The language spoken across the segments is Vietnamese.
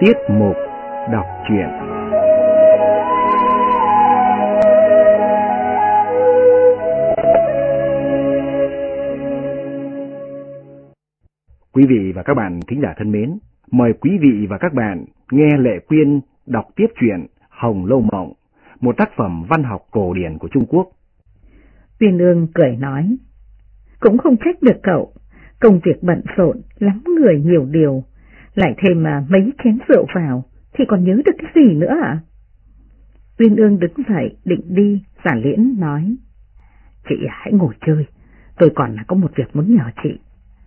Tiết mục đọc truyện. Quý vị và các bạn thính giả thân mến, mời quý vị và các bạn nghe Lệ Quyên đọc tiếp truyện Hồng Lâu Mộng, một tác phẩm văn học cổ điển của Trung Quốc. Uyên Ương cười nói, cũng không trách được cậu, công việc bận rộn, lắm người nhiều điều, lại thêm mấy chén rượu vào thì còn nhớ được cái gì nữa ạ? Uyên Ương đứng dậy định đi, Giả Liễn nói, chị hãy ngồi chơi, tôi còn có một việc muốn nhờ chị.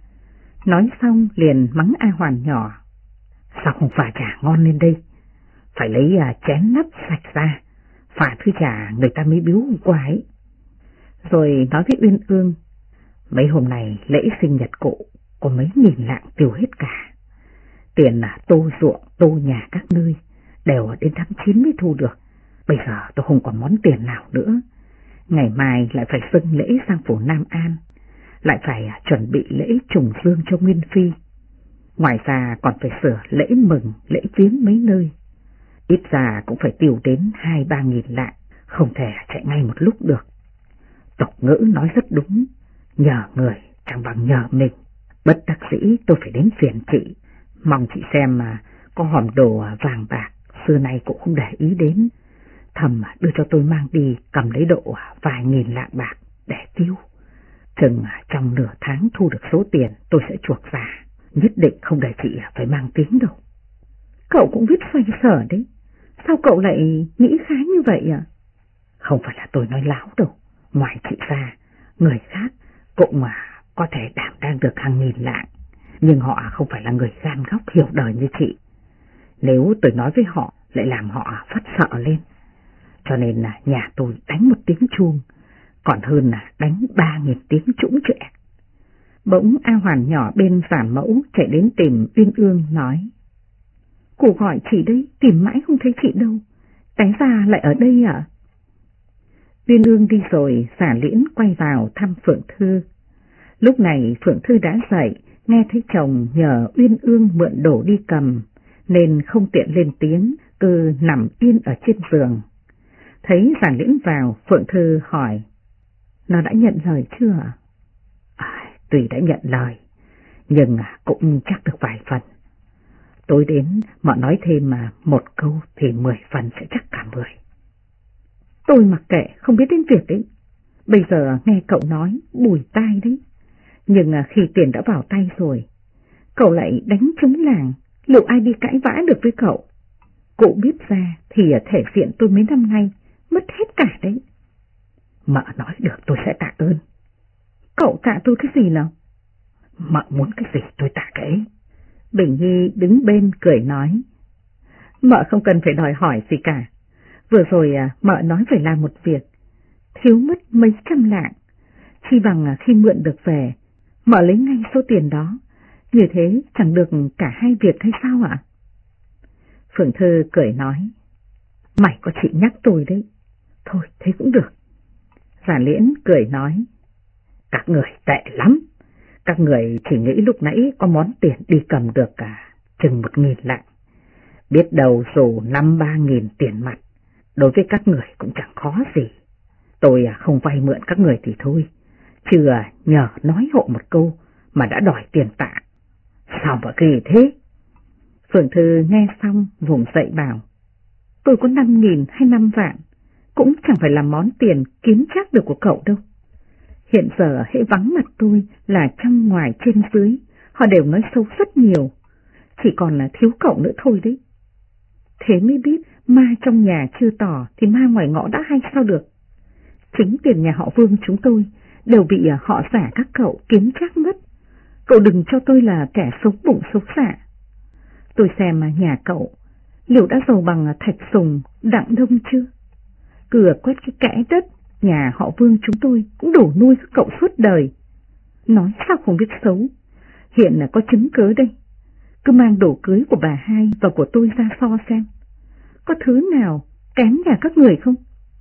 Nói xong liền mắng A Hoàn nhỏ, sao không pha trà ngon lên đây, phải lấy chén nắp sạch ra, pha thứ trà người ta mới biếu hôm qua ấy. Rồi nói với Uyên Ương, mấy hôm này lễ sinh nhật cụ có mấy nghìn lạng tiêu hết cả. Tiền tô ruộng, tô nhà các nơi đều đến tháng 9 mới thu được. Bây giờ tôi không còn món tiền nào nữa. Ngày mai lại phải dâng lễ sang phủ Nam An, lại phải chuẩn bị lễ trùng dương cho Nguyên Phi. Ngoài ra còn phải sửa lễ mừng, lễ viếng mấy nơi. Ít ra cũng phải tiêu đến 2-3 nghìn lạng, không thể chạy ngay một lúc được. Tục ngữ nói rất đúng, nhờ người chẳng bằng nhờ mình. Bất đắc dĩ tôi phải đến phiền chị, mong chị xem mà có hòm đồ vàng bạc xưa nay cũng không để ý đến, thầm đưa cho tôi mang đi cầm lấy độ vài nghìn lạng bạc để tiêu. Chừng trong nửa tháng thu được số tiền tôi sẽ chuộc giả, nhất định không để chị phải mang tiếng đâu. Cậu cũng biết xoay sở đấy, sao cậu lại nghĩ khá như vậy à? Không phải là tôi nói láo đâu, ngoài chị ra, người khác cũng có thể đảm đang được hàng nghìn lạng, nhưng họ không phải là người gan góc hiểu đời như chị. Nếu tôi nói với họ lại làm họ phát sợ lên. Cho nên nhà tôi đánh một tiếng chuông còn hơn đánh 3.000 tiếng trũng trệ. Bỗng A Hoàn nhỏ bên Giản Mẫu chạy đến tìm Uyên Ương nói, cụ gọi chị đấy, tìm mãi không thấy chị đâu, té ra lại ở đây ạ? Uyên Ương đi rồi, Giả Liễn quay vào thăm Phượng Thư. Lúc này Phượng Thư đã dậy, nghe thấy chồng nhờ Uyên Ương mượn đồ đi cầm, nên không tiện lên tiếng, cứ nằm yên ở trên giường. Thấy Giả Liễn vào, Phượng Thư hỏi, nó đã nhận lời chưa? Tuy đã nhận lời, nhưng cũng chắc được vài phần. Tối đến mợ nói thêm một câu thì 10 phần sẽ chắc cả 10. Tôi mặc kệ, không biết đến việc đấy. Bây giờ nghe cậu nói, bùi tai đấy. Nhưng khi tiền đã vào tay rồi, cậu lại đánh trống làng, liệu ai đi cãi vã được với cậu? Cụ biết ra thì thể diện tôi mấy năm nay mất hết cả đấy. Mợ nói được tôi sẽ tạ ơn. Cậu tạ tôi cái gì nào? Mợ muốn cái gì tôi tạ cái ấy. Bình Nhi đứng bên cười nói, mợ không cần phải đòi hỏi gì cả. Vừa rồi mợ nói phải làm một việc, thiếu mất mấy trăm lạng, chi bằng khi mượn được về, mợ lấy ngay số tiền đó, như thế chẳng được cả hai việc hay sao ạ? Phượng Thư cười nói, mày có chị nhắc tôi đấy, thôi thế cũng được. Giả Liễn cười nói, các người tệ lắm, các người chỉ nghĩ lúc nãy có món tiền đi cầm được cả chừng 1.000 lạng, biết đâu dù 5-3 nghìn tiền mặt, đối với các người cũng chẳng khó gì. Tôi không vay mượn các người thì thôi, chứ nhờ nói hộ một câu mà đã đòi tiền tạ, sao mà kỳ thế? Phượng Thư nghe xong vùng dậy bảo, tôi có 5.000 hay 5 vạn, cũng chẳng phải là món tiền kiếm chắc được của cậu đâu. Hiện giờ hễ vắng mặt tôi là trong ngoài trên dưới, họ đều nói xấu rất nhiều, chỉ còn là thiếu cậu nữa thôi đấy. Thế mới biết ma trong nhà chưa tỏ thì ma ngoài ngõ đã hay sao được. Chính tiền nhà họ Vương chúng tôi đều bị họ giả các cậu kiếm chắc mất. Cậu đừng cho tôi là kẻ xấu bụng xấu dạ. Tôi xem nhà cậu liệu đã giàu bằng Thạch Sùng, Đặng Đông chưa? Cửa quét cái kẽ đất nhà họ Vương chúng tôi cũng đủ nuôi các cậu suốt đời. Nói sao không biết xấu. Hiện có chứng cớ đây, cứ mang đồ cưới của bà hai và của tôi ra so xem, có thứ nào kém nhà các người không?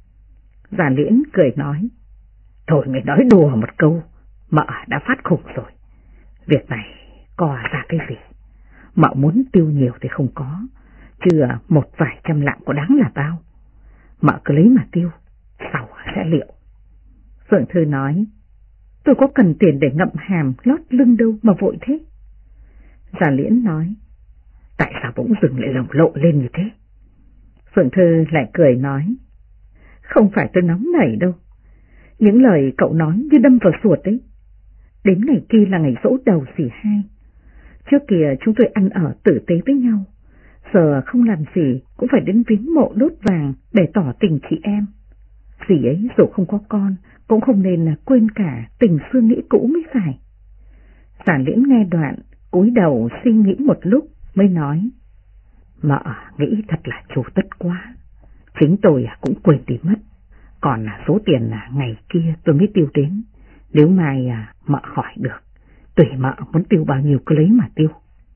Giả Liễn cười nói, thôi mày nói đùa một câu, mợ đã phát khùng rồi. Việc này co ra cái gì? Mợ muốn tiêu nhiều thì không có, chứ một vài trăm lạng có đáng là bao. Mợ cứ lấy mà tiêu, sau sẽ liệu. Phượng Thư nói, tôi có cần tiền để ngậm hàm lót lưng đâu mà vội thế. Già Liễn nói, tại sao bỗng dừng lại lồng lộ lên như thế? Phượng Thư lại cười nói, không phải tôi nóng nảy đâu. Những lời cậu nói như đâm vào ruột đấy. Đến ngày kia là ngày giỗ đầu dì hai. Trước kia chúng tôi ăn ở tử tế với nhau, giờ không làm gì cũng phải đến viếng mộ đốt vàng để tỏ tình chị em. Dì ấy dù không có con cũng không nên quên cả tình xưa nghĩa cũ mới phải. Già Liễn nghe đoạn, cúi đầu suy nghĩ một lúc mới nói, mợ nghĩ thật là chu tất quá. Chính tôi cũng quên đi mất. Còn số tiền ngày kia tôi mới tiêu đến. Nếu mai mợ hỏi được, tùy mợ muốn tiêu bao nhiêu cứ lấy mà tiêu.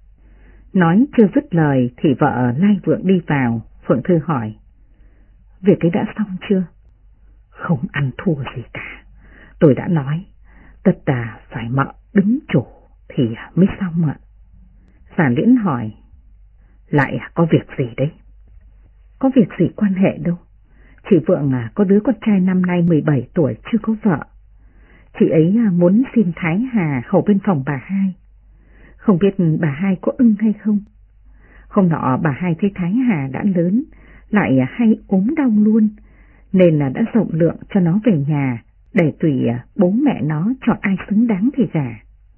Nói chưa dứt lời thì vợ Lai Vượng đi vào. Phượng Thư hỏi, việc ấy đã xong chưa? Không ăn thua gì cả. Tôi đã nói, tất cả phải mợ đứng chủ thì mới xong ạ. Già Liễn hỏi, lại có việc gì đấy? Có việc gì quan hệ đâu. Chị Vượng có đứa con trai năm nay 17 tuổi chưa có vợ. Chị ấy muốn xin Thái Hà hầu bên phòng bà hai. Không biết bà hai có ưng hay không. Hôm nọ bà hai thấy Thái Hà đã lớn, lại hay ốm đau luôn, nên đã rộng lượng cho nó về nhà, để tùy bố mẹ nó chọn ai xứng đáng thì gả.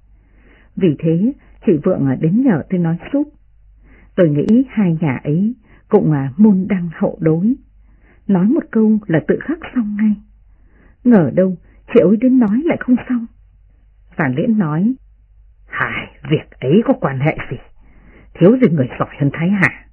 Vì thế chị Vượng đến nhờ tôi nói giúp. Tôi nghĩ hai nhà ấy cũng môn đăng hậu đối. Nói một câu là tự khắc xong ngay. Ngờ đâu chị ấy đến nói lại không xong. Già Liễn nói, việc ấy có quan hệ gì? Thiếu gì người giỏi hơn Thái Hà.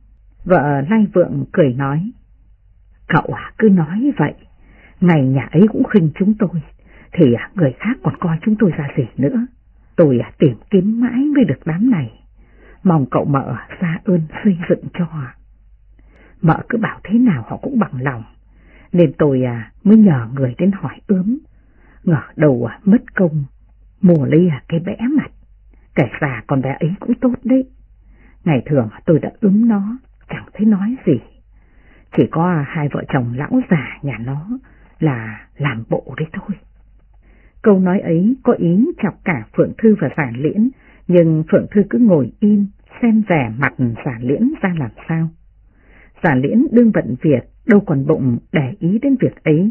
Vợ Lai Vượng cười nói, cậu cứ nói vậy. Ngày nhà ấy cũng khinh chúng tôi, thì người khác còn coi chúng tôi ra gì nữa. Tôi tìm kiếm mãi mới được đám này. Mong cậu mợ xa ơn xây dựng cho. Mợ cứ bảo thế nào họ cũng bằng lòng, nên tôi mới nhờ người đến hỏi ướm. Ngờ đầu mất công mua lấy cái bẽ mặt. Kẻ già con bé ấy cũng tốt đấy. Ngày thường tôi đã ướm nó, chẳng thấy nói gì. Chỉ có hai vợ chồng lão già nhà nó là làm bộ đấy thôi. Câu nói ấy có ý chọc cả Phượng Thư và Già Liễn, nhưng Phượng Thư cứ ngồi im xem vẻ mặt Già Liễn ra làm sao. Già Liễn đương bận việc, đâu còn bụng để ý đến việc ấy.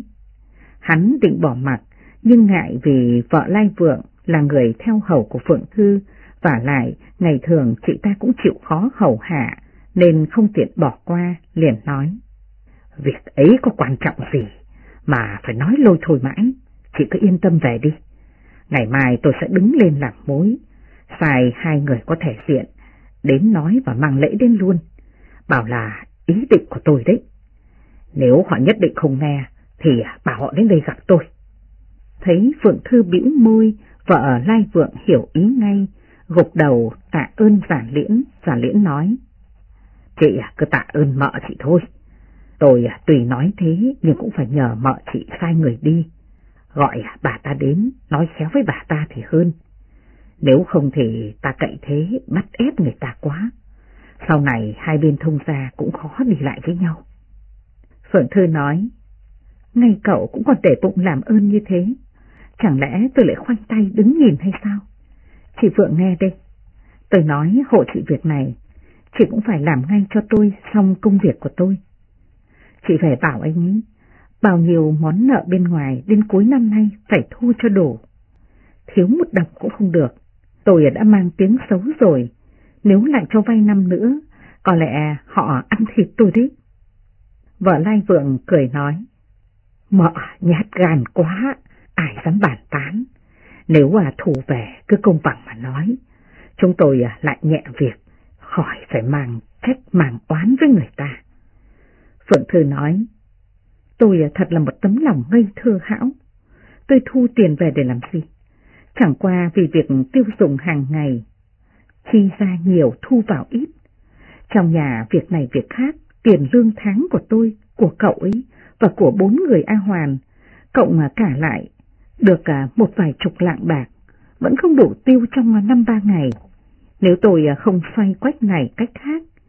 Hắn định bỏ mặc, nhưng ngại vì vợ Lai Vượng là người theo hầu của Phượng Thư, và lại ngày thường chị ta cũng chịu khó hầu hạ, nên không tiện bỏ qua, liền nói, việc ấy có quan trọng gì mà phải nói lôi thôi mãi, chị cứ yên tâm về đi. Ngày mai tôi sẽ đứng lên làm mối, sai hai người có thể diện đến nói và mang lễ đến luôn, bảo là ý định của tôi đấy. Nếu họ nhất định không nghe thì bảo họ đến đây gặp tôi. Thấy Phượng Thư bĩu môi, vợ Lai Vượng hiểu ý ngay, gục đầu tạ ơn Già Liễn. Già Liễn nói, chị cứ tạ ơn mợ chị thôi. Tôi tùy nói thế nhưng cũng phải nhờ mợ chị sai người đi, gọi bà ta đến nói khéo với bà ta thì hơn. Nếu không thì ta cậy thế bắt ép người ta quá, sau này hai bên thông gia cũng khó đi lại với nhau. Phượng Thư nói, ngay cậu cũng còn để bụng làm ơn như thế, chẳng lẽ tôi lại khoanh tay đứng nhìn hay sao? Chị Phượng nghe đây, tôi nói hộ chị việc này, chị cũng phải làm ngay cho tôi xong công việc của tôi. Chị phải bảo anh ấy bao nhiêu món nợ bên ngoài đến cuối năm nay phải thu cho đủ, thiếu một đồng cũng không được. Tôi đã mang tiếng xấu rồi, nếu lại cho vay năm nữa, có lẽ họ ăn thịt tôi đấy. Vợ Lai Vượng cười nói, mợ nhát gan quá, ai dám bàn tán. Nếu thù về cứ công bằng mà nói, chúng tôi lại nhẹ việc, khỏi phải mang trách mang oán với người ta. Phượng Thư nói, tôi thật là một tấm lòng ngây thơ hão. Tôi thu tiền về để làm gì? Chẳng qua vì việc tiêu dùng hàng ngày, chi ra nhiều thu vào ít. Trong nhà việc này việc khác, tiền lương tháng của tôi, của cậu ấy và của 4 người A Hoàn, cộng cả lại được một vài chục lạng bạc, vẫn không đủ tiêu trong 5-3 ngày. Nếu tôi không xoay quách ngày cách khác,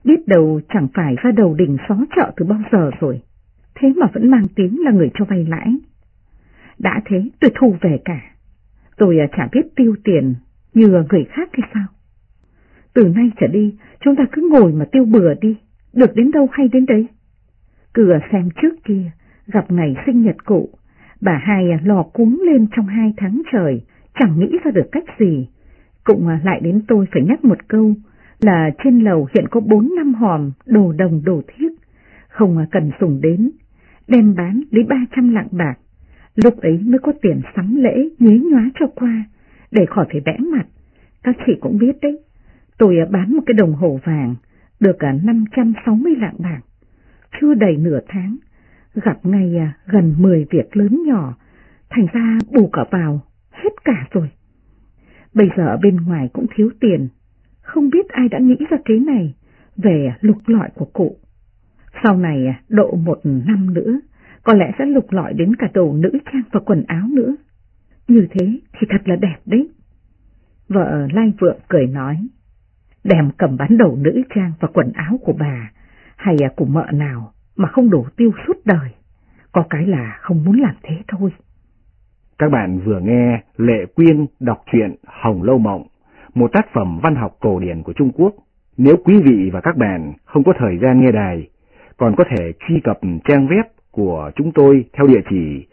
biết đâu chẳng phải ra đầu đình xó chợ từ bao giờ rồi, thế mà vẫn mang tiếng là người cho vay lãi. Đã thế tôi thu về cả, tôi chả biết tiêu tiền như người khác hay sao. Từ nay trở đi chúng ta cứ ngồi mà tiêu bừa đi, được đến đâu hay đến đấy. Cứ xem trước kia, gặp ngày sinh nhật cụ, bà hai lò cuống lên trong 2 tháng trời, chẳng nghĩ ra được cách gì. Cũng lại đến tôi phải nhắc một câu là trên lầu hiện có 4-5 hòm đồ đồng đồ thiếc, không cần dùng đến, đem bán lấy 300 lạng bạc. Lúc ấy mới có tiền sắm lễ nhuế nhóa cho qua, để khỏi phải bẽ mặt. Các chị cũng biết đấy, tôi bán một cái đồng hồ vàng được 560 lạng bạc. Chưa đầy nửa tháng, gặp ngay gần 10 việc lớn nhỏ, thành ra bù cả vào, hết cả rồi. Bây giờ ở bên ngoài cũng thiếu tiền, không biết ai đã nghĩ ra kế này về lục lọi của cụ. Sau này độ 1 năm nữa, có lẽ sẽ lục lọi đến cả đồ nữ trang và quần áo nữa. Như thế thì thật là đẹp đấy. Vợ Lai Vượng cười nói, đem cầm bán đồ nữ trang và quần áo của bà hay của mợ nào mà không đủ tiêu suốt đời. Có cái là không muốn làm thế thôi. Các bạn vừa nghe Lệ Quyên đọc truyện Hồng Lâu Mộng, một tác phẩm văn học cổ điển của Trung Quốc. Nếu quý vị và các bạn không có thời gian nghe đài, còn có thể truy cập trang web của chúng tôi theo địa chỉ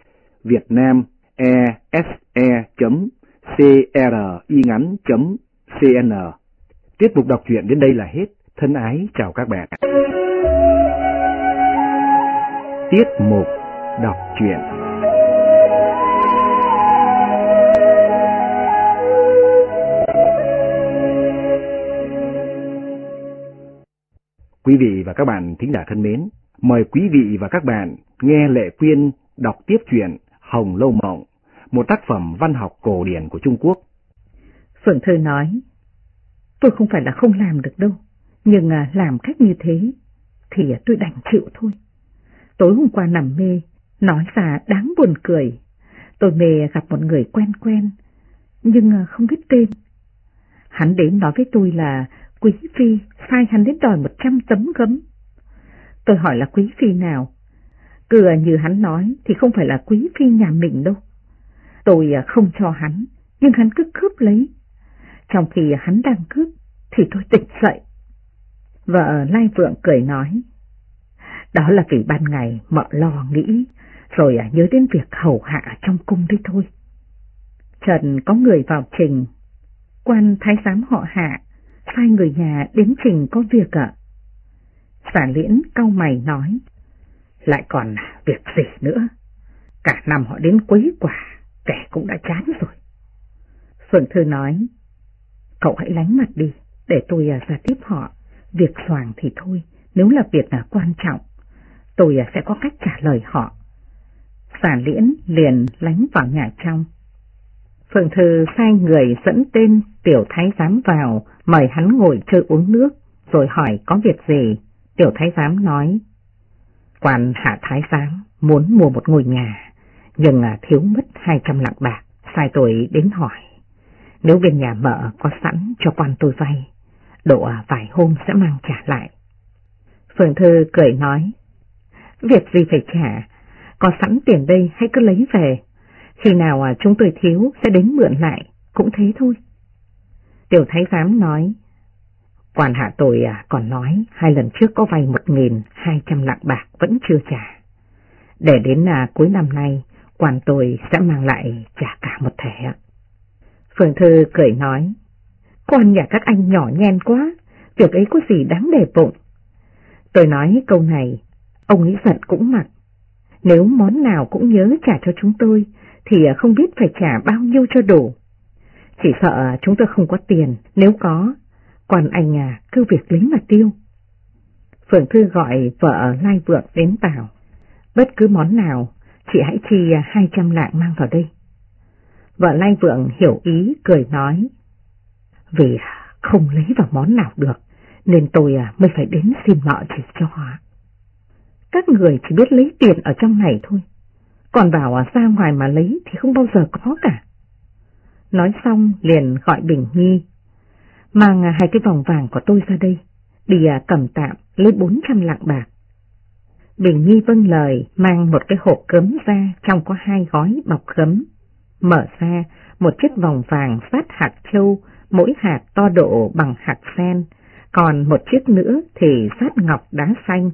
vietnamese.cringắn.cn. Tiết mục đọc truyện đến đây là hết. Thân ái chào các bạn. Tiết mục đọc truyện. Quý vị và các bạn thính giả thân mến, mời quý vị và các bạn nghe Lệ Quyên đọc tiếp truyện Hồng Lâu Mộng, một tác phẩm văn học cổ điển của Trung Quốc. Phượng Thư nói, tôi không phải là không làm được đâu, nhưng làm cách như thế thì tôi đành chịu thôi. Tối hôm qua nằm mê, nói ra đáng buồn cười. Tôi mê gặp một người quen quen, nhưng không biết tên. Hắn đến nói với tôi là Quý Phi sai hắn đến đòi 100 tấm gấm. Tôi hỏi là Quý Phi nào? Cứ như hắn nói thì không phải là Quý Phi nhà mình đâu. Tôi không cho hắn, nhưng hắn cứ cướp lấy. Trong khi hắn đang cướp thì tôi tỉnh dậy. Vợ Lai Vượng cười nói, đó là vì ban ngày mợ lo nghĩ, rồi nhớ đến việc hầu hạ trong cung đấy thôi. Trần có người vào trình, quan thái giám họ Hạ sai người nhà đến trình có việc ạ. Xả Liễn cau mày nói, lại còn việc gì nữa, cả năm họ đến quấy quả, kẻ cũng đã chán rồi. Phượng Thư nói, cậu hãy lánh mặt đi, để tôi ra tiếp họ, việc xoàng thì thôi, nếu là việc quan trọng, tôi sẽ có cách trả lời họ. Xả Liễn liền lánh vào nhà trong. Phượng Thư sai người dẫn tên tiểu thái giám vào, mời hắn ngồi chơi uống nước, rồi hỏi có việc gì. Tiểu thái giám nói, quan Hạ thái giám muốn mua một ngôi nhà, nhưng thiếu mất 200 lạng bạc, sai tôi đến hỏi. Nếu bên nhà mợ có sẵn cho quan tôi vay, độ vài hôm sẽ mang trả lại. Phượng Thư cười nói, việc gì phải trả, có sẵn tiền đây hãy cứ lấy về, khi nào chúng tôi thiếu sẽ đến mượn lại, cũng thế thôi. Tiểu thái giám nói, quan hạ tôi còn nói 2 lần trước có vay 1.200 lạng bạc vẫn chưa trả. Để đến cuối năm nay, quan tôi sẽ mang lại trả cả một thẻ. Phượng Thư cười nói, quan nhà các anh nhỏ nhen quá, việc ấy có gì đáng để bụng. Tôi nói câu này, ông ấy giận cũng mặc. Nếu món nào cũng nhớ trả cho chúng tôi, thì không biết phải trả bao nhiêu cho đủ. Chỉ sợ chúng tôi không có tiền, nếu có, còn anh cứ việc lấy mà tiêu. Phượng Thư gọi vợ Lai Vượng đến bảo, bất cứ món nào, chị hãy chi 200 lạng mang vào đây. Vợ Lai Vượng hiểu ý, cười nói, vì không lấy vào món nào được, nên tôi mới phải đến xin nợ chỉ cho họ. Các người chỉ biết lấy tiền ở trong này thôi, còn bảo ra ngoài mà lấy thì không bao giờ có cả. Nói xong liền gọi Bình Nhi, mang 2 cái vòng vàng của tôi ra đây, đi cầm tạm lấy 400 lạng bạc. Bình Nhi vâng lời, mang một cái hộp gấm ra, trong có 2 gói bọc gấm. Mở ra, một chiếc vòng vàng sát hạt châu, mỗi hạt to độ bằng hạt sen, còn một chiếc nữa thì sát ngọc đá xanh.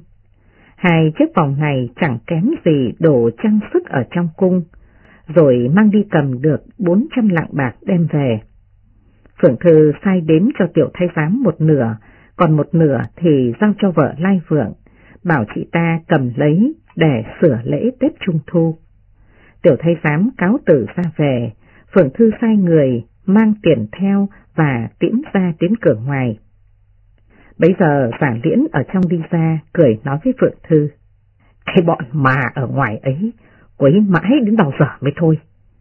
2 chiếc vòng này chẳng kém gì đồ trang sức ở trong cung, rồi mang đi cầm được 400 lạng bạc đem về. Phượng Thư sai đếm cho tiểu thái giám một nửa, còn một nửa thì giao cho vợ Lai Vượng, bảo chị ta cầm lấy để sửa lễ Tết Trung Thu. Tiểu thái giám cáo từ ra về, Phượng Thư sai người mang tiền theo và tiễn ra đến cửa ngoài. Bấy giờ Giả Liễn ở trong đi ra, cười nói với Phượng Thư: "Cái bọn mà ở ngoài ấy, quấy mãi đến bao giờ mới thôi?"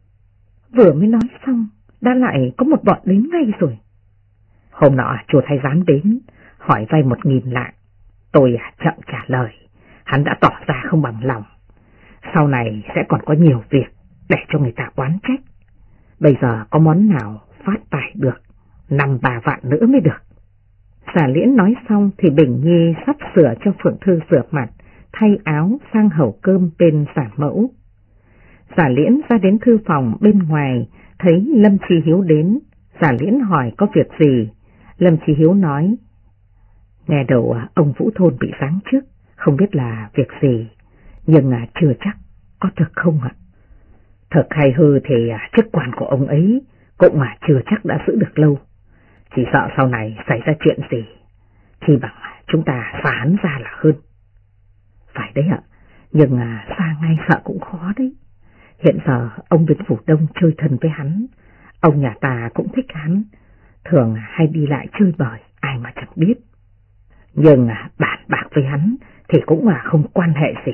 Vừa mới nói xong, đã lại có một bọn đến ngay rồi. "Hôm nọ chùa thái giám đến, hỏi vay 1.000 lạng. Tôi chậm trả lời, hắn đã tỏ ra không bằng lòng. Sau này sẽ còn có nhiều việc để cho người ta oán trách. Bây giờ có món nào phát tài được, 5-3 vạn nữa mới được." Giả Liễn nói xong thì Bình Nhi sắp sửa cho Phượng Thư rửa mặt, thay áo sang hầu cơm bên Giả Mẫu. Giả Liễn ra đến thư phòng bên ngoài, thấy Lâm Chi Hiếu đến. Giả Liễn hỏi có việc gì. Lâm Chi Hiếu nói: "Nghe đầu ông Vũ Thôn bị giáng chức, không biết là việc gì, nhưng chưa chắc có thực không ạ?" "Thực hay hư thì chức quan của ông ấy cũng chưa chắc đã giữ được lâu. Chỉ sợ sau này xảy ra chuyện gì, thì bằng chúng ta xả hắn ra là hơn." "Phải đấy ạ, nhưng xa ngay sợ cũng khó đấy. Hiện giờ ông bên Phủ Đông chơi thân với hắn, ông nhà ta cũng thích hắn, thường hay đi lại chơi bời, ai mà chẳng biết. Nhưng bàn bạc với hắn thì cũng không quan hệ gì.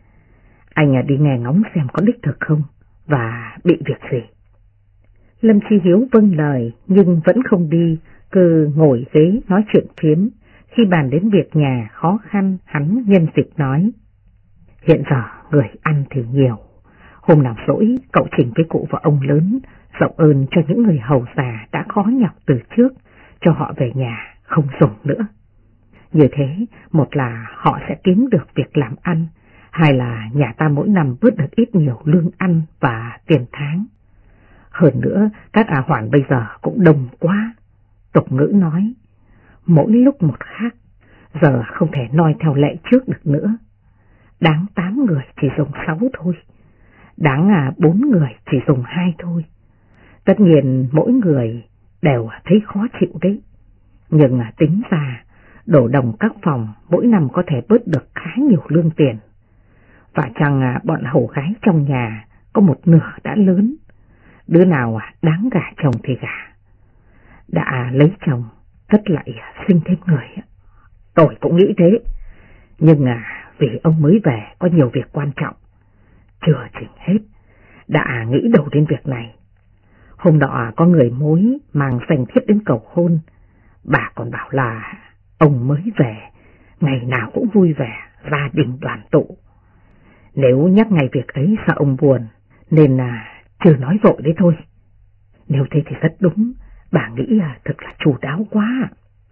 Anh đi nghe ngóng xem có đích thực không, và bị việc gì." Lâm Chi Hiếu vâng lời nhưng vẫn không đi, cứ ngồi ghế nói chuyện phiếm. Khi bàn đến việc nhà khó khăn, hắn nhân dịp nói: "Hiện giờ người ăn thì nhiều. Hôm nào rỗi cậu trình với cụ và ông lớn, rộng ơn cho những người hầu già đã khó nhọc từ trước, cho họ về nhà không dùng nữa. Như thế, một là họ sẽ kiếm được việc làm ăn, hai là nhà ta mỗi năm bớt được ít nhiều lương ăn và tiền tháng. Hơn nữa, các hoàn bây giờ cũng đông quá. Tục ngữ nói, mỗi lúc một khác, giờ không thể noi theo lệ trước được nữa. Đáng 8 người chỉ dùng 6 thôi, đáng 4 người chỉ dùng 2 thôi. Tất nhiên mỗi người đều thấy khó chịu đấy, nhưng tính ra đổ đồng các phòng mỗi năm có thể bớt được khá nhiều lương tiền. Và chăng bọn hầu gái trong nhà có một nửa đã lớn, đứa nào đáng gả chồng thì gả. Đã lấy chồng tất lại sinh thêm người. Tôi cũng nghĩ thế, nhưng vì ông mới về có nhiều việc quan trọng, chưa chỉnh hết, đã nghĩ đầu đến việc này. Hôm nọ có người mối mang danh thiếp đến cầu hôn, bà còn bảo là ông mới về, ngày nào cũng vui vẻ, gia đình đoàn tụ. Nếu nhắc ngày việc ấy sợ ông buồn, nên chưa nói vội đấy thôi. Nếu thế thì rất đúng, bà nghĩ thật là chu đáo quá."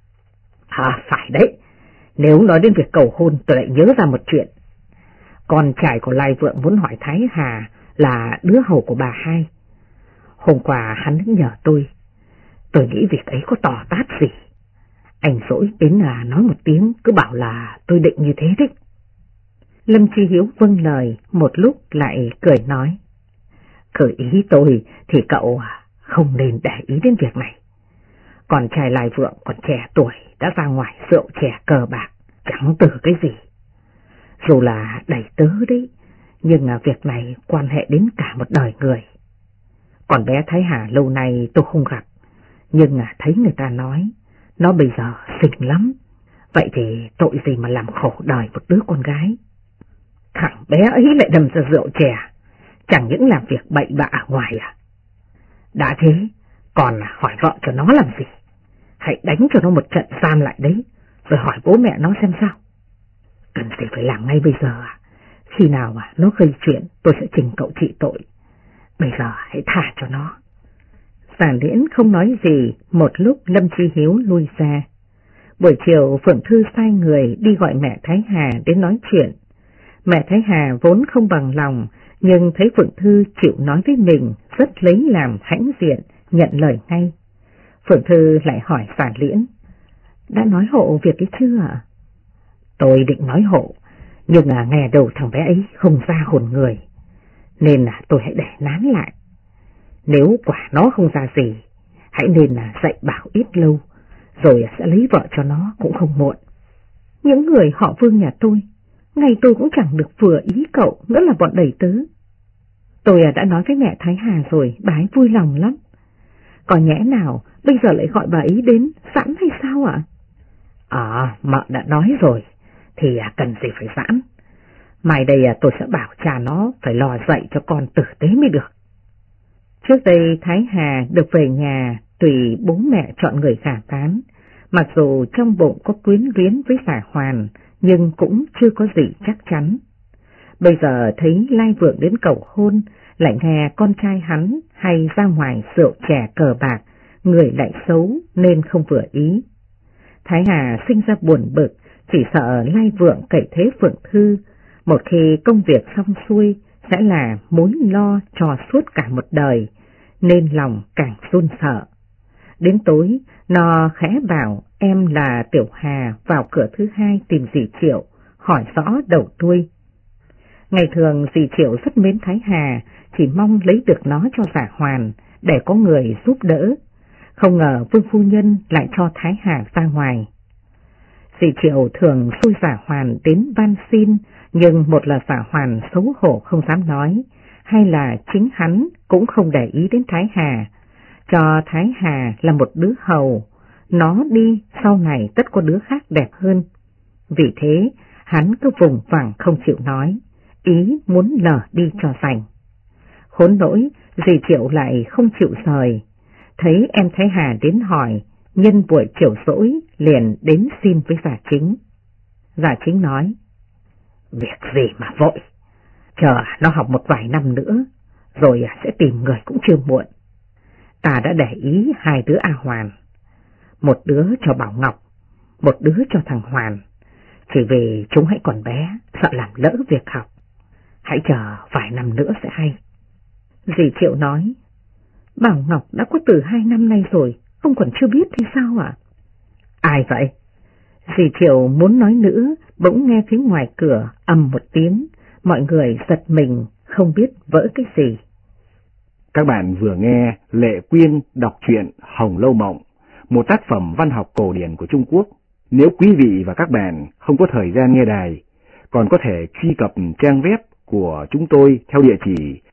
Phải đấy, nếu nói đến việc cầu hôn tôi lại nhớ ra một chuyện. Con trai của Lai Vượng muốn hỏi Thái Hà là đứa hầu của bà hai. Hôm qua hắn nhờ tôi nghĩ việc ấy có tỏ tát gì. Anh dỗi đến nói một tiếng, cứ bảo là tôi định như thế đấy. Lâm Chi Hiếu vâng lời, một lúc lại cười nói: "Cởi ý tôi thì cậu không nên để ý đến việc này. Còn trai Lai Vượng còn trẻ tuổi, đã ra ngoài rượu chè cờ bạc, chẳng từ cái gì. Dù là đầy tớ đấy, nhưng việc này quan hệ đến cả một đời người. Còn bé Thái Hà lâu nay tôi không gặp, nhưng thấy người ta nói nó bây giờ xinh lắm. Vậy thì tội gì mà làm khổ đời một đứa con gái. Thằng bé ấy lại đâm ra rượu chè, chẳng những làm việc bậy bạ ở ngoài à. Đã thế, còn hỏi vợ cho nó làm gì? Hãy đánh cho nó một trận giam lại đấy, rồi hỏi bố mẹ nó xem sao. Cần gì phải làm ngay bây giờ à? Khi nào nó gây chuyện tôi sẽ trình cậu trị tội. Bây giờ hãy thả cho nó." Giả Liễn không nói gì, một lúc Lâm Chi Hiếu lui ra. Buổi chiều Phượng Thư sai người đi gọi mẹ Thái Hà đến nói chuyện. Mẹ Thái Hà vốn không bằng lòng, nhưng thấy Phượng Thư chịu nói với mình rất lấy làm hãnh diện, nhận lời ngay. Phượng Thư lại hỏi Xà Liễn: đã nói hộ việc ấy chưa ạ? Tôi định nói hộ, nhưng nghe đầu thằng bé ấy không ra hồn người, nên tôi hãy để nán lại. Nếu quả nó không ra gì, hãy nên dạy bảo ít lâu, rồi sẽ lấy vợ cho nó cũng không muộn. Những người họ Vương nhà tôi, ngày tôi cũng chẳng được vừa ý cậu, nữa là bọn đầy tớ. Tôi đã nói với mẹ Thái Hà rồi, bà ấy vui lòng lắm. Còn nhẽ nào bây giờ lại gọi bà ấy đến sẵn hay sao ạ? Mợ đã nói rồi, thì cần gì phải giãn. Mai đây tôi sẽ bảo cha nó phải lo dạy cho con tử tế mới được. Trước đây Thái Hà được về nhà tùy bố mẹ chọn người gả tán, mặc dù trong bụng có quyến luyến với Giả Hoàn, nhưng cũng chưa có gì chắc chắn. Bây giờ thấy Lai Vượng đến cầu hôn, lại nghe con trai hắn hay ra ngoài rượu chè cờ bạc, người lại xấu nên không vừa ý. Thái Hà sinh ra buồn bực, chỉ sợ Lai Vượng cậy thế Phượng Thư, một khi công việc xong xuôi sẽ là mối lo cho suốt cả một đời, nên lòng càng run sợ. Đến tối, nó khẽ bảo em là Tiểu Hà vào cửa thứ hai tìm dì Triệu, hỏi rõ đầu đuôi. Ngày thường dì Triệu rất mến Thái Hà, chỉ mong lấy được nó cho Giả Hoàn để có người giúp đỡ. Không ngờ Vương phu nhân lại cho Thái Hà ra ngoài. Dì Triệu thường xui Giả Hoàn đến van xin, nhưng một là Giả Hoàn xấu hổ không dám nói, hay là chính hắn cũng không để ý đến Thái Hà, cho Thái Hà là một đứa hầu, nó đi sau này tất có đứa khác đẹp hơn. Vì thế hắn cứ vùng vằng không chịu nói, ý muốn lờ đi cho rảnh. Khốn nỗi, dì Triệu lại không chịu rời, thấy em Thái Hà đến hỏi, nhân buổi chiều rỗi liền đến xin với Giả Chính. Giả Chính nói: việc gì mà vội, chờ nó học một vài năm nữa, rồi sẽ tìm người cũng chưa muộn. Ta đã để ý hai đứa A Hoàn, một đứa cho Bảo Ngọc, một đứa cho thằng Hoàn, chỉ vì chúng hãy còn bé, sợ làm lỡ việc học. Hãy chờ vài năm nữa sẽ hay. Dì Triệu nói: Bảo Ngọc đã có từ 2 năm nay rồi, ông còn chưa biết thì sao ạ? Ai vậy? Dì Triệu muốn nói nữa, bỗng nghe phía ngoài cửa ầm một tiếng, mọi người giật mình không biết vỡ cái gì. Các bạn vừa nghe Lệ Quyên đọc truyện Hồng Lâu Mộng, một tác phẩm văn học cổ điển của Trung Quốc. Nếu quý vị và các bạn không có thời gian nghe đài, còn có thể truy cập trang web của chúng tôi theo địa chỉ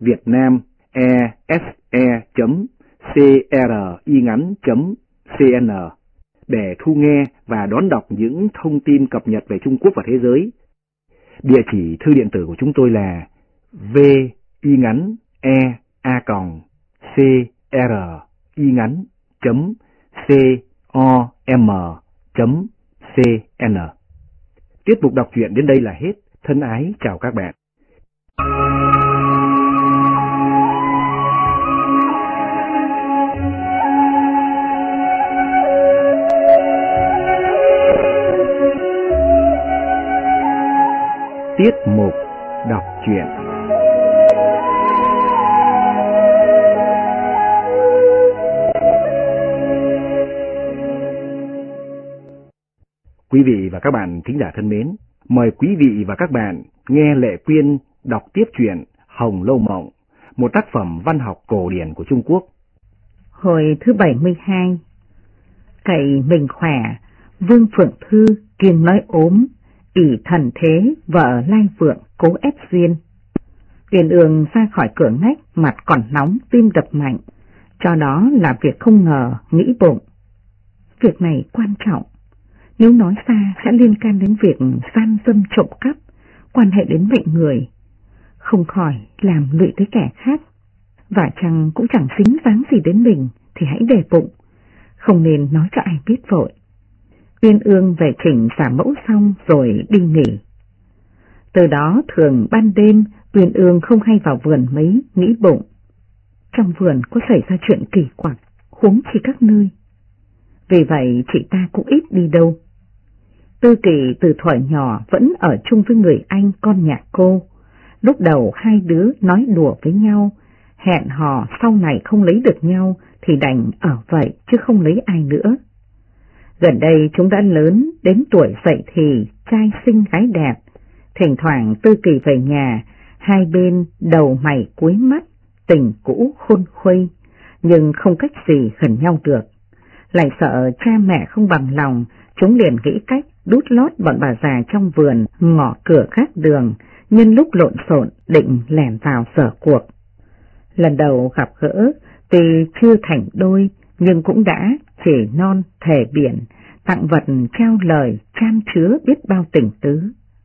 vietnamese.cringắn.cn để thu nghe và đón đọc những thông tin cập nhật về Trung Quốc và thế giới. Địa chỉ thư điện tử của chúng tôi là vingắn.com.cn. Tiết mục đọc truyện đến đây là hết. Thân ái chào các bạn. Tiết mục đọc truyện. Quý vị và các bạn thính giả thân mến, mời quý vị và các bạn nghe Lệ Quyên đọc tiếp truyện Hồng Lâu Mộng, một tác phẩm văn học cổ điển của Trung Quốc. Hồi thứ 72. Cậy mình khỏe, Vương Phượng Thư kiêng nói ốm, ỷ thần thế vợ Lai Vượng cố ép duyên. Uyên Ương ra khỏi cửa ngách, mặt còn nóng, tim đập mạnh, cho đó là việc không ngờ, nghĩ bụng. Việc này quan trọng, nếu nói xa sẽ liên can đến việc gian dâm trộm cắp, quan hệ đến mệnh người, không khỏi làm lụy tới kẻ khác, và chăng cũng chẳng dính dáng gì đến mình thì hãy để bụng, không nên nói cho ai biết vội. Uyên Ương về chỉnh xả mẫu xong rồi đi nghỉ. Từ đó thường ban đêm Uyên Ương không hay vào vườn mấy, nghĩ bụng. Trong vườn có xảy ra chuyện kỳ quặc, huống chi các nơi. vì vậy chị ta cũng ít đi đâu. Tư Kỳ từ thuở nhỏ vẫn ở chung với người anh con nhà cô. Lúc đầu hai đứa nói đùa với nhau, hẹn hò sau này không lấy được nhau thì đành ở vậy chứ không lấy ai nữa. Gần đây chúng đã lớn, đến tuổi dậy thì, trai xinh gái đẹp. Thỉnh thoảng Tư Kỳ về nhà, hai bên đầu mày cúi mắt, tình cũ khôn khuây, nhưng không cách gì gần nhau được. Lại sợ cha mẹ không bằng lòng, chúng liền nghĩ cách đút lót bọn bà già trong vườn, ngõ cửa gác đường, nhân lúc lộn xộn định lẻn vào sở cuộc. Lần đầu gặp gỡ, tuy chưa thành đôi, nhưng cũng đã chỉ non thề biển, tặng vật trao lời chan chứa biết bao tình tứ.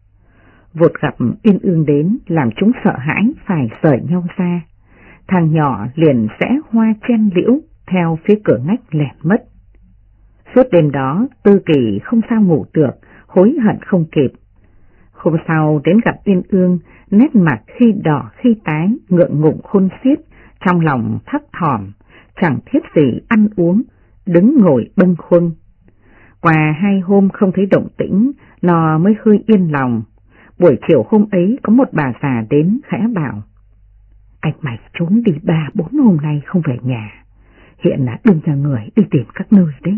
Vụt gặp Uyên Ương đến làm chúng sợ hãi phải rời nhau ra. Thằng nhỏ liền sẽ hoa chen liễu theo phía cửa ngách lẻn mất. Suốt đêm đó Tư Kỳ không sao ngủ được, hối hận không kịp. Hôm sau đến gặp Uyên Ương, nét mặt khi đỏ khi tái, ngượng ngùng khôn xiết, trong lòng thấp thỏm, chẳng thiết gì ăn uống, đứng ngồi bâng khuâng. Qua 2 hôm không thấy động tĩnh, nó mới hơi yên lòng. Buổi chiều hôm ấy có một bà già đến khẽ bảo: anh mày trốn đi 3-4 hôm nay không về nhà, hiện là đừng nhà người đi tìm các nơi đấy.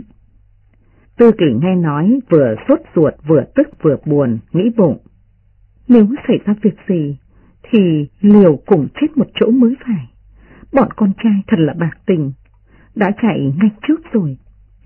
Tư Kỳ nghe nói vừa sốt ruột vừa tức vừa buồn, nghĩ bụng: nếu xảy ra việc gì thì liều cùng chết một chỗ mới phải. Bọn con trai thật là bạc tình, đã chạy ngay trước rồi.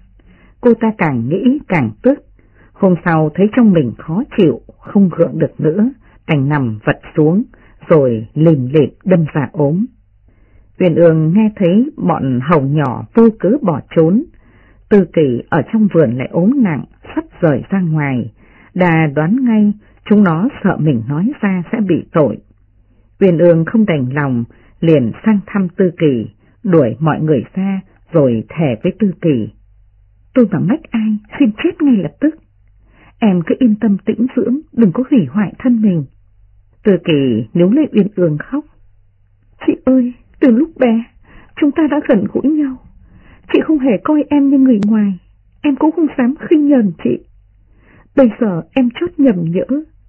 Cô ta càng nghĩ càng tức. Hôm sau thấy trong mình khó chịu, không gượng được nữa, đành nằm vật xuống, rồi lìm lịm đâm ra ốm. Uyên Ương nghe thấy bọn hầu nhỏ vô cớ bỏ trốn. Tư Kỳ ở trong vườn lại ốm nặng, sắp rời ra ngoài, đà đoán ngay chúng nó sợ mình nói ra sẽ bị tội. Uyên Ương không đành lòng, liền sang thăm Tư Kỳ, đuổi mọi người ra rồi thề với Tư Kỳ: tôi mà mách ai xin chết ngay lập tức. Em cứ yên tâm tĩnh dưỡng, đừng có hủy hoại thân mình. Tư Kỳ níu lấy Uyên Ương khóc: chị ơi, từ lúc bé chúng ta đã gần gũi nhau. Chị không hề coi em như người ngoài, em cũng không dám khinh nhờn chị. Bây giờ em chót nhầm nhỡ,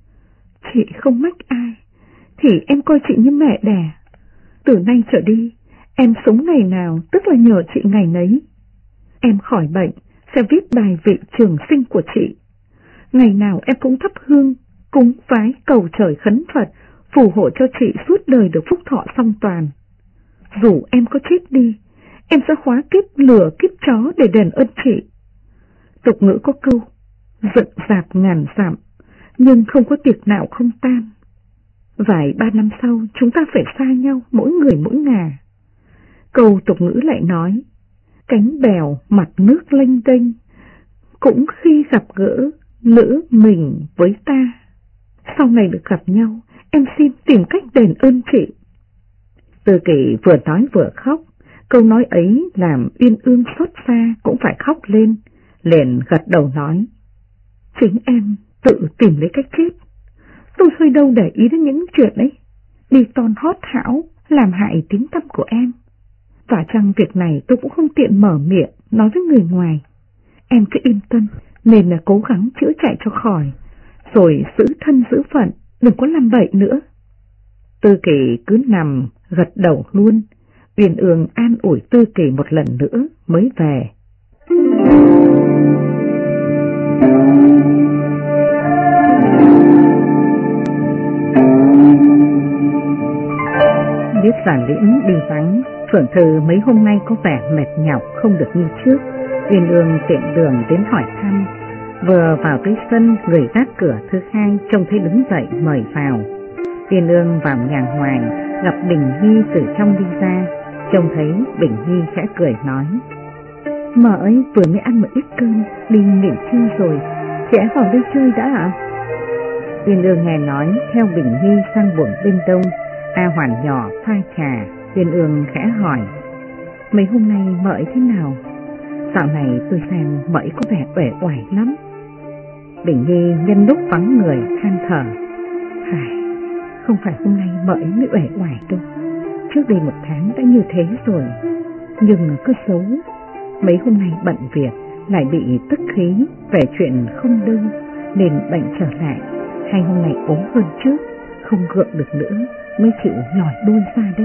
chị không mách ai thì em coi chị như mẹ đẻ. Từ nay trở đi, em sống ngày nào tức là nhờ chị ngày nấy. Em khỏi bệnh sẽ viết bài vị trường sinh của chị. Ngày nào em cũng thắp hương, cúng vái cầu trời khấn Phật, phù hộ cho chị suốt đời được phúc thọ song toàn. Dù em có chết đi, em sẽ hóa kiếp lửa kiếp chó để đền ơn chị. Tục ngữ có câu: giận dạp ngàn dặm, nhưng không có tiệc nào không tan. Vài 3 năm sau chúng ta phải xa nhau, mỗi người mỗi ngả. Câu tục ngữ lại nói: cánh bèo mặt nước lênh đênh, cũng khi gặp gỡ lỡ mình với ta. Sau này được gặp nhau, em xin tìm cách đền ơn chị. Tư Kỳ vừa nói vừa khóc. Câu nói ấy làm Uyên Ương xót xa cũng phải khóc lên, liền gật đầu nói: chính em tự tìm lấy cách chết. Tôi hơi đâu để ý đến những chuyện ấy, đi ton hót hão làm hại tiếng tăm của em. Và chăng việc này tôi cũng không tiện mở miệng nói với người ngoài. Em cứ yên tâm, nên là cố gắng chữa chạy cho khỏi, rồi giữ thân giữ phận, đừng có làm bậy nữa. Tư Kỳ cứ nằm gật đầu luôn. Uyên Ương an ủi Tư Kỳ một lần nữa mới về. Biết Giản Liễn đi vắng, Phượng Thư mấy hôm nay có vẻ mệt nhọc không được như trước. Uyên Ương tiện đường đến hỏi thăm. Vừa vào tới sân, người gác cửa thứ hai trông thấy đứng dậy mời vào. Uyên Ương vào nhà Hoàng, gặp Bình Nhi từ trong đi ra. Trông thấy Bình Nhi khẽ cười nói: Mợ ấy vừa mới ăn một ít cơm, đi nghỉ trưa rồi, trẻ vào đây chơi đã ạ? Uyên Ương nghe nói theo Bình Nhi sang buồng bên đông. A Hoàn nhỏ pha trà. Uyên Ương khẽ hỏi: mấy hôm nay mợ ấy thế nào? Dạo này tôi xem mợ ấy có vẻ uể oải lắm. Bình Nhi nhân lúc vắng người than thở: không phải hôm nay mợ ấy mới uể oải đâu, trước đây 1 tháng đã như thế rồi. Nhưng cứ xấu, mấy hôm nay bận việc lại bị tức khí về chuyện không đơn nên bệnh trở lại, hay hôm nay ốm hơn trước, không gượng được nữa mới chịu lòi đuôi ra đấy.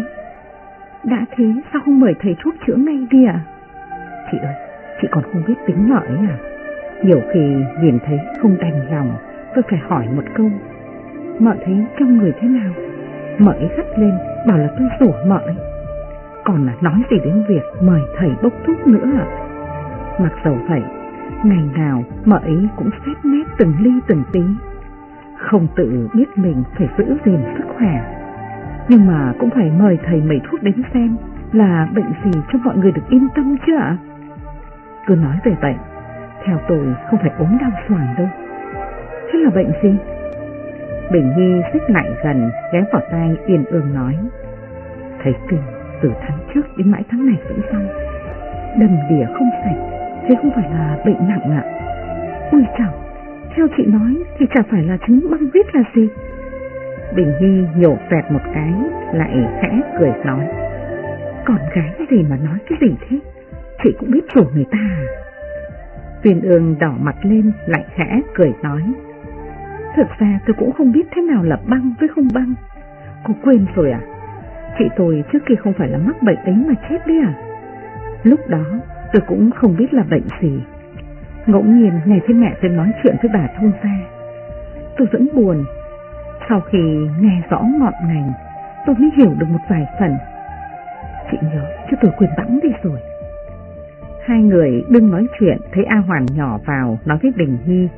Đã thế sao không mời thầy thuốc chữa ngay đi ạ? Chị ơi, chị còn không biết tính nợ ấy à? Nhiều khi nhìn thấy không đành lòng, tôi phải hỏi một câu: mợ thấy trong người thế nào? Mợ ấy gắt lên bảo là tôi rủa mợ ấy, còn là nói gì đến việc mời thầy bốc thuốc nữa ạ. Mặc dầu vậy, ngày nào mợ ấy cũng xét nét từng ly từng tí, không tự biết mình phải giữ gìn sức khỏe, nhưng mà cũng phải mời thầy mấy thuốc đến xem là bệnh gì cho mọi người được yên tâm chứ ạ. Cứ nói về bệnh, theo tôi không phải ốm đau xoàng đâu. Thế là bệnh gì? Bình Nhi xích lại gần, ghé vào tai Uyên Ương nói: thầy kinh từ tháng trước đến mãi tháng này vẫn xong, đầm đìa không sạch, thế không phải là bệnh nặng ạ? Ôi chào, theo chị nói thì chả phải là chứng băng huyết là gì? Bình Nhi nhổ vẹt một cái, lại khẽ cười nói: con gái gì mà nói cái gì thế, chị cũng biết chủ người ta à? Uyên Ương đỏ mặt lên, lại khẽ cười nói: thực ra tôi cũng không biết thế nào là băng với không băng. Cô quên rồi à? Chị tôi trước kia không phải là mắc bệnh ấy mà chết đấy à? Lúc đó tôi cũng không biết là bệnh gì. Ngẫu nhiên nghe thấy mẹ tôi nói chuyện với bà thông gia, tôi vẫn buồn. Sau khi nghe rõ ngọn ngành, tôi mới hiểu được một vài phần. Chị nhớ chứ tôi quên bẵng đi rồi. Hai người đừng nói chuyện, thấy A Hoàn nhỏ vào nói với Bình Nhi: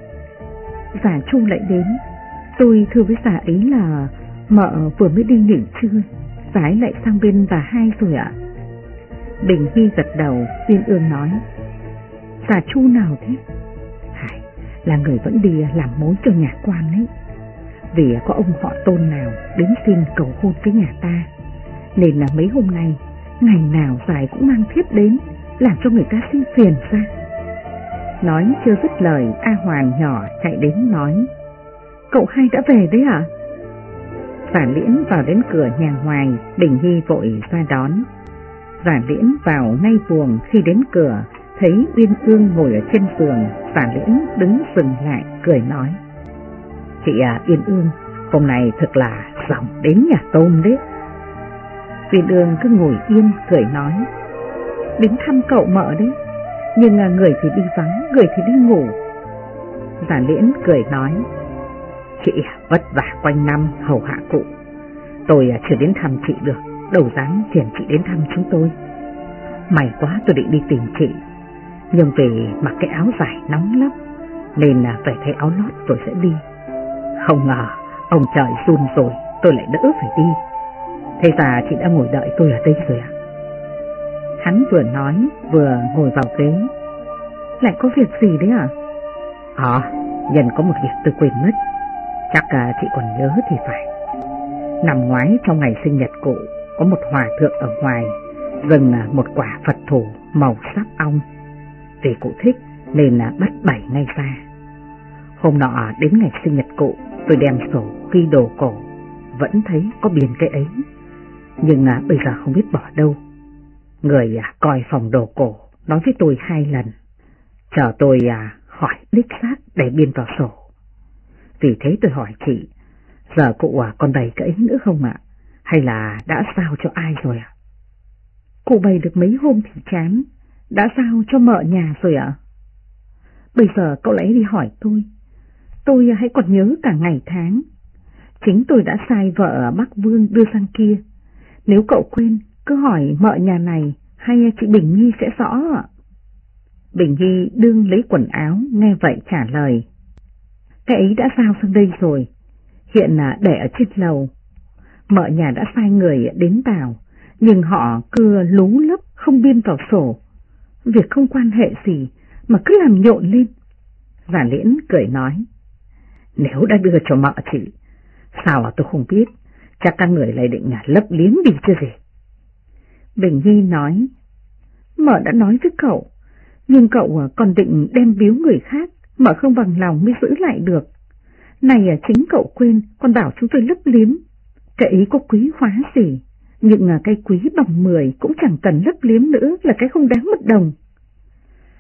già Chu lại đến, tôi thưa với già ấy là mợ vừa mới đi nghỉ trưa, già ấy lại sang bên bà hai rồi ạ. Bình Nhi gật đầu. Uyên Ương nói: già Chu nào thế? Hải là người vẫn đi làm mối cho nhà quan ấy, vì có ông họ Tôn nào đến xin cầu hôn với nhà ta, nên là mấy hôm nay ngày nào già cũng mang thiếp đến, làm cho người ta xin phiền ra. Nói chưa dứt lời, A Hoàn nhỏ chạy đến nói: cậu hai đã về đấy ạ? Giả Liễn vào đến cửa nhà ngoài, Bình Nhi vội ra đón. Giả Liễn vào ngay buồng, khi đến cửa thấy Uyên Ương ngồi ở trên giường, Giả Liễn đứng dừng lại cười nói: chị Uyên Ương, hôm nay thật là ròng đến nhà Tôn đấy. Uyên Ương cứ ngồi yên cười nói: đến thăm cậu mợ đấy, nhưng người thì đi vắng, người thì đi ngủ. Giả Liễn cười nói: chị vất vả quanh năm hầu hạ cụ, tôi chưa đến thăm chị được, đâu dám phiền chị đến thăm chúng tôi. May quá tôi định đi tìm chị, nhưng vì mặc cái áo dài nóng lắm nên phải thay áo lót rồi sẽ đi. Không ngờ ông trời xun rồi, tôi lại đỡ phải đi. Thế ra chị đã ngồi đợi tôi ở đây rồi à? Hắn vừa nói vừa ngồi vào ghế. Lại có việc gì đấy à? Nhân có một việc tôi quên mất, chắc chị còn nhớ thì phải. Năm ngoái trong ngày sinh nhật cụ, có một hòa thượng ở ngoài dâng một quả Phật thủ màu sáp ong. Vì cụ thích nên bắt bày ngay ra. Hôm nọ đến ngày sinh nhật cụ, tôi đem sổ ghi đồ cổ, vẫn thấy có biên cái ấy, nhưng bây giờ không biết bỏ đâu. Người coi phòng đồ cổ nói với tôi 2 lần, chờ tôi hỏi đích xác để biên vào sổ. Vì thế tôi hỏi chị, giờ cụ còn bày cái ấy nữa không ạ? Hay là đã giao cho ai rồi ạ? Cụ bày được mấy hôm thì chán, đã giao cho mợ nhà rồi ạ. Bây giờ cậu lại đi hỏi tôi hãy còn nhớ cả ngày tháng. Chính tôi đã sai vợ Bắc Vương đưa sang kia. Nếu cậu quên, cứ hỏi mợ nhà này hay chị Bình Nhi sẽ rõ ạ. Bình Nhi đương lấy quần áo, nghe vậy trả lời: cái ấy đã giao sang đây rồi, hiện để ở trên lầu. Mợ nhà đã sai người đến bảo, nhưng họ cứ lú lấp không biên vào sổ. Việc không quan hệ gì mà cứ làm nhộn lên. Giả Liễn cười nói: nếu đã đưa cho mợ chị, sao tôi không biết, chắc các người lại định lấp liếm đi chứ gì. Bình Nhi nói: mợ đã nói với cậu, nhưng cậu còn định đem biếu người khác, mợ không bằng lòng mới giữ lại được. Này chính cậu quên, còn bảo chúng tôi lấp liếm. Cái ấy có quý hóa gì, nhưng cái quý bằng 10 cũng chẳng cần lấp liếm nữa, là cái không đáng một đồng.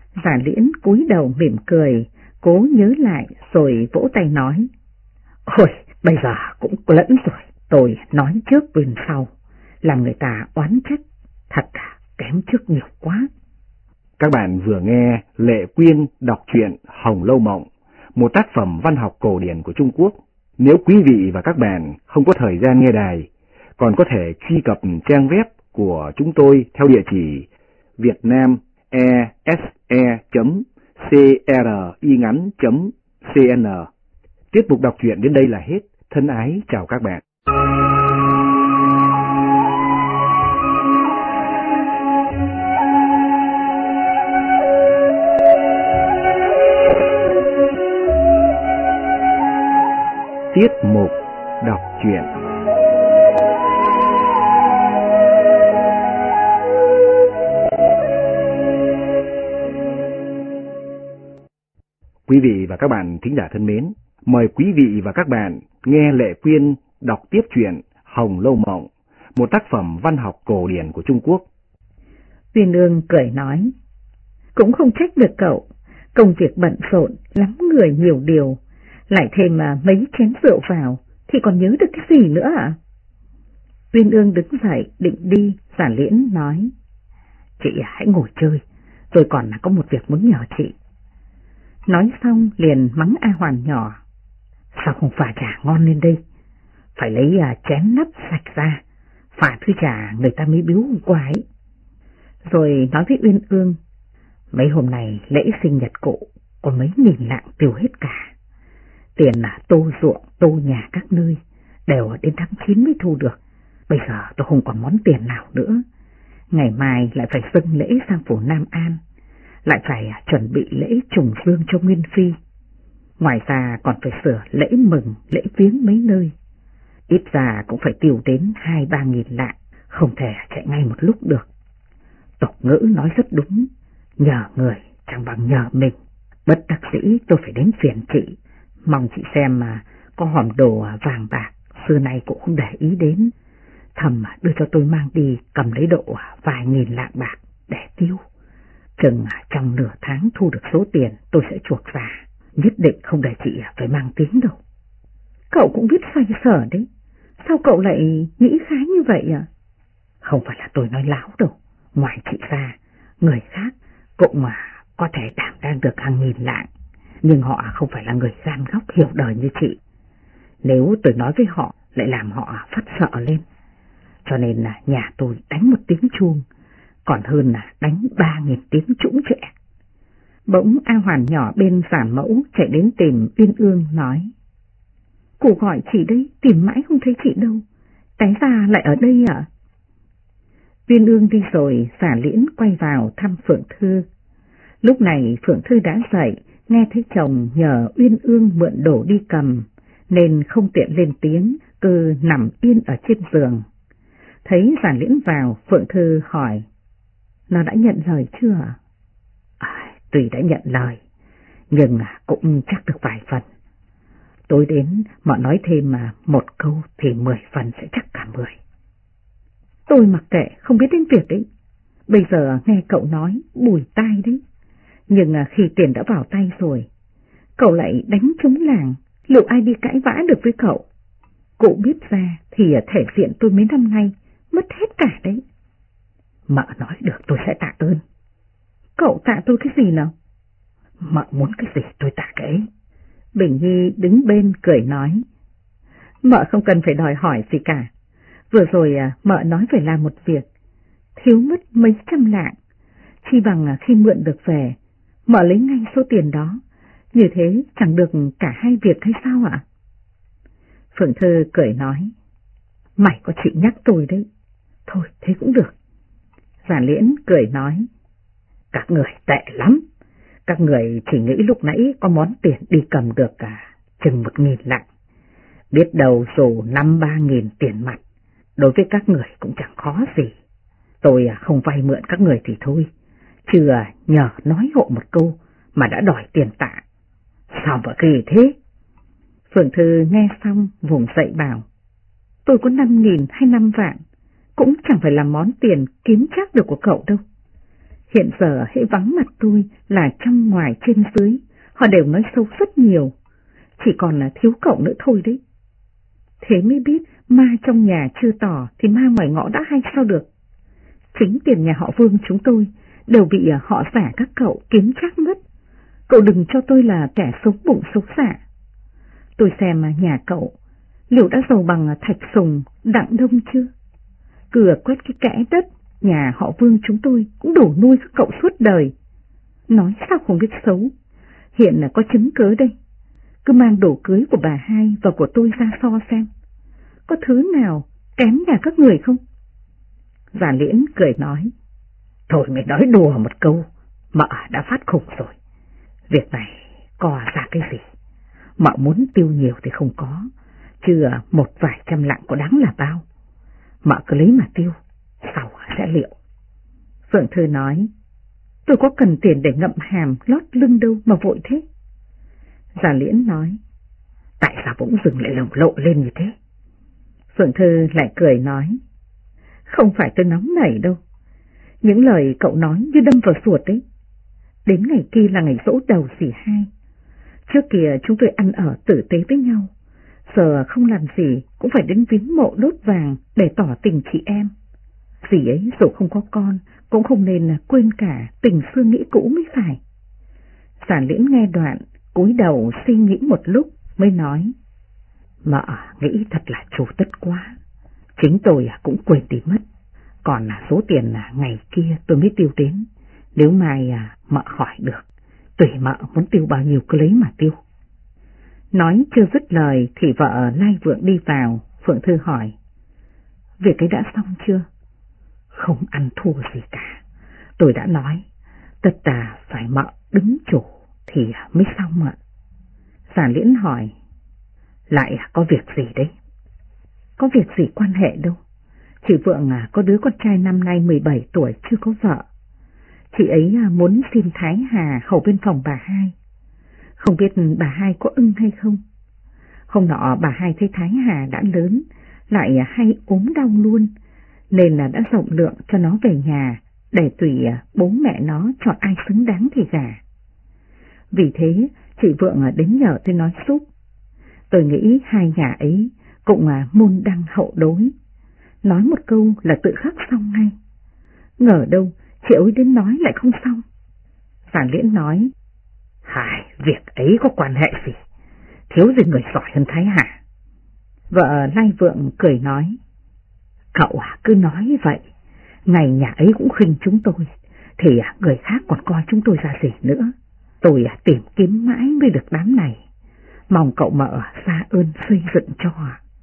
Giả Liễn cúi đầu mỉm cười, cố nhớ lại rồi vỗ tay nói. Ôi, bây giờ cũng lẫn rồi, tôi nói trước quên sau, làm người ta oán trách, thật kém trước nhiều quá. Các bạn vừa nghe Lệ Quyên đọc truyện Hồng Lâu Mộng, một tác phẩm văn học cổ điển của Trung Quốc. Nếu quý vị và các bạn không có thời gian nghe đài, còn có thể truy cập trang web của chúng tôi theo địa chỉ vietnamese.cringắn.cn. Tiết mục đọc truyện đến đây là hết. Thân ái chào các bạn. Tiết mục đọc truyện. Quý vị và các bạn thính giả thân mến, mời quý vị và các bạn nghe Lệ Quyên đọc tiếp truyện Hồng Lâu Mộng, một tác phẩm văn học cổ điển của Trung Quốc. Uyên Ương cười nói, cũng không trách được cậu, công việc bận rộn, lắm người nhiều điều, lại thêm mấy chén rượu vào thì còn nhớ được cái gì nữa ạ? Uyên Ương đứng dậy định đi, Giả Liễn nói, chị hãy ngồi chơi, tôi còn có một việc muốn nhờ chị. Nói xong liền mắng A Hoàn nhỏ, sao không pha trà ngon lên đây, phải lấy chén nắp sạch ra, pha thứ trà người ta mới biếu hôm qua ấy. Rồi nói với Uyên Ương, mấy hôm này lễ sinh nhật cụ, có mấy nghìn lạng tiêu hết cả. Tiền tô ruộng, tô nhà các nơi, đều đến tháng 9 mới thu được. Bây giờ tôi không còn món tiền nào nữa. Ngày mai lại phải dâng lễ sang phủ Nam An, lại phải chuẩn bị lễ trùng dương cho Nguyên Phi. Ngoài ra còn phải sửa lễ mừng, lễ viếng mấy nơi. Ít ra cũng phải tiêu đến 2-3 nghìn lạng, không thể chạy ngay một lúc được. Tục ngữ nói rất đúng, nhờ người chẳng bằng nhờ mình. Bất đắc dĩ tôi phải đến phiền chị, mong chị xem có hòm đồ vàng bạc xưa nay cũng không để ý đến, thầm đưa cho tôi mang đi cầm lấy độ vài nghìn lạng bạc để tiêu. Chừng trong nửa tháng thu được số tiền tôi sẽ chuộc ra, nhất định không để chị phải mang tiếng đâu. Cậu cũng biết xoay sở đấy, sao cậu lại nghĩ khá như vậy à? Không phải là tôi nói láo đâu, ngoài chị ra, người khác cũng có thể đảm đang được hàng nghìn lạng, nhưng họ không phải là người gan góc hiểu đời như chị. Nếu tôi nói với họ lại làm họ phát sợ lên. Cho nên nhà tôi đánh một tiếng chuông, còn hơn đánh 3.000 tiếng trũng trẻ. Bỗng A Hoàn nhỏ bên Giả Mẫu chạy đến tìm Uyên Ương nói, cụ gọi chị đấy, tìm mãi không thấy chị đâu, té ra lại ở đây ạ? Uyên Ương đi rồi, Giả Liễn quay vào thăm Phượng Thư. Lúc này Phượng Thư đã dậy, nghe thấy chồng nhờ Uyên Ương mượn đồ đi cầm, nên không tiện lên tiếng, cứ nằm yên ở trên giường. Thấy Giả Liễn vào, Phượng Thư hỏi, nó đã nhận lời chưa? Tuy đã nhận lời, nhưng cũng chắc được vài phần. Tối đến mà nói thêm một câu thì 10 phần sẽ chắc cả 10. Tôi mặc kệ, không biết đến việc đấy. Bây giờ nghe cậu nói, bùi tai đấy. Nhưng khi tiền đã vào tay rồi, cậu lại đánh trống làng, liệu ai đi cãi vã được với cậu? Cụ biết ra thì thể diện tôi mấy năm nay mất hết cả đấy. Mợ nói được tôi sẽ tạ ơn. Cậu tạ tôi cái gì nào? Mợ muốn cái gì tôi tạ cái ấy. Bình Nhi đứng bên cười nói, mợ không cần phải đòi hỏi gì cả. Vừa rồi mợ nói phải làm một việc, thiếu mất mấy trăm lạng, chi bằng khi mượn được về, mợ lấy ngay số tiền đó, như thế chẳng được cả hai việc hay sao ạ? Phượng Thư cười nói, mày có chị nhắc tôi đấy, thôi thế cũng được. Giả Liễn cười nói, các người tệ lắm, các người chỉ nghĩ lúc nãy có món tiền đi cầm được chừng 1.000 lạng, biết đâu dù 5-3.000 tiền mặt, đối với các người cũng chẳng khó gì. Tôi không vay mượn các người thì thôi, chứ nhờ nói hộ một câu mà đã đòi tiền tạ, sao mà kỳ thế? Phượng Thư nghe xong vùng dậy bảo, tôi có 5.000 hay 5 vạn, cũng chẳng phải là món tiền kiếm chắc được của cậu đâu. Hiện giờ hễ vắng mặt tôi là trong ngoài trên dưới, họ đều nói xấu rất nhiều, chỉ còn là thiếu cậu nữa thôi đấy. Thế mới biết ma trong nhà chưa tỏ thì ma ngoài ngõ đã hay sao được. Chính tiền nhà họ Vương chúng tôi đều bị họ giả các cậu kiếm chắc mất. Cậu đừng cho tôi là kẻ xấu bụng xấu dạ. Tôi xem nhà cậu liệu đã giàu bằng Thạch Sùng, Đặng Đông chưa? Cửa quét cái kẽ đất nhà họ Vương chúng tôi cũng đủ nuôi các cậu suốt đời. Nói sao không biết xấu. Hiện là có chứng cớ đây. Cứ mang đồ cưới của bà hai và của tôi ra so xem. Có thứ nào kém nhà các người không? Già Liễn cười nói. Thôi mày nói đùa một câu, mợ đã phát khùng rồi. Việc này co ra cái gì? Mợ muốn tiêu nhiều thì không có, chứ một vài trăm lạng có đáng là bao. Mợ cứ lấy mà tiêu, sau sẽ liệu. Phượng Thư nói. Tôi có cần tiền để ngậm hàm lót lưng đâu mà vội thế. Già Liễn nói. Tại sao bỗng dừng lại lồng lộ lên như thế? Phượng Thư lại cười nói. Không phải tôi nóng nảy đâu. Những lời cậu nói như đâm vào ruột đấy. Đến ngày kia là ngày giỗ đầu dì hai. Trước kia chúng tôi ăn ở tử tế với nhau. Giờ không làm gì cũng phải đến viếng mộ đốt vàng để tỏ tình chị em. Dì ấy dù không có con cũng không nên quên cả tình xưa nghĩ cũ mới phải. Già Liễn nghe đoạn, cúi đầu suy nghĩ một lúc mới nói. Mợ nghĩ thật là chu tất quá. Chính tôi cũng quên đi mất. Còn số tiền ngày kia tôi mới tiêu đến. Nếu mai mợ hỏi được, tùy mợ muốn tiêu bao nhiêu cứ lấy mà tiêu. Nói chưa dứt lời thì vợ Lai Vượng đi vào. Phượng Thư hỏi. Việc ấy đã xong chưa? Không ăn thua gì cả. Tôi đã nói, tất cả phải mợ đứng chủ thì mới xong ạ. Già Liễn hỏi. Lại có việc gì đấy? Có việc gì quan hệ đâu. Chị Vượng có đứa con trai năm nay 17 tuổi chưa có vợ. Chị ấy muốn xin Thái Hà hầu bên phòng bà hai. Không biết bà hai có ưng hay không. Hôm nọ bà hai thấy Thái Hà đã lớn, lại hay ốm đau luôn, nên là đã rộng lượng cho nó về nhà, để tùy bố mẹ nó chọn ai xứng đáng thì gả. Vì thế chị Vượng đến nhờ tôi nói giúp. Tôi nghĩ hai nhà ấy cũng môn đăng hậu đối. Nói một câu là tự khắc xong ngay. Ngờ đâu chị ấy đến nói lại không xong. Già Liễn nói. Hài, việc ấy có quan hệ gì? Thiếu gì người giỏi hơn Thái Hà. Vợ Lai Vượng cười nói. Cậu cứ nói vậy. Ngày nhà ấy cũng khinh chúng tôi, thì người khác còn coi chúng tôi ra gì nữa. Tôi tìm kiếm mãi mới được đám này. Mong cậu mợ xa ơn xây dựng cho.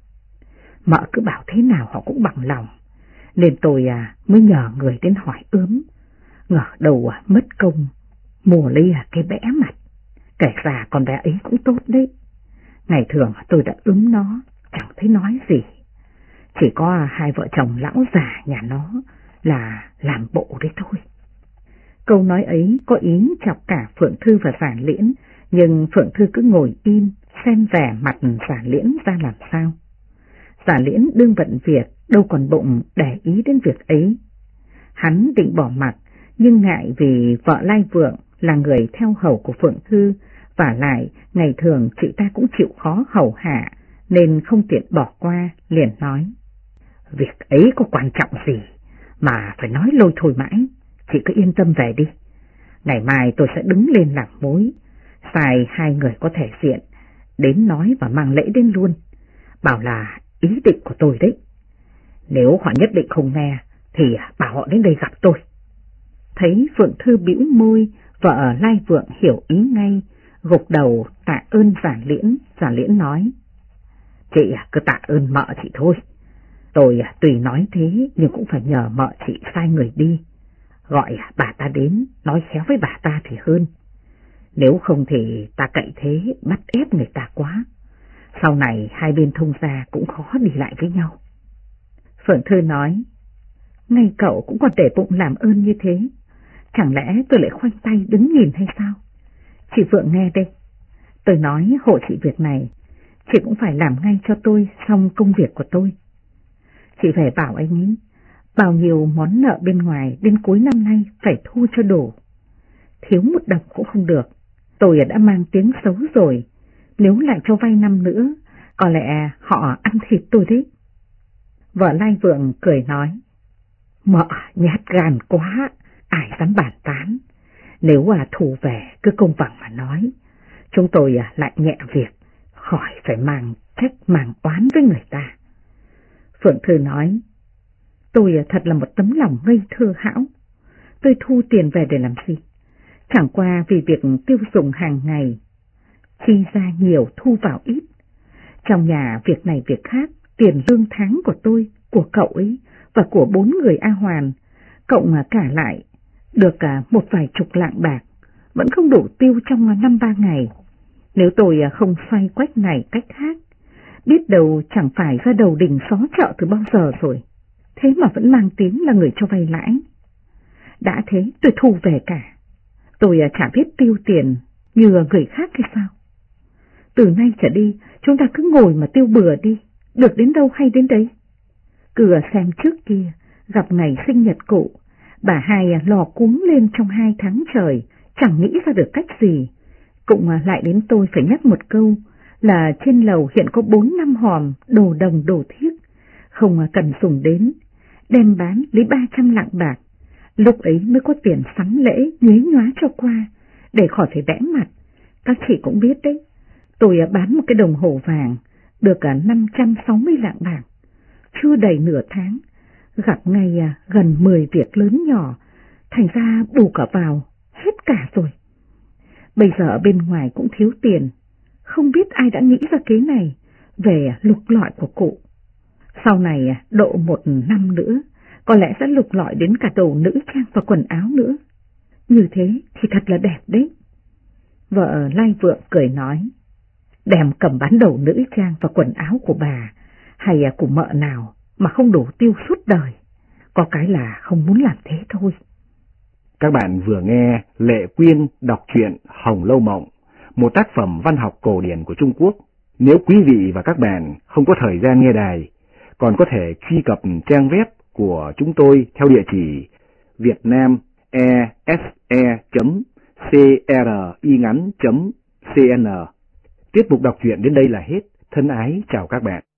Mợ cứ bảo thế nào họ cũng bằng lòng, nên tôi mới nhờ người đến hỏi ướm. Ngờ đầu mất công mùa ly cái bẽ mặt. Kể ra con bé ấy cũng tốt đấy. Ngày thường tôi đã ướm nó, chẳng thấy nói gì. Chỉ có hai vợ chồng lão già nhà nó là làm bộ đấy thôi. Câu nói ấy có ý chọc cả Phượng Thư và Già Liễn, nhưng Phượng Thư cứ ngồi im xem vẻ mặt Già Liễn ra làm sao. Già Liễn đương bận việc, đâu còn bụng để ý đến việc ấy. Hắn định bỏ mặc, nhưng ngại vì vợ Lai Vượng là người theo hầu của Phượng Thư, và lại ngày thường chị ta cũng chịu khó hầu hạ, nên không tiện bỏ qua, liền nói. Việc ấy có quan trọng gì mà phải nói lôi thôi mãi, chị cứ yên tâm về đi. Ngày mai tôi sẽ đứng lên làm mối, sai hai người có thể diện, đến nói và mang lễ đến luôn, bảo là ý định của tôi đấy. Nếu họ nhất định không nghe, thì bảo họ đến đây gặp tôi. Thấy Phượng Thư bĩu môi, vợ Lai Vượng hiểu ý ngay, gục đầu tạ ơn Già Liễn. Già Liễn nói. Chị cứ tạ ơn mợ chị thôi. Tôi tùy nói thế, nhưng cũng phải nhờ mợ chị sai người đi, gọi bà ta đến, nói khéo với bà ta thì hơn. Nếu không thì ta cậy thế bắt ép người ta quá. Sau này hai bên thông gia cũng khó đi lại với nhau. Phượng Thư nói. Ngay cậu cũng còn để bụng làm ơn như thế, chẳng lẽ tôi lại khoanh tay đứng nhìn hay sao? Chị Phượng nghe đây, tôi nói hộ chị việc này, chị cũng phải làm ngay cho tôi xong công việc của tôi. Chị phải bảo anh ấy Bao nhiêu món nợ bên ngoài đến cuối năm nay phải thu cho đủ. Thiếu một đồng cũng không được. Tôi đã mang tiếng xấu rồi. Nếu lại cho vay năm nữa, có lẽ họ ăn thịt tôi đấy. Vợ Lai Vượng cười nói. Mợ nhát gan quá, ai dám bàn tán. Nếu thù về cứ công bằng mà nói. Chúng tôi lại nhẹ việc, khỏi phải mang trách mang oán với người ta. Phượng Thư nói. Tôi thật là một tấm lòng ngây thơ hão. Tôi thu tiền về để làm gì? Chẳng qua vì việc tiêu dùng hàng ngày. Chi ra nhiều thu vào ít. Trong nhà việc này việc khác, tiền lương tháng của tôi, của cậu ấy và của 4 người A Hoàn, cộng cả lại được một vài chục lạng bạc, vẫn không đủ tiêu trong 5-3 ngày. Nếu tôi không xoay quách này cách khác, biết đâu chẳng phải ra đầu đình xó chợ từ bao giờ rồi. Thế mà vẫn mang tiếng là người cho vay lãi. Đã thế tôi thu về cả. Tôi chả biết tiêu tiền như người khác hay sao. Từ nay trở đi chúng ta cứ ngồi mà tiêu bừa đi, được đến đâu hay đến đấy. Cứ xem trước kia, gặp ngày sinh nhật cụ, bà hai lò cuống lên trong 2 tháng trời, chẳng nghĩ ra được cách gì. Cũng lại đến tôi phải nhắc một câu là trên lầu hiện có 4-5 hòm đồ đồng đồ thiếc, không cần dùng đến, đem bán lấy 300 lạng bạc. Lúc ấy mới có tiền sắm lễ nhuế nhóa cho qua, để khỏi phải bẽ mặt. Các chị cũng biết đấy, tôi bán một cái đồng hồ vàng, được 560 lạng bạc. Chưa đầy nửa tháng, gặp ngay gần 10 việc lớn nhỏ, thành ra bù cả vào, hết cả rồi. Bây giờ bên ngoài cũng thiếu tiền, không biết ai đã nghĩ ra kế này về lục lọi của cụ. Sau này độ 1 năm nữa, có lẽ sẽ lục lọi đến cả đồ nữ trang và quần áo nữa. Như thế thì thật là đẹp đấy. Vợ Lai Vượng cười nói. Đem cầm bán đồ nữ trang và quần áo của bà hay của mợ nào mà không đủ tiêu suốt đời. Có cái là không muốn làm thế thôi. Các bạn vừa nghe Lệ Quyên đọc truyện Hồng Lâu Mộng, một tác phẩm văn học cổ điển của Trung Quốc. Nếu quý vị và các bạn không có thời gian nghe đài, còn có thể truy cập trang web của chúng tôi theo địa chỉ vietnamese.cringắn.cn. Tiết mục đọc truyện đến đây là hết. Thân ái chào các bạn.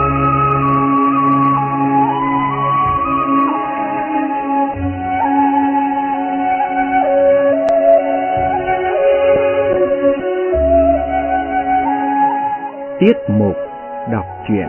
Tiết mục đọc truyện.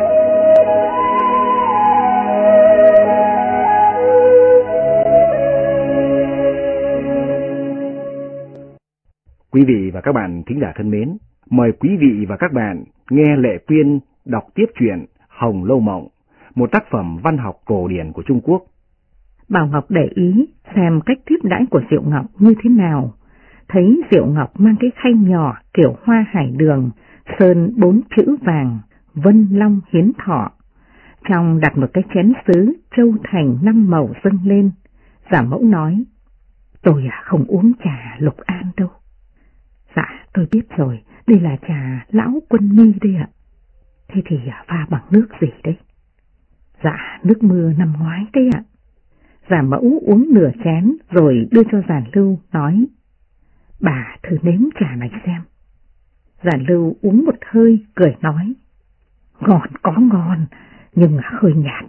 Quý vị và các bạn thính giả thân mến, mời quý vị và các bạn nghe Lệ Quyên đọc tiếp truyện Hồng Lâu Mộng, một tác phẩm văn học cổ điển của Trung Quốc. Bảo Ngọc để ý xem cách tiếp đãi của Diệu Ngọc như thế nào. Thấy Diệu Ngọc mang cái khay nhỏ kiểu hoa hải đường, sơn 4 chữ vàng, Vân Long Hiến Thọ. Trong đặt một cái chén sứ châu thành 5 màu dâng lên. Giả Mẫu nói, tôi không uống trà Lục An đâu. Dạ, tôi biết rồi, đây là trà Lão Quân Mi đây ạ. Thế thì pha bằng nước gì đấy? Dạ, nước mưa năm ngoái đấy ạ. Giả Mẫu uống nửa chén rồi đưa cho Giản Lưu, nói, bà thử nếm trà này xem. Giản Lưu uống một hơi, cười nói, ngon có ngon, nhưng hơi nhạt,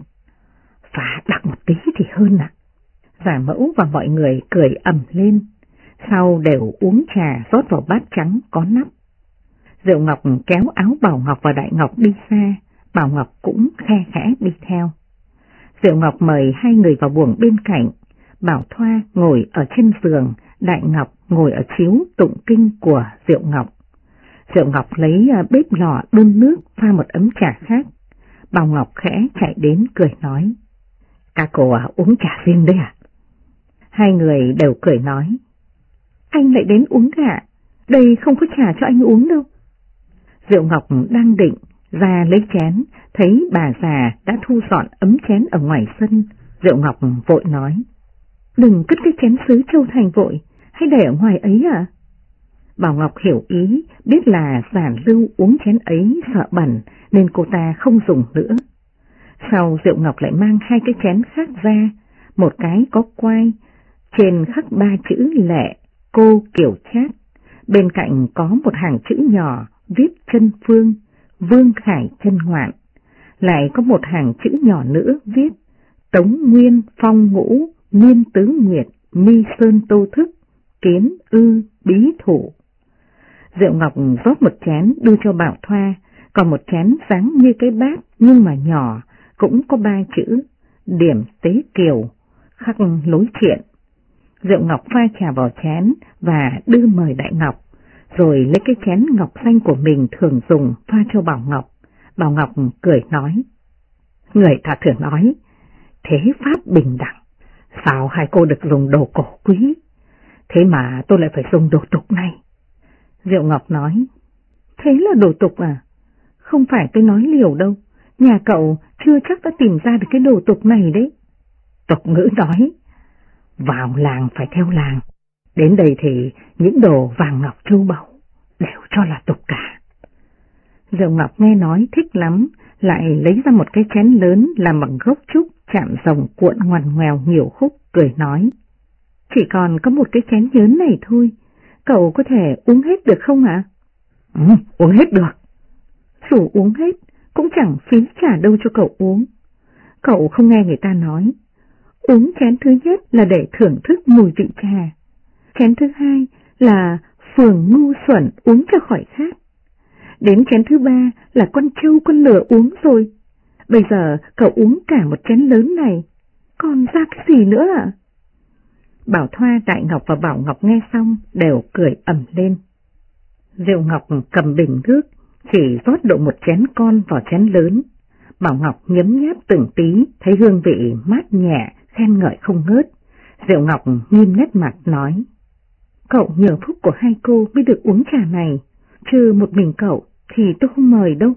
pha đặc một tí thì hơn ạ. Giả Mẫu và mọi người cười ầm lên, sau đều uống trà rót vào bát trắng có nắp. Diệu Ngọc kéo áo Bảo Ngọc và Đại Ngọc đi xa, Bảo Ngọc cũng khe khẽ đi theo. Diệu Ngọc mời hai người vào buồng bên cạnh, Bảo Thoa ngồi ở trên giường, Đại Ngọc ngồi ở chiếu tụng kinh của Diệu Ngọc. Diệu Ngọc lấy bếp lò đun nước pha một ấm trà khác. Bảo Ngọc khẽ chạy đến cười nói, các cô uống trà riêng đấy à? Hai người đều cười nói, anh lại đến uống cả, đây không có trà cho anh uống đâu. Diệu Ngọc đang định ra lấy chén, thấy bà già đã thu dọn ấm chén ở ngoài sân. Diệu Ngọc vội nói, đừng cất cái chén sứ châu thành vội, hay để ở ngoài ấy à? Bảo Ngọc hiểu ý, biết là Giản Lưu uống chén ấy sợ bẩn nên cô ta không dùng nữa. Sau Diệu Ngọc lại mang 2 cái chén khác ra, một cái có quai, trên khắc 3 chữ Lệ, Cô Kiều Trác, bên cạnh có một hàng chữ nhỏ viết Chân Phương, Vương Khải Chân Ngoạn, lại có một hàng chữ nhỏ nữa viết Tống Nguyên Phong Ngũ, Niên Tứ Nguyệt, Mi Sơn Tô Thức, Kiến Ư Bí Thủ. Diệu Ngọc rót một chén đưa cho Bảo Thoa, còn một chén dáng như cái bát nhưng mà nhỏ, cũng có 3 chữ Điểm Tế Kiều, khắc lối triện. Diệu Ngọc pha trà vào chén và đưa mời Đại Ngọc, rồi lấy cái chén ngọc xanh của mình thường dùng pha cho Bảo Ngọc. Bảo Ngọc cười nói, người ta thường nói, thế pháp bình đẳng, sao hai cô được dùng đồ cổ quý, thế mà tôi lại phải dùng đồ tục này. Diệu Ngọc nói, thế là đồ tục à? Không phải tôi nói liều đâu, nhà cậu chưa chắc đã tìm ra được cái đồ tục này đấy. Tục ngữ nói, vào làng phải theo làng, đến đây thì những đồ vàng ngọc châu báu đều cho là tục cả. Diệu Ngọc nghe nói thích lắm, lại lấy ra một cái chén lớn làm bằng gốc trúc chạm rồng cuộn ngoằn ngoèo nhiều khúc, cười nói, chỉ còn có một cái chén lớn này thôi, cậu có thể uống hết được không ạ? Uống hết được. Dù uống hết cũng chẳng phí trả đâu cho cậu uống. Cậu không nghe người ta nói, uống chén thứ nhất là để thưởng thức mùi vị trà, chén thứ hai là phường ngu xuẩn uống cho khỏi khát, đến chén thứ 3 là con trâu con lửa uống rồi. Bây giờ cậu uống cả một chén lớn này, còn ra cái gì nữa ạ? Bảo Thoa, Đại Ngọc và Bảo Ngọc nghe xong đều cười ầm lên. Diệu Ngọc cầm bình nước, chỉ rót độ một chén con vào chén lớn. Bảo Ngọc nhấm nháp từng tí, thấy hương vị mát nhẹ, khen ngợi không ngớt. Diệu Ngọc nghiêm nét mặt nói, cậu nhờ phúc của hai cô mới được uống trà này, chứ một mình cậu thì tôi không mời đâu.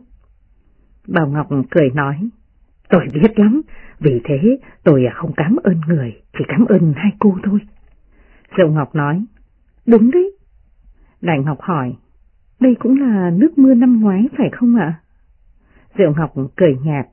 Bảo Ngọc cười nói, tôi biết lắm, vì thế tôi không cảm ơn người, chỉ cảm ơn hai cô thôi. Diệu Ngọc nói, đúng đấy. Đại Ngọc hỏi, đây cũng là nước mưa năm ngoái phải không ạ? Diệu Ngọc cười nhạt,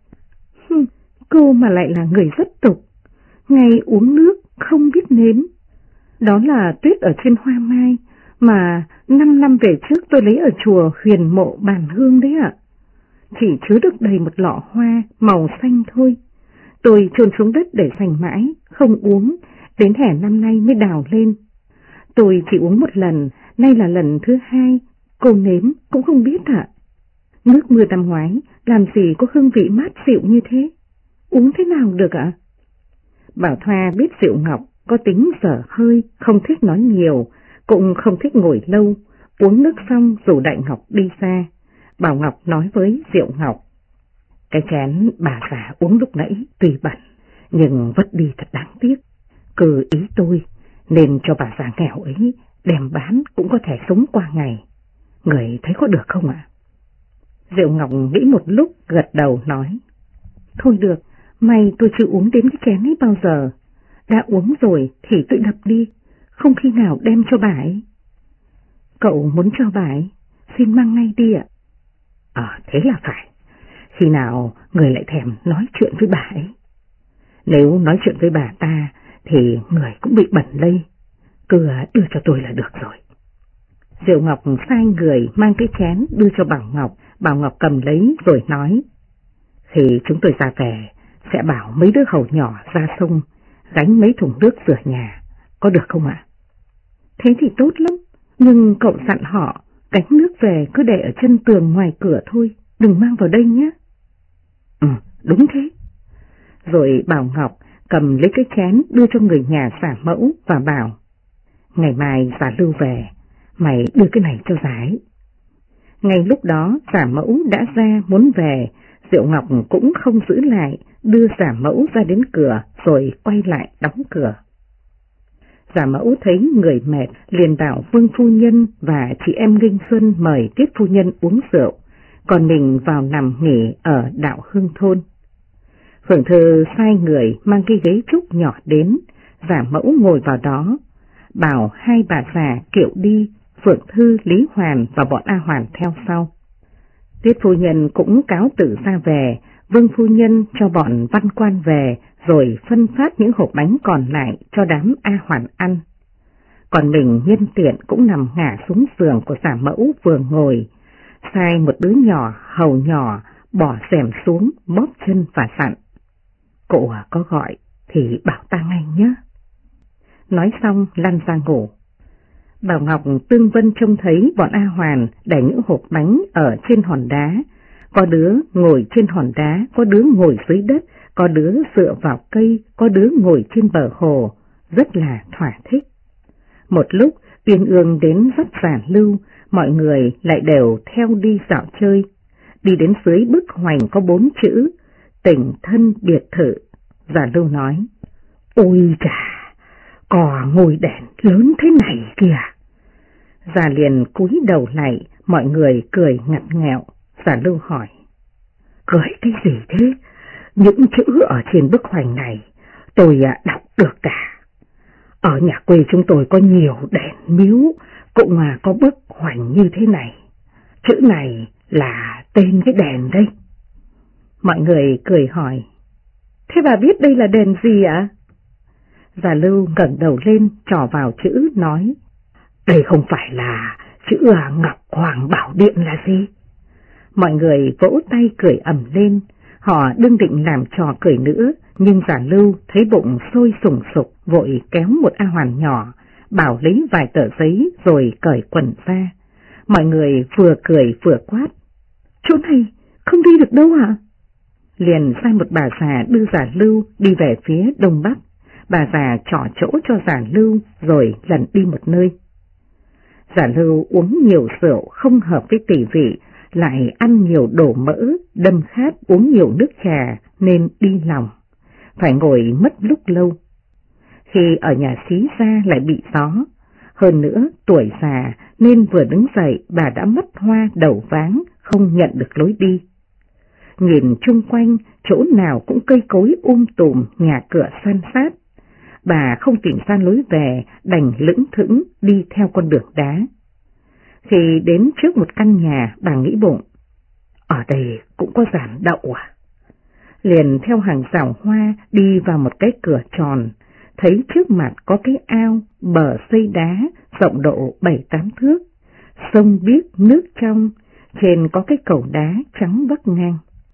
cô mà lại là người rất tục, ngay uống nước không biết nếm. Đó là tuyết ở trên hoa mai mà 5 năm về trước tôi lấy ở chùa Huyền Mộ Bàn Hương đấy ạ. Chỉ chứa được đầy một lọ hoa màu xanh thôi. Tôi chôn xuống đất để dành mãi, không uống, đến hè năm nay mới đào lên. Tôi chỉ uống một lần, nay là lần thứ 2, cô nếm cũng không biết ạ. Nước mưa năm ngoái làm gì có hương vị mát dịu như thế, uống thế nào được ạ? Bảo Thoa biết Diệu Ngọc có tính dở hơi, không thích nói nhiều, cũng không thích ngồi lâu, uống nước xong rủ Đại Ngọc đi ra. Bảo Ngọc nói với Diệu Ngọc, cái chén bà già uống lúc nãy tuy bẩn, nhưng vứt đi thật đáng tiếc. Cứ ý tôi, nên cho bà già nghèo ấy đem bán cũng có thể sống qua ngày. Người thấy có được không ạ? Diệu Ngọc nghĩ một lúc gật đầu nói, thôi được, may tôi chưa uống đến cái chén ấy bao giờ. Đã uống rồi thì tôi đập đi, không khi nào đem cho bà ấy. Cậu muốn cho bà ấy, xin mang ngay đi ạ. Thế là phải. Khi nào người lại thèm nói chuyện với bà ấy? Nếu nói chuyện với bà ta thì người cũng bị bẩn lây, cứ đưa cho tôi là được rồi. Diệu Ngọc sai người mang cái chén đưa cho Bảo Ngọc cầm lấy rồi nói, khi chúng tôi ra về sẽ bảo mấy đứa hầu nhỏ ra sông gánh mấy thùng nước rửa nhà, có được không ạ? Thế thì tốt lắm, nhưng cậu dặn họ gánh nước về cứ để ở chân tường ngoài cửa thôi, đừng mang vào đây nhé. Đúng thế. Rồi Bảo Ngọc cầm lấy cái chén đưa cho người nhà giả mẫu và bảo, ngày mai giả Lưu về, mày đưa cái này cho giả ấy. Ngay lúc đó giả mẫu đã ra muốn về, Diệu Ngọc cũng không giữ lại, đưa giả mẫu ra đến cửa rồi quay lại đóng cửa. Giả mẫu thấy người mệt liền bảo Vương phu nhân và chị em Nghinh Xuân mời Tiết phu nhân uống rượu, còn mình vào nằm nghỉ ở Đạo Hương thôn. Phượng Thư sai người mang cái ghế trúc nhỏ đến, giả mẫu ngồi vào đó, bảo hai bà già Kiệu đi, Phượng Thư, Lý Hoàn và bọn A Hoàn theo sau. Tiết phu nhân cũng cáo tử ra về, Vương phu nhân cho bọn văn quan về rồi phân phát những hộp bánh còn lại cho đám A Hoàn ăn. Còn mình nhân tiện cũng nằm ngả xuống giường của giả mẫu vừa ngồi, sai một đứa nhỏ hầu nhỏ bỏ rèm xuống bóp chân và dặn: "Cụ có gọi thì bảo ta ngay nhé." Nói xong lăn ra ngủ. Bảo Ngọc Tương Vân trông thấy bọn A Hoàn để những hộp bánh ở trên hòn đá, có đứa ngồi trên hòn đá, có đứa ngồi dưới đất, có đứa dựa vào cây, có đứa ngồi trên bờ hồ, rất là thỏa thích. Một lúc Uyên Ương đến dắt Giả Lưu, mọi người lại đều theo đi dạo chơi. Đi đến dưới bức hoành có 4 chữ Tỉnh Thân Biệt Thự. Giả Lưu nói: "Ôi chà, có ngôi đèn lớn thế này kìa." Giả liền cúi đầu lại, mọi người cười ngặt nghẹo. Giả Lưu hỏi: "Cười cái gì thế? Những chữ ở trên bức hoành này tôi đọc được cả. Ở nhà quê chúng tôi có nhiều đèn miếu, cũng có bức hoành như thế này. Chữ này là tên cái đèn đây." Mọi người cười hỏi: "Thế bà biết đây là đèn gì ạ?" Giả Lưu ngẩng đầu lên trỏ vào chữ nói: "Đây không phải là chữ Ngọc Hoàng Bảo Điện là gì?" Mọi người vỗ tay cười ầm lên, họ đương định làm trò cười nữa, nhưng Giả Lưu thấy bụng sôi sùng sục, vội kéo một A Hoàn nhỏ, bảo lấy vài tờ giấy rồi cởi quần ra. Mọi người vừa cười vừa quát: "Chỗ này không đi được đâu hả?" Liền sai một bà già đưa Giả Lưu đi về phía đông bắc. Bà già trỏ chỗ cho Giả Lưu rồi lần đi một nơi. Giả Lưu uống nhiều rượu không hợp với tỳ vị, lại ăn nhiều đồ mỡ, đâm khát uống nhiều nước trà nên đi lòng, phải ngồi mất lúc lâu. Khi ở nhà xí ra lại bị gió, hơn nữa tuổi già nên vừa đứng dậy bà đã mất hoa đầu váng, không nhận được lối đi. Nhìn chung quanh, chỗ nào cũng cây cối tùm, nhà cửa san sát. Bà không tìm ra lối về, đành lững thững đi theo con đường đá. Khi đến trước một căn nhà, bà nghĩ bụng: "Ở đây cũng có giàn đậu à?" Liền theo hàng rào hoa đi vào một cái cửa tròn, thấy trước mặt có cái ao, bờ xây đá, rộng độ 7-8 thước, sông biếc nước trong, trên có cái cầu đá trắng vắt ngang.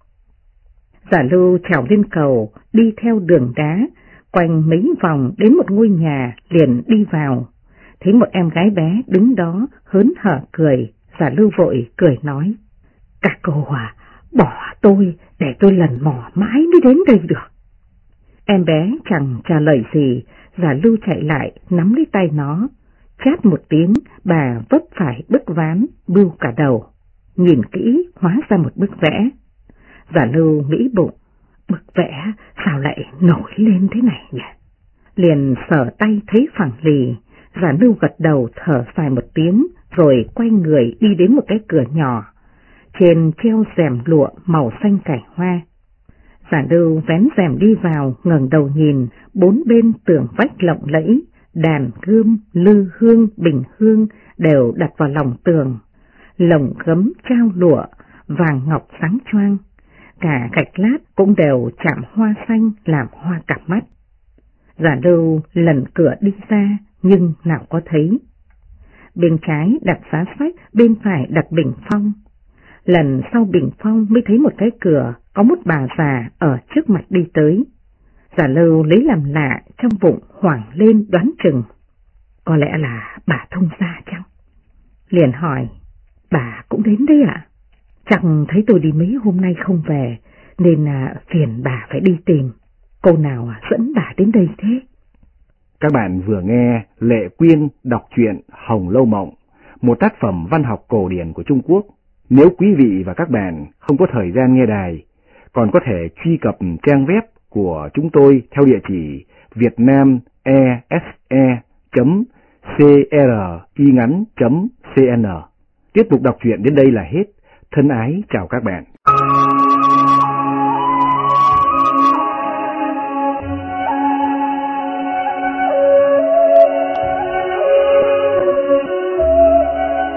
Giả Lưu trèo lên cầu, đi theo đường đá, quanh mấy vòng đến một ngôi nhà, liền đi vào. Thấy một em gái bé đứng đó hớn hở cười, Giả Lưu vội cười nói: "Các cô bỏ tôi để tôi lần mò mãi mới đến đây được." Em bé chẳng trả lời gì, Giả Lưu chạy lại nắm lấy tay nó, chát một tiếng, bà vấp phải bức ván, bưu cả đầu. Nhìn kỹ hóa ra một bức vẽ. Giả Lưu nghĩ bụng: bức vẽ sao lại nổi lên thế này nhỉ? Liền sờ tay thấy phẳng lì. Giả Lưu gật đầu thở dài một tiếng, rồi quay người đi đến một cái cửa nhỏ, trên treo rèm lụa màu xanh cải hoa. Giả Lưu vén rèm đi vào, ngẩng đầu nhìn, 4 bên tường vách lộng lẫy, đàn gươm, lư hương, bình hương đều đặt vào lòng tường, lồng gấm trao lụa, vàng ngọc sáng choang, cả gạch lát cũng đều chạm hoa xanh làm hoa cặp mắt. Giả Lưu lần cửa đi ra, nhưng nào có thấy. Bên trái đặt giá sách, bên phải đặt bình phong. Lần sau bình phong mới thấy một cái cửa, có một bà già ở trước mặt đi tới. Giả Lưu lấy làm lạ, trong bụng hoảng lên đoán chừng: có lẽ là bà thông gia chăng? Liền hỏi: bà cũng đến đấy ạ? Chẳng thấy tôi đi mấy hôm nay không về, nên phiền bà phải đi tìm. Cô nào dẫn bà đến đây thế? Các bạn vừa nghe Lệ Quyên đọc truyện Hồng Lâu Mộng, một tác phẩm văn học cổ điển của Trung Quốc. Nếu quý vị và các bạn không có thời gian nghe đài, còn có thể truy cập trang web của chúng tôi theo địa chỉ vietnamese.cringắn.cn. Tiếp tục đọc truyện đến đây là hết. Thân ái chào các bạn.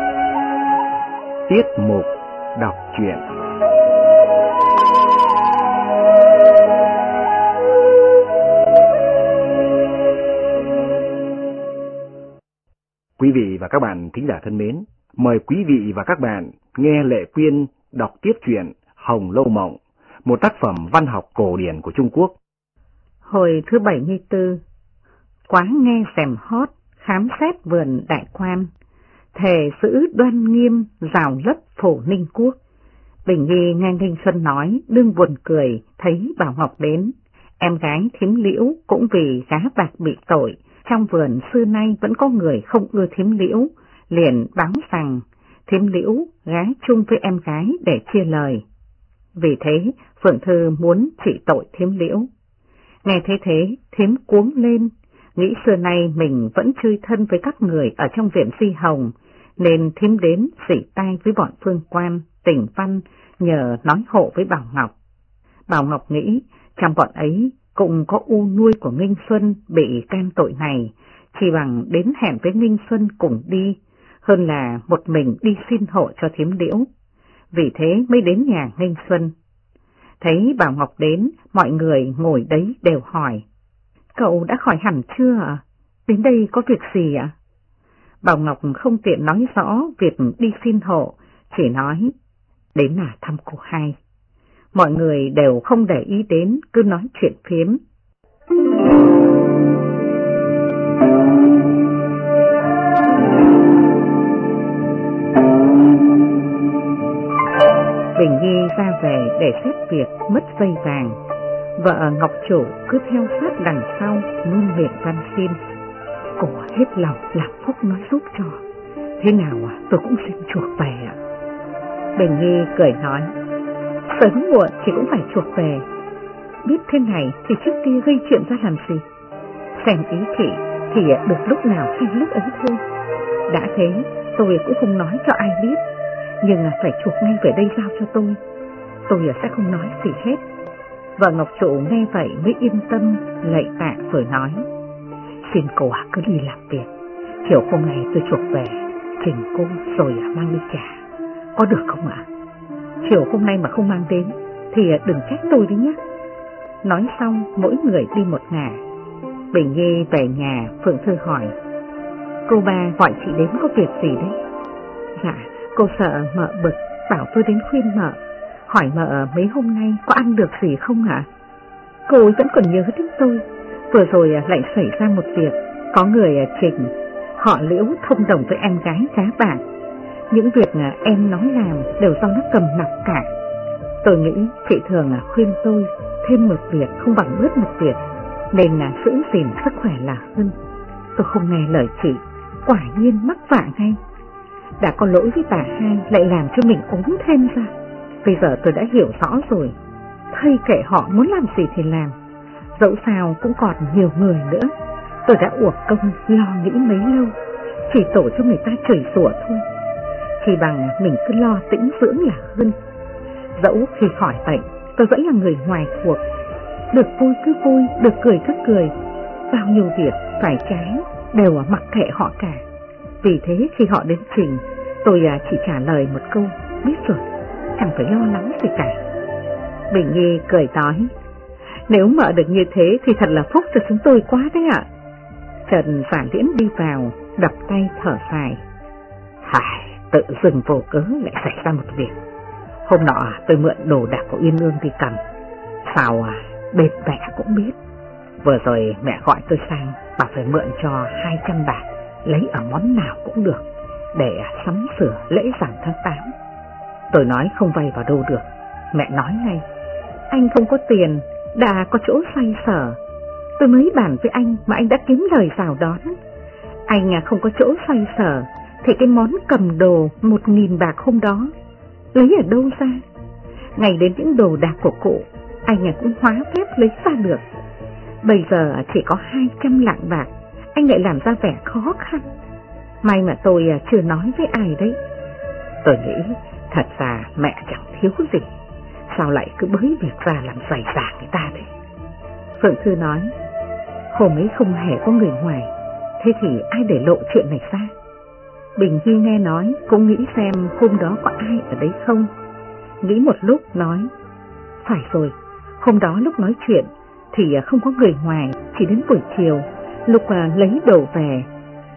Tiết mục đọc truyện. Quý vị và các bạn thính giả thân mến, mời quý vị và các bạn nghe Lệ Quyên đọc tiếp truyện Hồng Lâu Mộng, một tác phẩm văn học cổ điển của Trung Quốc. Hồi thứ 74, Quán nghe xèm hót, khám xét vườn đại quan, thề giữ đoan nghiêm, rào lấp Phổ Ninh Quốc. Bình Nhi nghe Ninh Xuân nói, đương buồn cười, thấy Bảo Ngọc đến. Em gái Thím Liễu cũng vì gá bạc bị tội, trong vườn xưa nay vẫn có người không ưa Thím Liễu, liền báo rằng Thím Liễu gá chung với em gái để chia lời. Vì thế, Phượng Thư muốn trị tội Thím Liễu. Nghe thấy thế, Thím cuống lên, nghĩ xưa nay mình vẫn chơi thân với các người ở trong viện Di Hồng, nên Thím đến xỉ tai với bọn Phương Quan, Tỉnh Văn, nhờ nói hộ với Bảo Ngọc. Bảo Ngọc nghĩ, trong bọn ấy cũng có u nuôi của Nghinh Xuân bị can tội này, chỉ bằng đến hẹn với Nghinh Xuân cùng đi, hơn là một mình đi xin hộ cho Thím Liễu. Vì thế mới đến nhà Nghinh Xuân. Thấy Bảo Ngọc đến, mọi người ngồi đấy đều hỏi, cậu đã khỏi hẳn chưa ạ? Đến đây có việc gì ạ? Bảo Ngọc không tiện nói rõ việc đi xin hộ, chỉ nói, đến là thăm cô hai. Mọi người đều không để ý đến, cứ nói chuyện phiếm. Bình Nhi ra về để xét việc mất dây vàng. Vợ Ngọc Chủ cứ theo sát đằng sau, luôn miệng van xin. Cô hết lòng làm phúc nói giúp cho. Thế nào tôi cũng xin chuộc về ạ. Bình Nhi cười nói, sớm muộn thì cũng phải chuộc về. Biết thế này thì trước kia gây chuyện ra làm gì? Xem ý chị thì được lúc nào hay lúc ấy thôi. Đã thế tôi cũng không nói cho ai biết, nhưng phải chuộc ngay về đây giao cho tôi sẽ không nói gì hết. Vợ Ngọc Trụ nghe vậy mới yên tâm, lạy tạ rồi nói, xin cô cứ đi làm việc, chiều hôm nay tôi chuộc về, trình cô rồi mang đi trả, có được không ạ? Chiều hôm nay mà không mang đến thì đừng trách tôi đấy nhé. Nói xong mỗi người đi một ngả. Bình Nhi về nhà, Phượng Thư hỏi, cô ba gọi chị đến có việc gì đấy? Dạ, cô sợ mợ bực, bảo tôi đến khuyên mợ, hỏi mợ mấy hôm nay có ăn được gì không ạ? Cô ấy vẫn còn nhớ đến tôi. Vừa rồi lại xảy ra một việc, có người trình họ Liễu thông đồng với em gái cá bạc. Những việc em nói làm đều do nó cầm nọc cả. Tôi nghĩ chị thường khuyên tôi thêm một việc không bằng bớt một việc, nên giữ gìn sức khỏe là hơn. Tôi không nghe lời chị, quả nhiên mắc vạ ngay. Đã có lỗi với bà hai lại làm cho mình ốm thêm ra. Bây giờ tôi đã hiểu rõ rồi, thây kệ họ muốn làm gì thì làm, dẫu sao cũng còn nhiều người nữa. Tôi đã uổng công lo nghĩ mấy lâu, chỉ tổ cho người ta chửi rủa thôi. Chỉ bằng mình cứ lo tĩnh dưỡng là hơn. Dẫu khi khỏi bệnh, tôi vẫn là người ngoài cuộc, được vui cứ vui, được cười cứ cười. Bao nhiêu việc phải trái đều mặc kệ họ cả. Vì thế khi họ đến trình, tôi chỉ trả lời một câu, biết rồi, chẳng phải lo lắng gì cả. Bình Nhi cười nói, nếu mợ được như thế thì thật là phúc cho chúng tôi quá đấy ạ. Trần Phản Liễn đi vào, đập tay thở dài, tự dưng vô cớ lại xảy ra một việc. Hôm nọ tôi mượn đồ đạc của Uyên Ương đi cầm, sao bên mẹ cũng biết. Vừa rồi mẹ gọi tôi sang, bảo phải mượn cho 200 bạc, lấy ở món nào cũng được, để sắm sửa lễ rằm tháng 8. Tôi nói không vay vào đâu được. Mẹ nói ngay, anh không có tiền, đã có chỗ xoay sở. Tôi mới bàn với anh mà anh đã kiếm lời rào đón. Anh không có chỗ xoay sở thì cái món cầm đồ 1.000 bạc hôm đó lấy ở đâu ra? Ngày đến những đồ đạc của cụ anh cũng hóa phép lấy ra được. Bây giờ chỉ có 200 lạng bạc, anh lại làm ra vẻ khó khăn. May mà tôi chưa nói với ai đấy. Tôi nghĩ thật ra mẹ chẳng thiếu gì, sao lại cứ bới việc ra làm dày dả người ta đấy. Phượng Thư nói, hôm ấy không hề có người ngoài, thế thì ai để lộ chuyện này ra? Bình Nhi nghe nói cũng nghĩ xem hôm đó có ai ở đấy không. Nghĩ một lúc nói, phải rồi, hôm đó lúc nói chuyện thì không có người ngoài, chỉ đến buổi chiều lúc lấy đồ về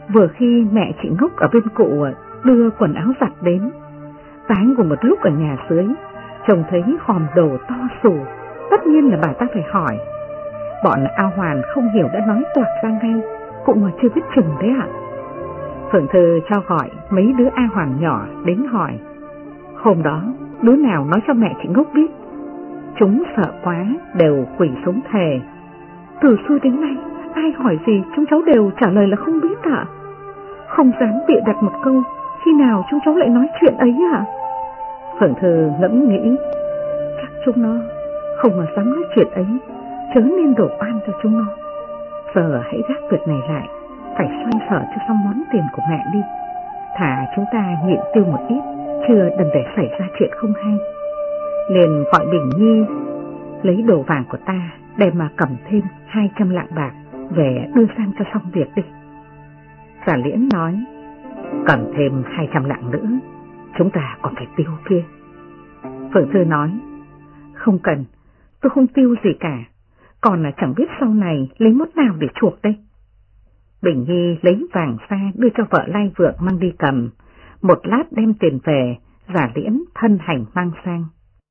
Vừa khi mẹ chị Ngốc ở bên cụ đưa quần áo giặt đến, sáng cùng một lúc ở nhà dưới, chồng thấy hòm đồ to xù, tất nhiên là bà ta phải hỏi. Bọn A Hoàn không hiểu đã nói toạc ra ngay, cũng mà chưa biết chừng đấy ạ. Phượng Thư cho gọi mấy đứa A Hoàn nhỏ đến hỏi. Hôm đó đứa nào nói cho mẹ chị Ngốc biết. Chúng sợ quá đều quỳ xuống thề. Từ xưa đến nay ai hỏi gì chúng cháu đều trả lời là không biết ạ. Không dám bịa đặt một câu, khi nào chúng cháu lại nói chuyện ấy ạ? Phượng Thư ngẫm nghĩ, chắc chúng nó không mà dám nói chuyện ấy, chớ nên đổ oan cho chúng nó. Giờ hãy gác việc này lại, phải xoay sở cho xong món tiền của mẹ đi. Thả chúng ta nhịn tiêu một ít, chưa đừng để xảy ra chuyện không hay. Liền gọi Bình Nhi lấy đồ vàng của ta, đem mà cầm thêm 200 lạng bạc về đưa sang cho xong việc đi. Giả Liễn nói, cầm thêm 200 lạng nữa, chúng ta còn phải tiêu kia. Phượng Thư nói, không cần, tôi không tiêu gì cả, còn là chẳng biết sau này lấy món nào để chuộc đây. Bình Nhi lấy vàng ra đưa cho vợ Lai Vượng mang đi cầm, một lát đem tiền về, Giả Liễn thân hành mang sang.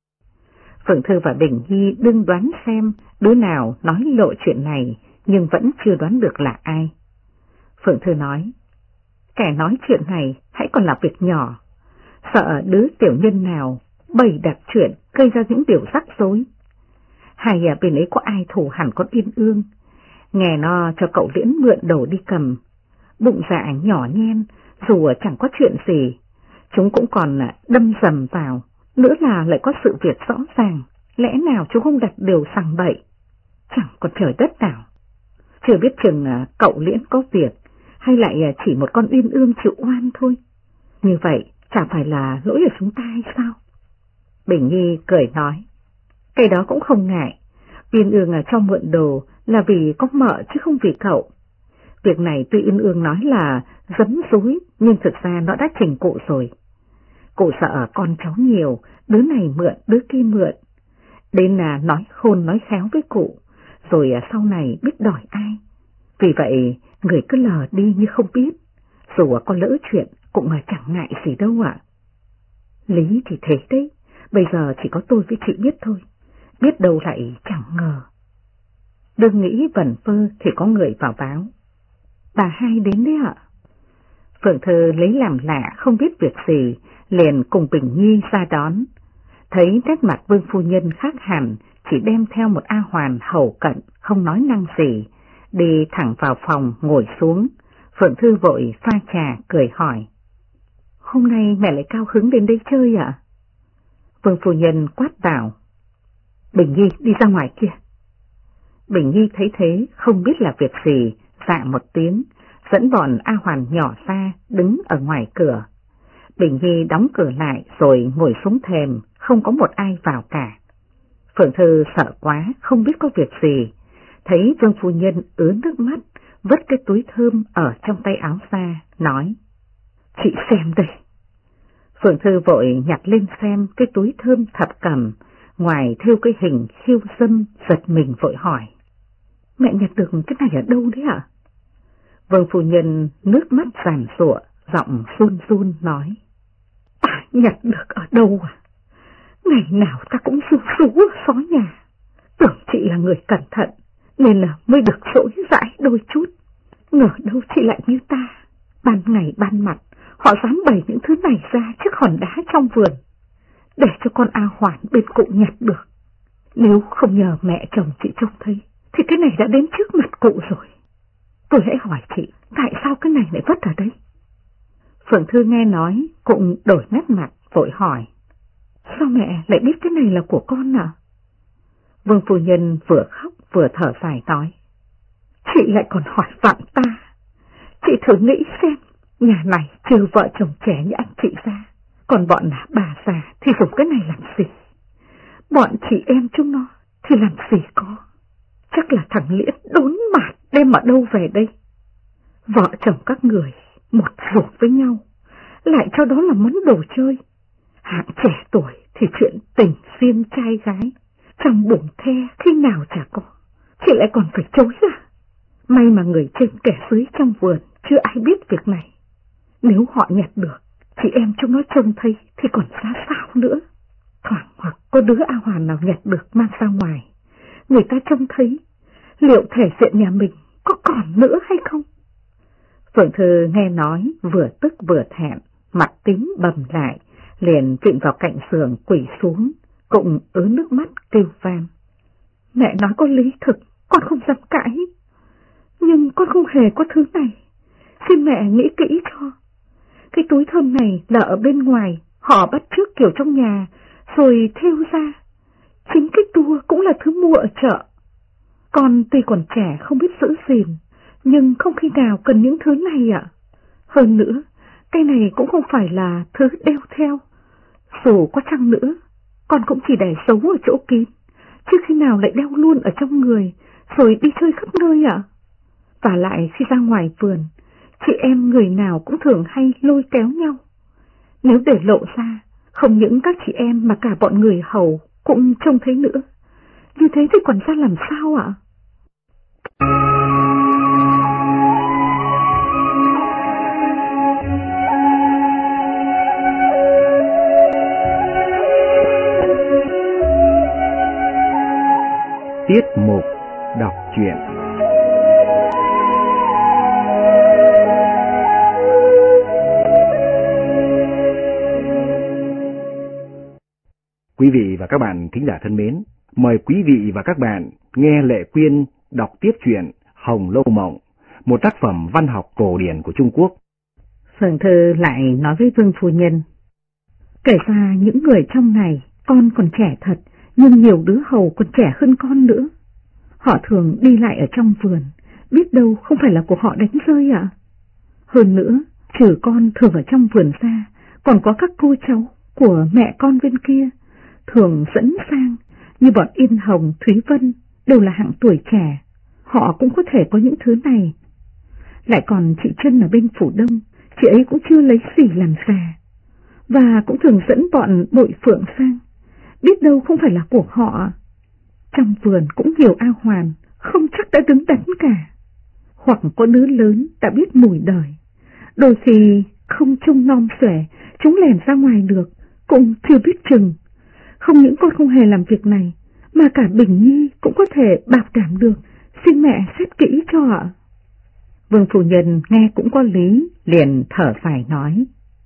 Phượng Thư và Bình Nhi đương đoán xem đứa nào nói lộ chuyện này, nhưng vẫn chưa đoán được là ai. Phượng Thư nói, kẻ nói chuyện này hãy còn là việc nhỏ, sợ đứa tiểu nhân nào bày đặt chuyện gây ra những điều rắc rối. Hay bên ấy có ai thù hẳn con Yên Ương, nghe nó cho cậu Liễn mượn đồ đi cầm, bụng dạ nhỏ nhen, dù chẳng có chuyện gì, chúng cũng còn đâm dầm vào, nữa là lại có sự việc rõ ràng, lẽ nào chúng không đặt điều sằng bậy, chẳng còn trời đất nào. Chưa biết chừng cậu Liễn có việc, hay lại chỉ một con Uyên Ương chịu oan thôi. Như vậy chẳng phải là lỗi ở chúng ta hay sao? Bình Nhi cười nói, cái đó cũng không ngại, Uyên Ương cho mượn đồ là vì có mợ chứ không vì cậu. Việc này tuy Uyên Ương nói là giấm dối, nhưng thực ra nó đã trình cụ rồi. Cụ sợ con cháu nhiều, đứa này mượn, đứa kia mượn, đến là nói khôn nói khéo với cụ, rồi sau này biết đòi ai. Vì vậy người cứ lờ đi như không biết, dù có lỡ chuyện cũng mà chẳng ngại gì đâu ạ. Lý thì thế đấy, bây giờ chỉ có tôi với chị biết thôi, biết đâu lại chẳng ngờ. Đương nghĩ vẩn vơ thì có người vào báo, bà Hai đến đấy ạ. Phượng Thư lấy làm lạ không biết việc gì, liền cùng Bình Nhi ra đón. Thấy nét mặt Vương phu nhân khác hẳn, chỉ đem theo một A Hoàn hầu cận, không nói năng gì, đi thẳng vào phòng ngồi xuống. Phượng Thư vội pha trà cười hỏi, hôm nay mẹ lại cao hứng đến đây chơi ạ? Vương phu nhân quát bảo, Bình Nhi đi ra ngoài kia. Bình Nhi thấy thế không biết là việc gì, dạ một tiếng, dẫn bọn A Hoàn nhỏ ra đứng ở ngoài cửa. Bình Nhi đóng cửa lại rồi ngồi xuống thềm, không có một ai vào cả. Phượng Thư sợ quá, không biết có việc gì, thấy Vương phu nhân ứa nước mắt, vứt cái túi thơm ở trong tay áo ra, nói, chị xem đây. Phượng Thư vội nhặt lên xem cái túi thơm thập cẩm, ngoài thêu cái hình khiêu dâm, giật mình vội hỏi, mẹ nhặt được cái này ở đâu đấy ạ? Vương phu nhân nước mắt giàn giụa, giọng run run nói, nhặt được ở đâu à? Ngày nào ta cũng rú rú xó nhà, tưởng chị là người cẩn thận nên là mới được dỗi dãi đôi chút, ngờ đâu chị lại như ta, ban ngày ban mặt họ dám bày những thứ này ra chiếc hòn đá trong vườn để cho con A Hoàn bên cụ nhặt được. Nếu không nhờ mẹ chồng chị trông thấy thì cái này đã đến trước mặt cụ rồi. Tôi hãy hỏi chị, tại sao cái này lại vất ở đây? Phượng Thư nghe nói cũng đổi nét mặt vội hỏi, sao mẹ lại biết cái này là của con à? Vương phu nhân vừa khóc vừa thở dài nói, chị lại còn hỏi vặn ta. Chị thử nghĩ xem, nhà này trừ vợ chồng trẻ như anh chị ra, còn bọn bà già thì dùng cái này làm gì? Bọn chị em chúng nó thì làm gì có. Chắc là thằng Liễn đốn mạt đem ở đâu về đây. Vợ chồng các người một ruột với nhau, lại cho đó là món đồ chơi. Hạng trẻ tuổi thì chuyện tình duyên trai gái, trong bụng the khi nào chả có, chị lại còn phải chối à? May mà người trên kẻ dưới trong vườn chưa ai biết việc này. Nếu họ nhặt được, chị em chúng nó trông thấy thì còn ra sao nữa. Thoảng hoặc có đứa A Hoàn nào nhặt được mang ra ngoài, người ta trông thấy, liệu thể diện nhà mình có còn nữa hay không? Phượng Thư nghe nói vừa tức vừa thẹn, mặt tím bầm lại, liền vịn vào cạnh giường quỳ xuống, cũng ứa nước mắt kêu van. Mẹ nói có lý thực, con không dám cãi, nhưng con không hề có thứ này. Xin mẹ nghĩ kỹ cho. Cái túi thơm này là ở bên ngoài, họ bắt chước kiểu trong nhà, rồi thêu ra. Chính cái tua cũng là thứ mua ở chợ. Con tuy còn trẻ không biết giữ gìn, nhưng không khi nào cần những thứ này ạ. Hơn nữa, cái này cũng không phải là thứ đeo theo. Dù có chăng nữa, con cũng chỉ để giấu ở chỗ kín, chứ khi nào lại đeo luôn ở trong người, rồi đi chơi khắp nơi ạ. Và lại khi ra ngoài vườn, chị em người nào cũng thường hay lôi kéo nhau. Nếu để lộ ra, không những các chị em mà cả bọn người hầu cũng trông thấy nữa. Như thế thì còn ra làm sao ạ? Tiết mục đọc truyện. Quý vị và các bạn thính giả thân mến, mời quý vị và các bạn nghe Lệ Quyên đọc tiếp truyện Hồng Lâu Mộng, một tác phẩm văn học cổ điển của Trung Quốc. Phượng Thư lại nói với Vương phu nhân: kể ra những người trong này, con còn trẻ thật, nhưng nhiều đứa hầu còn trẻ hơn con nữa. Họ thường đi lại ở trong vườn, biết đâu không phải là của họ đánh rơi ạ. Hơn nữa, trừ con thường ở trong vườn ra, còn có các cô cháu của mẹ con bên kia, thường dẫn sang, như bọn Yên Hồng, Thúy Vân, đều là hạng tuổi trẻ, họ cũng có thể có những thứ này. Lại còn chị Trân ở bên Phủ Đông, chị ấy cũng chưa lấy gì làm già, và cũng thường dẫn bọn Bội Phượng sang, biết đâu không phải là của họ. Trong vườn cũng nhiều A Hoàn, không chắc đã đứng đắn cả, hoặc có đứa lớn đã biết mùi đời, đôi khi không trông nom xuể, chúng lèn ra ngoài được, cũng chưa biết chừng. Không những con không hề làm việc này, mà cả Bình Nhi cũng có thể bảo đảm được, xin mẹ xét kỹ cho ạ. Vương phu nhân nghe cũng có lý, liền thở dài nói: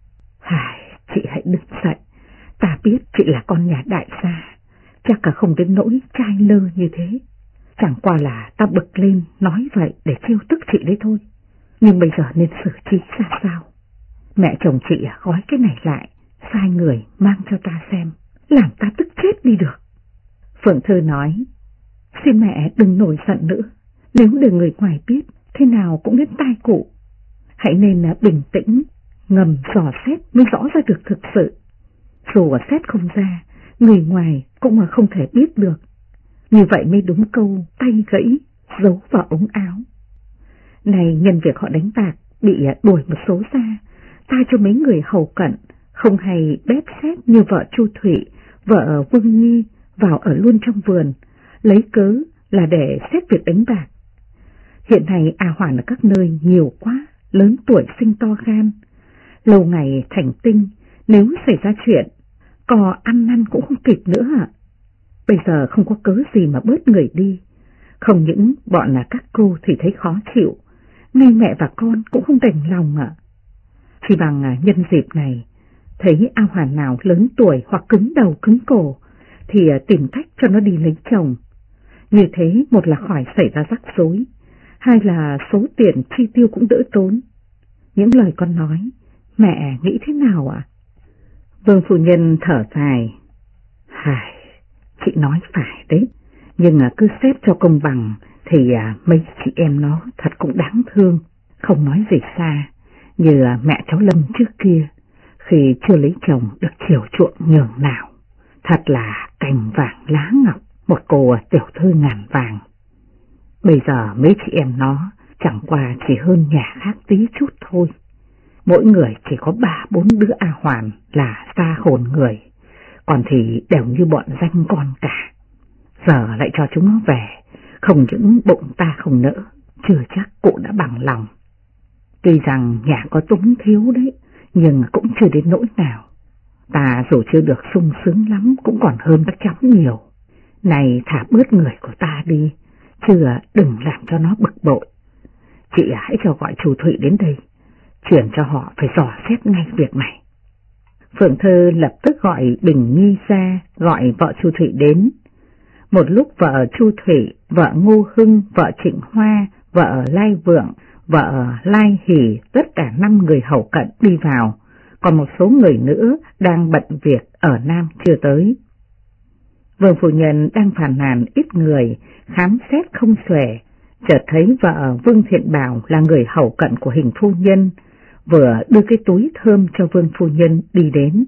chị hãy đứng dậy, ta biết chị là con nhà đại gia, chắc cả không đến nỗi trai lơ như thế. Chẳng qua là ta bực lên nói vậy để trêu tức chị đấy thôi. Nhưng bây giờ nên xử trí ra sao? Mẹ chồng chị gói cái này lại, sai người mang cho ta xem, làm ta tức chết đi được. Phượng Thư nói: xin mẹ đừng nổi giận nữa, nếu để người ngoài biết, thế nào cũng đến tai cụ. Hãy nên bình tĩnh, ngầm dò xét mới rõ ra được thực sự. Dù xét không ra, người ngoài cũng mà không thể biết được. Như vậy mới đúng câu tay gãy, giấu vào ống áo. Này nhân việc họ đánh bạc, bị đuổi một số ra, ta cho mấy người hầu cận, không hay bếp xét như vợ Chu Thụy, vợ Vương Nhi vào ở luôn trong vườn, lấy cớ là để xét việc đánh bạc. Hiện nay A Hoàn ở các nơi nhiều quá, lớn tuổi sinh to gan, lâu ngày thành tinh, nếu xảy ra chuyện, có ăn năn cũng không kịp nữa ạ. Bây giờ không có cớ gì mà bớt người đi, không những bọn là các cô thì thấy khó chịu, ngay mẹ và con cũng không đành lòng ạ. Chỉ bằng nhân dịp này, thấy A Hoàn nào lớn tuổi hoặc cứng đầu cứng cổ, thì tìm cách cho nó đi lấy chồng. Như thế một là khỏi xảy ra rắc rối, hai là số tiền chi tiêu cũng đỡ tốn. Những lời con nói, mẹ nghĩ thế nào ạ? Vương phu nhân thở dài: chị nói phải đấy, nhưng cứ xếp cho công bằng thì mấy chị em nó thật cũng đáng thương. Không nói gì xa, như mẹ cháu Lâm trước kia, khi chưa lấy chồng được chiều chuộng nhường nào, thật là cành vàng lá ngọc, một cô tiểu thư ngàn vàng. Bây giờ mấy chị em nó chẳng qua chỉ hơn nhà khác tí chút thôi. Mỗi người chỉ có 3-4 đứa A Hoàn là xa hồn người, còn thì đều như bọn danh con cả. Giờ lại cho chúng nó về, không những bụng ta không nỡ, chưa chắc cụ đã bằng lòng. Tuy rằng nhà có túng thiếu đấy, nhưng cũng chưa đến nỗi nào. Ta dù chưa được sung sướng lắm cũng còn hơn các cháu nhiều. Này thả bớt người của ta đi, chứ đừng làm cho nó bực bội. Chị hãy cho gọi chú Thụy đến đây, chuyển cho họ phải dò xét ngay việc này. Phượng Thư lập tức gọi Bình Nhi ra, gọi vợ chú Thụy đến. Một lúc vợ Chu Thủy, vợ Ngô Hưng, vợ Trịnh Hoa, vợ Lai Vượng, vợ Lai Hỷ, tất cả 5 người hầu cận đi vào, còn một số người nữa đang bận việc ở Nam chưa tới. Vương phu nhân đang phàn nàn ít người, khám xét không xuể, chợt thấy vợ Vương Thiện Bảo là người hầu cận của Hình phu nhân, vừa đưa cái túi thơm cho Vương phu nhân đi đến.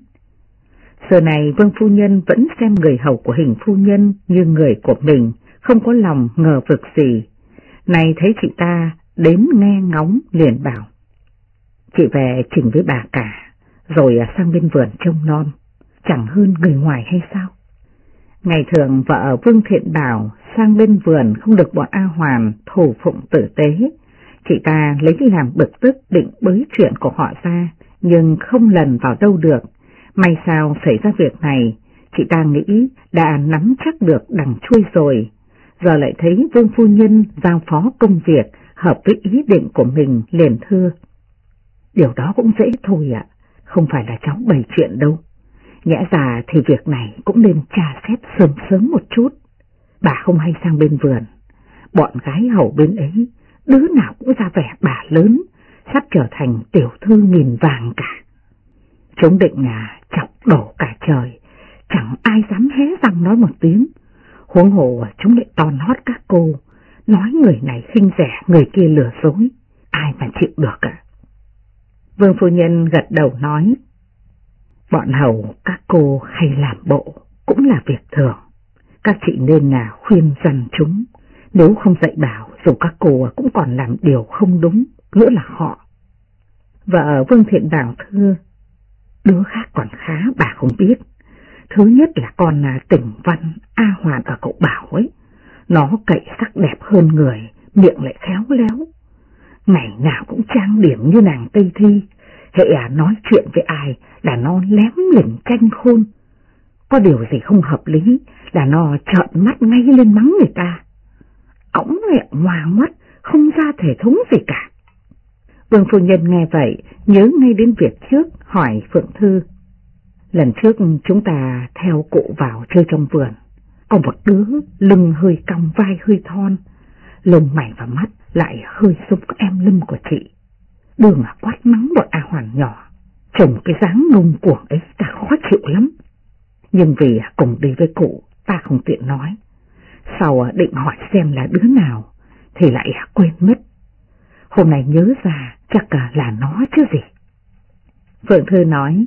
Giờ này Vương phu nhân vẫn xem người hầu của Hình phu nhân như người của mình, không có lòng ngờ vực gì. Này thấy chị ta đến nghe ngóng liền bảo: chị về chỉnh với bà cả, rồi sang bên vườn trông non, chẳng hơn người ngoài hay sao? Ngày thường vợ Vương Thiện Bảo sang bên vườn không được bọn A Hoàn thù phụng tử tế, chị ta lấy làm bực tức định bới chuyện của họ ra, nhưng không lần vào đâu được. May sao xảy ra việc này, chị ta nghĩ đã nắm chắc được đằng chui rồi, giờ lại thấy Vương phu nhân giao phó công việc hợp với ý định của mình liền thưa: điều đó cũng dễ thôi ạ, không phải là cháu bày chuyện đâu. Nhẽ ra thì việc này cũng nên tra xét sớm sớm một chút. Bà không hay sang bên vườn, bọn gái hầu bên ấy đứa nào cũng ra vẻ bà lớn, sắp trở thành tiểu thư nghìn vàng cả. Chúng định chọc đổ cả trời, chẳng ai dám hé răng nói một tiếng. Huống hồ chúng lại toàn hót các cô, nói người này khinh rẻ, người kia lừa dối, ai mà chịu được ạ? Vương phu nhân gật đầu nói: bọn hầu các cô hay làm bộ cũng là việc thường, các chị nên khuyên dằn chúng, nếu không dạy bảo dù các cô cũng còn làm điều không đúng, nữa là họ. Vợ Vương Thiện Bảo thưa: đứa khác còn khá bà không biết. Thứ nhất là con Tỉnh Văn A Hoàn ở cậu Bảo ấy, nó cậy sắc đẹp hơn người, miệng lại khéo léo, ngày nào cũng trang điểm như nàng Tây Thi, hễ nói chuyện với ai là nó lém lỉnh tranh khôn, có điều gì không hợp lý là nó trợn mắt ngay lên mắng người ta, ống nghẹn ngoàng mắt, không ra thể thống gì cả. Vương phu nhân nghe vậy nhớ ngay đến việc trước, hỏi Phượng Thư: lần trước chúng ta theo cụ vào chơi trong vườn, có một đứa lưng hơi cong, vai hơi thon, lông mày và mắt lại hơi giống em Lâm của chị. Đường quát mắng bọn A Hoàn nhỏ, trông cái dáng ngông cuồng ấy ta khó chịu lắm. Nhưng vì cùng đi với cụ ta không tiện nói, sau định hỏi xem là đứa nào thì lại quên mất. Hôm nay nhớ ra chắc là nó chứ gì. Phượng Thư nói: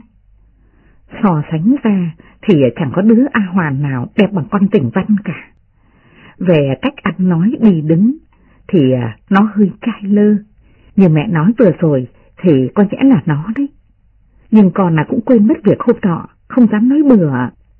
so sánh ra thì chẳng có đứa A Hoàn nào đẹp bằng con Tỉnh Văn cả. Về cách ăn nói đi đứng thì nó hơi trai lơ, như mẹ nói vừa rồi thì có lẽ là nó đấy. Nhưng con cũng quên mất việc hôm nọ, không dám nói bừa.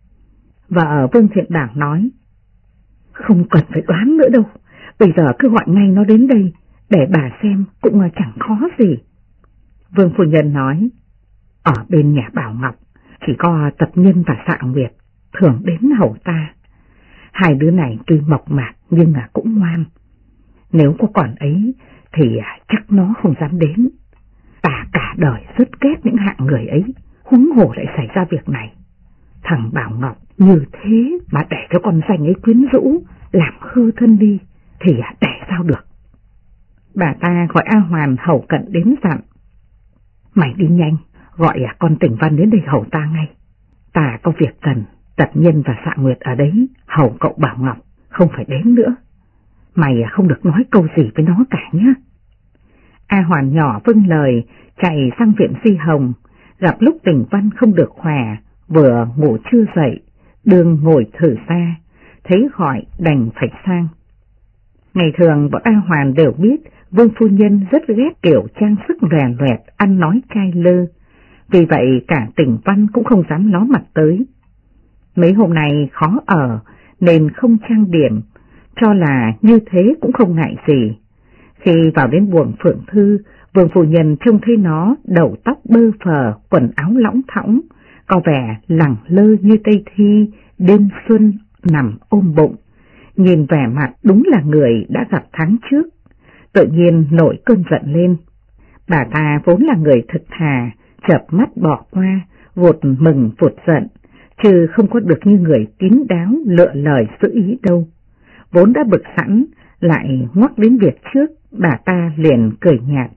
Vợ Vương Thiện Bảo nói: không cần phải đoán nữa đâu, bây giờ cứ gọi ngay nó đến đây, để bà xem cũng chẳng khó gì. Vương phu nhân nói: ở bên nhà Bảo Ngọc chỉ có Tập Nhân và Xạ Nguyệt thường đến hầu ta. Hai đứa này tuy mộc mạc nhưng cũng ngoan. Nếu có còn ấy thì chắc nó không dám đến. Ta cả đời rất ghét những hạng người ấy, huống hồ lại xảy ra việc này. Thằng Bảo Ngọc như thế mà để cho con danh ấy quyến rũ, làm hư thân đi thì để sao được. Bà ta gọi A Hoàn hầu cận đến dặn: mày đi nhanh, gọi con Tỉnh Văn đến đây hầu ta ngay. Ta có việc cần, Tập Nhân và Xạ Nguyệt ở đấy hầu cậu Bảo Ngọc, không phải đến nữa. Mày không được nói câu gì với nó cả nhé. A Hoàn nhỏ vâng lời, chạy sang viện Di Hồng, gặp lúc Tỉnh Văn không được khỏe, vừa ngủ chưa dậy, đường ngồi thử ra, thấy gọi đành phải sang. Ngày thường bọn A Hoàn đều biết Vương phu nhân rất ghét kiểu trang sức rè loẹt, ăn nói trai lơ, vì vậy cả Tỉnh Văn cũng không dám ló mặt tới. Mấy hôm nay khó ở nên không trang điểm, cho là như thế cũng không ngại gì. Khi vào đến buồng Phượng Thư, Vương phu nhân trông thấy nó đầu tóc bơ phờ, quần áo lỏng thõng, có vẻ lẳng lơ như Tây Thi, đêm xuân nằm ôm bụng. Nhìn vẻ mặt đúng là người đã gặp tháng trước, tự nhiên nổi cơn giận lên. Bà ta vốn là người thật thà, chợp mắt bỏ qua, vụt mừng vụt giận, chứ không có được như người kín đáo lựa lời giữ ý đâu. Vốn đã bực sẵn, lại ngoắc đến việc trước, bà ta liền cười nhạt.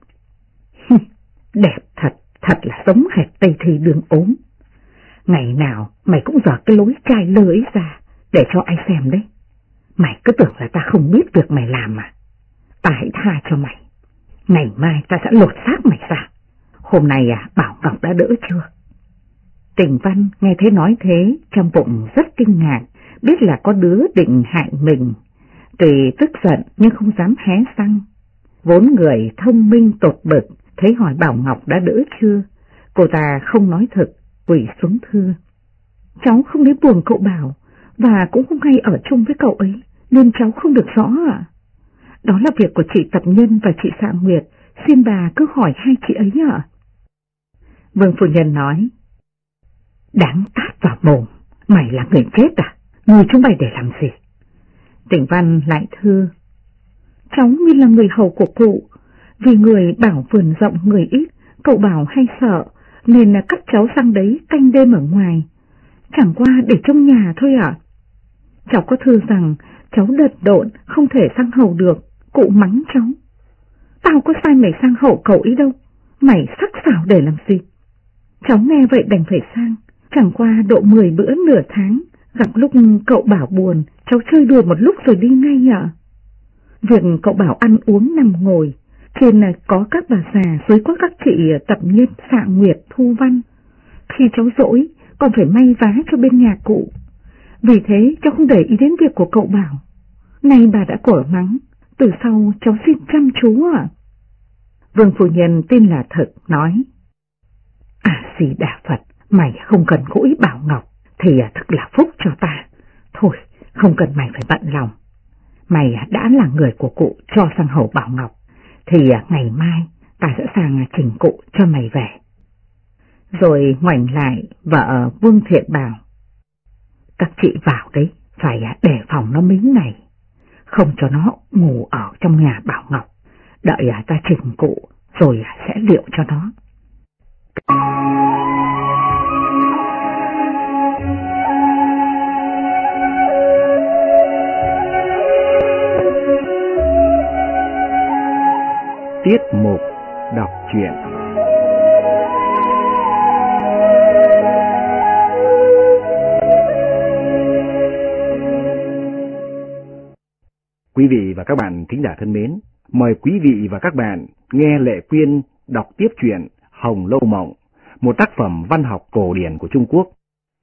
Đẹp thật, thật là giống hệt Tây Thi đương ốm. Ngày nào mày cũng dở cái lối trai lơ ấy ra, để cho ai xem đấy. Mày cứ tưởng là ta không biết việc mày làm mà. Ta hãy tha cho mày. Ngày mai ta sẽ lột xác mày ra. Hôm nay Bảo Ngọc đã đỡ chưa? Tình Văn nghe thấy nói thế, trong bụng rất kinh ngạc, biết là có đứa định hại mình. Tuy tức giận nhưng không dám hé răng. Vốn người thông minh tột bực, thấy hỏi Bảo Ngọc đã đỡ chưa, cô ta không nói thực, quỳ xuống thưa. Cháu không đến buồng cậu Bảo, và cũng không hay ở chung với cậu ấy, nên cháu không được rõ ạ. Đó là việc của chị Tập Nhân và chị Sạ Nguyệt, xin bà cứ hỏi hai chị ấy ạ. Vương phu nhân nói. Đáng tát vào mồm, mày là người chết à? Người chúng mày để làm gì? Tỉnh Văn lại thưa. Cháu như là người hầu của cụ, vì người bảo vườn rộng người ít, cậu Bảo hay sợ, nên là cắt cháu sang đấy canh đêm ở ngoài. Chẳng qua để trong nhà thôi ạ. Cháu có thưa rằng cháu đần độn không thể sang hầu được, cụ mắng cháu. Tao có sai mày sang hầu cậu ấy đâu, mày sắc sảo để làm gì? Cháu nghe vậy đành phải sang, chẳng qua độ 10 bữa nửa tháng, gặp lúc cậu Bảo buồn, cháu chơi đùa một lúc rồi đi ngay ạ. Việc cậu Bảo ăn uống nằm ngồi, trên có các bà già, dưới có các chị Tập Nhân, Sạ Nguyệt, Thu Văn. Khi cháu dỗi, còn phải may vá cho bên nhà cụ. Vì thế cháu không để ý đến việc của cậu Bảo. Nay bà đã cổ mắng, từ sau cháu xin chăm chú ạ. Vương phu nhân tin là thật, nói. Di Đà Phật, mày không cần gũi Bảo Ngọc, thì thật là phúc cho ta. Thôi, không cần mày phải bận lòng. Mày đã là người của cụ cho sang hầu Bảo Ngọc, thì ngày mai ta sẽ sang trình cụ cho mày về. Rồi ngoảnh lại vợ Vương Thiện bảo. Các chị vào đấy, phải đề phòng nó mấy ngày, không cho nó ngủ ở trong nhà Bảo Ngọc, đợi ta trình cụ rồi sẽ liệu cho nó. Tiết mục đọc truyện. Quý vị và các bạn thính giả thân mến, mời quý vị và các bạn nghe Lệ Quyên đọc tiếp truyện Hồng Lâu Mộng, một tác phẩm văn học cổ điển của Trung Quốc.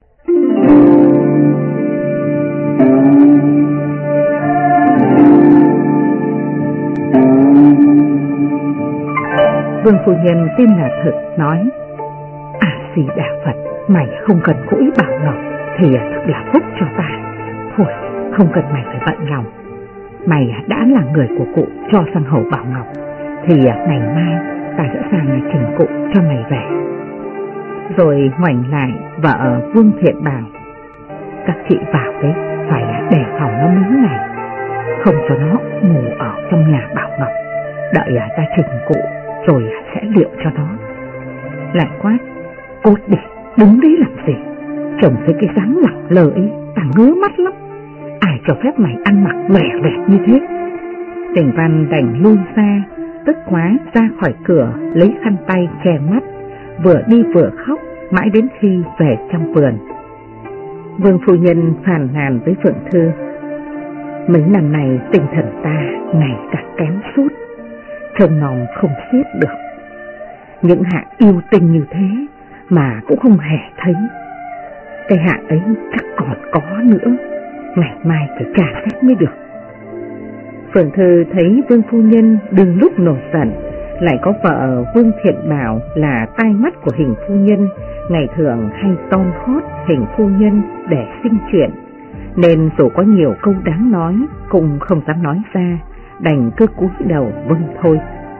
Vương phu nhân tin là thật, nói. Di Đà Phật, mày không cần gũi Bảo Ngọc, thì thật là phúc cho ta. Thôi, không cần mày phải bận lòng. Mày đã là người của cụ cho sang hầu Bảo Ngọc, thì ngày mai ta sẽ sang trình cụ cho mày về. Rồi ngoảnh lại vợ Vương Thiện bảo. Các chị vào đấy, phải đề phòng nó mấy ngày, không cho nó ngủ ở trong nhà Bảo Ngọc, đợi ta trình cụ rồi sẽ liệu cho nó. Lại quát. Cút đi, đứng đấy làm gì? Trông thấy cái dáng lẳng lờ ấy, ta ngứa mắt lắm. Ai cho phép mày ăn mặc lẻ vẹt như thế? Tình Văn đành lui ra, tức quá ra khỏi cửa, lấy khăn tay che mắt, vừa đi vừa khóc, mãi đến khi về trong vườn. Vương phu nhân phàn nàn với Phượng Thư. Mấy năm này tinh thần ta ngày càng kém sút, trông nòm không xiết được. Những hạ yêu tình như thế mà cũng không hề thấy. Cái hạ ấy chắc còn có nữa, ngày mai phải trả xét mới được. Phượng Thư thấy Vương phu nhân đừng lúc nổi giận, lại có vợ Vương Thiện Bảo là tai mắt của hình phu nhân, ngày thường hay ton hót hình phu nhân để sinh chuyện, nên dù có nhiều câu đáng nói cũng không dám nói ra, đành cứ cúi đầu vâng thôi.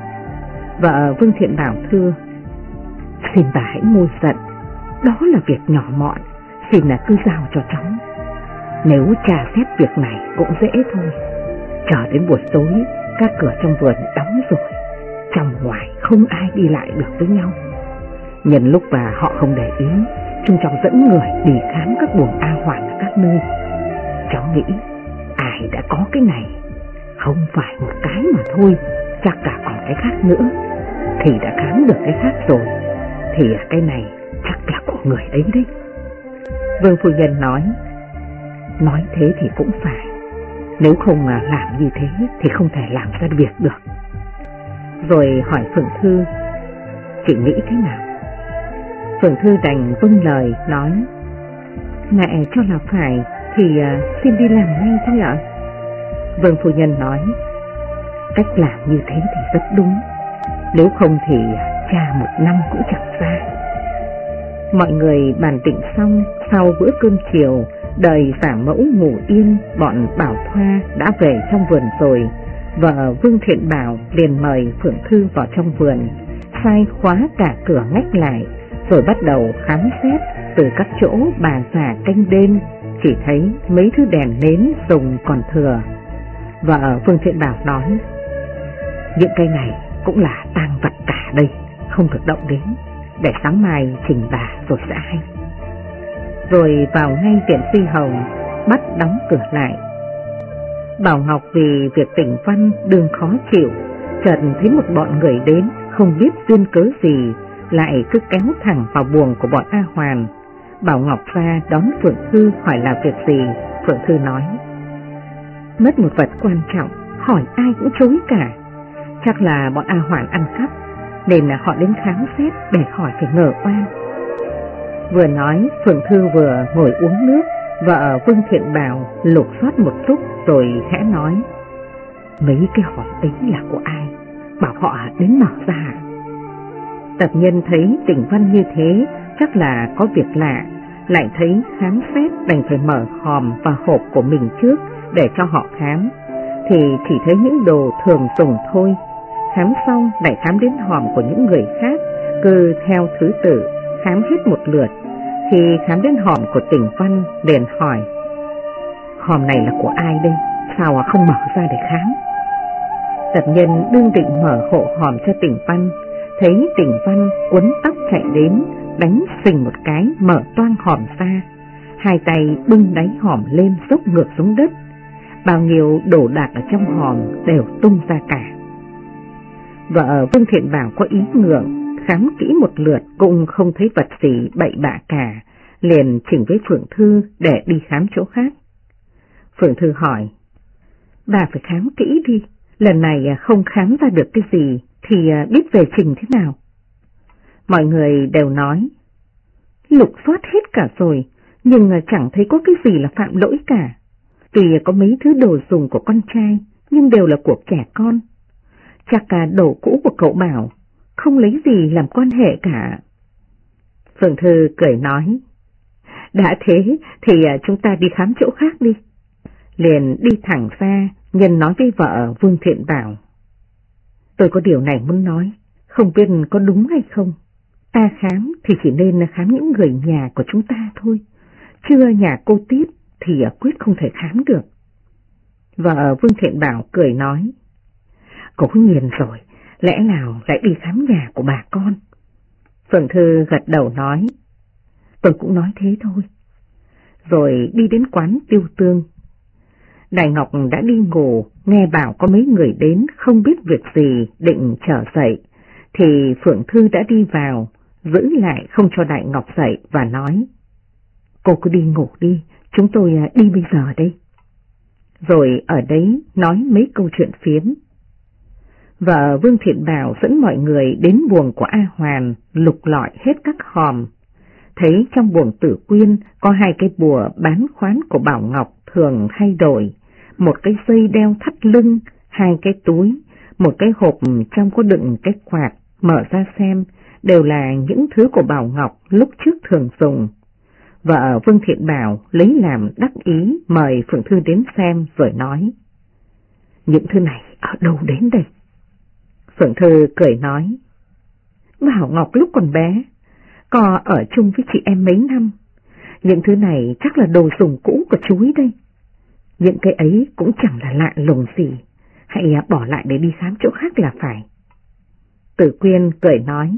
Vợ Vương Thiện Bảo thưa: Xin bà hãy nguôi giận, đó là việc nhỏ mọn, xin là cứ giao cho cháu. Nếu tra xét việc này cũng dễ thôi. Chờ đến buổi tối, các cửa trong vườn đóng rồi, trong ngoài không ai đi lại được với nhau. Nhân lúc bà họ không để ý, chúng cháu dẫn người đi khám các buồng A Hoàn ở các nơi. Cháu nghĩ ai đã có cái này, không phải một cái mà thôi, chắc cả còn cái khác nữa. Thì đã khám được cái khác rồi, thì cái này chắc là của người ấy đấy. Vương phu nhân nói thế thì cũng phải, nếu không mà làm như thế thì không thể làm ra việc được. Rồi hỏi Phượng Thư: Chị nghĩ thế nào? Phượng Thư đành vâng lời nói: Mẹ cho là phải thì xin đi làm ngay thôi ạ. Vương phu nhân nói: Cách làm như thế thì rất đúng, nếu không thì cha 1 năm cũng chẳng ra. Mọi người bàn định xong, sau bữa cơm chiều, đợi giả mẫu ngủ yên, bọn Bảo Thoa đã về trong vườn rồi. Vợ Vương Thiện Bảo liền mời Phượng Thư vào trong vườn, sai khóa cả cửa ngách lại, rồi bắt đầu khám xét từ các chỗ bà già canh đêm, chỉ thấy mấy thứ đèn nến dùng còn thừa. Vợ Vương Thiện Bảo nói: Những cái này cũng là tang vật cả đây, không được động đến, để sáng mai trình bà rồi sẽ hay. Rồi vào ngay viện Phi Hồng, bắt đóng cửa lại. Bảo Ngọc vì việc tỉnh Văn đương khó chịu, chợt thấy một bọn người đến, không biết duyên cớ gì, lại cứ kéo thẳng vào buồng của bọn A Hoàn. Bảo Ngọc ra đón Phượng Thư hỏi là việc gì. Phượng Thư nói: Mất một vật quan trọng, hỏi ai cũng chối cả. Chắc là bọn A Hoàn ăn cắp, nên là họ đến khám xét để hỏi phải ngờ oan. Vừa nói, Phượng Thư vừa ngồi uống nước. Vợ Vương Thiện Bảo lục soát một lúc rồi khẽ nói: Mấy cái hòm ấy là của ai? Bảo họ đến mở ra. Tập nhân thấy Tỉnh Văn như thế, chắc là có việc lạ, lại thấy khám xét đành phải mở hòm và hộp của mình trước để cho họ khám, thì chỉ thấy những đồ thường dùng thôi. Khám xong lại khám đến hòm của những người khác, cứ theo thứ tự khám hết một lượt. Khi khám đến hòm của Tỉnh Văn liền hỏi: Hòm này là của ai đây? Sao không mở ra để khám? Tập nhân đương định mở hộ hòm cho Tỉnh Văn, thấy Tỉnh Văn quấn tóc chạy đến, đánh xình một cái mở toang hòm ra, hai tay bưng đáy hòm lên dốc ngược xuống đất. Bao nhiêu đồ đạc ở trong hòm đều tung ra cả. Vợ Vương Thiện Bảo có ý ngượng, khám kỹ một lượt cũng không thấy vật gì bậy bạ cả, liền chỉnh với Phượng Thư để đi khám chỗ khác. Phượng Thư hỏi: Bà phải khám kỹ đi, lần này không khám ra được cái gì thì biết về trình thế nào? Mọi người đều nói: Lục soát hết cả rồi, nhưng chẳng thấy có cái gì là phạm lỗi cả. Tuy có mấy thứ đồ dùng của con trai, nhưng đều là của trẻ con. Chắc cả đồ cũ của cậu Bảo, không lấy gì làm quan hệ cả. Phượng Thư cười nói: Đã thế thì chúng ta đi khám chỗ khác đi. Liền đi thẳng ra, nhân nói với vợ Vương Thiện Bảo: Tôi có điều này muốn nói, không biết có đúng hay không. Ta khám thì chỉ nên khám những người nhà của chúng ta thôi, chưa nhà cô Tiết thì quyết không thể khám được. Vợ Vương Thiện Bảo cười nói: Cố nhiên rồi, lẽ nào lại đi khám nhà của bà con? Phượng Thư gật đầu nói: Tôi cũng nói thế thôi. Rồi đi đến quán Tiêu Tương. Đại Ngọc đã đi ngủ, nghe bảo có mấy người đến không biết việc gì định trở dậy, thì Phượng Thư đã đi vào, giữ lại không cho Đại Ngọc dậy và nói: Cô cứ đi ngủ đi, chúng tôi đi bây giờ đây. Rồi ở đấy nói mấy câu chuyện phiếm. Vợ Vương Thiện Bảo dẫn mọi người đến buồng của A Hoàn, lục lọi hết các hòm. Thấy trong buồng Tử Quyên có 2 cái bùa bán khoán của Bảo Ngọc thường hay đổi, một cái dây đeo thắt lưng, 2 cái túi, một cái hộp trong có đựng cái quạt, mở ra xem, đều là những thứ của Bảo Ngọc lúc trước thường dùng. Vợ Vương Thiện Bảo lấy làm đắc ý mời Phượng Thư đến xem rồi nói: Những thứ này ở đâu đến đây? Phượng Thư cười nói, Bảo Ngọc lúc còn bé, có ở chung với chị em mấy năm. Những thứ này chắc là đồ dùng cũ của chú ấy đây. Những cái ấy cũng chẳng là lạ lùng gì, hãy bỏ lại để đi khám chỗ khác là phải. Tử Quyên cười nói,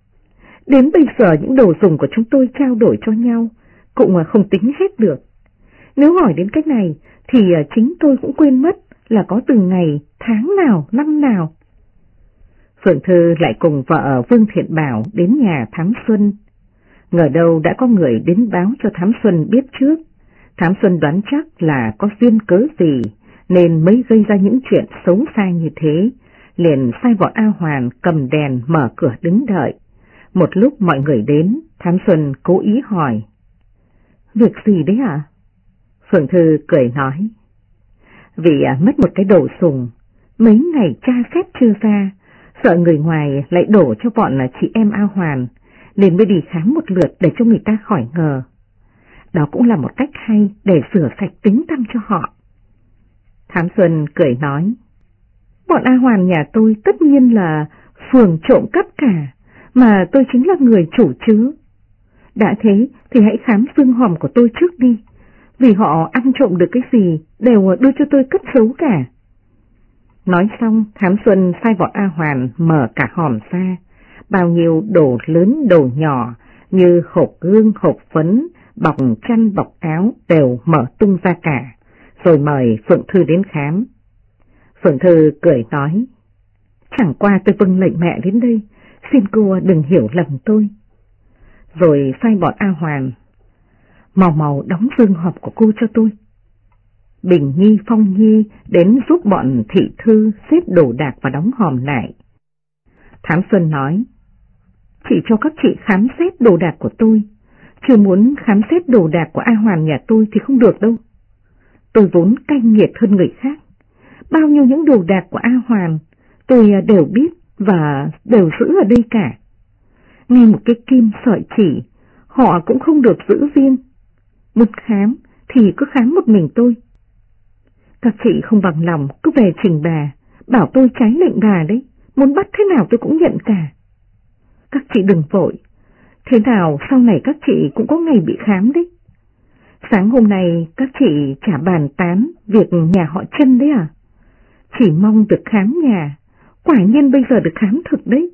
đến bây giờ những đồ dùng của chúng tôi trao đổi cho nhau cũng không tính hết được. Nếu hỏi đến cái này thì chính tôi cũng quên mất là có từng ngày, tháng nào, năm nào. Phượng Thư lại cùng vợ Vương Thiện Bảo đến nhà Thám Xuân. Ngờ đâu đã có người đến báo cho Thám Xuân biết trước. Thám Xuân đoán chắc là có duyên cớ gì nên mới gây ra những chuyện xấu xa như thế, liền sai bọn A Hoàn cầm đèn mở cửa đứng đợi. Một lúc mọi người đến, Thám Xuân cố ý hỏi, việc gì đấy ạ? Phượng Thư cười nói, vì mất một cái đồ sùng, mấy ngày tra xét chưa ra, sợ người ngoài lại đổ cho bọn chị em A Hoàn, nên mới đi khám một lượt để cho người ta khỏi ngờ. Đó cũng là một cách hay để sửa sạch tính tâm cho họ. Thám Xuân cười nói, bọn A Hoàn nhà tôi tất nhiên là phường trộm cắp cả, mà tôi chính là người chủ chứ. Đã thế thì hãy khám xương hòm của tôi trước đi, vì họ ăn trộm được cái gì đều đưa cho tôi cất giấu cả. Nói xong, Thám Xuân sai bọn A Hoàn mở cả hòm ra, bao nhiêu đồ lớn đồ nhỏ như hộp gương, hộp phấn, bọc chăn, bọc áo đều mở tung ra cả, rồi mời Phượng Thư đến khám. Phượng Thư cười nói, chẳng qua tôi vâng lệnh mẹ đến đây, xin cô đừng hiểu lầm tôi. Rồi sai bọn A Hoàn, mau đóng dương hộp của cô cho tôi. Bình Nhi, Phong Nhi đến giúp bọn thị thư xếp đồ đạc và đóng hòm lại. Thám Xuân nói, chỉ cho các chị khám xét đồ đạc của tôi, chưa muốn khám xét đồ đạc của A Hoàn nhà tôi thì không được đâu. Tôi vốn cay nghiệt hơn người khác, bao nhiêu những đồ đạc của A Hoàn tôi đều biết và đều giữ ở đây cả. Ngay một cái kim sợi chỉ họ cũng không được giữ riêng, muốn khám thì cứ khám một mình tôi. Các chị không bằng lòng cứ về trình bà, bảo tôi trái lệnh bà đấy, muốn bắt thế nào tôi cũng nhận cả. Các chị đừng vội, thế nào sau này các chị cũng có ngày bị khám đấy. Sáng hôm nay các chị chả bàn tán việc nhà họ Trân đấy à? Chỉ mong được khám nhà, quả nhiên bây giờ được khám thực đấy.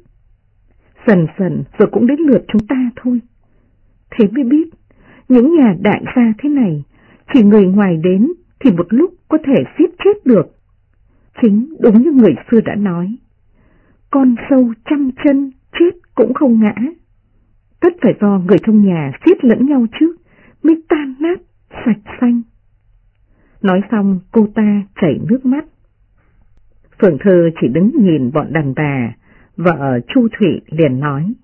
Dần dần rồi cũng đến lượt chúng ta thôi. Thế mới biết, những nhà đại gia thế này, chỉ người ngoài đến thì một lúc có thể giết chết được. Chính đúng như người xưa đã nói, con sâu trăm chân chết cũng không ngã. Tất phải do người trong nhà giết lẫn nhau trước mới tan nát sạch xanh. Nói xong cô ta chảy nước mắt. Phượng Thư chỉ đứng nhìn bọn đàn bà, vợ Chu Thụy liền nói,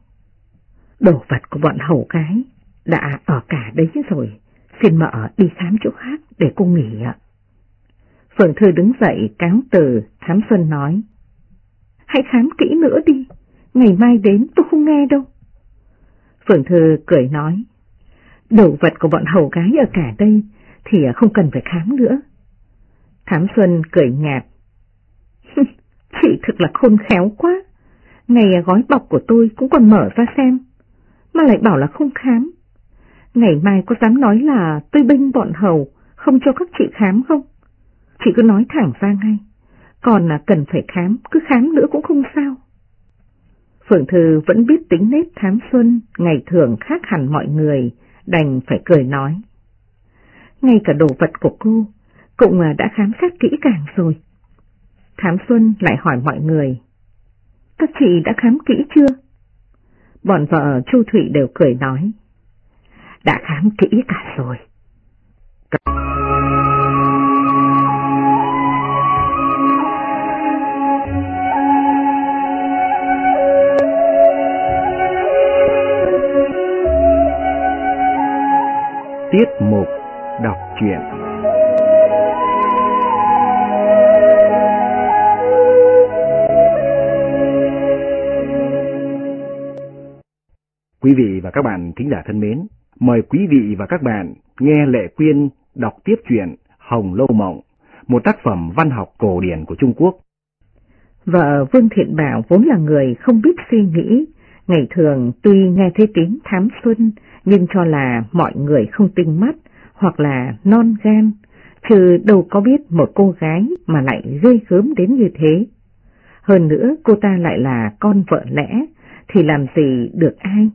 đồ vật của bọn hầu gái đã ở cả đấy rồi, xin mợ đi khám chỗ khác để cô nghỉ ạ. Phượng Thư đứng dậy cáo từ. Thám Xuân nói, hãy khám kỹ nữa đi, ngày mai đến tôi không nghe đâu. Phượng Thư cười nói, đồ vật của bọn hầu gái ở cả đây thì không cần phải khám nữa. Thám Xuân cười nhạt, chị thực là khôn khéo quá, ngày gói bọc của tôi cũng còn mở ra xem, mà lại bảo là không khám. Ngày mai có dám nói là tôi bênh bọn hầu không cho các chị khám không? Chị cứ nói thẳng ra ngay, còn là cần phải khám, cứ khám nữa cũng không sao. Phượng Thư vẫn biết tính nết Thám Xuân ngày thường khác hẳn mọi người, đành phải cười nói, ngay cả đồ vật của cô cũng đã khám xét kỹ càng rồi. Thám Xuân lại hỏi mọi người, các chị đã khám kỹ chưa? Bọn vợ Chu Thụy đều cười nói, đã khám kỹ cả rồi. Tiết mục đọc truyện. Quý vị và các bạn thính giả thân mến, mời quý vị và các bạn nghe Lệ Quyên đọc tiếp truyện Hồng Lâu Mộng, một tác phẩm văn học cổ điển của Trung Quốc. Vợ Vương Thiện Bảo vốn là người không biết suy nghĩ, ngày thường tuy nghe thấy tiếng thám xuân nhưng cho là mọi người không tinh mắt hoặc là non gan, chứ đâu có biết một cô gái mà lại ghê gớm đến như thế. Hơn nữa cô ta lại là con vợ lẽ thì làm gì được ai.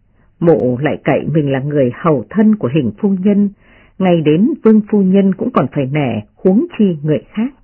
Mụ lại cậy mình là người hầu thân của Hình phu nhân, ngay đến Vương phu nhân cũng còn phải nể, huống chi người khác.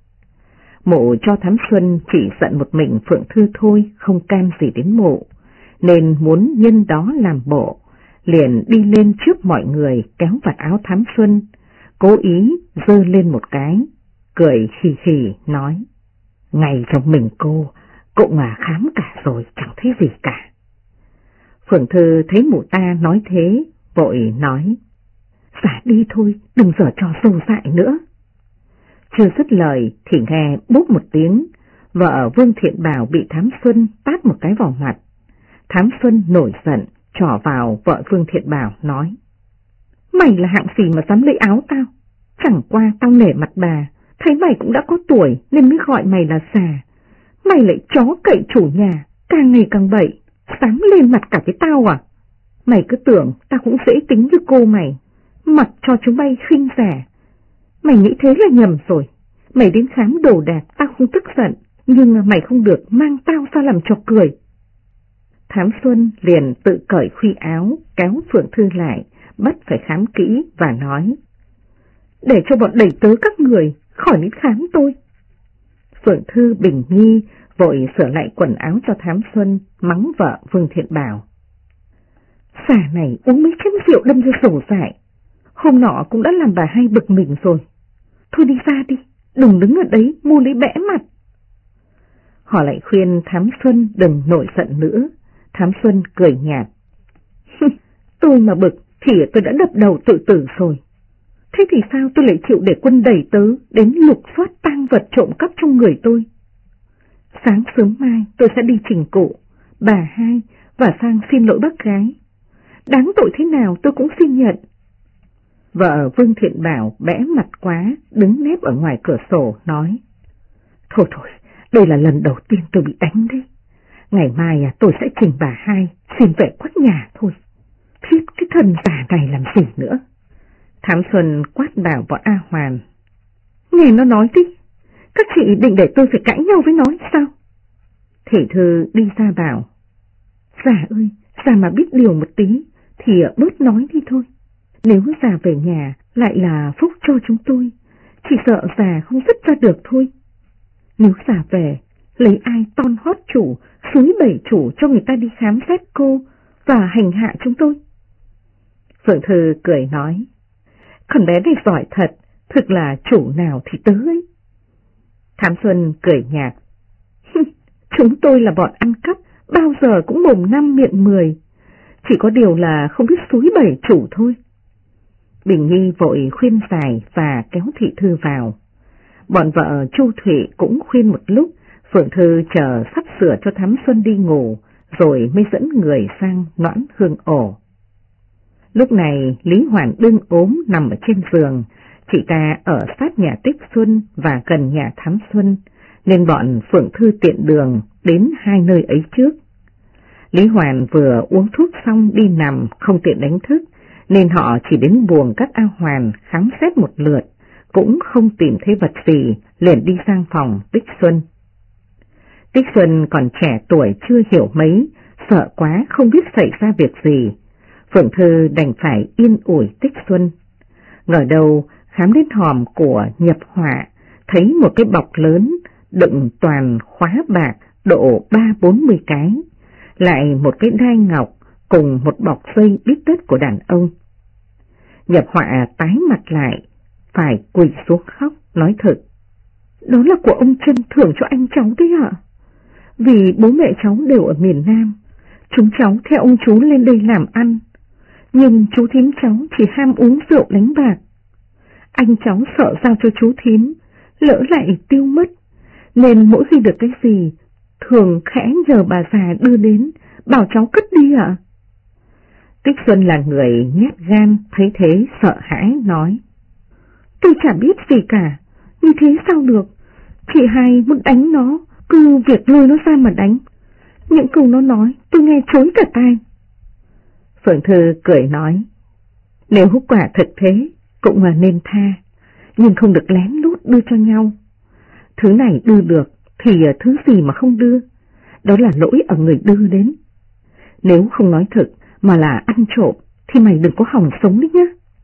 Mụ cho Thám Xuân chỉ giận một mình Phượng Thư thôi, không can gì đến mụ, nên muốn nhân đó làm bộ, liền đi lên trước mọi người kéo vạt áo Thám Xuân, cố ý giơ lên một cái, cười khì khì nói: "Ngay trong mình cô mà khám cả rồi chẳng thấy gì cả." Phượng Thư thấy mụ ta nói thế, vội nói: "Dạ đi thôi, đừng giở trò sâu dại nữa." Chưa dứt lời thì nghe bốp một tiếng, vợ Vương Thiện Bảo bị Thám Xuân tát một cái vào mặt. Thám Xuân nổi giận, trỏ vào vợ Vương Thiện Bảo nói: "Mày là hạng gì mà dám lấy áo tao? Chẳng qua tao nể mặt bà, thấy mày cũng đã có tuổi nên mới gọi mày là già. Mày lại chó cậy chủ nhà, càng ngày càng bậy, dám lên mặt cả với tao à? Mày cứ tưởng tao cũng dễ tính như cô mày, mặc cho chúng bay khinh rẻ. Mày nghĩ thế là nhầm rồi. Mày đến khám đồ đạc tao không tức giận, nhưng mày không được mang tao ra làm trò cười." Thám Xuân liền tự cởi khuy áo, kéo Phượng Thư lại, bắt phải khám kỹ và nói: "Để cho bọn đẩy tớ các người khỏi đến khám tôi." Phượng Thư bình nghi, vội sửa lại quần áo cho Thám Xuân, mắng vợ Vương Thiện Bảo: "Xà này uống mấy chén rượu đâm ra sổ dại, hôm nọ cũng đã làm bà hai bực mình rồi. Thôi đi ra đi, đừng đứng ở đấy mua lấy bẽ mặt." Họ lại khuyên Thám Xuân đừng nổi giận nữa. Thám Xuân cười nhạt: "Tôi mà bực thì tôi đã đập đầu tự tử rồi. Thế thì sao tôi lại chịu để quân đẩy tớ đến lục soát tang vật trộm cắp trong người tôi? Sáng sớm mai tôi sẽ đi trình cụ, bà hai và sang xin lỗi bác gái. Đáng tội thế nào tôi cũng xin nhận." Vợ Vương Thiện Bảo bẽ mặt quá, đứng nép ở ngoài cửa sổ nói: Thôi, đây là lần đầu tiên tôi bị đánh đấy. Ngày mai tôi sẽ trình bà hai xin về quát nhà thôi. Thiết cái thần giả này làm gì nữa. Thám Xuân quát bảo bọn A Hoàn: "Nghe nó nói đi, các chị định để tôi phải cãi nhau với nó sao?" Thị Thư đi ra bảo: "Già ơi, già mà biết điều một tí thì bớt nói đi thôi. Nếu già về nhà lại là phúc cho chúng tôi, chỉ sợ già không dứt ra được thôi. Nếu già về, lấy ai ton hót chủ, xúi bẩy chủ cho người ta đi khám xét cô và hành hạ chúng tôi?" Phượng Thư cười nói: "Con bé này giỏi thật, thực là chủ nào thì tớ ấy." Thám Xuân cười nhạt: "Chúng tôi là bọn ăn cắp, bao giờ cũng mồm 5 miệng 10, chỉ có điều là không biết xúi bẩy chủ thôi." Bình Nhi vội khuyên giải và kéo Thị Thư vào. Bọn vợ Chu Thụy cũng khuyên một lúc, Phượng Thư chờ sắp sửa cho Thám Xuân đi ngủ, rồi mới dẫn người sang Noãn Hương ổ. Lúc này Lý Hoàn đương ốm nằm ở trên giường, chị ta ở sát nhà Tích Xuân và gần nhà Thám Xuân, nên bọn Phượng Thư tiện đường đến hai nơi ấy trước. Lý Hoàn vừa uống thuốc xong đi nằm, không tiện đánh thức, nên họ chỉ đến buồng các A Hoàn khám xét một lượt, cũng không tìm thấy vật gì, liền đi sang phòng Tích Xuân. Tích Xuân còn trẻ tuổi chưa hiểu mấy, sợ quá không biết xảy ra việc gì. Phượng Thư đành phải yên ủi Tích Xuân. Ngờ đâu khám đến hòm của Nhập Họa, thấy một cái bọc lớn đựng toàn khóa bạc độ 30-40 cái, lại một cái đai ngọc cùng một bọc dây bít tất của đàn ông. Nhập Họa tái mặt lại, phải quỳ xuống khóc, nói thật: "Đó là của ông Trân thưởng cho anh cháu đấy ạ. Vì bố mẹ cháu đều ở miền Nam, chúng cháu theo ông chú lên đây làm ăn, nhưng chú thím cháu chỉ ham uống rượu đánh bạc. Anh cháu sợ giao cho chú thím, lỡ lại tiêu mất, nên mỗi khi được cái gì, thường khẽ nhờ bà già đưa đến, bảo cháu cất đi ạ." Tích Xuân là người nhát gan, thấy thế sợ hãi nói: "Tôi chả biết gì cả, Như thế sao được? Chị hai muốn đánh nó, cứ việc lôi nó ra mà đánh. Những câu nó nói tôi nghe chối cả tai. Phượng Thư cười nói, nếu quả thực thế cũng là nên tha, nhưng không được lén lút đưa cho nhau. Thứ này đưa được thì thứ gì mà không đưa, đó là lỗi ở người đưa đến. Nếu không nói thực mà là ăn trộm thì mày đừng có hòng sống đấy nhá.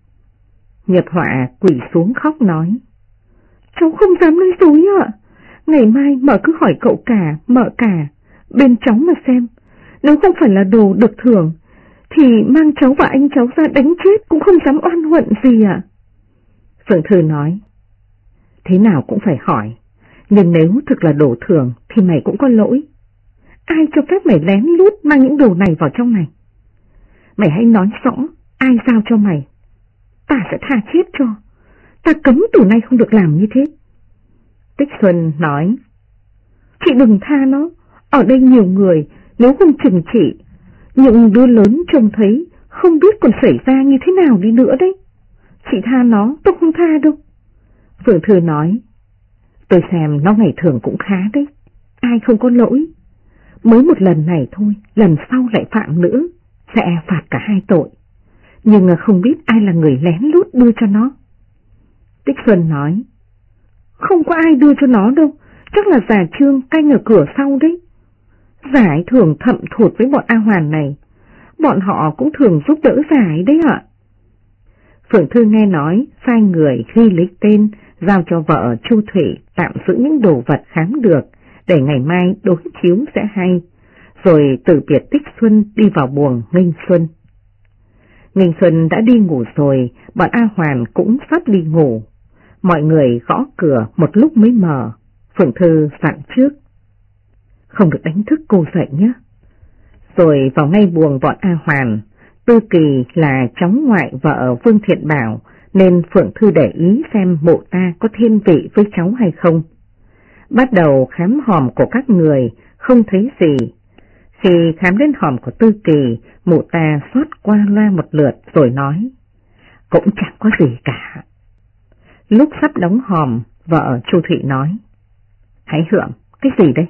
Nhật Họa quỳ xuống khóc nói, cháu không dám nói dối ạ. Ngày mai mợ cứ hỏi cậu cả, mợ cả, bên cháu mà xem. Nếu không phải là đồ được thưởng, thì mang cháu và anh cháu ra đánh chết cũng không dám oan huận gì ạ. Phượng Thư nói, thế nào cũng phải hỏi, nhưng nếu thực là đồ thưởng thì mày cũng có lỗi. Ai cho phép mày lén lút mang những đồ này vào trong này? Mày hãy nói rõ, ai giao cho mày? Ta sẽ tha chết cho. Ta cấm từ nay không được làm như thế. Tích Xuân nói, chị đừng tha nó, ở đây nhiều người, nếu không trừng trị, những đứa lớn trông thấy không biết còn xảy ra như thế nào đi nữa đấy. Chị tha nó, tôi không tha đâu. Phượng Thư nói, tôi xem nó ngày thường cũng khá đấy, ai không có lỗi. Mới một lần này thôi, lần sau lại phạm nữa, sẽ phạt cả hai tội. Nhưng không biết ai là người lén lút đưa cho nó. Tích Xuân nói, không có ai đưa cho nó đâu, chắc là già Trương canh ở cửa sau đấy. Giải thường thậm thụt với bọn A Hoàn này, bọn họ cũng thường giúp đỡ giải đấy ạ. Phượng Thư nghe nói, sai người ghi lấy tên, giao cho vợ Chu Thủy tạm giữ những đồ vật khám được, để ngày mai đối chiếu sẽ hay, rồi từ biệt Tích Xuân đi vào buồng Nghinh Xuân. Nghinh Xuân đã đi ngủ rồi, bọn A Hoàn cũng sắp đi ngủ. Mọi người gõ cửa một lúc mới mở. Phượng Thư dặn trước, không được đánh thức cô dậy nhé. Rồi vào ngay buồng bọn A Hoàn. Tư Kỳ là cháu ngoại vợ Vương Thiện Bảo, nên Phượng Thư để ý xem mụ ta có thiên vị với cháu hay không. Bắt đầu khám hòm của các người, không thấy gì. Khi khám đến hòm của Tư Kỳ, mụ ta xót qua loa một lượt rồi nói, cũng chẳng có gì cả. Lúc sắp đóng hòm, vợ Chu Thị nói, hãy hưởng, cái gì đây?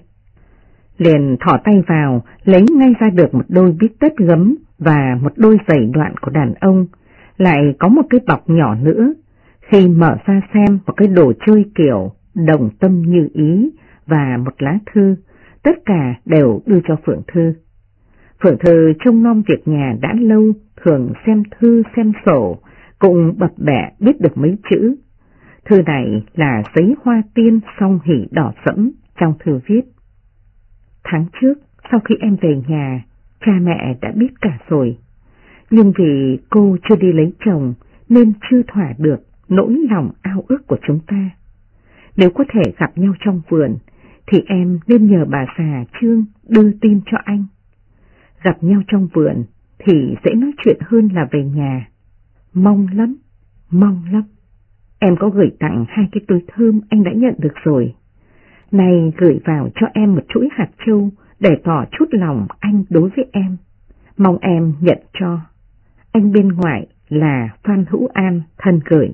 Liền thỏ tay vào, lấy ngay ra được một đôi bít tất gấm và một đôi giày đoạn của đàn ông, lại có một cái bọc nhỏ nữa. Khi mở ra xem một cái đồ chơi kiểu đồng tâm như ý và một lá thư, tất cả đều đưa cho Phượng Thư. Phượng Thư trông nom việc nhà đã lâu, thường xem thư xem sổ, cũng bập bẹ biết được mấy chữ. Thư này là giấy hoa tiên song hỷ đỏ sẫm, trong thư viết: tháng trước, sau khi em về nhà, cha mẹ đã biết cả rồi. Nhưng vì cô chưa đi lấy chồng nên chưa thỏa được nỗi lòng ao ước của chúng ta. Nếu có thể gặp nhau trong vườn, thì em nên nhờ bà già Trương đưa tin cho anh. Gặp nhau trong vườn thì dễ nói chuyện hơn là về nhà. Mong lắm, mong lắm. Em có gửi tặng 2 cái túi thơm anh đã nhận được rồi. Này gửi vào cho em một chuỗi hạt châu để tỏ chút lòng anh đối với em. Mong em nhận cho. Anh bên ngoài là Phan Hữu An thân gửi.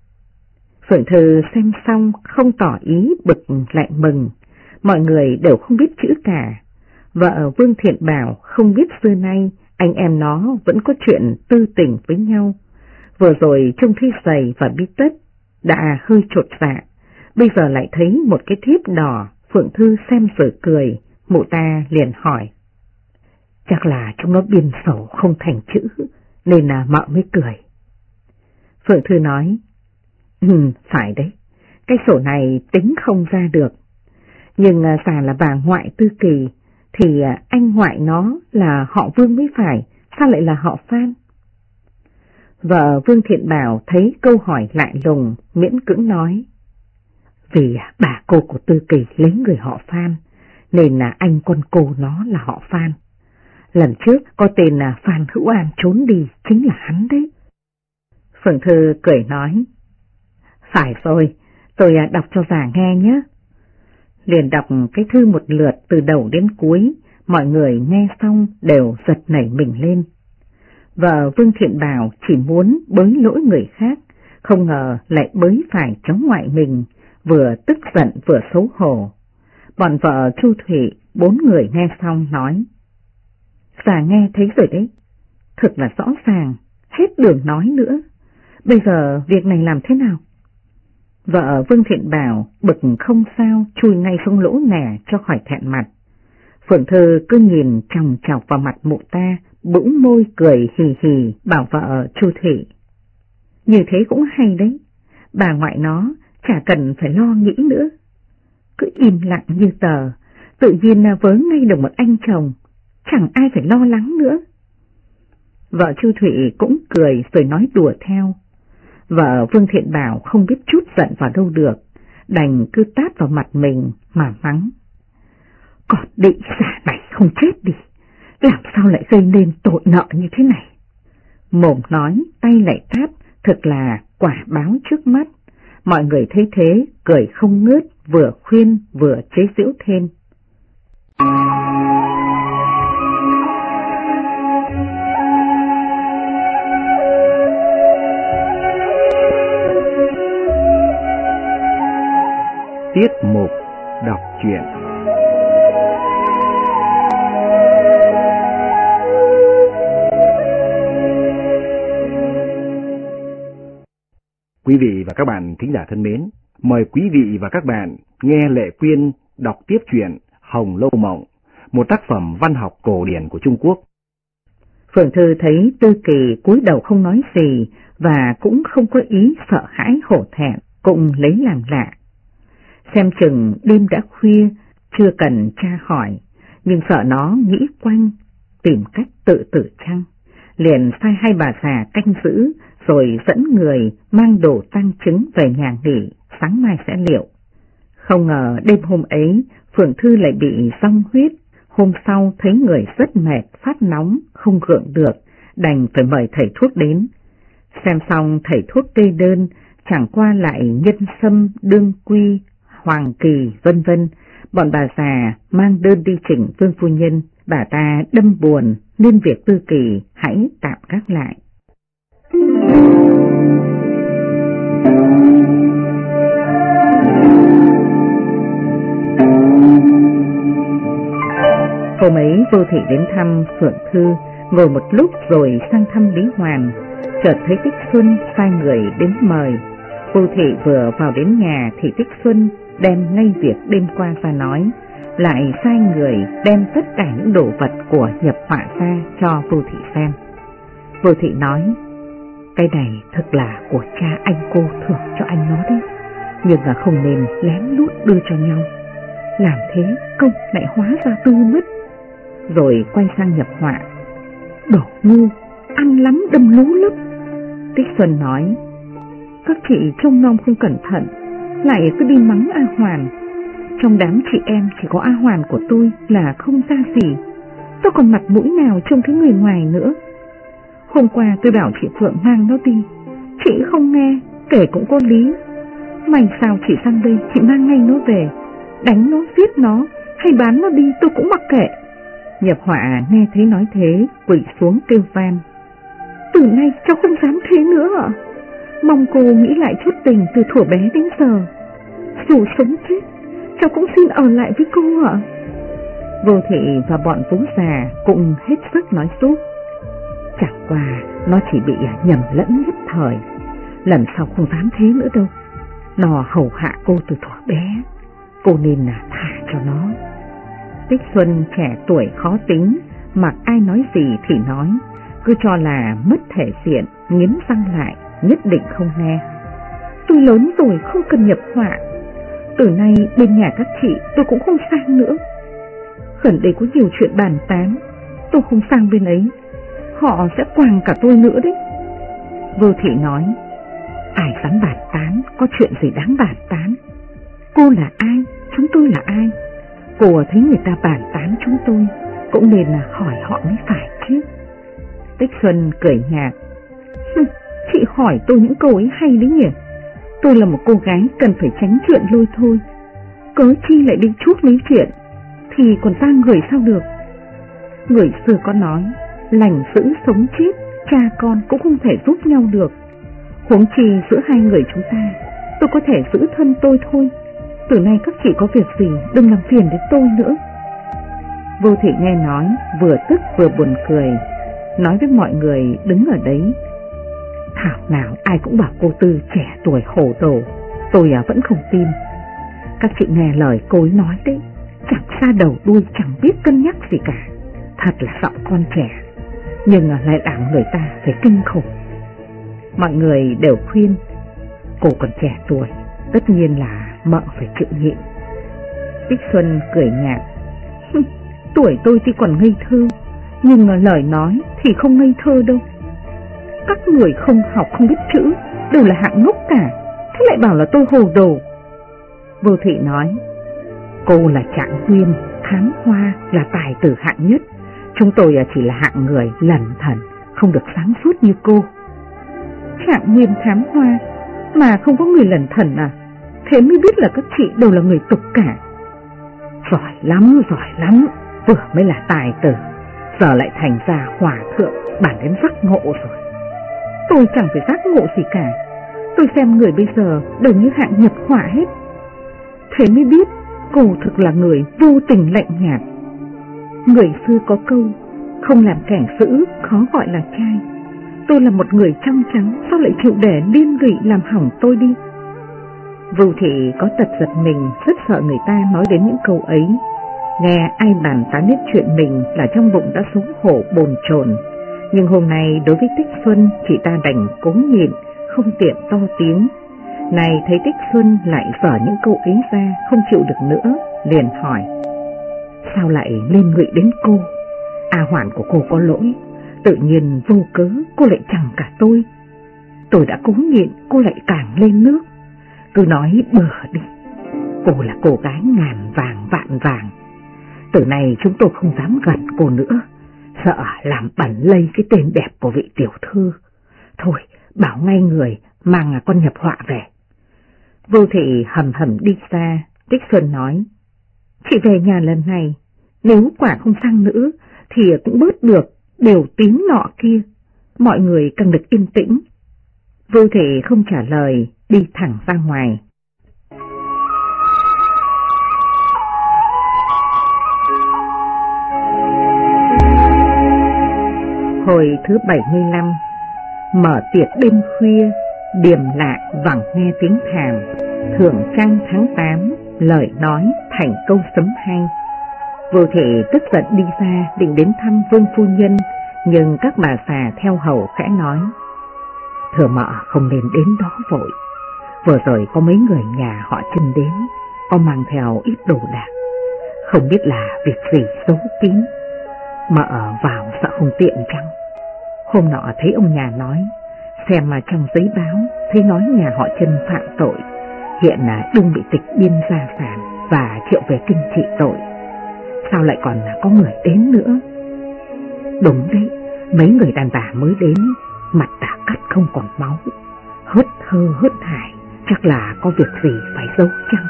Phượng Thư xem xong không tỏ ý bực lại mừng. Mọi người đều không biết chữ cả. Vợ Vương Thiện Bảo không biết xưa nay anh em nó vẫn có chuyện tư tình với nhau. Vừa rồi trông thấy giày và bít tất đã hơi chột dạ. Bây giờ lại thấy một cái thiếp đỏ. Phượng Thư xem rồi cười. Mụ ta liền hỏi: chắc là chúng nó biên sổ không thành chữ nên là mợ mới cười. Phượng Thư nói: phải đấy, cái sổ này tính không ra được. Nhưng già là bà ngoại Tư Kỳ, thì anh ngoại nó là họ Vương mới phải, sao lại là họ Phan? Vợ Vương Thiện Bảo thấy câu hỏi lạ lùng, miễn cưỡng nói: vì bà cô của Tư Kỳ lấy người họ Phan, nên là anh con cô nó là họ Phan. Lần trước có tên là Phan Hữu An trốn đi, chính là hắn đấy. Phượng Thư cười nói: phải rồi, tôi đọc cho già nghe nhé. Liền đọc cái thư một lượt từ đầu đến cuối, mọi người nghe xong đều giật nảy mình lên. Vợ Vương Thiện Bảo chỉ muốn bới lỗi người khác, không ngờ lại bới phải cháu ngoại mình, vừa tức giận vừa xấu hổ. Bọn vợ Chu Thủy 4 người nghe xong nói: Già nghe thấy rồi đấy, thực là rõ ràng, hết đường nói nữa. Bây giờ việc này làm thế nào? Vợ Vương Thiện bảo bực không sao, chui ngay xuống lỗ nẻ cho khỏi thẹn mặt. Phượng Thư cứ nhìn chòng chọc vào mặt mụ ta, bỗng môi cười hì hì bảo vợ Chu Thủy: Như thế cũng hay đấy, bà ngoại nó chả cần phải lo nghĩ nữa. Cứ im lặng như tờ, tự nhiên vớ ngay được một anh chồng, chẳng ai phải lo lắng nữa. Vợ Chu Thủy cũng cười rồi nói đùa theo. Vợ Vương Thiện Bảo không biết chút giận vào đâu được, đành cứ tát vào mặt mình mà mắng: Còn định giả này không chết đi, làm sao lại gây nên tội nợ như thế này? Mồm nói, tay lại tát, thật là quả báo trước mắt. Mọi người thấy thế, cười không ngớt, vừa khuyên vừa chế giễu thêm. Tiết mục đọc truyện. Quý vị và các bạn thính giả thân mến, mời quý vị và các bạn nghe Lệ Quyên đọc tiếp truyện Hồng Lâu Mộng, một tác phẩm văn học cổ điển của Trung Quốc. Phượng Thư thấy Tư Kỳ cúi đầu không nói gì và cũng không có ý sợ hãi hổ thẹn, cũng lấy làm lạ. Xem chừng đêm đã khuya, chưa cần tra hỏi, nhưng sợ nó nghĩ quanh, tìm cách tự tử chăng. Liền sai 2 bà già canh giữ, rồi dẫn người mang đồ tang chứng về nhà nghỉ, sáng mai sẽ liệu. Không ngờ đêm hôm ấy, Phượng Thư lại bị rong huyết, hôm sau thấy người rất mệt, phát nóng, không gượng được, đành phải mời thầy thuốc đến. Xem xong thầy thuốc kê đơn, chẳng qua lại nhân sâm, đương quy, hoàng kỳ, vân vân. Bọn bà già mang đơn đi chỉnh Vương phu nhân, bà ta đâm buồn nên việc Tư Kỳ hãy tạm gác lại. Hôm ấy Vô Thị đến thăm Phượng Thư, ngồi một lúc rồi sang thăm Lý Hoàn, chợt thấy Tích Xuân sai người đến mời. Vô Thị vừa vào đến nhà thì Tích Xuân đem ngay việc đêm qua ra nói, lại sai người đem tất cả những đồ vật của Nhập Họa ra cho Vô Thị xem. Vô Thị nói: Cái này thật là của cha anh cô thưởng cho anh nó đấy, nhưng là không nên lén lút đưa cho nhau, làm thế công lại hóa ra tư mất. Rồi quay sang Nhập Họa: Đồ ngu, ăn lắm đâm lú lấp. Tích Xuân nói: Các chị trông nom không cẩn thận, lại cứ đi mắng A Hoàn. Trong đám chị em chỉ có A Hoàn của tôi là không ra gì, tôi còn mặt mũi nào trông thấy người ngoài nữa. Hôm qua tôi bảo chị Phượng mang nó đi, chị không nghe, kể cũng có lý. May sao chị sang đây, chị mang ngay nó về, đánh nó, giết nó, hay bán nó đi tôi cũng mặc kệ. Nhập Họa nghe thấy nói thế, quỳ xuống kêu van: Từ nay cháu không dám thế nữa ạ. Mong cô nghĩ lại chút tình từ thuở bé đến giờ. Dù sống chết, cháu cũng xin ở lại với cô ạ. Vô Thị và bọn Vũ già cũng hết sức nói giúp. Chẳng qua nó chỉ bị nhầm lẫn nhất thời, lần sau không dám thế nữa đâu. Nó hầu hạ cô từ thuở bé, cô nên là thả cho nó. Tích Xuân trẻ tuổi khó tính, mặc ai nói gì thì nói, cứ cho là mất thể diện, nghiến răng lại, nhất định không nghe. Tôi lớn rồi không cần Nhập Họa, từ nay bên nhà các chị tôi cũng không sang nữa. Gần đây có nhiều chuyện bàn tán, tôi không sang bên ấy, họ sẽ quàng cả tôi nữa đấy. Vô Thị nói: Ai dám bàn tán, có chuyện gì đáng bàn tán. Cô là ai, chúng tôi là ai? Cô thấy người ta bàn tán chúng tôi, cũng nên là hỏi họ mới phải chứ. Tích Xuân cười nhạt: Chị hỏi tôi những câu ấy hay đấy nhỉ. Tôi là một cô gái cần phải tránh chuyện lôi thôi, cớ chi lại đi chuốc lấy chuyện, thì còn ta người sao được. Người xưa có nói, lành giữ sống chết, cha con cũng không thể giúp nhau được. Huống chi giữa hai người chúng ta, tôi có thể giữ thân tôi thôi. Từ nay các chị có việc gì đừng làm phiền đến tôi nữa. Vô Thị nghe nói vừa tức vừa buồn cười, nói với mọi người đứng ở đấy: thảo nào ai cũng bảo cô Tư trẻ tuổi hồ đồ, tôi vẫn không tin. Các chị nghe lời cô ấy nói đấy, chẳng xa đầu đuôi, chẳng biết cân nhắc gì cả. Thật là giọng con trẻ, nhưng lại làm người ta phải kinh khủng. Mọi người đều khuyên cô còn trẻ tuổi, tất nhiên là mợ phải chịu nhịn. Tích Xuân cười nhạt: tuổi tôi thì còn ngây thơ, nhưng lời nói thì không ngây thơ đâu. Các người không học không biết chữ đều là hạng ngốc cả, thế lại bảo là tôi hồ đồ. Vô Thị nói: cô là Trạng Nguyên, Thám Hoa, là tài tử hạng nhất. Chúng tôi chỉ là hạng người lẩn thẩn, không được sáng suốt như cô. Trạng Nguyên, Thám Hoa mà không có người lẩn thẩn à? Thế mới biết là các chị đều là người tục cả. Giỏi lắm, vừa mới là tài tử, giờ lại thành ra hòa thượng bản đến giác ngộ rồi. Tôi chẳng phải giác ngộ gì cả, tôi xem người bây giờ đều như hạng nhập họa hết. Thế mới biết cô thực là người vô tình lạnh nhạt. Người xưa có câu không làm kẻ dữ khó gọi là trai. Tôi là một người trong trắng, sao lại chịu để liên lụy làm hỏng tôi đi. Vô Thị có tật giật mình, rất sợ người ta nói đến những câu ấy. Nghe ai bàn tán hết chuyện mình là trong bụng đã xấu hổ bồn chồn. Nhưng hôm nay đối với Tích Xuân, chị ta đành cố nhịn, không tiện to tiếng. Này thấy Tích Xuân lại dở những câu ấy ra, không chịu được nữa, liền hỏi: sao lại liên lụy đến cô? A Hoàn của cô có lỗi, tự nhiên vô cớ cô lại chẳng cả tôi. Tôi đã cố nhịn, cô lại càng lên nước. Cứ nói bừa đi, cô là cô gái ngàn vàng vạn vàng. Từ nay chúng tôi không dám gần cô nữa, sợ làm bẩn lây cái tên đẹp của vị tiểu thư. Thôi bảo ngay người mang con nhập họa về. Vô Thị hầm hầm đi ra. Tích Xuân nói: chị về nhà lần này, nếu quả không sang nữa thì cũng bớt được điều tín nọ kia, mọi người càng được yên tĩnh. Vô Thị không trả lời, đi thẳng ra ngoài. Hồi thứ 75, mở tiệc đêm khuya, điềm lạ vẳng nghe tiếng thàm. Thưởng trang tháng 8, lời nói thành câu sấm hay. Vô Thị tức giận đi ra định đến thăm Vương phu nhân, nhưng các bà già theo hầu khẽ nói: thưa mợ không nên đến đó vội. Vừa rồi có mấy người nhà họ Trân đến, có mang theo ít đồ đạc, không biết là việc gì giấu kín. Mợ vào sợ không tiện chăng? Hôm nọ thấy ông nhà nói, xem mà trong giấy báo thấy nói nhà họ Trân phạm tội, hiện là đương bị tịch biên gia sản và triệu về kinh trị tội. Sao lại còn có người đến nữa? Đúng đấy, mấy người đàn bà mới đến, mặt đã cắt không còn máu, hớt hơ hớt hải, chắc là có việc gì phải giấu chăng?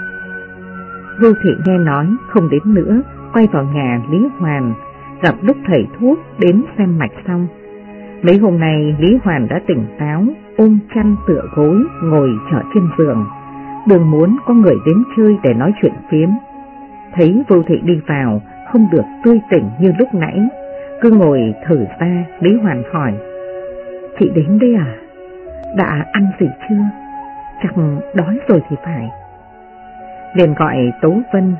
Vô Thị nghe nói không đến nữa, quay vào nhà Lý Hoàn, gặp lúc thầy thuốc đến xem mạch xong. Mấy hôm nay Lý Hoàn đã tỉnh táo, ôm chăn tựa gối ngồi chờ trên giường, đừng muốn có người đến chơi để nói chuyện phiếm. Thấy Vô Thị đi vào, không được tươi tỉnh như lúc nãy, cứ ngồi thở ra. Lý Hoàn hỏi: chị đến đây à? Đã ăn gì chưa? Chắc đói rồi thì phải. Liền gọi Tố Vân,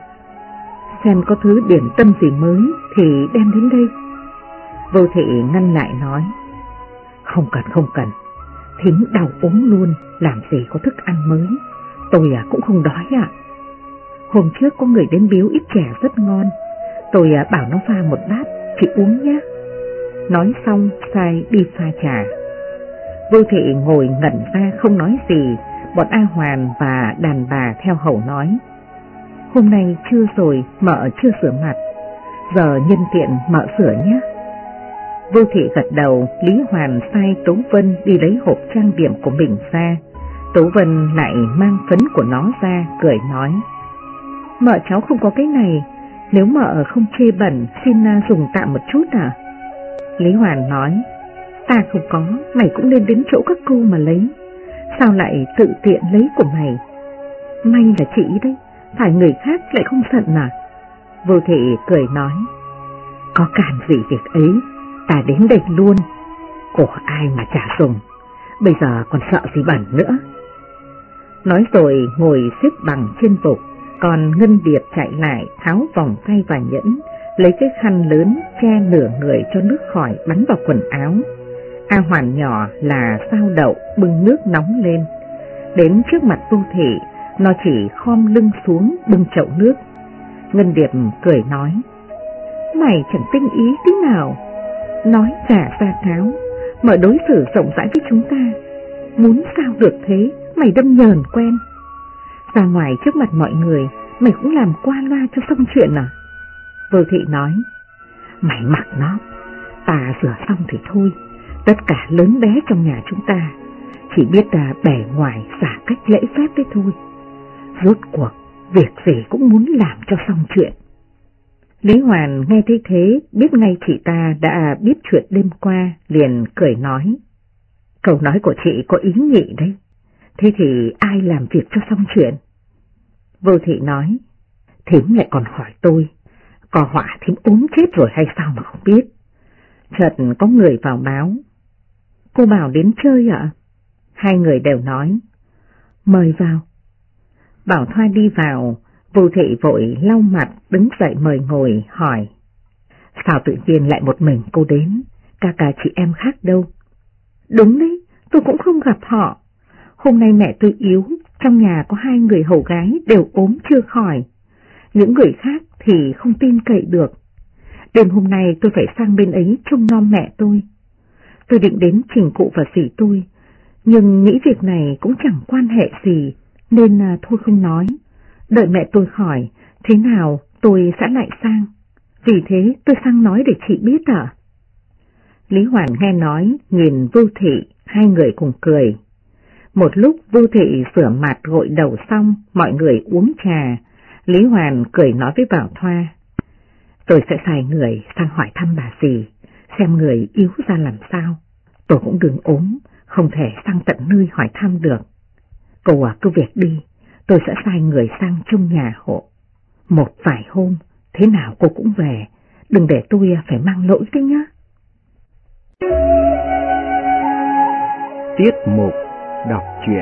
xem có thứ điểm tâm gì mới thì đem đến đây. Vô Thị ngăn lại nói: không cần, thím đau ốm luôn, làm gì có thức ăn mới, tôi cũng không đói ạ. Hôm trước có người đến biếu ít chè rất ngon, tôi bảo nó pha một bát, chị uống nhé. Nói xong sai đi pha trà. Vô Thị ngồi ngẩn ra không nói gì. Bọn A Hoàn và đàn bà theo hầu nói: hôm nay trưa rồi mợ chưa rửa mặt, giờ nhân tiện mợ rửa nhé. Vô Thị gật đầu. Lý Hoàn sai Tố Vân đi lấy hộp trang điểm của mình ra. Tố Vân lại mang phấn của nó ra, cười nói: mợ cháu không có cái này, nếu mợ không chê bẩn xin dùng tạm một chút à? Lý Hoàn nói: ta không có, mày cũng nên đến chỗ các cô mà lấy. sao lại tự tiện lấy của mày? May là chị đấy, phải người khác lại không giận à? Vô Thị cười nói, có cản gì việc ấy, ta đến đây luôn, của ai mà chả dùng, bây giờ còn sợ gì bẩn nữa. Nói rồi ngồi xếp bằng trên bục, còn Ngân Điệp chạy lại tháo vòng tay và nhẫn, lấy cái khăn lớn che nửa người cho nước khỏi bắn vào quần áo. A Hoàn nhỏ là sao đậu bưng nước nóng lên. Đến trước mặt Vô Thị, nó chỉ khom lưng xuống bưng chậu nước. Ngân Điệp cười nói, mày chẳng tinh ý tí nào, nói giả ra tháo, mở đối xử rộng rãi với chúng ta. Muốn sao được thế, mày đâm nhờn quen. Ra ngoài trước mặt mọi người, mày cũng làm qua loa cho xong chuyện à? Vô Thị nói, mày mặc nó, ta rửa xong thì thôi. Tất cả lớn bé trong nhà chúng ta chỉ biết là bề ngoài xả cách lễ phép đấy thôi. Rốt cuộc việc gì cũng muốn làm cho xong chuyện. Lý Hoàn nghe thấy thế, biết ngay chị ta đã biết chuyện đêm qua, liền cười nói, câu nói của chị có ý nhị đấy. Thế thì ai làm việc cho xong chuyện? Vô Thị nói, thím lại còn hỏi tôi, có họa thím ốm chết rồi hay sao mà không biết. Chợt có người vào báo, cô Bảo đến chơi ạ? Hai người đều nói, mời vào. Bảo Thoa đi vào, Vô Thị vội lau mặt đứng dậy mời ngồi, hỏi, sao tự nhiên lại một mình cô đến, cả chị em khác đâu? Đúng đấy, tôi cũng không gặp họ. Hôm nay mẹ tôi yếu, trong nhà có 2 người hầu gái đều ốm chưa khỏi. Những người khác thì không tin cậy được. Đêm hôm nay tôi phải sang bên ấy trông nom mẹ tôi. Tôi định đến trình cụ và dì tôi, nhưng nghĩ việc này cũng chẳng quan hệ gì, nên thôi không nói. Đợi mẹ tôi khỏi, thế nào tôi sẽ lại sang. Vì thế tôi sang nói để chị biết à? Lý Hoàn nghe nói, nhìn Vô Thị, hai người cùng cười. Một lúc Vô Thị rửa mặt gội đầu xong, mọi người uống trà. Lý Hoàn cười nói với Bảo Thoa, tôi sẽ sai người sang hỏi thăm bà dì, xem người yếu ra làm sao. Tôi cũng đừng ốm, không thể sang tận nơi hỏi thăm được. Cô cứ việc đi, tôi sẽ sai người sang trông nhà hộ. Một vài hôm, thế nào cô cũng về, đừng để tôi phải mang lỗi đấy nhá. Tiết mục đọc truyện.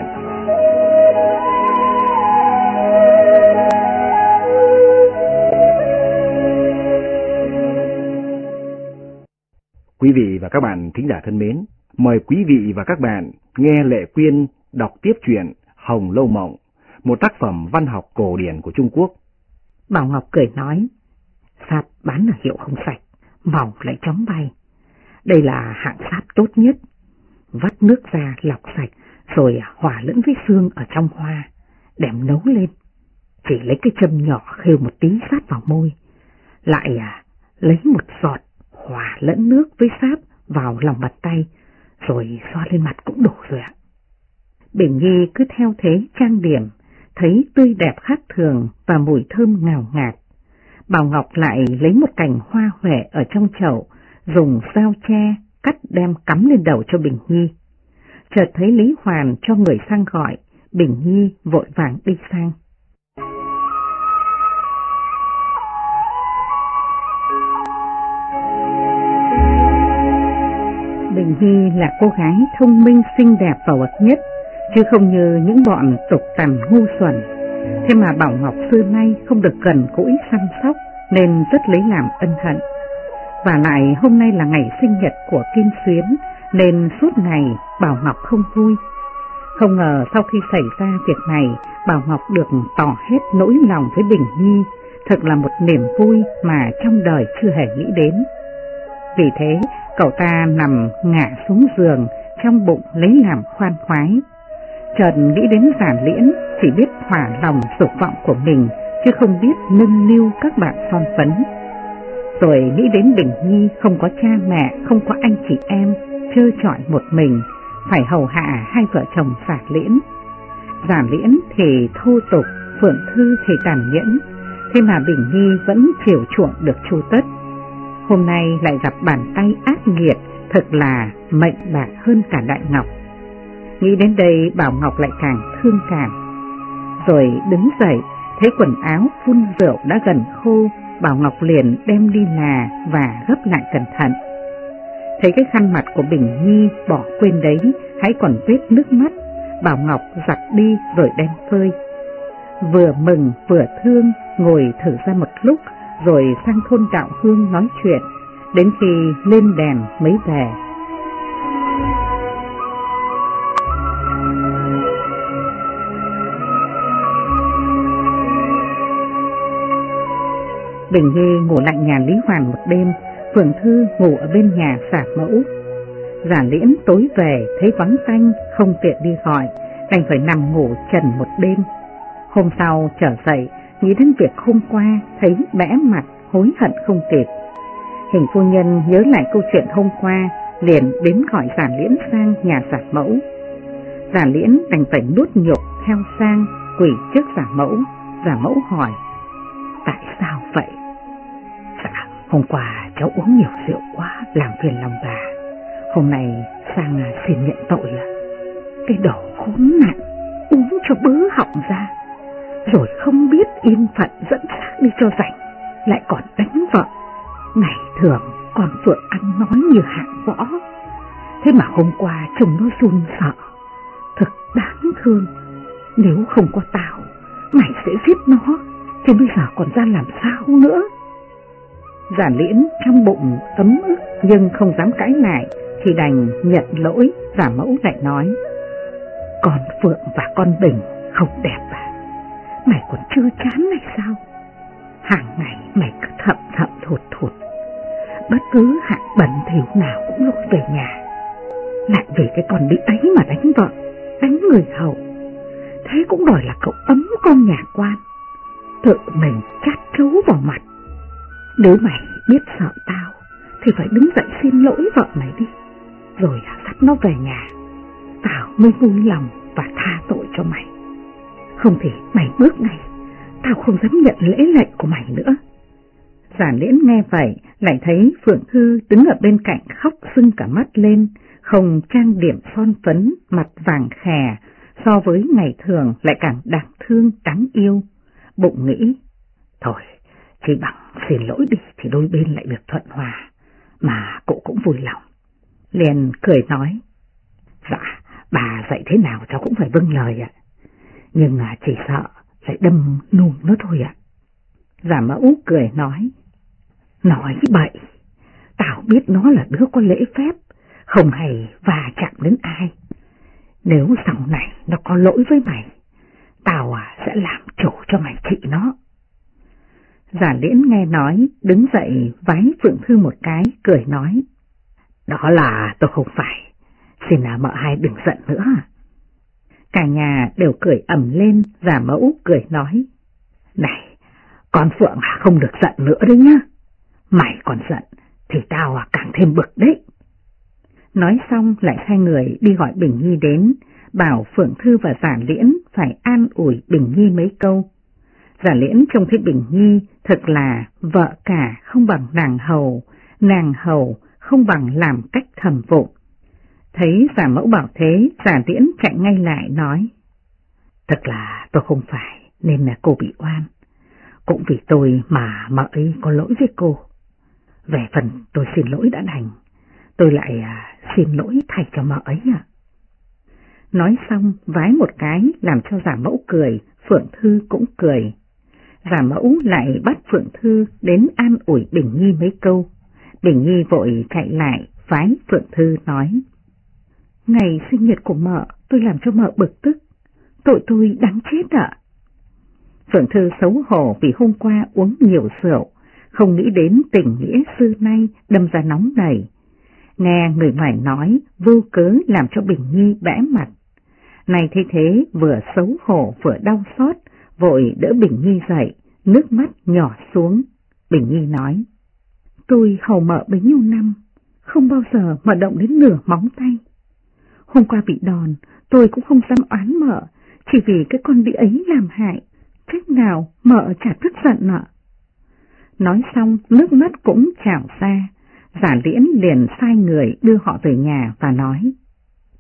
Quý vị và các bạn thính giả thân mến, mời quý vị và các bạn nghe Lệ Quyên đọc tiếp truyện Hồng Lâu Mộng, một tác phẩm văn học cổ điển của Trung Quốc. Bảo Ngọc cười nói, sáp bán ở hiệu không sạch, màu lại chóng bay. Đây là hạng sáp tốt nhất, vắt nước ra lọc sạch rồi hòa lẫn với xương ở trong hoa, đem nấu lên. Chỉ lấy cái châm nhỏ khêu một tí sát vào môi, lại lấy một giọt hòa lẫn nước với sáp vào lòng bàn tay, rồi xoa lên mặt cũng đủ rồi ạ. Bình Nhi cứ theo thế trang điểm, thấy tươi đẹp khác thường và mùi thơm ngào ngạt. Bảo Ngọc lại lấy một cành hoa huệ ở trong chậu, dùng dao tre cắt đem cắm lên đầu cho Bình Nhi. Chợt thấy Lý Hoàn cho người sang gọi, Bình Nhi vội vàng đi sang. Bình Nhi là cô gái thông minh xinh đẹp và bậc nhất, chứ không như những bọn tục tằn ngu xuẩn. Thế mà Bảo Ngọc xưa nay không được gần gũi săn sóc nên rất lấy làm ân hận. Và lại hôm nay là ngày sinh nhật của Kim Xuyến nên suốt ngày Bảo Ngọc không vui. Không ngờ sau khi xảy ra việc này, Bảo Ngọc được tỏ hết nỗi lòng với Bình Nhi, thật là một niềm vui mà trong đời chưa hề nghĩ đến. Vì thế, cậu ta nằm ngả xuống giường, trong bụng lấy làm khoan khoái. Chợt nghĩ đến Giản Liễn, chỉ biết thỏa lòng dục vọng của mình, chứ không biết nâng niu các bạn son phấn. Rồi nghĩ đến Bình Nhi không có cha mẹ, không có anh chị em, trơ trọi một mình, phải hầu hạ hai vợ chồng Giản Liễn. Giản Liễn thì thô tục, Phượng Thư thì tàn nhẫn, thế mà Bình Nhi vẫn chiều chuộng được Chu Tất. Hôm nay lại gặp bàn tay ác nghiệt, thật là mệnh bạc hơn cả đại ngọc. Nghĩ đến đây Bảo Ngọc lại càng thương cảm. Rồi đứng dậy, thấy quần áo phun rượu đã gần khô, Bảo Ngọc liền đem đi là và gấp lại cẩn thận. Thấy cái khăn mặt của Bình Nhi bỏ quên đấy, hãy còn vết nước mắt, Bảo Ngọc giặt đi rồi đem phơi. Vừa mừng vừa thương, ngồi thở ra một lúc, rồi sang thôn Đạo Hương nói chuyện, đến khi lên đèn mới về. Bình Nhi ngủ lại nhà Lý Hoàn một đêm, Phượng Thư ngủ ở bên nhà Giả Mẫu. Giả Liễn tối về thấy vắng tanh, không tiện đi gọi, đành phải nằm ngủ trần một đêm. Hôm sau trở dậy, nghĩ đến việc hôm qua, thấy bẽ mặt, hối hận không kịp. Hình phu nhân nhớ lại câu chuyện hôm qua, liền đến gọi Giả Liễn sang nhà Giả Mẫu. Giả Liễn đành phải nuốt nhục theo sang, quỳ trước Giả Mẫu. Giả Mẫu hỏi: tại sao vậy? Dạ, hôm qua cháu uống nhiều rượu quá, làm phiền lòng bà. Hôm nay sang xin nhận tội ạ. Cái đồ khốn nạn, uống cho bứ họng ra, rồi không biết yên phận dẫn xác đi cho rảnh, lại còn đánh vợ. Ngày thường con Phượng ăn nói như hạng võ, thế mà hôm qua trông nó run sợ, thật đáng thương. Nếu không có tao, mày sẽ giết nó, thì bây giờ còn ra làm sao nữa? Giả Liễn trong bụng ấm ức nhưng không dám cãi lại, thì đành nhận lỗi. Giả Mẫu lại nói: con Phượng và con Bình không đẹp à? Mày còn chưa chán này sao? Hàng ngày mày cứ thậm thụt thụt, bất cứ hạng bẩn thỉu nào cũng lôi về nhà, lại vì cái con đĩ ấy mà đánh vợ, đánh người hầu. Thế cũng đòi là cậu ấm con nhà quan, tự mình chát trấu vào mặt. Nếu mày biết sợ tao thì phải đứng dậy xin lỗi vợ mày đi, rồi dắt nó về nhà, tao mới vui lòng và tha tội cho mày. Không thì mày bước ngay, tao không dám nhận lễ lệnh của mày nữa. Giả Liễn nghe vậy, lại thấy Phượng Thư đứng ở bên cạnh khóc sưng cả mắt lên, không trang điểm son phấn, mặt vàng khè, so với ngày thường lại càng đáng thương đáng yêu. Bụng nghĩ: thôi, chỉ bằng xin lỗi đi thì đôi bên lại được thuận hòa, mà cụ cũng vui lòng. Liền cười nói: dạ, bà dạy thế nào cháu cũng phải vâng lời ạ, nhưng chỉ sợ lại đâm nùm nó thôi ạ. Giả Mẫu cười nói: nói bậy, tao biết nó là đứa có lễ phép, không hay va chạm đến ai. Nếu sau này nó có lỗi với mày, tao sẽ làm chủ cho mày trị nó. Giả Liễn nghe nói, đứng dậy vái Phượng Thư một cái, cười nói: đó là tôi không phải, xin mợ hai đừng giận nữa. Cả nhà đều cười ầm lên. Giả Mẫu cười nói: này, con Phượng không được giận nữa đấy nhá, mày còn giận thì tao càng thêm bực đấy. Nói xong lại sai người đi gọi Bình Nhi đến, bảo Phượng Thư và Giả Liễn phải an ủi Bình Nhi mấy câu. Giả Liễn trông thấy Bình Nhi thật là vợ cả không bằng nàng hầu không bằng làm cách thầm vụng. Thấy Giả Mẫu bảo thế, Giả Liễn chạy ngay lại nói: thật là tôi không phải nên là cô bị oan, cũng vì tôi mà mợ ấy có lỗi với cô. Về phần tôi xin lỗi đã đành, tôi lại xin lỗi thay cho mợ ấy ạ. Nói xong vái một cái làm cho Giả Mẫu cười, Phượng Thư cũng cười. Giả Mẫu lại bắt Phượng Thư đến an ủi Bình Nhi mấy câu. Bình Nhi vội chạy lại vái Phượng Thư nói: ngày sinh nhật của mợ tôi làm cho mợ bực tức, tội tôi đáng chết ạ. Phượng Thư xấu hổ vì hôm qua uống nhiều rượu, không nghĩ đến tình nghĩa xưa nay, đâm ra nóng nảy. Nghe người ngoài nói vô cớ làm cho Bình Nhi bẽ mặt. Này thấy thế vừa xấu hổ vừa đau xót, vội đỡ Bình Nhi dậy, nước mắt nhỏ xuống. Bình Nhi nói: tôi hầu mợ bấy nhiêu năm, không bao giờ mà động đến nửa móng tay. Hôm qua bị đòn, tôi cũng không dám oán mợ, chỉ vì cái con đĩ ấy làm hại, trách nào mợ chả tức giận ạ. Nói xong nước mắt cũng trào ra. Giả Liễn liền sai người đưa họ về nhà và nói: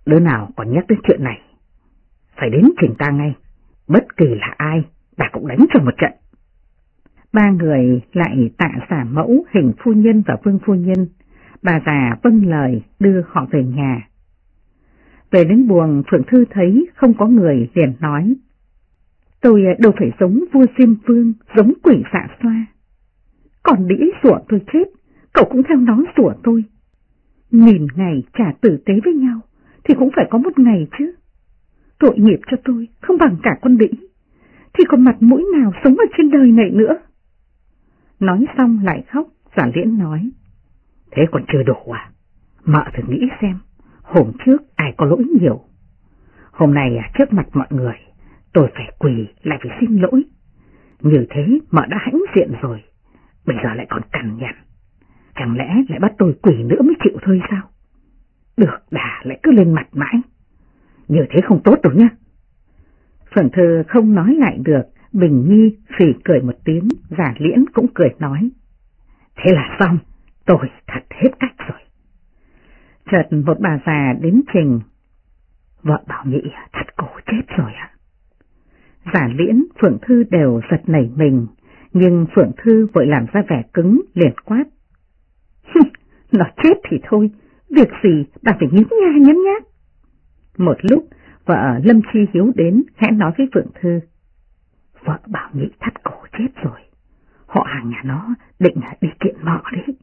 Đứa nào còn nhắc đến chuyện này, phải đến trình ta ngay, bất kỳ là ai, ta cũng đánh cho một trận. Ba người lại tạ giả mẫu, Hình phu nhân và Vương phu nhân. Bà già vâng lời đưa họ về nhà. Về đến buồng, Phượng Thư thấy không có người liền nói: tôi đâu phải giống vua Diêm Vương, giống quỷ dạ xoa. Còn đĩ sủa tôi chết, cậu cũng theo nó sủa tôi. Nghìn ngày trả tử tế với nhau thì cũng phải có một ngày chứ. Tội nghiệp cho tôi không bằng cả con đĩ, thì còn mặt mũi nào sống ở trên đời này nữa. Nói xong lại khóc. Giả Liễn nói: thế còn chưa đủ à? Mợ thử nghĩ xem, hôm trước ai có lỗi nhiều. Hôm nay trước mặt mọi người, tôi phải quỳ lại phải xin lỗi. Như thế mợ đã hãnh diện rồi, bây giờ lại còn cằn nhằn. Chẳng lẽ lại bắt tôi quỳ nữa mới chịu thôi sao? Được đà lại cứ lên mặt mãi. Như thế không tốt đâu nhá. Phượng Thư không nói lại được. Bình Nhi phì cười một tiếng. Giả Liễn cũng cười nói: thế là xong, tôi thật hết cách rồi. Chợt một bà già đến trình: vợ Bảo Nhị thật cổ chết rồi ạ. Giả Liễn, Phượng Thư đều giật nảy mình, nhưng Phượng Thư vội làm ra vẻ cứng liền quát: nó chết thì thôi, việc gì bà phải nhíu nha nhấn nhát. Một lúc vợ Lâm Chi Hiếu đến khẽ nói với Phượng Thư: vợ Bảo Nhị thắt cổ chết rồi, họ hàng nhà nó định đi kiện mọ đấy.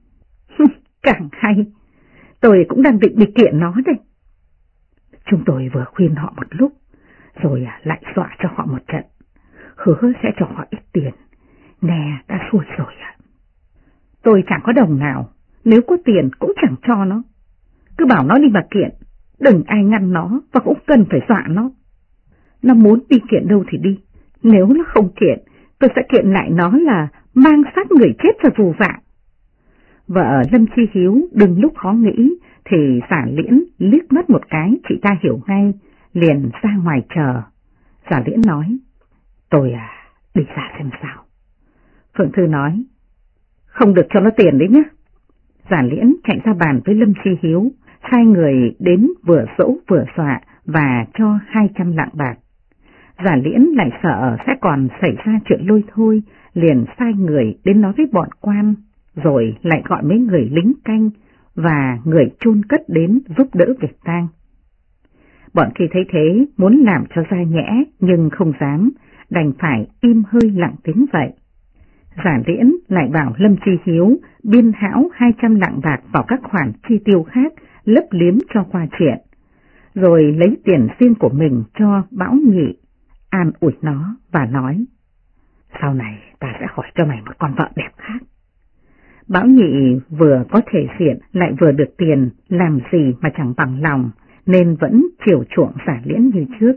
Càng hay, tôi cũng đang định đi kiện nó đây. Chúng tôi vừa khuyên họ một lúc, rồi lại dọa cho họ một trận, hứa sẽ cho họ ít tiền, nghe đã xui rồi ạ. Tôi chẳng có đồng nào, nếu có tiền cũng chẳng cho nó. Cứ bảo nó đi mà kiện, đừng ai ngăn nó và cũng cần phải dọa nó. Nó muốn đi kiện đâu thì đi, nếu nó không kiện, tôi sẽ kiện lại nó là mang xác người chết ra vù vạ. Vợ Lâm Chi Hiếu đừng lúc khó nghĩ thì Giả Liễn liếc mắt một cái, chị ta hiểu ngay, liền ra ngoài chờ. Giả Liễn nói: tôi đi ra xem sao. Phượng Thư nói: không được cho nó tiền đấy nhé. Giả Liễn chạy ra bàn với Lâm Chi Hiếu, hai người đến vừa dỗ vừa dọa và cho 200 lạng bạc. Giả Liễn lại sợ sẽ còn xảy ra chuyện lôi thôi, liền sai người đến nói với bọn quan, rồi lại gọi mấy người lính canh và người chôn cất đến giúp đỡ việc tang. Bọn kia thấy thế muốn làm cho ra nhẽ nhưng không dám, đành phải im hơi lặng tiếng vậy. Giả Liễn lại bảo Lâm Chi Hiếu biên hão 200 lạng bạc vào các khoản chi tiêu khác, lấp liếm cho qua chuyện, rồi lấy tiền riêng của mình cho Bảo Nhị, an ủi nó và nói: sau này ta sẽ hỏi cho mày một con vợ đẹp khác. Bảo Nhị vừa có thể diện lại vừa được tiền, làm gì mà chẳng bằng lòng, nên vẫn chiều chuộng Giả Liễn như trước.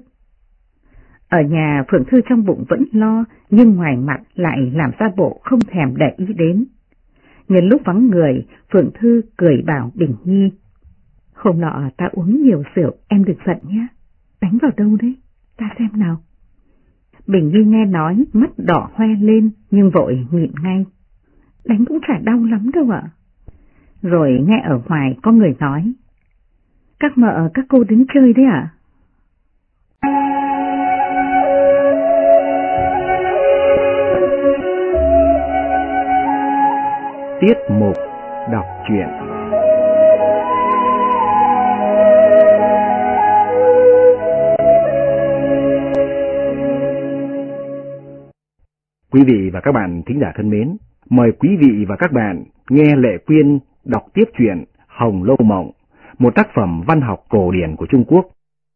Ở nhà Phượng Thư trong bụng vẫn lo, nhưng ngoài mặt lại làm ra bộ không thèm để ý đến. Nhân lúc vắng người, Phượng Thư cười bảo Bình Nhi: hôm nọ ta uống nhiều rượu, em đừng giận nhé. Đánh vào đâu đấy, ta xem nào. Bình Nhi nghe nói, mắt đỏ hoe lên nhưng vội nhịn ngay: đánh cũng chả đau lắm đâu ạ. Rồi nghe ở ngoài có người nói: các mợ các cô đến chơi đấy ạ. Tiết mục đọc truyện. Quý vị và các bạn thính giả thân mến, mời quý vị và các bạn nghe Lệ Quyên đọc tiếp truyện Hồng Lâu Mộng, một tác phẩm văn học cổ điển của Trung Quốc.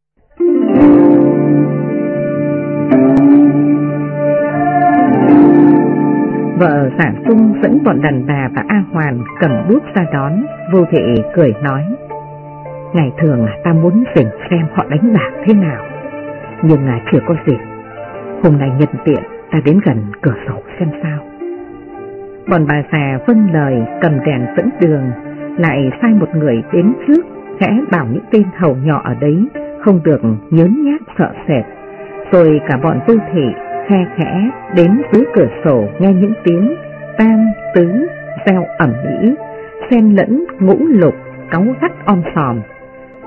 Vợ Giả Dung dẫn bọn đàn bà và A Hoàn cầm đuốc ra đón. Vô Thị cười nói: ngày thường ta muốn xem họ đánh bạc thế nào, nhưng chưa có dịp. Hôm nay nhân tiện ta đến gần cửa sổ xem sao. Bọn bà già vâng lời, cầm đèn dẫn đường, lại sai một người đến trước, khẽ bảo những tên hầu nhỏ ở đấy không được nhớn nhác sợ sệt. Rồi cả bọn Vô Thị khe khẽ đến dưới cửa sổ nghe những tiếng tang tứ reo ầm ĩ, xen lẫn ngũ lục cáu gắt om sòm.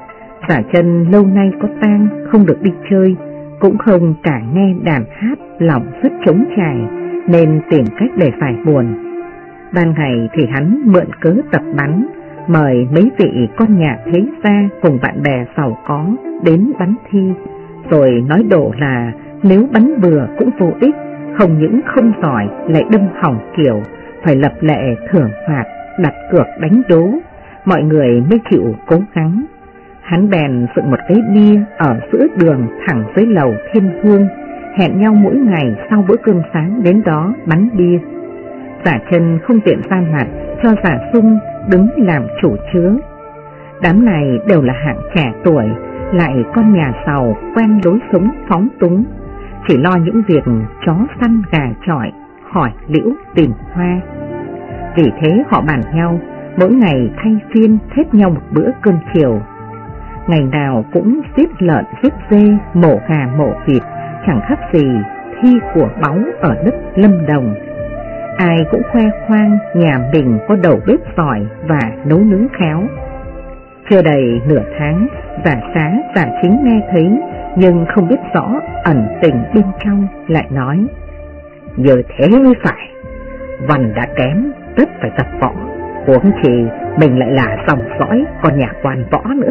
Giả Chân lâu nay có tang, không được đi chơi, cũng không cả nghe đàn hát, lòng rất trống trải, nên tìm cách để phải buồn. Ban ngày thì hắn mượn cớ tập bắn, mời mấy vị con nhà thế gia cùng bạn bè giàu có đến bắn thi, rồi nói đổ là nếu bắn bừa cũng vô ích, không những không giỏi lại đâm hỏng kiểu, phải lập lệ thưởng phạt, đặt cược đánh đố, mọi người mới chịu cố gắng. Hắn bèn dựng một cái bia ở giữa đường thẳng dưới lầu Thiên Hương, hẹn nhau mỗi ngày sau bữa cơm sáng đến đó bắn bia. Giả Chân không tiện ra mặt, cho Giả Sung đứng làm chủ chứa. Đám này đều là hạng trẻ tuổi, lại con nhà giàu quen lối sống phóng túng, chỉ lo những việc chó săn gà chọi, hỏi liễu tìm hoa. Vì thế họ bàn nhau mỗi ngày thay phiên thết nhau một bữa cơm chiều. Ngày nào cũng giết lợn giết dê, mổ gà mổ vịt, chẳng khác gì thi của báu ở đất Lâm Đồng. Ai cũng khoe khoang nhà mình có đầu bếp giỏi và nấu nướng khéo. Chưa đầy nửa tháng, Giả Xá, Giả Chính nghe thấy nhưng không biết rõ ẩn tình bên trong, lại nói: "Giờ thế mới phải, văn đã kém, tất phải tập võ, huống chi mình lại là dòng dõi con nhà quan võ nữa."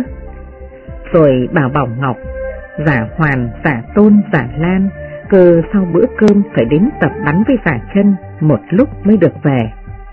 Rồi bảo Bảo Ngọc, Giả Hoàn, Giả Tôn, Giả Lan cơ sau bữa cơm phải đến tập bắn với Giả Chân một lúc mới được về.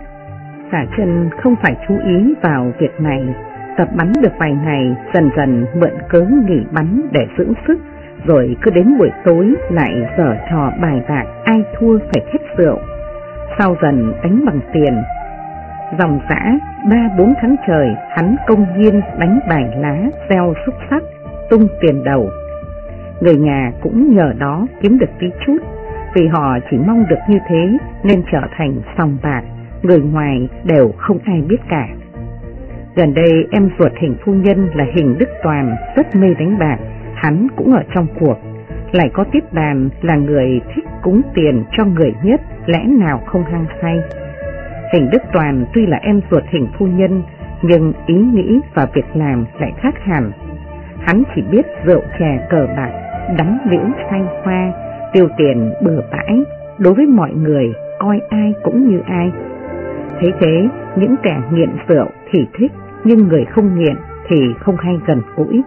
Giả Chân không phải chú ý vào việc này, tập bắn được vài ngày, dần dần mượn cớ nghỉ bắn để dưỡng sức, rồi cứ đến buổi tối lại giở trò bài bạc, ai thua phải hết rượu, sau dần đánh bằng tiền. Dòng dã 3-4 tháng trời, hắn công nhiên đánh bài lá, gieo xúc sắc, tung tiền đầu. Người nhà cũng nhờ đó kiếm được tí chút, vì họ chỉ mong được như thế nên trở thành sòng bạc, người ngoài đều không ai biết cả. Gần đây em ruột Hình phu nhân là Hình Đức Toàn rất mê đánh bạc, hắn cũng ở trong cuộc, lại có Tiếp Đàn là người thích cúng tiền cho người nhất, lẽ nào không hăng say. Hình Đức Toàn tuy là em ruột Hình phu nhân, nhưng ý nghĩ và việc làm lại khác hẳn. Hắn chỉ biết rượu chè cờ bạc, đắm liễu say hoa, tiêu tiền bừa bãi, đối với mọi người coi ai cũng như ai. Thế thế, những kẻ nghiện rượu thì thích, nhưng người không nghiện thì không hay gần gũi.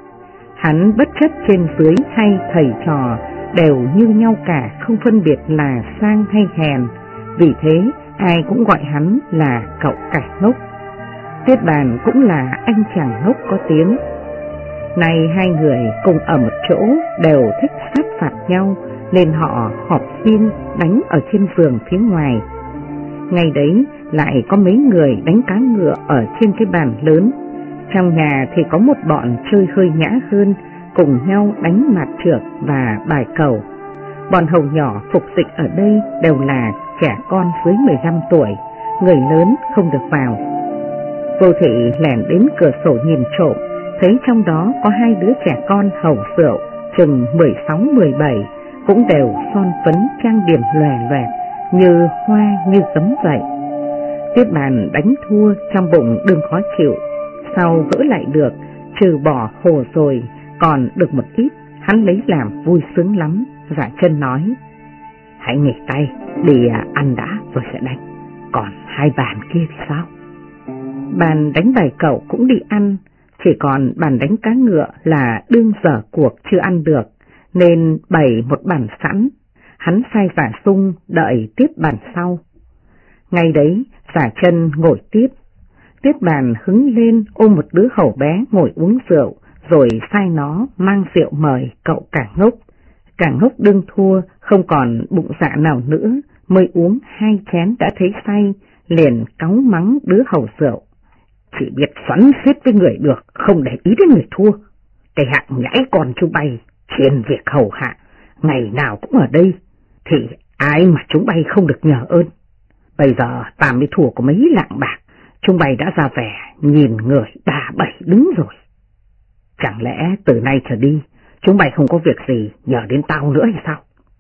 Hắn bất chấp trên dưới hay thầy trò đều như nhau cả, không phân biệt là sang hay hèn, vì thế ai cũng gọi hắn là cậu cả ngốc. Tiết Bàn cũng là anh chàng ngốc có tiếng. Nay hai người cùng ở một chỗ đều thích sát phạt nhau, nên họ họp xin đánh ở trên giường phía ngoài. Ngày đấy lại có mấy người đánh cá ngựa ở trên cái bàn lớn. Trong nhà thì có một bọn chơi hơi nhã hơn, cùng nhau đánh mạt trượt và bài cầu. Bọn hầu nhỏ phục dịch ở đây đều là trẻ con dưới 15 tuổi, người lớn không được vào. Vô Thị lẻn đến cửa sổ nhìn trộm, thấy trong đó có hai đứa trẻ con hầu rượu, chừng 16-17, cũng đều son phấn trang điểm lòe loẹt, như hoa như gấm vậy. Tiết Bàn đánh thua trong bụng đừng khó chịu, sau gỡ lại được, trừ bỏ hồ rồi, còn được một ít, hắn lấy làm vui sướng lắm. Giả Chân nói: "Hãy nghỉ tay, đi ăn đã rồi sẽ đánh, còn hai bàn kia thì sao?" Bàn đánh bài cẩu cũng đi ăn, chỉ còn bàn đánh cá ngựa là đương dở cuộc chưa ăn được, nên bày một bàn sẵn, hắn sai Giả Sung đợi tiếp bàn sau. Ngày đấy Giả Chân ngồi tiếp, Tiết Bàn hứng lên ôm một đứa hầu bé ngồi uống rượu, rồi sai nó mang rượu mời cậu cả ngốc. Cả ngốc đương thua, không còn bụng dạ nào nữa, mới uống 2 chén đã thấy say, liền cáu mắng đứa hầu rượu: "Chỉ biết xoắn xít với người được, không để ý đến người thua. Cái hạng nhãi con chú bay, chuyên việc hầu hạ, ngày nào cũng ở đây, thì ai mà chúng bay không được nhờ ơn. Bây giờ ta mới thua có mấy lạng bạc, chúng bay đã ra vẻ nhìn người 3-7 đứng rồi. Chẳng lẽ từ nay trở đi, chúng bay không có việc gì nhờ đến tao nữa hay sao?"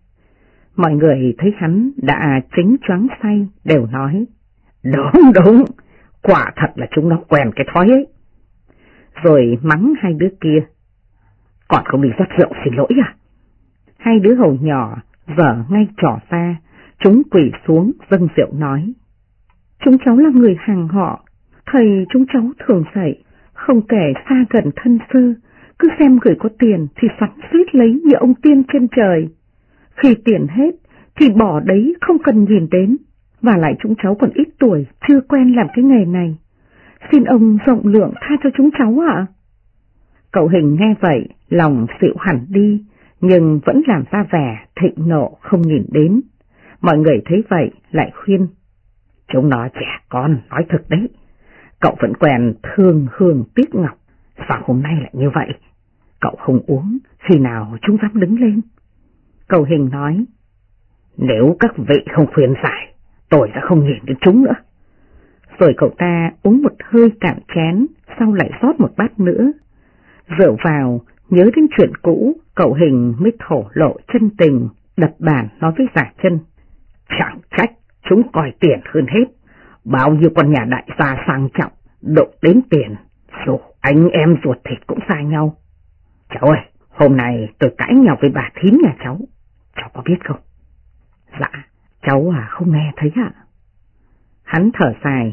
Mọi người thấy hắn đã chính choáng say, đều nói: "Đúng, quả thật là chúng nó quen cái thói ấy." rồi mắng hai đứa kia. Còn không đi rót rượu xin lỗi à? Hai đứa hầu nhỏ giở ngay trò ra, chúng quỳ xuống dâng rượu nói. Chúng cháu là người hàng họ, thầy chúng cháu thường dạy, không kể xa gần thân sơ, cứ xem người có tiền thì xoắn suýt lấy như ông tiên trên trời. Khi tiền hết thì bỏ đấy không cần nhìn đến, và lại chúng cháu còn ít tuổi, chưa quen làm cái nghề này. Xin ông rộng lượng tha cho chúng cháu ạ. Cậu Hình nghe vậy, lòng xịu hẳn đi, nhưng vẫn làm ra vẻ thịnh nộ không nhìn đến. Mọi người thấy vậy lại khuyên. Chúng nó trẻ con, nói thật đấy. Cậu vẫn quen thương hương tiếc ngọc, sao hôm nay lại như vậy? Cậu không uống, khi nào chúng dám đứng lên? Cậu Hình nói. Nếu các vị không khuyên giải, tôi sẽ không nhìn đến chúng nữa. Rồi cậu ta uống một hơi cạn chén, sau lại rót một bát nữa. Rượu vào, nhớ đến chuyện cũ, cậu Hình mới thổ lộ chân tình, đập bàn nói với Giả Chân. Chẳng trách, chúng coi tiền hơn hết. Bao nhiêu con nhà đại gia sang trọng, đụng đến tiền, dù anh em ruột thịt cũng xa nhau. Cháu ơi, hôm nay tôi cãi nhau với bà thím nhà cháu có biết không? Dạ, cháu không nghe thấy ạ. Hắn thở dài.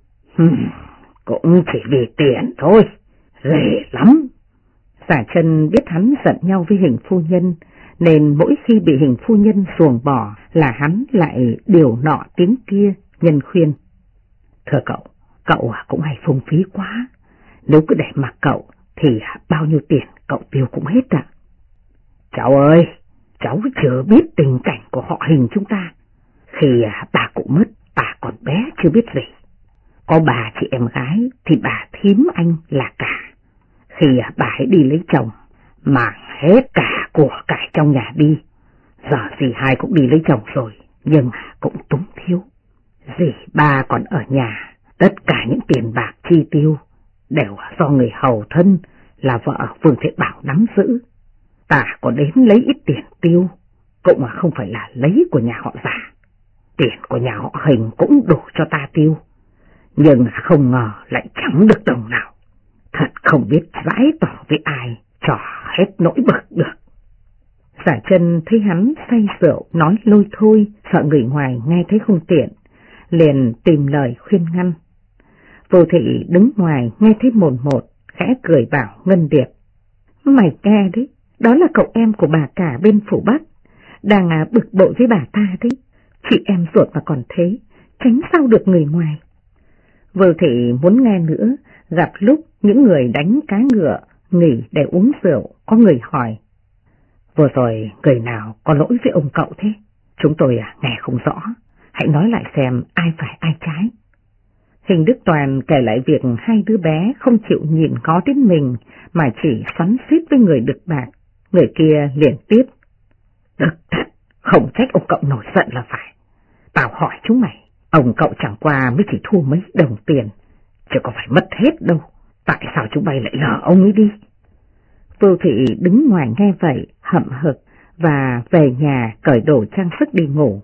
Cũng chỉ vì tiền thôi, ghê lắm. Giả Chân biết hắn giận nhau với Hình phu nhân, nên mỗi khi bị Hình phu nhân ruồng bỏ là hắn lại điều nọ tiếng kia, nhân khuyên. Thưa cậu cũng hay phung phí quá, nếu cứ để mặc cậu thì bao nhiêu tiền cậu tiêu cũng hết ạ. Cháu ơi, cháu chưa biết tình cảnh của họ Hình chúng ta. Khi bà cụ mất, bà còn bé chưa biết gì. Có bà chị em gái thì bà thím anh là cả. Khi bà ấy đi lấy chồng, mang hết cả của cải trong nhà đi. Giờ dì hai cũng đi lấy chồng rồi, nhưng cũng túng thiếu. Dì ba còn ở nhà, tất cả những tiền bạc chi tiêu đều do người hầu thân là vợ Vương Thế Bảo nắm giữ. Ta có đến lấy ít tiền tiêu, cũng không phải là lấy của nhà họ Giả. Tiền của nhà họ Hình cũng đủ cho ta tiêu, nhưng không ngờ lại chẳng được đồng nào. Thật không biết giải tỏ với ai cho hết nỗi bực được. Giả Chân thấy hắn say rượu nói lôi thôi, sợ người ngoài nghe thấy không tiện, liền tìm lời khuyên ngăn. Vô Thị đứng ngoài nghe thấy mồn một, khẽ cười bảo Ngân Điệp. Mày nghe đấy, đó là cậu em của bà cả bên phủ Bắc, đang bực bội với bà ta đấy. Chị em ruột mà còn thế, tránh sao được người ngoài. Vô Thị muốn nghe nữa, gặp lúc những người đánh cá ngựa nghỉ để uống rượu, có người hỏi. Vừa rồi người nào có lỗi với ông cậu thế? Chúng tôi nghe không rõ, hãy nói lại xem ai phải ai trái. Hình Đức Toàn kể lại việc hai đứa bé không chịu nhìn ngó đến mình mà chỉ xoắn xít với người được bạc. Người kia liền tiếp. Được thật, không trách ông cậu nổi giận là phải. Tao hỏi chúng mày, ông cậu chẳng qua mới chỉ thu mấy đồng tiền, chứ có phải mất hết đâu. Tại sao chúng bay lại lờ ông ấy đi? Vô Thị đứng ngoài nghe vậy, hậm hực và về nhà cởi đồ trang sức đi ngủ.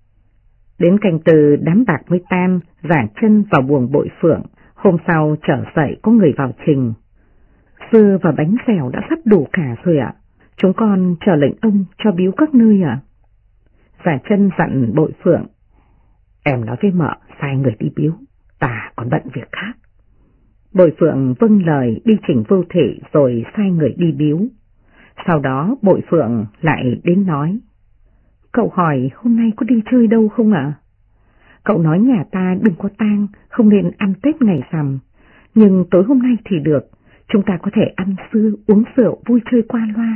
Đến canh tư đám bạc mới tan, Giả Chân vào buồng Bội Phượng, hôm sau trở dậy có người vào trình. Dưa và bánh xèo đã sắp đủ cả rồi ạ, chúng con chờ lệnh ông cho biếu các nơi ạ. Giả Chân dặn Bội Phượng. Em nói với mợ sai người đi biếu, ta còn bận việc khác. Bội Phượng vâng lời đi chỉnh Vô Thị rồi sai người đi biếu. Sau đó Bội Phượng lại đến nói. Cậu hỏi hôm nay có đi chơi đâu không ạ? Cậu nói nhà ta đừng có tang, không nên ăn Tết ngày rằm, nhưng tối hôm nay thì được, chúng ta có thể ăn sưa, uống rượu, vui chơi qua loa.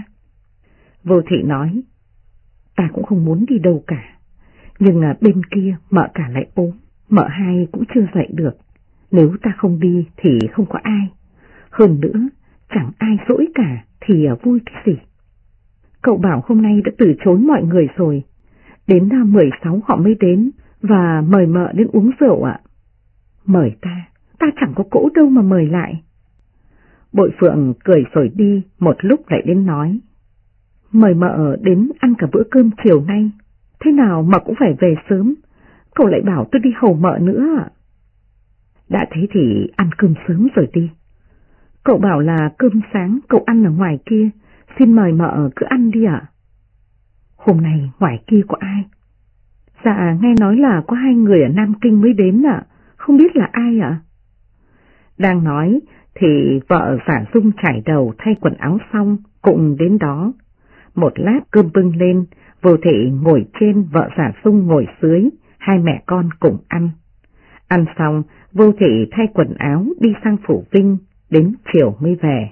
Vô Thị nói. Ta cũng không muốn đi đâu cả, nhưng bên kia mợ cả lại ốm, mợ hai cũng chưa dậy được. Nếu ta không đi thì không có ai. Hơn nữa, chẳng ai dỗi cả thì vui cái gì. Cậu bảo hôm nay đã từ chối mọi người rồi. Đến 16 họ mới đến và mời mợ đến uống rượu ạ. Mời ta chẳng có cỗ đâu mà mời lại. Bội Phượng cười rồi đi, một lúc lại đến nói. Mời mợ đến ăn cả bữa cơm chiều nay, thế nào mợ cũng phải về sớm. Cậu lại bảo tôi đi hầu mợ nữa ạ. Đã thế thì ăn cơm sớm rồi đi. Cậu bảo là cơm sáng cậu ăn ở ngoài kia, xin mời mợ cứ ăn đi ạ. Hôm nay ngoài kia có ai? Dạ nghe nói là có 2 người ở Nam Kinh mới đến ạ, không biết là ai ạ? Đang nói thì vợ Giả Dung trải đầu thay quần áo xong cũng đến đó. Một lát cơm bưng lên, Vô Thị ngồi trên, vợ Giả Dung ngồi dưới, hai mẹ con cùng ăn. Ăn xong, Vô Thị thay quần áo đi sang Phủ Vinh, đến chiều mới về.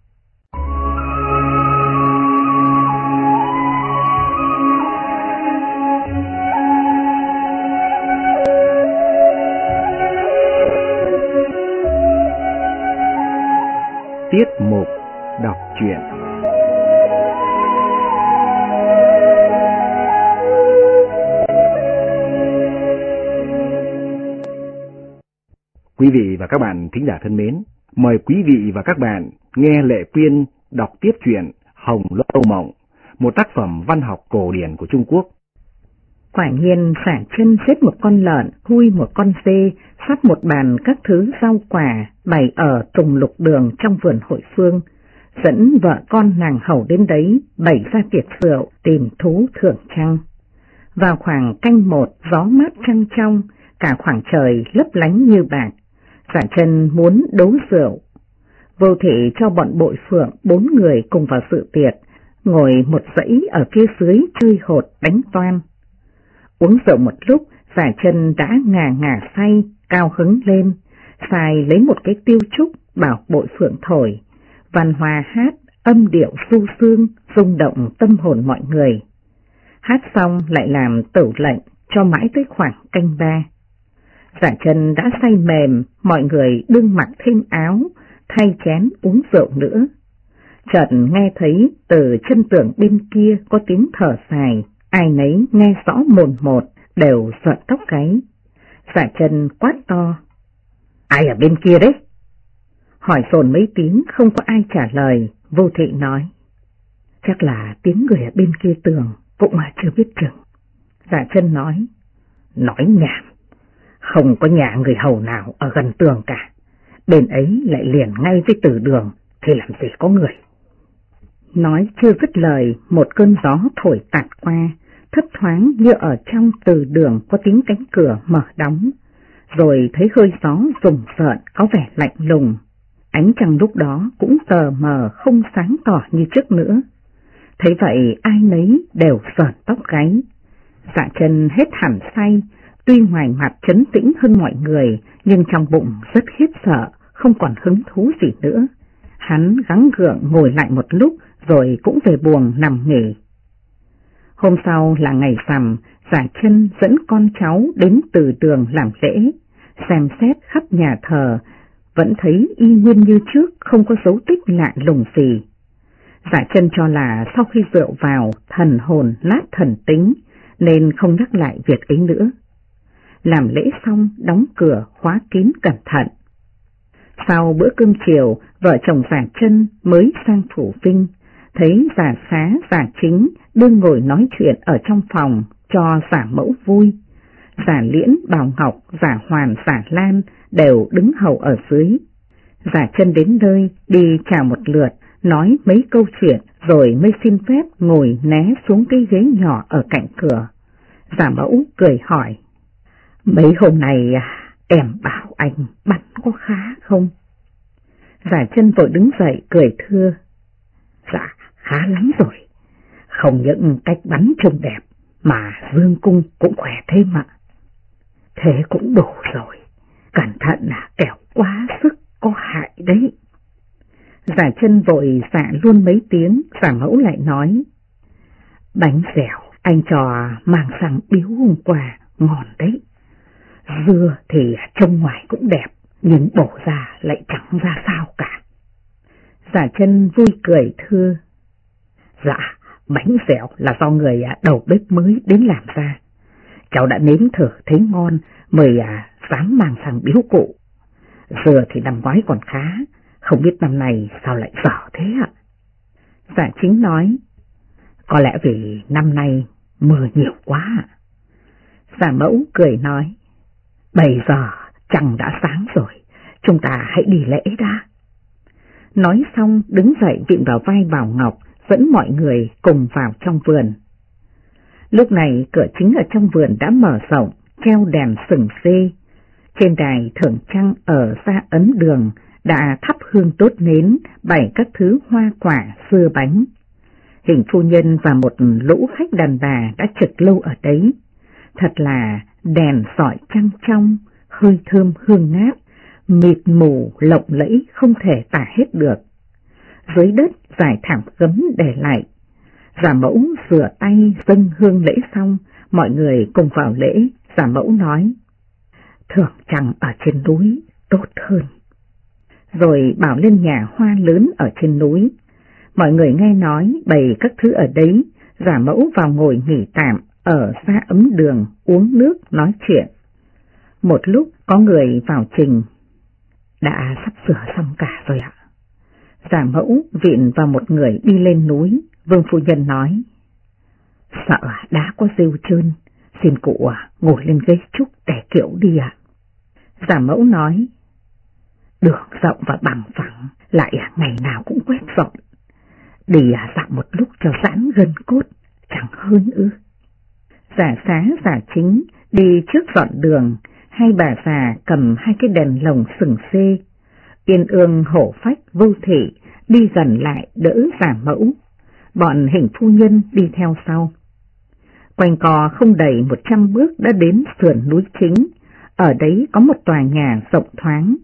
Tiết mục đọc truyện. Quý vị và các bạn thính giả thân mến, mời quý vị và các bạn nghe Lệ Quyên đọc tiếp truyện Hồng Lâu Mộng, một tác phẩm văn học cổ điển của Trung Quốc. Quả nhiên Giả Chân giết một con lợn, hui một con dê, sắp một bàn các thứ rau quả bày ở tùng lục đường trong vườn hội phương, dẫn vợ con nàng hầu đến đấy bày ra tiệc rượu tìm thú thưởng trăng. Vào khoảng canh 1, gió mát trăng trong, cả khoảng trời lấp lánh như bạc. Giả Chân muốn đấu rượu. Vô Thị cho bọn Bội Phượng 4 người cùng vào dự tiệc, ngồi một dãy ở phía dưới chơi hột đánh toan. Uống rượu một lúc, Giả Chân đã ngà say, cao hứng lên, xài lấy một cái tiêu trúc bảo Bội Phượng thổi, văn hòa hát, âm điệu du dương, rung động tâm hồn mọi người. Hát xong lại làm tửu lệnh cho mãi tới khoảng canh 3. Giả Chân đã say mềm, mọi người đương mặc thêm áo, thay chén uống rượu nữa. Chợt nghe thấy từ chân tường bên kia có tiếng thở dài, ai nấy nghe rõ mồn một, đều rợn tóc gáy. Giả Chân quát to: "Ai ở bên kia đấy?" Hỏi dồn mấy tiếng không có ai trả lời. Vô Thị nói: "Chắc là tiếng người ở bên kia tường, cũng chưa biết chừng." Giả Chân nói: "Nói nhảm, không có nhà người hầu nào ở gần tường cả, bên ấy lại liền ngay với từ đường thì làm gì có người." Nói chưa dứt lời, một cơn gió thổi tạt qua, thấp thoáng như ở trong từ đường có tiếng cánh cửa mở đóng, rồi thấy hơi gió rùng rợn có vẻ lạnh lùng. Ánh trăng lúc đó cũng tờ mờ không sáng tỏ như trước nữa. Thấy vậy ai nấy đều rợn tóc gáy. Giả Chân hết hẳn say, tuy ngoài mặt trấn tĩnh hơn mọi người, nhưng trong bụng rất khiếp sợ, không còn hứng thú gì nữa. Hắn gắng gượng ngồi lại một lúc rồi cũng về buồng nằm nghỉ. Hôm sau là ngày rằm, Giả Chân dẫn con cháu đến từ đường làm lễ, xem xét khắp nhà thờ, vẫn thấy y nguyên như trước, không có dấu tích lạ lùng gì. Giả Chân cho là sau khi rượu vào, thần hồn nát thần tính, nên không nhắc lại việc ấy nữa. Làm lễ xong, đóng cửa, khóa kín cẩn thận. Sau bữa cơm chiều, vợ chồng Giả Chân mới sang Phủ Vinh, thấy Giả Xá, Giả Chính đương ngồi nói chuyện ở trong phòng cho Giả Mẫu vui. Giả Liễn, Bảo Ngọc, Giả Hoàn, Giả Lan đều đứng hầu ở dưới. Giả Chân đến nơi đi chào một lượt, nói mấy câu chuyện rồi mới xin phép ngồi né xuống cái ghế nhỏ ở cạnh cửa. Giả Mẫu cười hỏi: "Mấy hôm nay em bảo anh bắn có khá không?" Giả Chân vội đứng dậy cười thưa: "Dạ khá lắm rồi, không những cách bắn trông đẹp mà dương cung cũng khỏe thêm ạ." "Thế cũng đủ rồi, cẩn thận kẻo quá sức có hại đấy." Giả Chân vội dạ luôn mấy tiếng. Giả Mẫu lại nói: "Bánh dẻo anh trò mang sang biếu hôm qua ngon đấy, dưa thì trông ngoài cũng đẹp, nhưng bổ ra lại chẳng ra sao cả." Giả Chân vui cười thưa: "Dạ, bánh dẻo là do người đầu bếp mới đến làm ra. Cháu đã nếm thử thấy ngon mới dám mang sang biếu cụ. Dưa thì năm ngoái còn khá, không biết năm nay sao lại dở thế ạ?" Giả Chính nói: "Có lẽ vì năm nay mưa nhiều quá." Giả Mẫu cười nói: "Bây giờ trăng đã sáng rồi, chúng ta hãy đi lễ đã." Nói xong đứng dậy vịn vào vai Bảo Ngọc, dẫn mọi người cùng vào trong vườn. Lúc này cửa chính ở trong vườn đã mở rộng, treo đèn sừng xê. Trên đài thưởng trăng ở xa ấn đường đã thắp hương đốt nến, bày các thứ hoa quả, sưa bánh. Hình phu nhân và một lũ khách đàn bà đã trực lâu ở đấy. Thật là đèn sỏi trăng trong, hơi thơm hương ngát, mịt mù lộng lẫy không thể tả hết được. Dưới đất dải thảm gấm để lại. Giả mẫu rửa tay dâng hương lễ xong, mọi người cùng vào lễ. Giả mẫu nói, thưởng trăng ở trên núi tốt hơn. Rồi bảo lên nhà hoa lớn ở trên núi. Mọi người nghe nói bày các thứ ở đấy. Giả mẫu vào ngồi nghỉ tạm ở xa ấm đường, uống nước nói chuyện. Một lúc có người vào trình. Đã sắp sửa xong cả rồi ạ. Giả mẫu viện vào một người đi lên núi. Vương phu nhân nói, sợ đã có rêu trơn, xin cụ ngồi lên ghế trúc để kiệu đi ạ. Giả mẫu nói, đường rộng và bằng phẳng, lại ngày nào cũng quét dọn. Đi dạo một lúc cho giãn gân cốt, chẳng hơn ư. Giả xá giả chính đi trước dọn đường, hai bà già cầm hai cái đèn lồng sừng xê. Yên ương hổ phách vô thị đi gần lại đỡ giả mẫu. Bọn hình phu nhân đi theo sau. Quanh co không đầy 100 bước đã đến sườn núi chính, ở đấy có một tòa nhà rộng thoáng.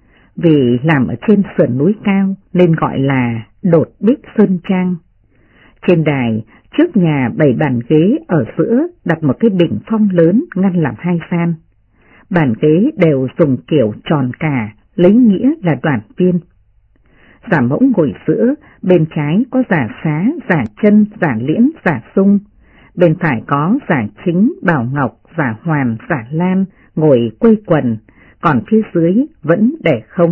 Vì làm ở trên sườn núi cao nên gọi là Đột Bích Sơn Trang. Trên đài, trước nhà bày bàn ghế, ở giữa đặt một cái bình phong lớn ngăn làm hai gian. Bàn ghế đều dùng kiểu tròn cả, lấy nghĩa là đoàn viên. Giả mẫu ngồi giữa, bên trái có giả xá, giả chân, giả liễn, giả sung. Bên phải có giả chính, Bảo Ngọc, giả hoàn, giả lan ngồi quây quần, còn phía dưới vẫn để không.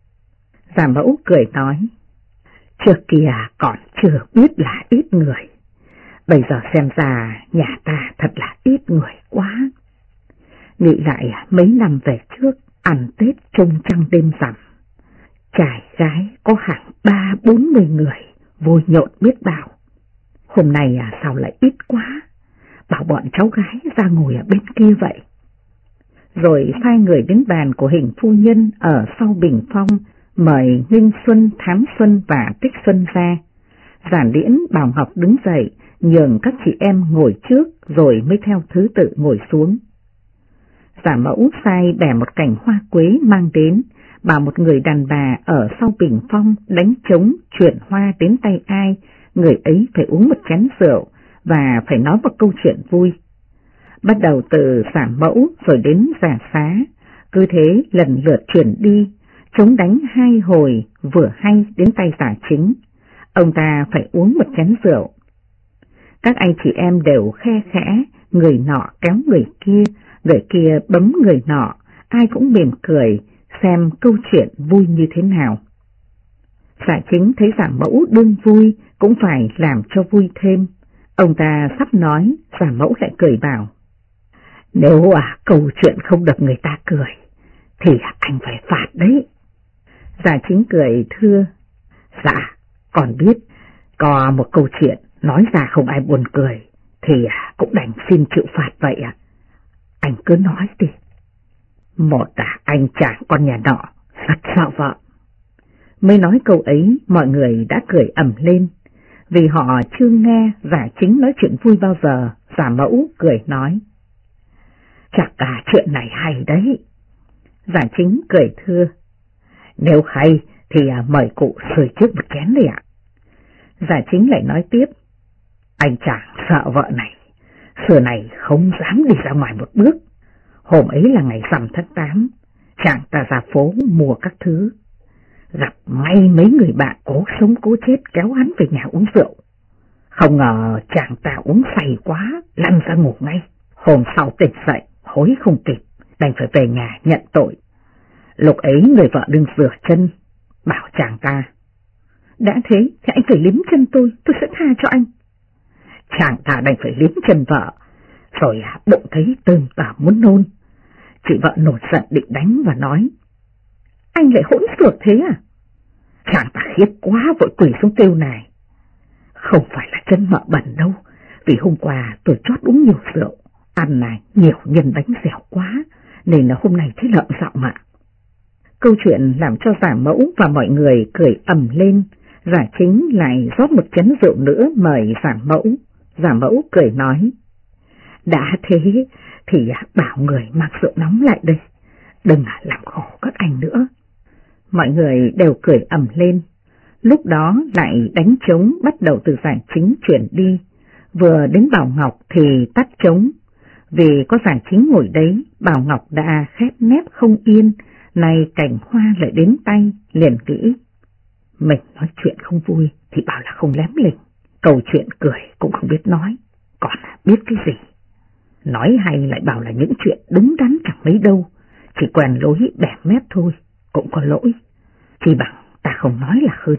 Giả mẫu cười nói, trước kia còn chưa biết là ít người, bây giờ xem ra nhà ta thật là ít người quá. Nghĩ lại mấy năm về trước, ăn Tết trông trăng đêm rằm, trai gái có hàng 30-40 người, vui nhộn biết bao. Hôm nay sao lại ít quá, bảo bọn cháu gái ra ngồi ở bên kia vậy. Rồi sai người đến bàn của hình phu nhân ở sau bình phong, mời Nghinh Xuân, Thám Xuân và Tích Xuân ra. Giả Liễn, Bảo Ngọc đứng dậy, nhường các chị em ngồi trước rồi mới theo thứ tự ngồi xuống. Giả mẫu sai bẻ một cành hoa quế mang đến, bảo một người đàn bà ở sau bình phong đánh trống chuyển hoa đến tay ai, người ấy phải uống một chén rượu và phải nói một câu chuyện vui. Bắt đầu từ giả mẫu rồi đến giả xá, cứ thế lần lượt chuyển đi, trống đánh 2 hồi vừa hay đến tay giả chính. Ông ta phải uống một chén rượu. Các anh chị em đều khe khẽ, người nọ kéo người kia bấm người nọ, ai cũng mỉm cười, xem câu chuyện vui như thế nào. Giả chính thấy giả mẫu đương vui, cũng phải làm cho vui thêm. Ông ta sắp nói, giả mẫu lại cười bảo, nếu câu chuyện không được người ta cười, thì anh phải phạt đấy. Giả chính cười thưa, dạ, còn biết, có một câu chuyện nói ra không ai buồn cười, thì cũng đành xin chịu phạt vậy ạ. Anh cứ nói đi. Một anh chàng con nhà nọ rất sợ vợ. Mới nói câu ấy, mọi người đã cười ầm lên, vì họ chưa nghe giả chính nói chuyện vui bao giờ. Giả mẫu cười nói, chắc cả chuyện này hay đấy. Giả chính cười thưa, nếu hay thì mời cụ sơi trước một chén đi ạ. Giả chính lại nói tiếp, anh chàng sợ vợ này, xưa này không dám đi ra ngoài một bước. Hôm ấy là ngày rằm tháng 8, chàng ta ra phố mua các thứ, gặp ngay mấy người bạn cố sống cố chết kéo hắn về nhà uống rượu. Không ngờ chàng ta uống say quá, lăn ra ngủ ngay. Hôm sau tỉnh dậy, hối không kịp, đành phải về nhà nhận tội. Lúc ấy người vợ đừng rửa chân, bảo chàng ta, đã thế thì anh phải liếm chân tôi sẽ tha cho anh. Chàng ta đành phải liếm chân vợ, rồi bụng thấy tơm tả muốn nôn. Chị vợ nổi giận định đánh và nói, anh lại hỗn xược thế à? Chàng ta khiếp quá, vội quỳ xuống kêu này. Không phải là chân mợ bẩn đâu, vì hôm qua tôi chót uống nhiều rượu, ăn này nhiều nhân bánh dẻo quá, nên là hôm nay thấy lợm giọng ạ. Câu chuyện làm cho giả mẫu và mọi người cười ầm lên. Giả Chính lại rót một chén rượu nữa mời giả mẫu. Giả mẫu cười nói, đã thế thì bảo người mang rượu nóng lại đây, đừng làm khổ các anh nữa. Mọi người đều cười ầm lên. Lúc đó lại đánh trống bắt đầu từ Giả Chính chuyển đi. Vừa đến Bảo Ngọc thì tắt trống. Vì có Giả Chính ngồi đấy, Bảo Ngọc đã khép nép không yên, nay cảnh hoa lại đến tay, liền nghĩ. Mình nói chuyện không vui thì bảo là không lém lỉnh, câu chuyện cười cũng không biết nói, còn biết cái gì. Nói hay lại bảo là những chuyện đúng đắn chẳng mấy đâu, chỉ quen lối bẻ mép thôi, cũng có lỗi, chỉ bằng ta không nói là hơn.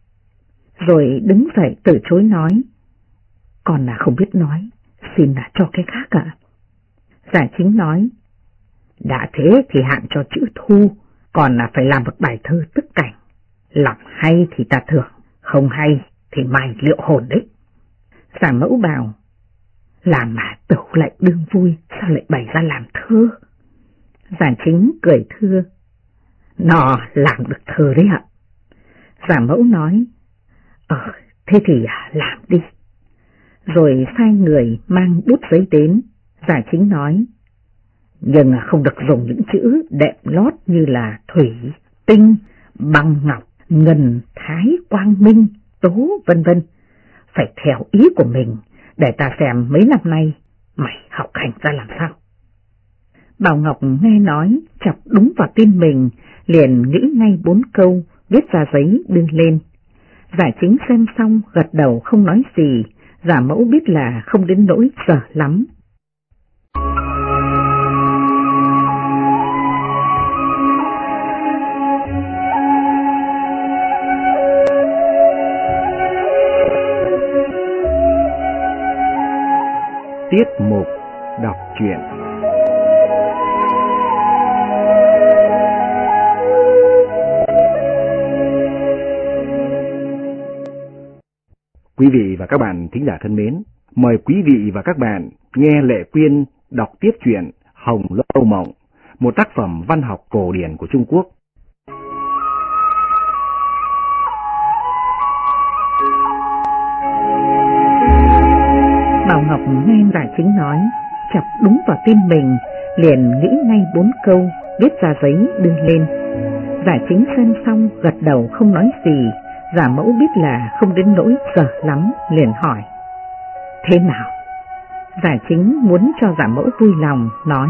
Rồi đứng dậy từ chối nói, còn là không biết nói, xin là cho cái khác ạ. Giả Chính nói, đã thế thì hạn cho chữ thu, còn là phải làm một bài thơ tức cảnh. Lòng hay thì ta thưởng, không hay thì mày liệu hồn đấy. Giả Mẫu bảo, làm mà tửu lại đương vui, sao lại bày ra làm thơ? Giả Chính cười thưa, nó làm được thơ đấy ạ. Giả Mẫu nói, thế thì làm đi. Rồi sai người mang bút giấy đến. Giả Chính nói, nhưng không được dùng những chữ đệm lót như là thủy, tinh, băng ngọc, ngân, thái, quang minh, tố vân vân. Phải theo ý của mình, để ta xem mấy năm nay mày học hành ra làm sao. Bảo Ngọc nghe nói, chọc đúng vào tim mình, liền nghĩ ngay 4 câu, viết ra giấy đưa lên. Giả Chính xem xong gật đầu không nói gì. Giả Mẫu biết là không đến nỗi sợ lắm. Tiết mục đọc truyện. Quý vị và các bạn thính giả thân mến, mời quý vị và các bạn nghe Lệ Quyên đọc tiếp truyện Hồng Lâu Mộng, một tác phẩm văn học cổ điển của Trung Quốc. Bảo Ngọc nghe Giả Chính nói, chọc đúng vào tim mình, liền nghĩ ngay 4 câu, viết ra giấy đưa lên. Giả Chính xem xong gật đầu không nói gì. Giả Mẫu biết là không đến nỗi sợ lắm, liền hỏi, thế nào? Giả Chính muốn cho Giả Mẫu vui lòng, nói,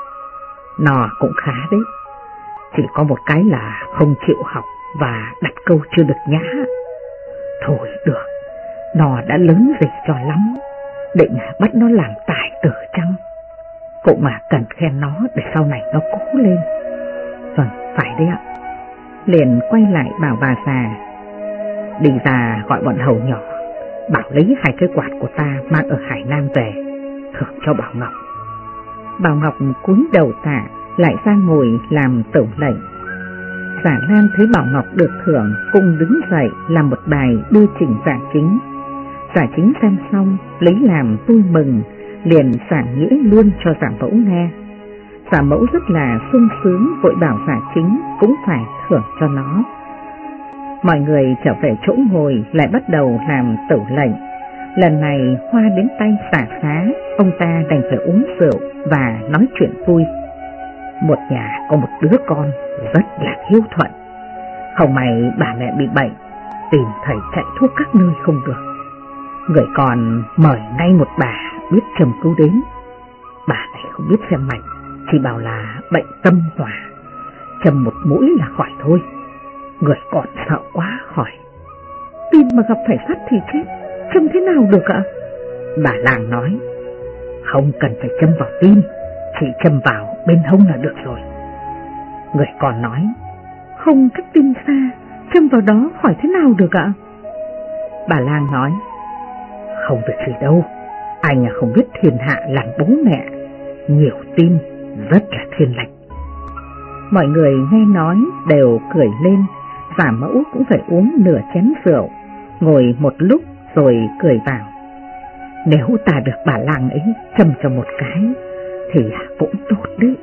nó cũng khá đấy, chỉ có một cái là không chịu học và đặt câu chưa được nhã. Thôi được, nó đã lớn gì cho lắm, định bắt nó làm tài tử chăng? Cậu mà cần khen nó để sau này nó cố lên. Vâng, phải đấy ạ. Liền quay lại bảo bà già, đi ra gọi bọn hầu nhỏ, bảo lấy 2 cái quạt của ta mang ở Hải Nam về, thưởng cho Bảo Ngọc. Bảo Ngọc cúi đầu tạ, lại ra ngồi làm tửu lệnh. Giả Lan thấy Bảo Ngọc được thưởng, cùng đứng dậy làm một bài đưa trình Giả Chính. Giả Chính xem xong, lấy làm vui mừng, liền giảng nghĩa luôn cho Giả Mẫu nghe. Giả Mẫu rất là sung sướng, vội bảo Giả Chính cũng phải thưởng cho nó. Mọi người trở về chỗ ngồi, lại bắt đầu làm tửu lệnh. Lần này Hoa đến tay xả xá, ông ta đành phải uống rượu và nói chuyện vui. Một nhà có một đứa con rất là hiếu thuận, không may bà mẹ bị bệnh, tìm thầy chạy thuốc các nơi không được. Người còn mời ngay một bà biết trầm cứu đến. Bà này không biết xem mạch, chỉ bảo là bệnh tâm hỏa, châm một mũi là khỏi thôi. Người còn sợ quá hỏi, tim mà gặp phải sắt thì chết, châm thế nào được ạ? Bà làng nói, không cần phải châm vào tim, chỉ châm vào bên hông là được rồi. Người còn nói, không cách tim xa, châm vào đó khỏi thế nào được ạ? Bà làng nói, không việc gì đâu, anh không biết thiên hạ làm bố mẹ, nhiều tim rất là thiên lệch. Mọi người nghe nói đều cười lên. Giả Mẫu cũng phải uống nửa chén rượu, ngồi một lúc rồi cười vào. Nếu ta được bà làng ấy châm cho một cái thì cũng tốt đấy.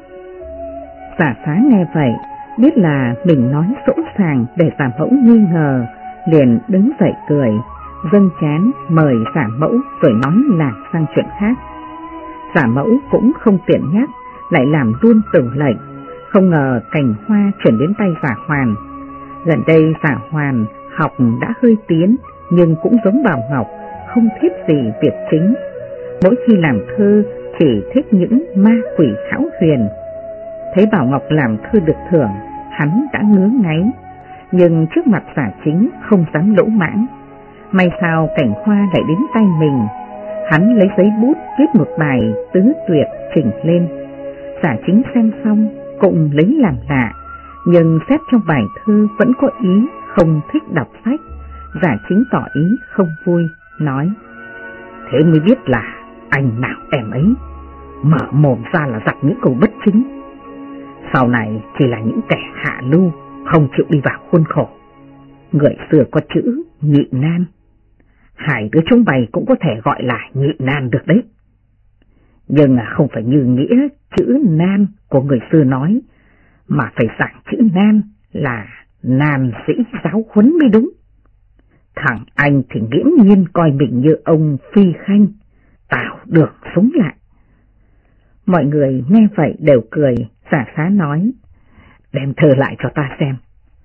Giả Xá nghe vậy, biết là mình nói sỗ sàng để Giả Mẫu nghi ngờ, liền đứng dậy cười, dâng chén mời Giả Mẫu rồi nói lảng sang chuyện khác. Giả Mẫu cũng không tiện nhắc, lại làm luôn tử lệnh. Không ngờ cành hoa chuyển đến tay Giả Hoàn. Gần đây Giả Hoàn học đã hơi tiến, nhưng cũng giống Bảo Ngọc, không thích gì việc chính. Mỗi khi làm thơ chỉ thích những ma quỷ hão huyền. Thấy Bảo Ngọc làm thơ được thưởng, hắn đã ngứa ngáy, nhưng trước mặt Giả Chính không dám lỗ mãng. May sao cảnh hoa lại đến tay mình, hắn lấy giấy bút viết một bài tứ tuyệt chỉnh lên. Giả Chính xem xong cũng lấy làm lạ, nhưng xét trong bài thơ vẫn có ý không thích đọc sách. Giả Chính tỏ ý không vui, nói: Thế mới biết là anh nào em ấy, mở mồm ra là giặt những câu bất chính. Sau này chỉ là những kẻ hạ lưu, không chịu đi vào khuôn khổ. Người xưa có chữ nhị nan, hai đứa chúng bày cũng có thể gọi là nhị nan được đấy. Nhưng không phải như nghĩa chữ nan của người xưa nói, mà phải giảng chữ nan là nan sĩ giáo huấn mới đúng. Thằng anh thì nghiễm nhiên coi mình như ông Phi Khanh, tạo được sống lại. Mọi người nghe vậy đều cười. Giả Xá nói: Đem thơ lại cho ta xem.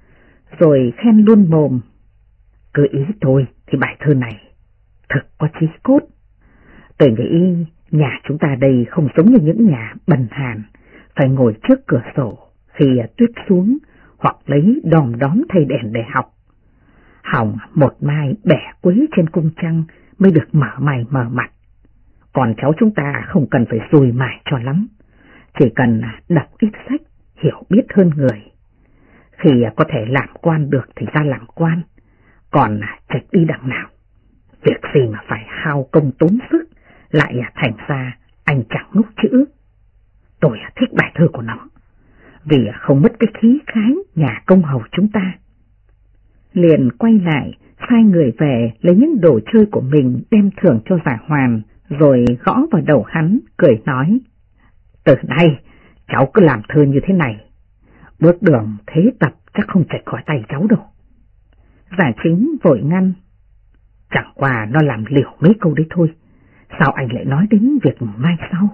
Rồi khen luôn mồm: Cứ ý tôi thì bài thơ này thực có chí cốt. Tôi nghĩ nhà chúng ta đây không giống như những nhà bần hàn, phải ngồi trước cửa sổ khi tuyết xuống, hoặc lấy đom đóm thay đèn để học. Hỏng một mai bẻ quế trên cung trăng mới được mở mày mở mặt. Còn cháu chúng ta không cần phải dùi mải cho lắm, chỉ cần đọc ít sách, hiểu biết hơn người. Khi có thể làm quan được thì ra làm quan, còn trạch đi đằng nào. Việc gì mà phải hao công tốn sức, lại thành ra anh chẳng ngốc chữ. Tôi thích bài thơ của nó, vì không mất cái khí khái nhà công hầu chúng ta. Liền quay lại, sai người về lấy những đồ chơi của mình đem thưởng cho Giả Hoàn, rồi gõ vào đầu hắn, cười nói: Từ nay cháu cứ làm thơ như thế này, bước đường thế tập chắc không chạy khỏi tay cháu đâu. Giả Chính vội ngăn: Chẳng qua nó làm liều mấy câu đấy thôi, sao anh lại nói đến việc mai sau?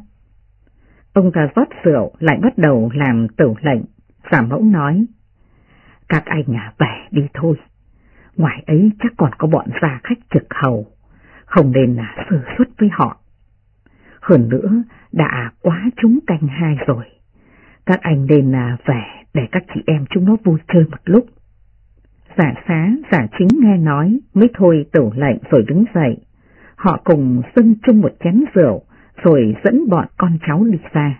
Ông ta rót rượu lại bắt đầu làm tửu lệnh. Giả Mẫu nói: Các anh về đi thôi, ngoài ấy chắc còn có bọn gia khách trực hầu, không nên sơ suất với họ. Hơn nữa đã quá trúng canh hai rồi, các anh nên về để các chị em chúng nó vui chơi một lúc. Giả Xá, Giả Chính nghe nói mới thôi tửu lệnh rồi đứng dậy. Họ cùng dâng chung một chén rượu rồi dẫn bọn con cháu đi ra.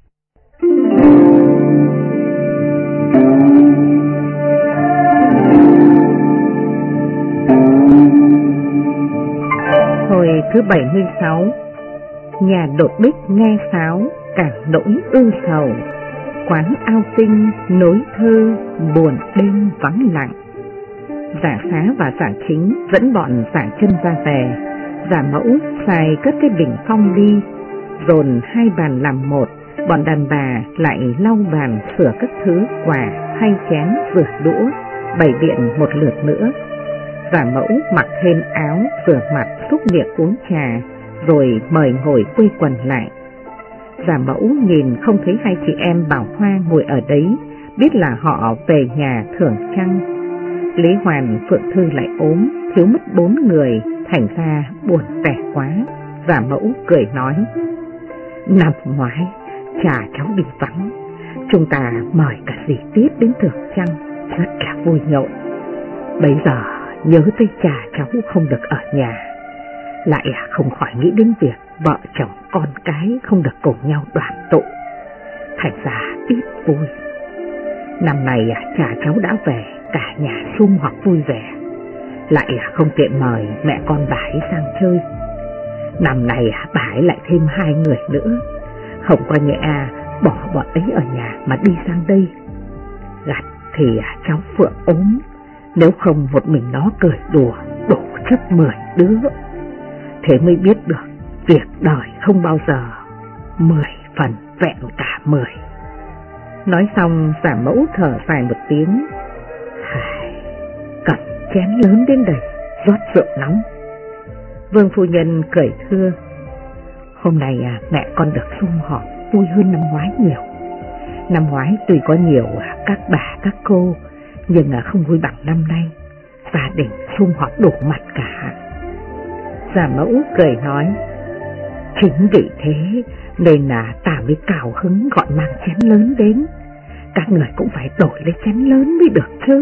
Hồi thứ 76, nhà Đột Bích nghe sáo cả nỗi ưu sầu, quán ao tinh nối thơ buồn đêm vắng lặng. Giả Xá và Giả Chính dẫn bọn Giả Chân ra về. Giả Mẫu xài cất cái bình phong đi, dồn hai bàn làm một. Bọn đàn bà lại lau bàn sửa các thứ quà, thay chén, rửa đũa, bày biện một lượt nữa. Giả Mẫu mặc thêm áo, rửa mặt, xúc miệng uống trà, rồi mời ngồi quây quần lại. Giả Mẫu nhìn không thấy hai chị em Bảo Hoa ngồi ở đấy, biết là họ về nhà thưởng trăng. Lý Hoàn, Phượng Thư lại ốm, thiếu mất 4 người, thành ra buồn tẻ quá. Giả Mẫu cười nói: Năm ngoái cha cháu đi vắng, chúng ta mời cả dì Tiết đến thưởng trăng, rất là vui nhộn. Bây giờ nhớ tới cha cháu không được ở nhà, lại không khỏi nghĩ đến việc vợ chồng con cái không được cùng nhau đoàn tụ, thành ra ít vui. Năm này cha cháu đã về, cả nhà sum họp vui vẻ, lại không tiện mời mẹ con bà ấy sang chơi. Năm này bà ấy lại thêm 2 người nữa, không có nhẹ bỏ bọn ấy ở nhà mà đi sang đây. Gặt thì cháu Phượng ốm, Nếu không một mình nó cười đùa đổ chất 10 đứa, thế mới biết được việc đời không bao giờ 10 phần vẹn cả 10. Nói xong giả mẫu thở dài một tiếng. Cầm chén lớn đến đây rót rượu nóng. Vương phu nhân cười thưa. Hôm nay mẹ con được sum họp vui hơn năm ngoái nhiều. Năm ngoái tuy có nhiều các bà các cô, nhưng không vui bằng năm nay. Gia đình sum họp đủ mặt cả. Giả mẫu cười nói. Chính vì thế nên ta mới cào hứng gọi mang chén lớn đến. Các người cũng phải đổi lấy chén lớn mới được chứ.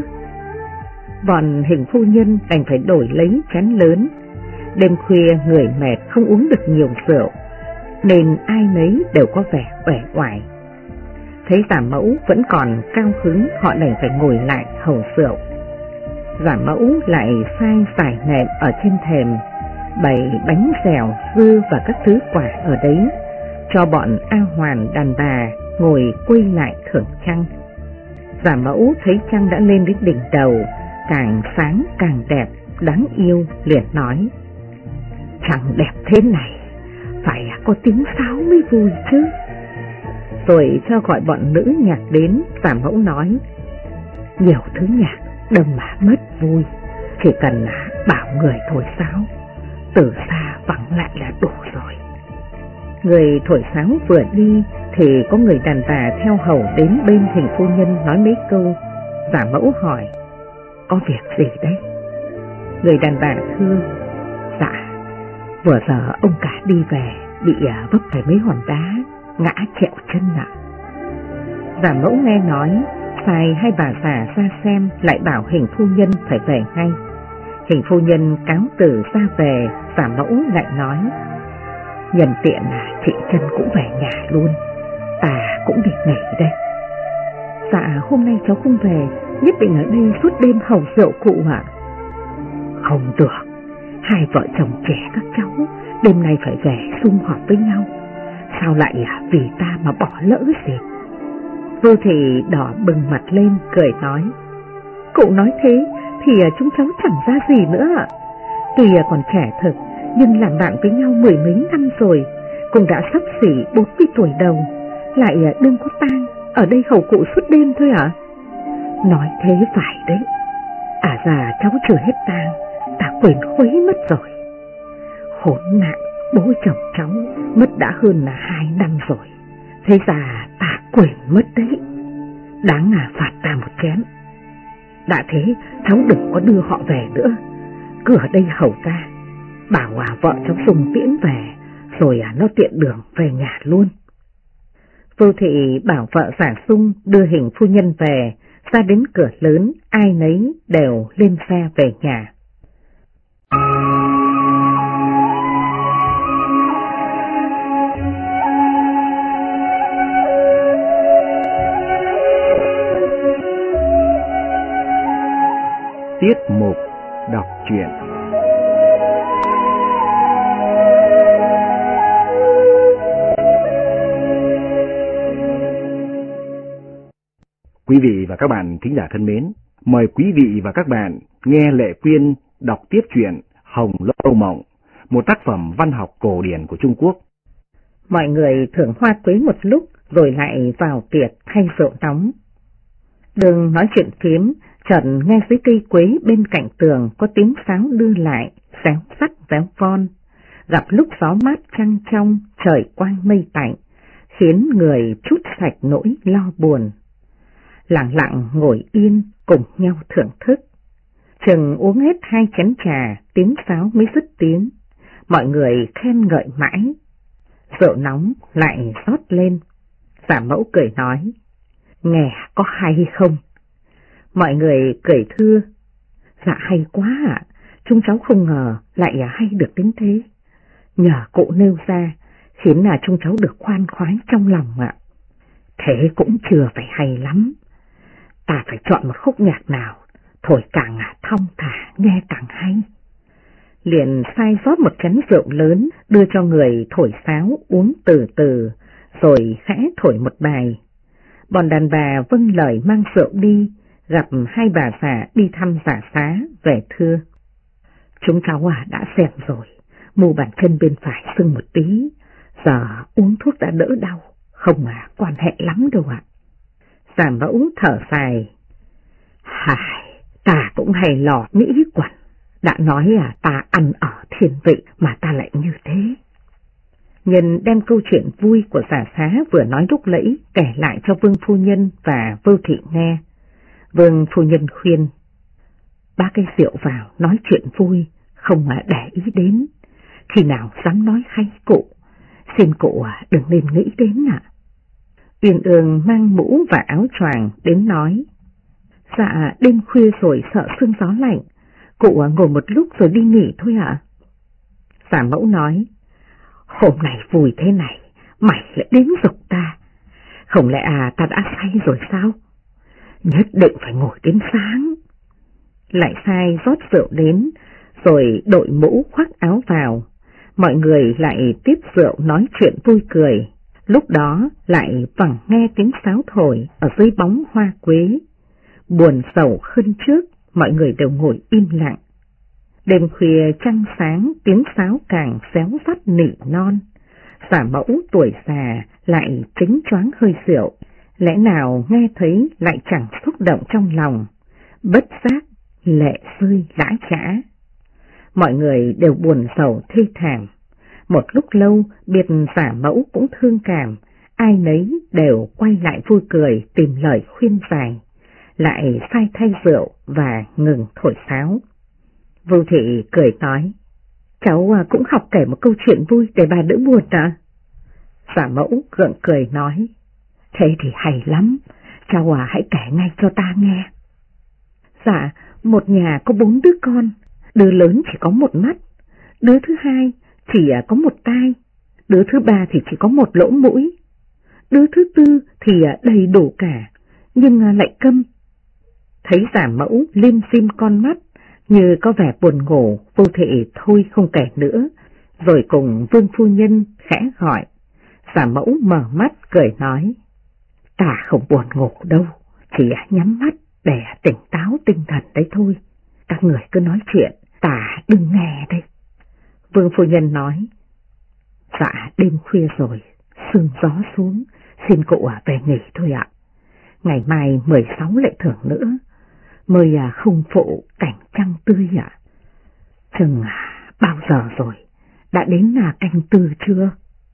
Bọn Hình phu nhân đành phải đổi lấy chén lớn. Đêm khuya người mệt không uống được nhiều rượu, nên ai nấy đều có vẻ uể oải. Thấy giả mẫu vẫn còn cao hứng, họ đành phải ngồi lại hầu rượu. Giả mẫu lại sai giải nệm ở trên thềm, bày bánh xèo, dưa và các thứ quả ở đấy, cho bọn A Hoàn đàn bà ngồi quây lại thưởng trăng. Giả mẫu thấy trăng đã lên đến đỉnh đầu, càng sáng càng đẹp, đáng yêu, liền nói. Trăng đẹp thế này, phải có tiếng sáo mới vui chứ. Rồi cho gọi bọn nữ nhạc đến. Giả mẫu nói. Nhiều thứ nhạc đâm mà mất vui, chỉ cần bảo người thổi sáo, từ xa vắng lại là đủ rồi. Người thổi sáo vừa đi thì có người đàn bà theo hầu đến bên Hình phu nhân nói mấy câu. Giả mẫu hỏi. Có việc gì đấy? Người đàn bà thưa. Dạ, vừa giờ ông cả đi về, bị vấp phải mấy hòn đá, ngã trẹo chân ạ. Giả mẫu nghe nói, sai hai bà già ra xem, lại bảo Hình phu nhân phải về ngay. Hình phu nhân cáo từ ra về. Giả mẫu lại nói. Nhân tiện chị chân cũng về nhà luôn, ta cũng đi nghỉ đây. Dạ, hôm nay cháu không về, nhất định ở đây suốt đêm hầu rượu cụ ạ. Không được, hai vợ chồng trẻ các cháu đêm nay phải về sum họp với nhau, sao lại vì ta mà bỏ lỡ gì? Vô Thị đỏ bừng mặt lên cười nói. Cụ nói thế thì chúng cháu chẳng ra gì nữa ạ. Tuy còn trẻ thật, nhưng làm bạn với nhau 10 mấy năm rồi, cũng đã sắp xỉ 40 tuổi đầu, lại đương có tang ở đây hầu cụ suốt đêm thôi ạ. Nói thế phải đấy. Già cháu chưa hết tang, ta quên khuấy mất rồi. Khốn nạn, bố chồng cháu mất đã hơn 2 năm rồi, thế già ta quên mất đấy. Đáng phạt ta một chén. Đã thế cháu đừng có đưa họ về nữa, cứ ở đây hầu ta, bảo vợ cháu Sùng tiễn về, rồi nó tiện đường về nhà luôn. Vô Thị bảo vợ giả Sung đưa Hình phu nhân về. Ra đến cửa lớn, ai nấy đều lên xe về nhà. Tiết mục đọc truyện. Quý vị và các bạn thính giả thân mến, mời quý vị và các bạn nghe Lệ Quyên đọc tiếp truyện Hồng Lâu Mộng, một tác phẩm văn học cổ điển của Trung Quốc. Mọi người thưởng hoa quế một lúc rồi lại vào tiệc hay rượu nóng. Đường nói chuyện phiếm, chợt nghe dưới cây quế bên cạnh tường có tiếng sáo đưa lại, réo sắt réo von. Gặp lúc gió mát trăng trong, trời quang mây tạnh, khiến người trút sạch nỗi lo buồn. Lặng lặng ngồi yên cùng nhau thưởng thức. Chừng uống hết 2 chén trà, tiếng sáo mới dứt tiếng. Mọi người khen ngợi mãi. Rượu nóng lại rót lên. Giả Mẫu cười nói. Nghe có hay không? Mọi người cười thưa. Dạ hay quá ạ, chúng cháu không ngờ lại hay được đến thế. Nhờ cụ nêu ra, khiến chúng cháu được khoan khoái trong lòng ạ. Thế cũng chưa phải hay lắm. Ta phải chọn một khúc nhạc nào, thổi càng thong thả, nghe càng hay. Liền sai rót một chén rượu lớn, đưa cho người thổi sáo uống từ từ, rồi khẽ thổi một bài. Bọn đàn bà vâng lời mang rượu đi, gặp hai bà già đi thăm Giả Xá về thưa: Chúng cháu đã xem rồi, mu bàn chân bên phải sưng một tí, giờ uống thuốc đã đỡ đau, không quan hệ lắm đâu ạ. Giả Mẫu thở dài: Ta cũng hay lò nghĩ quẩn, đã nói ta ăn ở thiên vị mà ta lại như thế. Nhân đem câu chuyện vui của Giả Xá vừa nói lúc nãy kể lại cho Vương phu nhân và Vưu Thị nghe. Vương phu nhân khuyên: Bác cái rượu vào nói chuyện vui, không để ý đến, khi nào dám nói hay cụ, xin cụ đừng nên nghĩ đến ạ. Uyên Ương mang mũ và áo choàng đến nói: Dạ đêm khuya rồi sợ sương gió lạnh, cụ ngồi một lúc rồi đi nghỉ thôi ạ. Giả Mẫu nói: Hôm nay vui thế này, mày lại đến giục ta, không lẽ ta đã say rồi sao? Nhất định phải ngồi đến sáng. Lại sai rót rượu đến, rồi đội mũ khoác áo vào, mọi người lại tiếp rượu nói chuyện vui cười. Lúc đó lại vẳng nghe tiếng sáo thổi ở dưới bóng hoa quế. Buồn sầu hơn trước, mọi người đều ngồi im lặng. Đêm khuya trăng sáng, tiếng sáo càng réo rắt nỉ non. Giả Mẫu tuổi già lại chính choáng hơi rượu, lẽ nào nghe thấy lại chẳng xúc động trong lòng, bất giác lệ rơi lã chã. Mọi người đều buồn sầu thê thảm. Một lúc lâu biệt Giả Mẫu cũng thương cảm, ai nấy đều quay lại vui cười tìm lời khuyên giải, lại sai thay rượu và ngừng thổi sáo. Vưu Thị cười nói: Cháu cũng học kể một câu chuyện vui để bà đỡ buồn ạ. Giả Mẫu gượng cười nói: Thế thì hay lắm, cháu hãy kể ngay cho ta nghe. Dạ, một nhà có 4 đứa con, đứa lớn chỉ có một mắt, đứa thứ hai chỉ có một tai, đứa thứ ba thì chỉ có một lỗ mũi, đứa thứ tư thì đầy đủ cả, nhưng lại câm. Thấy Giả Mẫu lim dim con mắt, như có vẻ buồn ngủ, Vưu Thị thôi không kể nữa, rồi cùng Vương phu nhân khẽ gọi. Giả Mẫu mở mắt cười nói: Ta không buồn ngủ đâu, chỉ nhắm mắt để tỉnh táo tinh thần đấy thôi. Các người cứ nói chuyện, ta đừng nghe đây. Vương phu nhân nói: Dạ đêm khuya rồi, sương gió xuống, xin cụ về nghỉ thôi ạ. Ngày mai 16 lễ thưởng nữa, mới không phụ cảnh trăng tươi ạ. Chừng bao giờ rồi, đã đến canh tư chưa?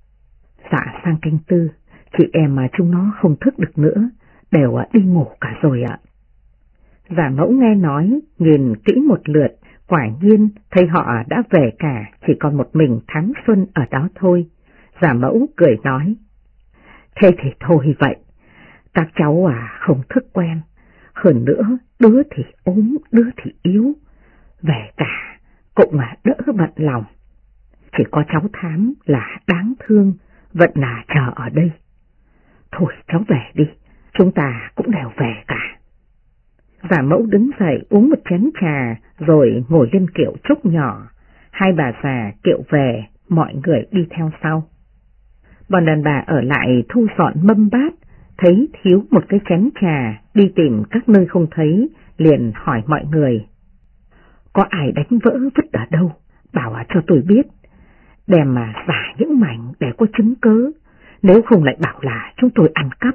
Dạ sang canh tư, chị em chúng nó không thức được nữa, đều đi ngủ cả rồi ạ. Giả Mẫu nghe nói, nhìn kỹ một lượt, quả nhiên thấy họ đã về cả, chỉ còn một mình Thám Xuân ở đó thôi. Giả Mẫu cười nói: Thế thì thôi vậy, các cháu không thức quen, hơn nữa đứa thì ốm, đứa thì yếu, về cả cũng đỡ bận lòng. Chỉ có cháu Thám là đáng thương, vẫn chờ ở đây. Thôi cháu về đi, chúng ta cũng đều về cả. Giả Mẫu đứng dậy uống một chén trà rồi ngồi lên kiệu trúc nhỏ, hai bà già kiệu về, mọi người đi theo sau. Bọn đàn bà ở lại thu dọn mâm bát, thấy thiếu một cái chén trà, đi tìm các nơi không thấy, liền hỏi mọi người: Có ai đánh vỡ vứt ở đâu, bảo cho tôi biết, đem giả những mảnh để có chứng cớ, nếu không lại bảo là chúng tôi ăn cắp.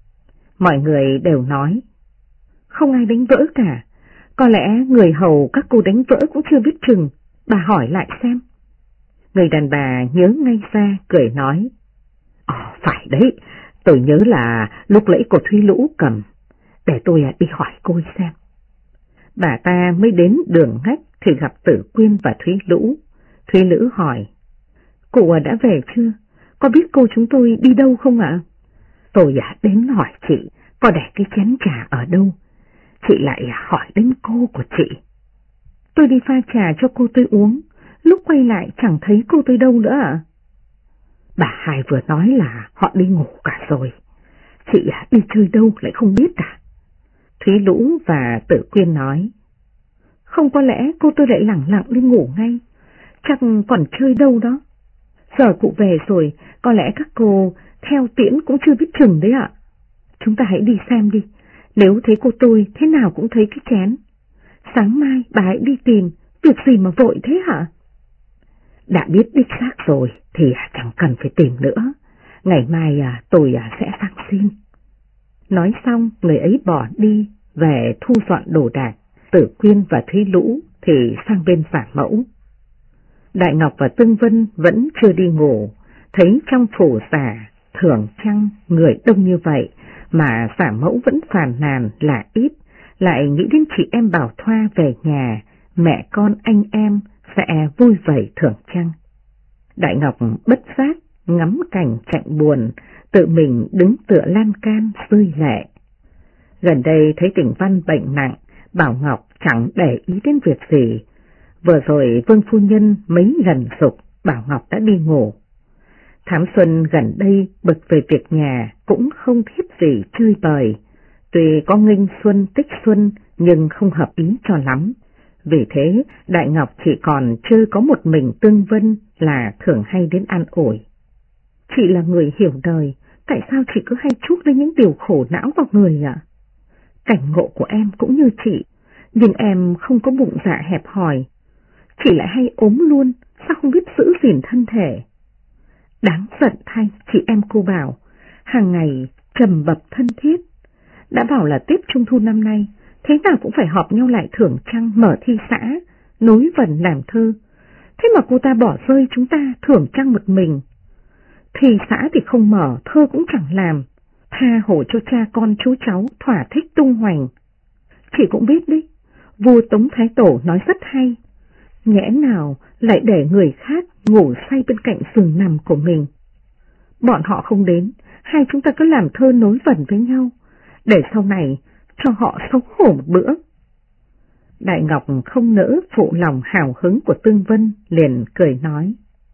Mọi người đều nói: Không ai đánh vỡ cả, có lẽ người hầu các cô đánh vỡ cũng chưa biết chừng, bà hỏi lại xem. Người đàn bà nhớ ngay ra, cười nói: Phải đấy, tôi nhớ là lúc nãy cô Thúy Lũ cầm, để tôi đi hỏi cô xem. Bà ta mới đến đường ngách thì gặp Tử Quyên và Thúy Lũ. Thúy Lũ hỏi: Cụ đã về chưa? Có biết cô chúng tôi đi đâu không ạ? Tôi đến hỏi chị, có để cái chén trà ở đâu? Chị lại hỏi đến cô của chị. Tôi đi pha trà cho cô tôi uống, lúc quay lại chẳng thấy cô tôi đâu nữa ạ. Bà hai vừa nói là họ đi ngủ cả rồi, chị đi chơi đâu lại không biết à? Thúy Lũ và Tử Quyên nói: Không, có lẽ cô tôi lại lẳng lặng đi ngủ ngay, chắc còn chơi đâu đó. Giờ cụ về rồi, có lẽ các cô theo tiễn cũng chưa biết chừng đấy ạ. Chúng ta hãy đi xem đi, Nếu thấy cô tôi thế nào cũng thấy cái chén. Sáng mai bà hãy đi tìm, việc gì mà vội thế hả? Đã biết đích xác rồi thì chẳng cần phải tìm nữa. Ngày mai tôi sẽ sang xin. Nói xong người ấy bỏ đi về thu dọn đồ đạc. Tử Quyên và Thúy Lũ thì sang bên Phả Mẫu. Đại Ngọc và Tương Vân vẫn chưa đi ngủ, thấy trong phủ Giả Thưởng Trăng người đông như vậy mà Phả Mẫu vẫn phàn nàn là ít, lại nghĩ đến chị em Bảo Thoa về nhà, mẹ con anh em sẽ vui vầy thưởng trăng. Đại Ngọc bất giác ngắm cảnh chạnh buồn, tự mình đứng tựa lan can rơi lệ. Gần đây thấy Tỉnh Văn bệnh nặng, Bảo Ngọc chẳng để ý đến việc gì. Vừa rồi Vương phu nhân mấy lần giục, Bảo Ngọc đã đi ngủ. Thám Xuân gần đây bực về việc nhà cũng không thiết gì chơi bời, tuy có nghênh xuân tích xuân nhưng không hợp ý cho lắm. Vì thế Đại Ngọc chỉ còn chơi có một mình Tương Vân là thường hay đến an ủi. Chị là người hiểu đời, tại sao chị cứ hay chuốc lấy những điều khổ não vào người ạ? Cảnh ngộ của em cũng như chị, nhưng em không có bụng dạ hẹp hòi. Chị lại hay ốm luôn, sao không biết giữ gìn thân thể? Đáng giận thay chị em cô Bảo, hàng ngày trầm bập thân thiết. Đã bảo là Tết Trung Thu năm nay, thế nào cũng phải họp nhau lại thưởng trăng mở thi xã, nối vần làm thơ. Thế mà cô ta bỏ rơi chúng ta thưởng trăng một mình. Thi xã thì không mở, thơ cũng chẳng làm, tha hồ cho cha con chú cháu thỏa thích tung hoành. Chị cũng biết đấy, vua Tống Thái Tổ nói rất hay, nhẽ nào lại để người khác ngủ say bên cạnh giường nằm của mình. Bọn họ không đến, hai chúng ta cứ làm thơ nối vần với nhau, để sau này cho họ xấu hổ một bữa. Đại Ngọc không nỡ phụ lòng hào hứng của Tương Vân, liền cười nói.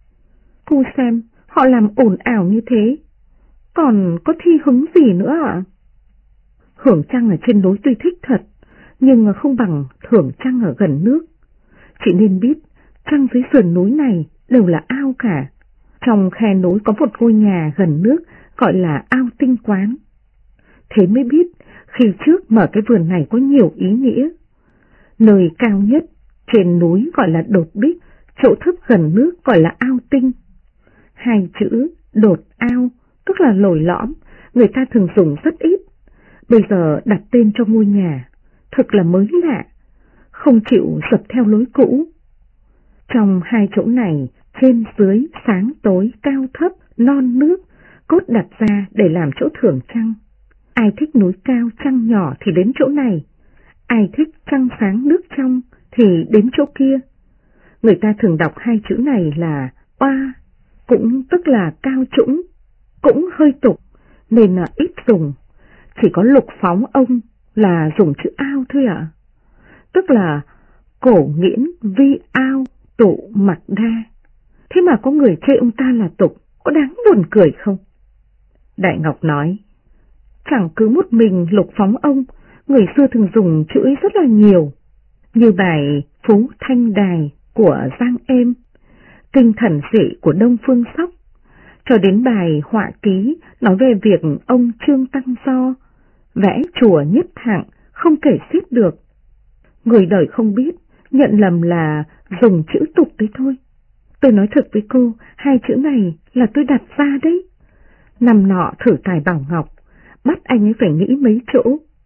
Cô xem, họ làm ồn ào như thế, còn có thi hứng gì nữa ạ? Hưởng trăng ở trên núi tuy thích thật, nhưng không bằng thưởng trăng ở gần nước. Chị nên biết, trăng dưới sườn núi này đều là ao cả. Trong khe núi có một ngôi nhà gần nước gọi là ao Tinh Quán. Thế mới biết khi trước mở cái vườn này có nhiều ý nghĩa. Nơi cao nhất trên núi gọi là Đột Bích, chỗ thấp gần nước gọi là ao Tinh. Hai chữ đột ao tức là lồi lõm, người ta thường dùng rất ít. Bây giờ đặt tên cho ngôi nhà, thực là mới lạ, không chịu dập theo lối cũ. Trong hai chỗ này, trên dưới, sáng tối, cao thấp, non nước, cốt đặt ra để làm chỗ thưởng trăng. Ai thích núi cao trăng nhỏ thì đến chỗ này, ai thích trăng sáng nước trong thì đến chỗ kia. Người ta thường đọc hai chữ này là oa, cũng tức là cao trũng, cũng hơi tục nên là ít dùng. Chỉ có Lục Phóng ông là dùng chữ ao thôi ạ. Tức là cổ nghiễn vi ao tụ mặc đa. Thế mà có người chê ông ta là tục, có đáng buồn cười không? Đại Ngọc nói, chẳng cứ một mình Lục Phóng ông, người xưa thường dùng chữ ấy rất là nhiều, như bài Phú Thanh Đài của Giang Êm, Kinh Thần Dị của Đông Phương Sóc, cho đến bài họa ký nói về việc ông Trương Tăng Do vẽ chùa Nhất Thạng không kể xiết được. Người đời không biết, nhận lầm là dùng chữ tục đấy thôi. Tôi nói thật với cô, hai chữ này là tôi đặt ra đấy. Năm nọ thử tài Bảo Ngọc, bắt anh ấy phải nghĩ mấy chỗ.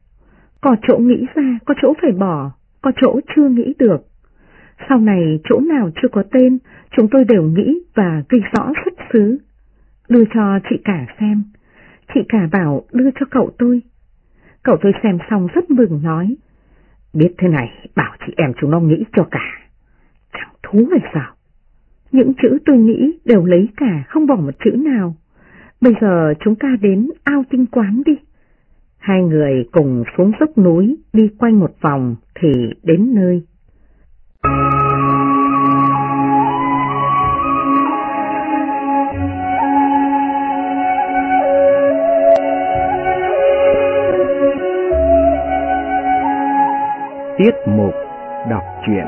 Có chỗ nghĩ ra, có chỗ phải bỏ, có chỗ chưa nghĩ được. Sau này chỗ nào chưa có tên, chúng tôi đều nghĩ và ghi rõ xuất xứ. Đưa cho chị cả xem. Chị cả bảo đưa cho cậu tôi. Cậu tôi xem xong rất mừng nói, biết thế này, bảo chị em chúng nó nghĩ cho cả. Chẳng thú hay sao? Những chữ tôi nghĩ đều lấy cả, không bỏ một chữ nào. Bây giờ chúng ta đến ao Tinh Quán đi. Hai người cùng xuống dốc núi, đi quanh một vòng thì đến nơi. Tiết mục đọc truyện.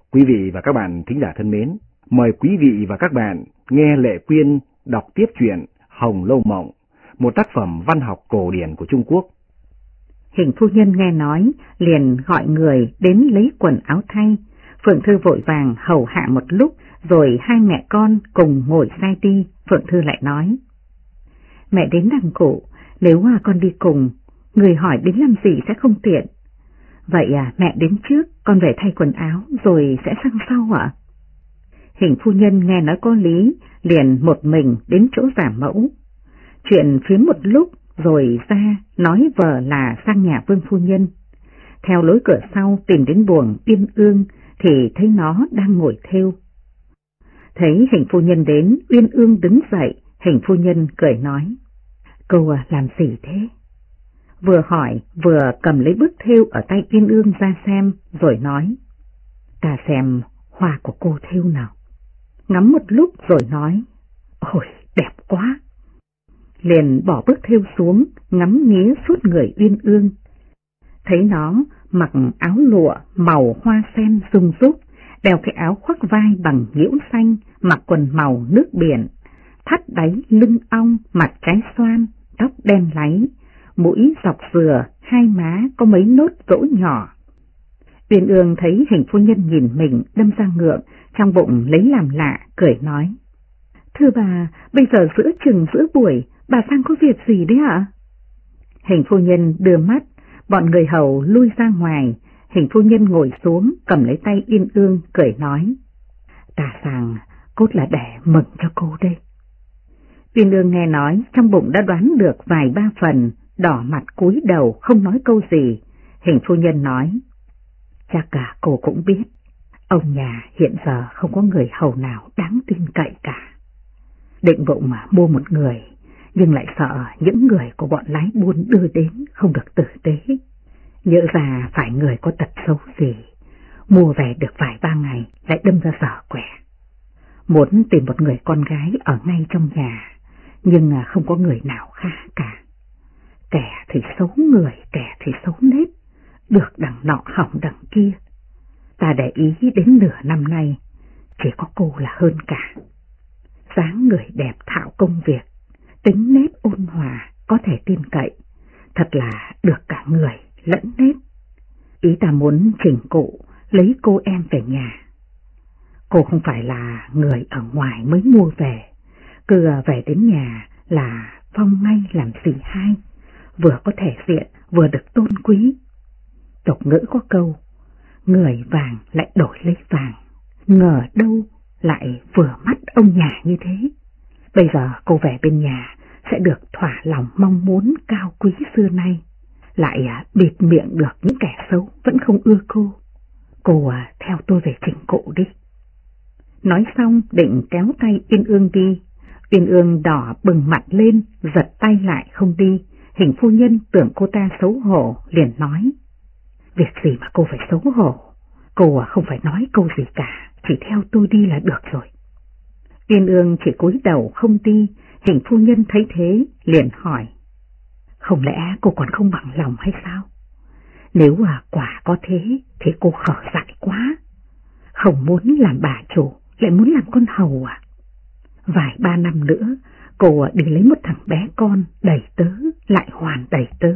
Quý vị và các bạn thính giả thân mến, mời quý vị và các bạn nghe Lệ Quyên đọc tiếp truyện Hồng Lâu Mộng, một tác phẩm văn học cổ điển của Trung Quốc. Hình phu nhân nghe nói, liền gọi người đến lấy quần áo thay. Phượng Thư vội vàng hầu hạ một lúc, rồi hai mẹ con cùng ngồi sai đi. Phượng Thư lại nói: Mẹ đến đằng cụ, nếu con đi cùng, người hỏi đến làm gì sẽ không tiện. Vậy mẹ đến trước, con về thay quần áo rồi sẽ sang sau ạ. Hình phu nhân nghe nói có lý, liền một mình đến chỗ giả mẫu. Chuyện phiếm một lúc rồi ra nói vợ là sang nhà Vương phu nhân. Theo lối cửa sau tìm đến buồng Uyên Ương thì thấy nó đang ngồi thêu. Thấy Hình phu nhân đến, Uyên Ương đứng dậy, Hình phu nhân cười nói: Cô làm gì thế? Vừa hỏi vừa cầm lấy bức thêu ở tay Uyên Ương ra xem, rồi nói: Ta xem hoa của cô thêu nào. Ngắm một lúc rồi nói: Ôi, đẹp quá. Liền bỏ bức thêu xuống, ngắm nghía suốt người Uyên Ương. Thấy nó mặc áo lụa màu hoa sen rung rúc, đeo cái áo khoác vai bằng liễu xanh, mặc quần màu nước biển, thắt đáy lưng ong, mặt trái xoan, tóc đen láy, mũi dọc dừa, hai má có mấy nốt rỗ nhỏ. Uyên Ương thấy Hình phu nhân nhìn mình đâm ra ngượng, trong bụng lấy làm lạ, cười nói: Thưa bà, bây giờ giữa buổi, bà sang có việc gì đấy ạ? Hình phu nhân đưa mắt, bọn người hầu lui ra ngoài. Hình phu nhân ngồi xuống, cầm lấy tay Uyên Ương, cười nói: Ta sang cốt là để mừng cho cô đây. Uyên Ương nghe nói, trong bụng đã đoán được vài ba phần, đỏ mặt cúi đầu không nói câu gì. Hình phu nhân nói: Chắc cả cô cũng biết, ông nhà hiện giờ không có người hầu nào đáng tin cậy cả. Định bụng mà mua một người, nhưng lại sợ những người của bọn lái buôn đưa đến không được tử tế. Nhỡ ra phải người có tật xấu gì, mua về được vài ba ngày lại đâm ra dở quẻ. Muốn tìm một người con gái ở ngay trong nhà, nhưng không có người nào khác cả. Kẻ thì xấu người, kẻ thì xấu nết, được đằng nọ hỏng đằng kia. Ta để ý đến nửa năm nay, chỉ có cô là hơn cả. Dáng người đẹp thạo công việc, tính nết ôn hòa, có thể tin cậy, thật là được cả người lẫn nết. Ý ta muốn chỉnh cụ lấy cô em về nhà. Cô không phải là người ở ngoài mới mua về, cứ về đến nhà là phong ngay làm gì hai, vừa có thể diện vừa được tôn quý. Tục ngữ có câu, người vàng lại đổi lấy vàng, ngờ đâu lại vừa mắt ông nhà như thế. Bây giờ cô về bên nhà sẽ được thỏa lòng mong muốn cao quý xưa nay, lại bịt miệng được những kẻ xấu vẫn không ưa cô. Cô theo tôi về chỉnh cụ đi. Nói xong định kéo tay Uyên Ương đi. Uyên Ương đỏ bừng mặt lên, giật tay lại không đi. Hình phu nhân tưởng cô ta xấu hổ, liền nói: Việc gì mà cô phải xấu hổ? Cô không phải nói câu gì cả, chỉ theo tôi đi là được rồi. Uyên Ương chỉ cúi đầu không đi. Hình phu nhân thấy thế, liền hỏi: Không lẽ cô còn không bằng lòng hay sao? Nếu quả có thế thì cô khở dại quá. Không muốn làm bà chủ, lại muốn làm con hầu à? Vài ba năm nữa, cô đi lấy một thằng bé con đầy tớ, lại hoàn đầy tớ.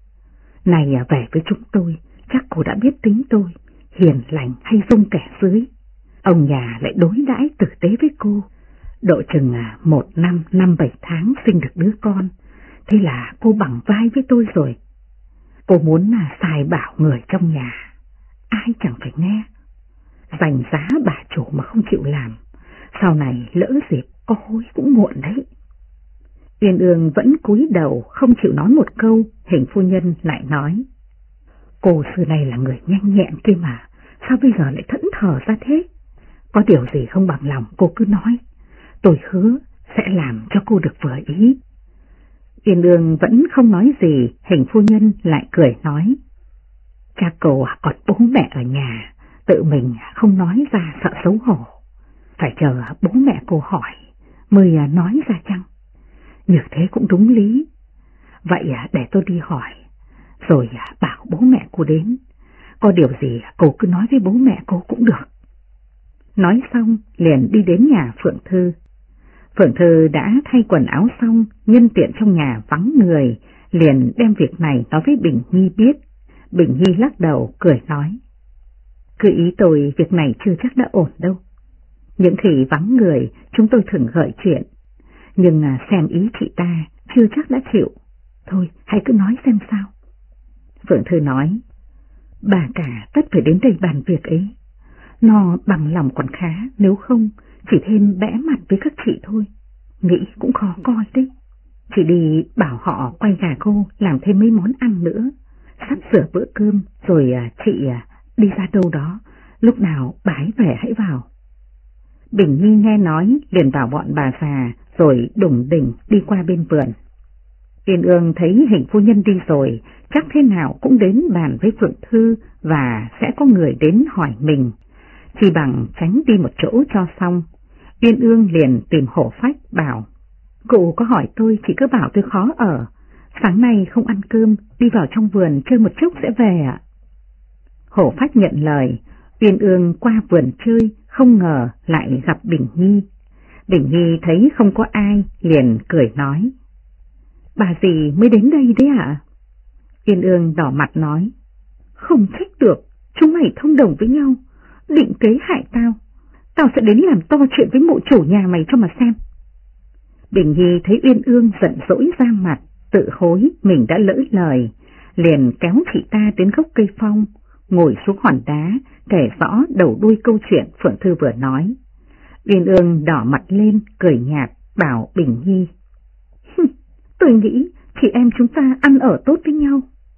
Này về với chúng tôi, chắc cô đã biết tính tôi, hiền lành hay dung kẻ dưới. Ông nhà lại đối đãi tử tế với cô. Độ chừng 1 năm 5-7 tháng sinh được đứa con, thế là cô bằng vai với tôi rồi. Cô muốn xài bảo người trong nhà, ai chẳng phải nghe. Dành giá bà chủ mà không chịu làm, sau này lỡ dịp có hối cũng muộn đấy. Uyên Ương vẫn cúi đầu không chịu nói một câu. Hình phu nhân lại nói: Cô xưa nay là người nhanh nhẹn kia mà, sao bây giờ lại thẫn thờ ra thế? Có điều gì không bằng lòng cô cứ nói, tôi hứa sẽ làm cho cô được vừa ý. Uyên Ương vẫn không nói gì. Hình phu nhân lại cười nói: Cha cô còn bố mẹ ở nhà, tự mình không nói ra sợ xấu hổ, phải chờ bố mẹ cô hỏi mới nói ra chăng? Như thế cũng đúng lý. Vậy để tôi đi hỏi, rồi bảo bố mẹ cô đến. Có điều gì cô cứ nói với bố mẹ cô cũng được. nói xong liền đi đến nhà Phượng Thư. Phượng Thư đã thay quần áo xong, nhân tiện trong nhà vắng người, liền đem việc này nói với Bình Nhi biết. Bình Nhi lắc đầu cười nói, cứ ý tôi việc này chưa chắc đã ổn đâu. Những khi vắng người chúng tôi thường gợi chuyện, nhưng xem ý chị ta chưa chắc đã chịu. Thôi hãy cứ nói xem sao. Phượng Thư nói, bà cả tất phải đến đây bàn việc ấy. Nó bằng lòng còn khá, nếu không chỉ thêm bẽ mặt với các chị thôi. Nghĩ cũng khó coi đấy. Chị đi bảo họ quay gà khô làm thêm mấy món ăn nữa. Sắp sửa bữa cơm rồi chị đi ra đâu đó, lúc nào bái về hãy vào. Bình Nhi nghe nói liền bảo bọn bà già rồi đủng đỉnh đi qua bên vườn. Yên Ương thấy Hình phu nhân đi rồi, chắc thế nào cũng đến bàn với Phượng Thư và sẽ có người đến hỏi mình. Chỉ bằng tránh đi một chỗ cho xong. Yên Ương liền tìm Hổ Phách bảo, cụ có hỏi tôi chỉ cứ bảo tôi khó ở. Sáng nay không ăn cơm, đi vào trong vườn chơi một chút sẽ về ạ. Hổ Phách nhận lời. Uyên Ương qua vườn chơi, không ngờ lại gặp Bình Nhi. Bình Nhi thấy không có ai, liền cười nói, bà dì mới đến đây đấy ạ? Uyên Ương đỏ mặt nói, không trách được, chúng mày thông đồng với nhau, định kế hại tao. Tao sẽ đến làm to chuyện với mụ chủ nhà mày cho mà xem. Bình Nhi thấy Uyên Ương giận dỗi ra mặt, tự hối mình đã lỡ lời, liền kéo chị ta đến gốc cây phong, ngồi xuống hòn đá, kể rõ đầu đuôi câu chuyện Phượng Thư vừa nói. Uyên Ương đỏ mặt lên, cười nhạt, bảo Bình Nhi, tôi nghĩ chị em chúng ta ăn ở tốt với nhau.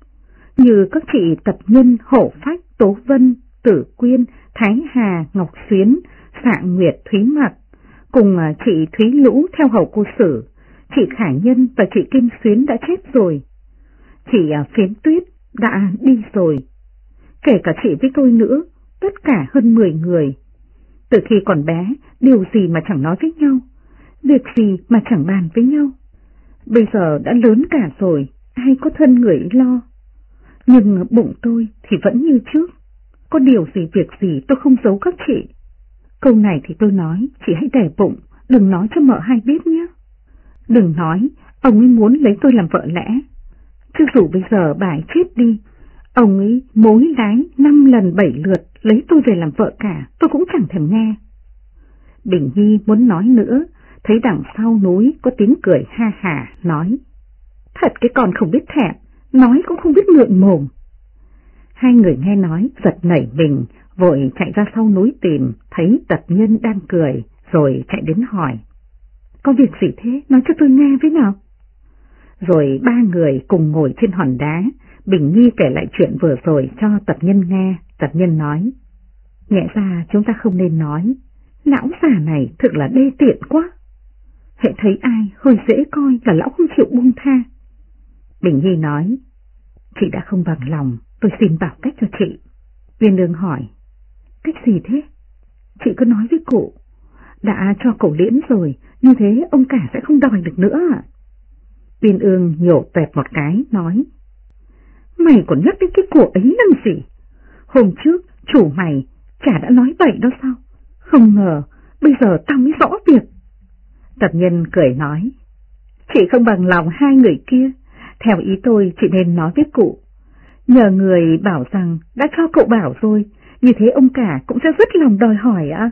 Như các chị Tập Nhân, Hổ Phách, Tố Vân, Tử Quyên, Thái Hà, Ngọc Xuyến, Sạng Nguyệt, Thúy Mặc, cùng chị Thúy Lũ theo hầu cô Sử, chị Khả Nhân và chị Kim Xuyến đã chết rồi. Chị Phiến Tuyết đã đi rồi. Kể cả chị với tôi nữa, tất cả hơn 10 người. Từ khi còn bé, điều gì mà chẳng nói với nhau, việc gì mà chẳng bàn với nhau. Bây giờ đã lớn cả rồi, ai có thân người lo. Nhưng bụng tôi thì vẫn như trước. Có điều gì việc gì tôi không giấu các chị. Câu này thì tôi nói, chị hãy để bụng, đừng nói cho mợ hai biết nhé. Đừng nói, ông ấy muốn lấy tôi làm vợ lẽ. Chứ dù bây giờ bà ấy chết đi, ông ấy mối lái 5 lần 7 lượt lấy tôi về làm vợ cả, tôi cũng chẳng thèm nghe. Bình Nhi muốn nói nữa, thấy đằng sau núi có tiếng cười ha hả, nói, thật cái con không biết thẹn, nói cũng không biết ngượng mồm. Hai người nghe nói giật nảy mình, vội chạy ra sau núi tìm, thấy Tập Nhân đang cười, rồi chạy đến hỏi, có việc gì thế, nói cho tôi nghe với nào. Rồi ba người cùng ngồi trên hòn đá, Bình Nhi kể lại chuyện vừa rồi cho Tập Nhân nghe. Tập Nhân nói, nhẹ ra chúng ta không nên nói, lão già này thực là đê tiện quá. Hễ thấy ai hơi dễ coi là lão không chịu buông tha. Bình Nhi nói, chị đã không bằng lòng, tôi xin bảo cách cho chị. Uyên Ương hỏi, cách gì thế? Chị cứ nói với cụ, đã cho cậu liễn rồi, như thế ông cả sẽ không đòi được nữa à? Uyên Ương nhổ toẹt một cái, nói, mày còn nhắc đến cái của ấy làm gì? Hôm trước chủ mày chả đã nói vậy đó sao? Không ngờ bây giờ tao mới rõ việc. Tập Nhân cười nói, chị không bằng lòng hai người kia, theo ý tôi chị nên nói với cụ. Nhờ người bảo rằng đã cho cậu bảo rồi, như thế ông cả cũng sẽ rất lòng đòi hỏi ạ.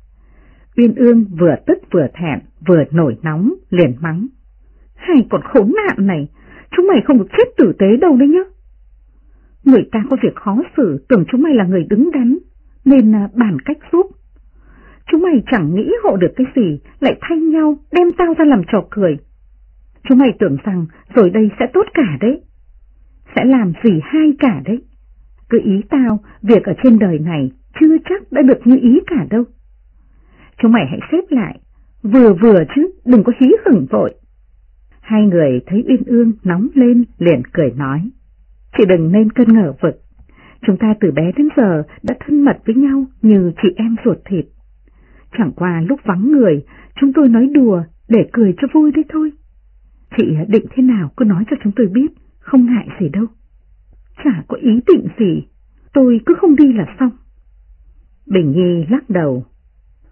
Uyên Ương vừa tức vừa thẹn, vừa nổi nóng, liền mắng, hay còn khốn nạn này, chúng mày không được chết tử tế đâu đấy nhá. Người ta có việc khó xử, tưởng chúng mày là người đứng đắn, nên bàn cách giúp. Chúng mày chẳng nghĩ hộ được cái gì, lại thay nhau đem tao ra làm trò cười. Chúng mày tưởng rằng rồi đây sẽ tốt cả đấy, sẽ làm gì hay cả đấy. Cứ ý tao, việc ở trên đời này chưa chắc đã được như ý cả đâu. Chúng mày hãy xếp lại, vừa vừa chứ, đừng có hí hửng vội. Hai người thấy Uyên Ương nóng lên, liền cười nói, chị đừng nên cơn ngờ vực. Chúng ta từ bé đến giờ đã thân mật với nhau như chị em ruột thịt. Chẳng qua lúc vắng người, chúng tôi nói đùa để cười cho vui đấy thôi. Chị định thế nào cứ nói cho chúng tôi biết, không ngại gì đâu. Chả có ý định gì, tôi cứ không đi là xong. Bình Nhi lắc đầu,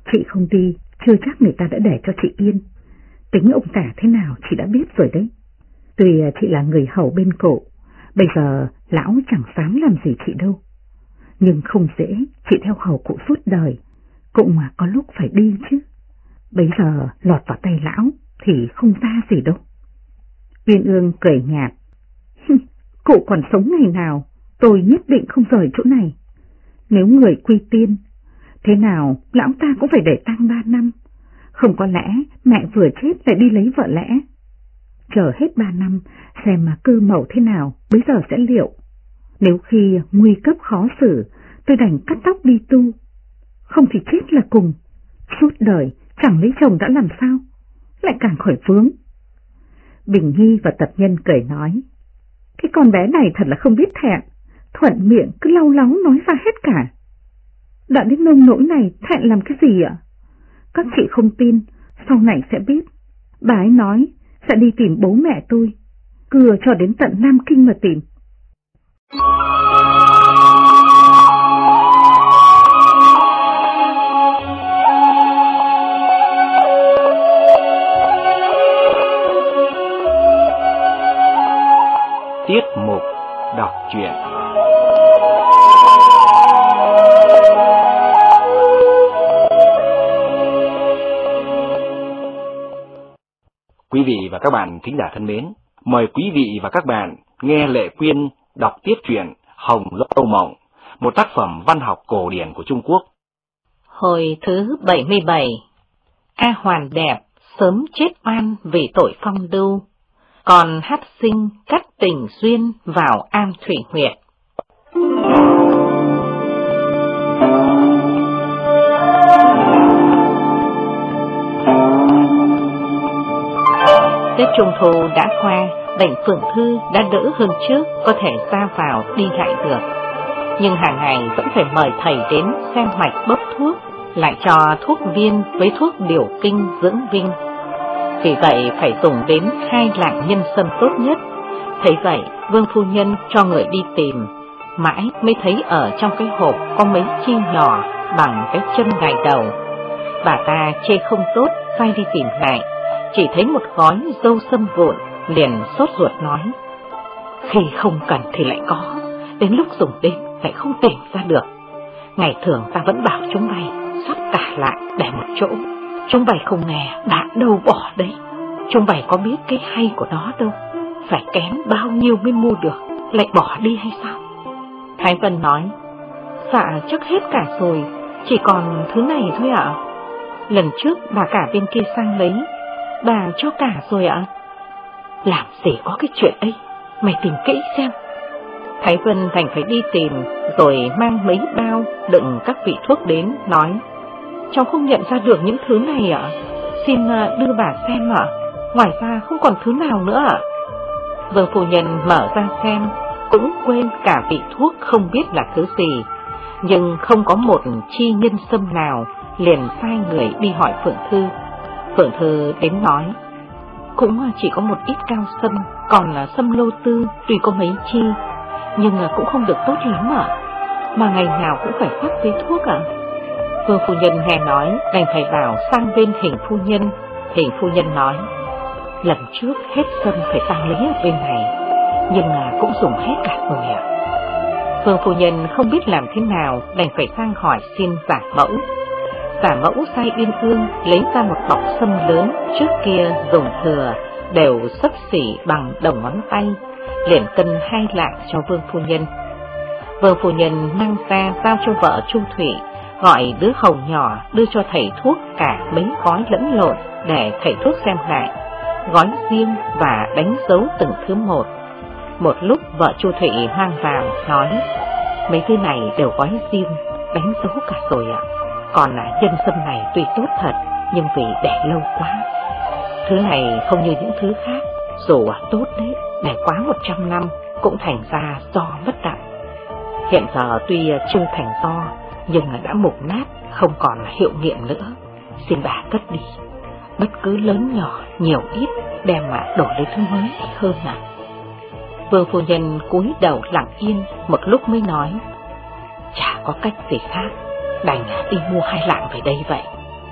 Chị không đi, chưa chắc người ta đã để cho chị yên. Tính ông cả thế nào chị đã biết rồi đấy. Tuy chị là người hầu bên cụ, bây giờ lão chẳng dám làm gì chị đâu. Nhưng không dễ, chị theo hầu cụ suốt đời, cũng mà có lúc phải đi chứ. Bây giờ lọt vào tay lão thì không ra gì đâu. Uyên Ương cười nhạt. Cụ còn sống ngày nào, tôi nhất định không rời chỗ này. Nếu người quy tiên, thế nào lão ta cũng phải để tang 3 năm. Không có lẽ mẹ vừa chết lại đi lấy vợ lẽ. Chờ hết 3 năm, xem mà cơ mẫu thế nào, bây giờ sẽ liệu. Nếu khi nguy cấp khó xử, tôi đành cắt tóc đi tu. Không thì chết là cùng. Suốt đời chẳng lấy chồng đã làm sao, lại càng khỏi vướng. Bình Nhi và Tập Nhân cười nói. Cái con bé này thật là không biết thẹn, thuận miệng cứ lau láu nói ra hết cả. Đã đến nông nỗi này thẹn làm cái gì ạ? Các chị không tin, sau này sẽ biết. Bà ấy nói sẽ đi tìm bố mẹ tôi, cưa cho đến tận Nam Kinh mà tìm. Tiết mục đọc truyện. Quý vị và các bạn thính giả thân mến, mời quý vị và các bạn nghe Lệ Quyên đọc tiếp truyện Hồng Lâu Mộng, một tác phẩm văn học cổ điển của Trung Quốc. Hồi thứ 77, A Hoàn đẹp sớm chết oan vì tội phong lưu, còn Hát Sinh cắt tình duyên vào Am Thủy Nguyệt. Tết Trung Thu đã qua, bệnh Phượng Thư đã đỡ hơn trước, có thể ra vào đi lại được. Nhưng hàng ngày vẫn phải mời thầy đến xem mạch bốc thuốc, lại cho thuốc viên với thuốc điều kinh dưỡng vinh. Vì vậy phải dùng đến 2 lạng nhân sâm tốt nhất. Thấy vậy, Vương phu nhân cho người đi tìm, mãi mới thấy ở trong cái hộp có mấy chi nhỏ bằng cái chân gài đầu. Bà ta chê không tốt, sai đi tìm lại, chỉ thấy một gói dâu sâm vụn, liền sốt ruột nói. Khi không cần thì lại có, đến lúc dùng đến lại không tìm ra được. Ngày thường ta vẫn bảo chúng bay sắp cả lại để một chỗ, chúng bay không nghe, đã đâu bỏ đấy. Chúng bay có biết cái hay của nó đâu, phải kén bao nhiêu mới mua được, lại bỏ đi hay sao? Thái Vân nói, dạ chắc hết cả rồi, chỉ còn thứ này thôi ạ. Lần trước bà cả bên kia sang lấy, bà cho cả rồi ạ. Làm gì có cái chuyện ấy, mày tìm kỹ xem. Thái Vân thành phải đi tìm, rồi mang mấy bao đựng các vị thuốc đến, nói, cháu không nhận ra được những thứ này ạ, xin đưa bà xem ạ, ngoài ra không còn thứ nào nữa ạ. Vương phu nhân mở ra xem, cũng quên cả vị thuốc không biết là thứ gì, nhưng không có một chi nhân sâm nào, liền sai người đi hỏi Phượng Thư. Phượng Thư đến nói, cũng chỉ có một ít cao sâm, còn là sâm lô tư tuy có mấy chi, nhưng cũng không được tốt lắm ạ, mà ngày nào cũng phải sắc với thuốc ạ. Vương phu nhân nghe nói, đành phải bảo sang bên Hình phu nhân. Hình phu nhân nói, lần trước hết sâm phải sang lấy ở bên này, nhưng cũng dùng hết cả rồi ạ. Vương phu nhân không biết làm thế nào, đành phải sang hỏi xin giả mẫu. Giả mẫu sai Uyên Ương lấy ra một bọc sâm lớn, trước kia dùng thừa, đều xấp xỉ bằng đầu ngón tay, liền cân 2 lạng cho Vương phu nhân. Vương phu nhân mang ra giao cho vợ Chu Thủy, gọi đứa hầu nhỏ đưa cho thầy thuốc cả mấy gói lẫn lộn để thầy thuốc xem lại, gói riêng và đánh dấu từng thứ một. Một lúc vợ Chu Thủy mang vào nói, mấy thứ này đều gói riêng, đánh dấu cả rồi ạ. Còn nhân sâm này tuy tốt thật, nhưng vì để lâu quá. Thứ này không như những thứ khác, dù tốt đấy, để quá 100 năm cũng thành ra do mất đặng. Hiện giờ tuy chưa thành do, nhưng đã mục nát, không còn hiệu nghiệm nữa. Xin bà cất đi, bất cứ lớn nhỏ, nhiều ít, đem đổi lấy thứ mới hơn ạ. Vương phu nhân cúi đầu lặng yên, một lúc mới nói, chả có cách gì khác, đành đi mua 2 lạng về đây vậy.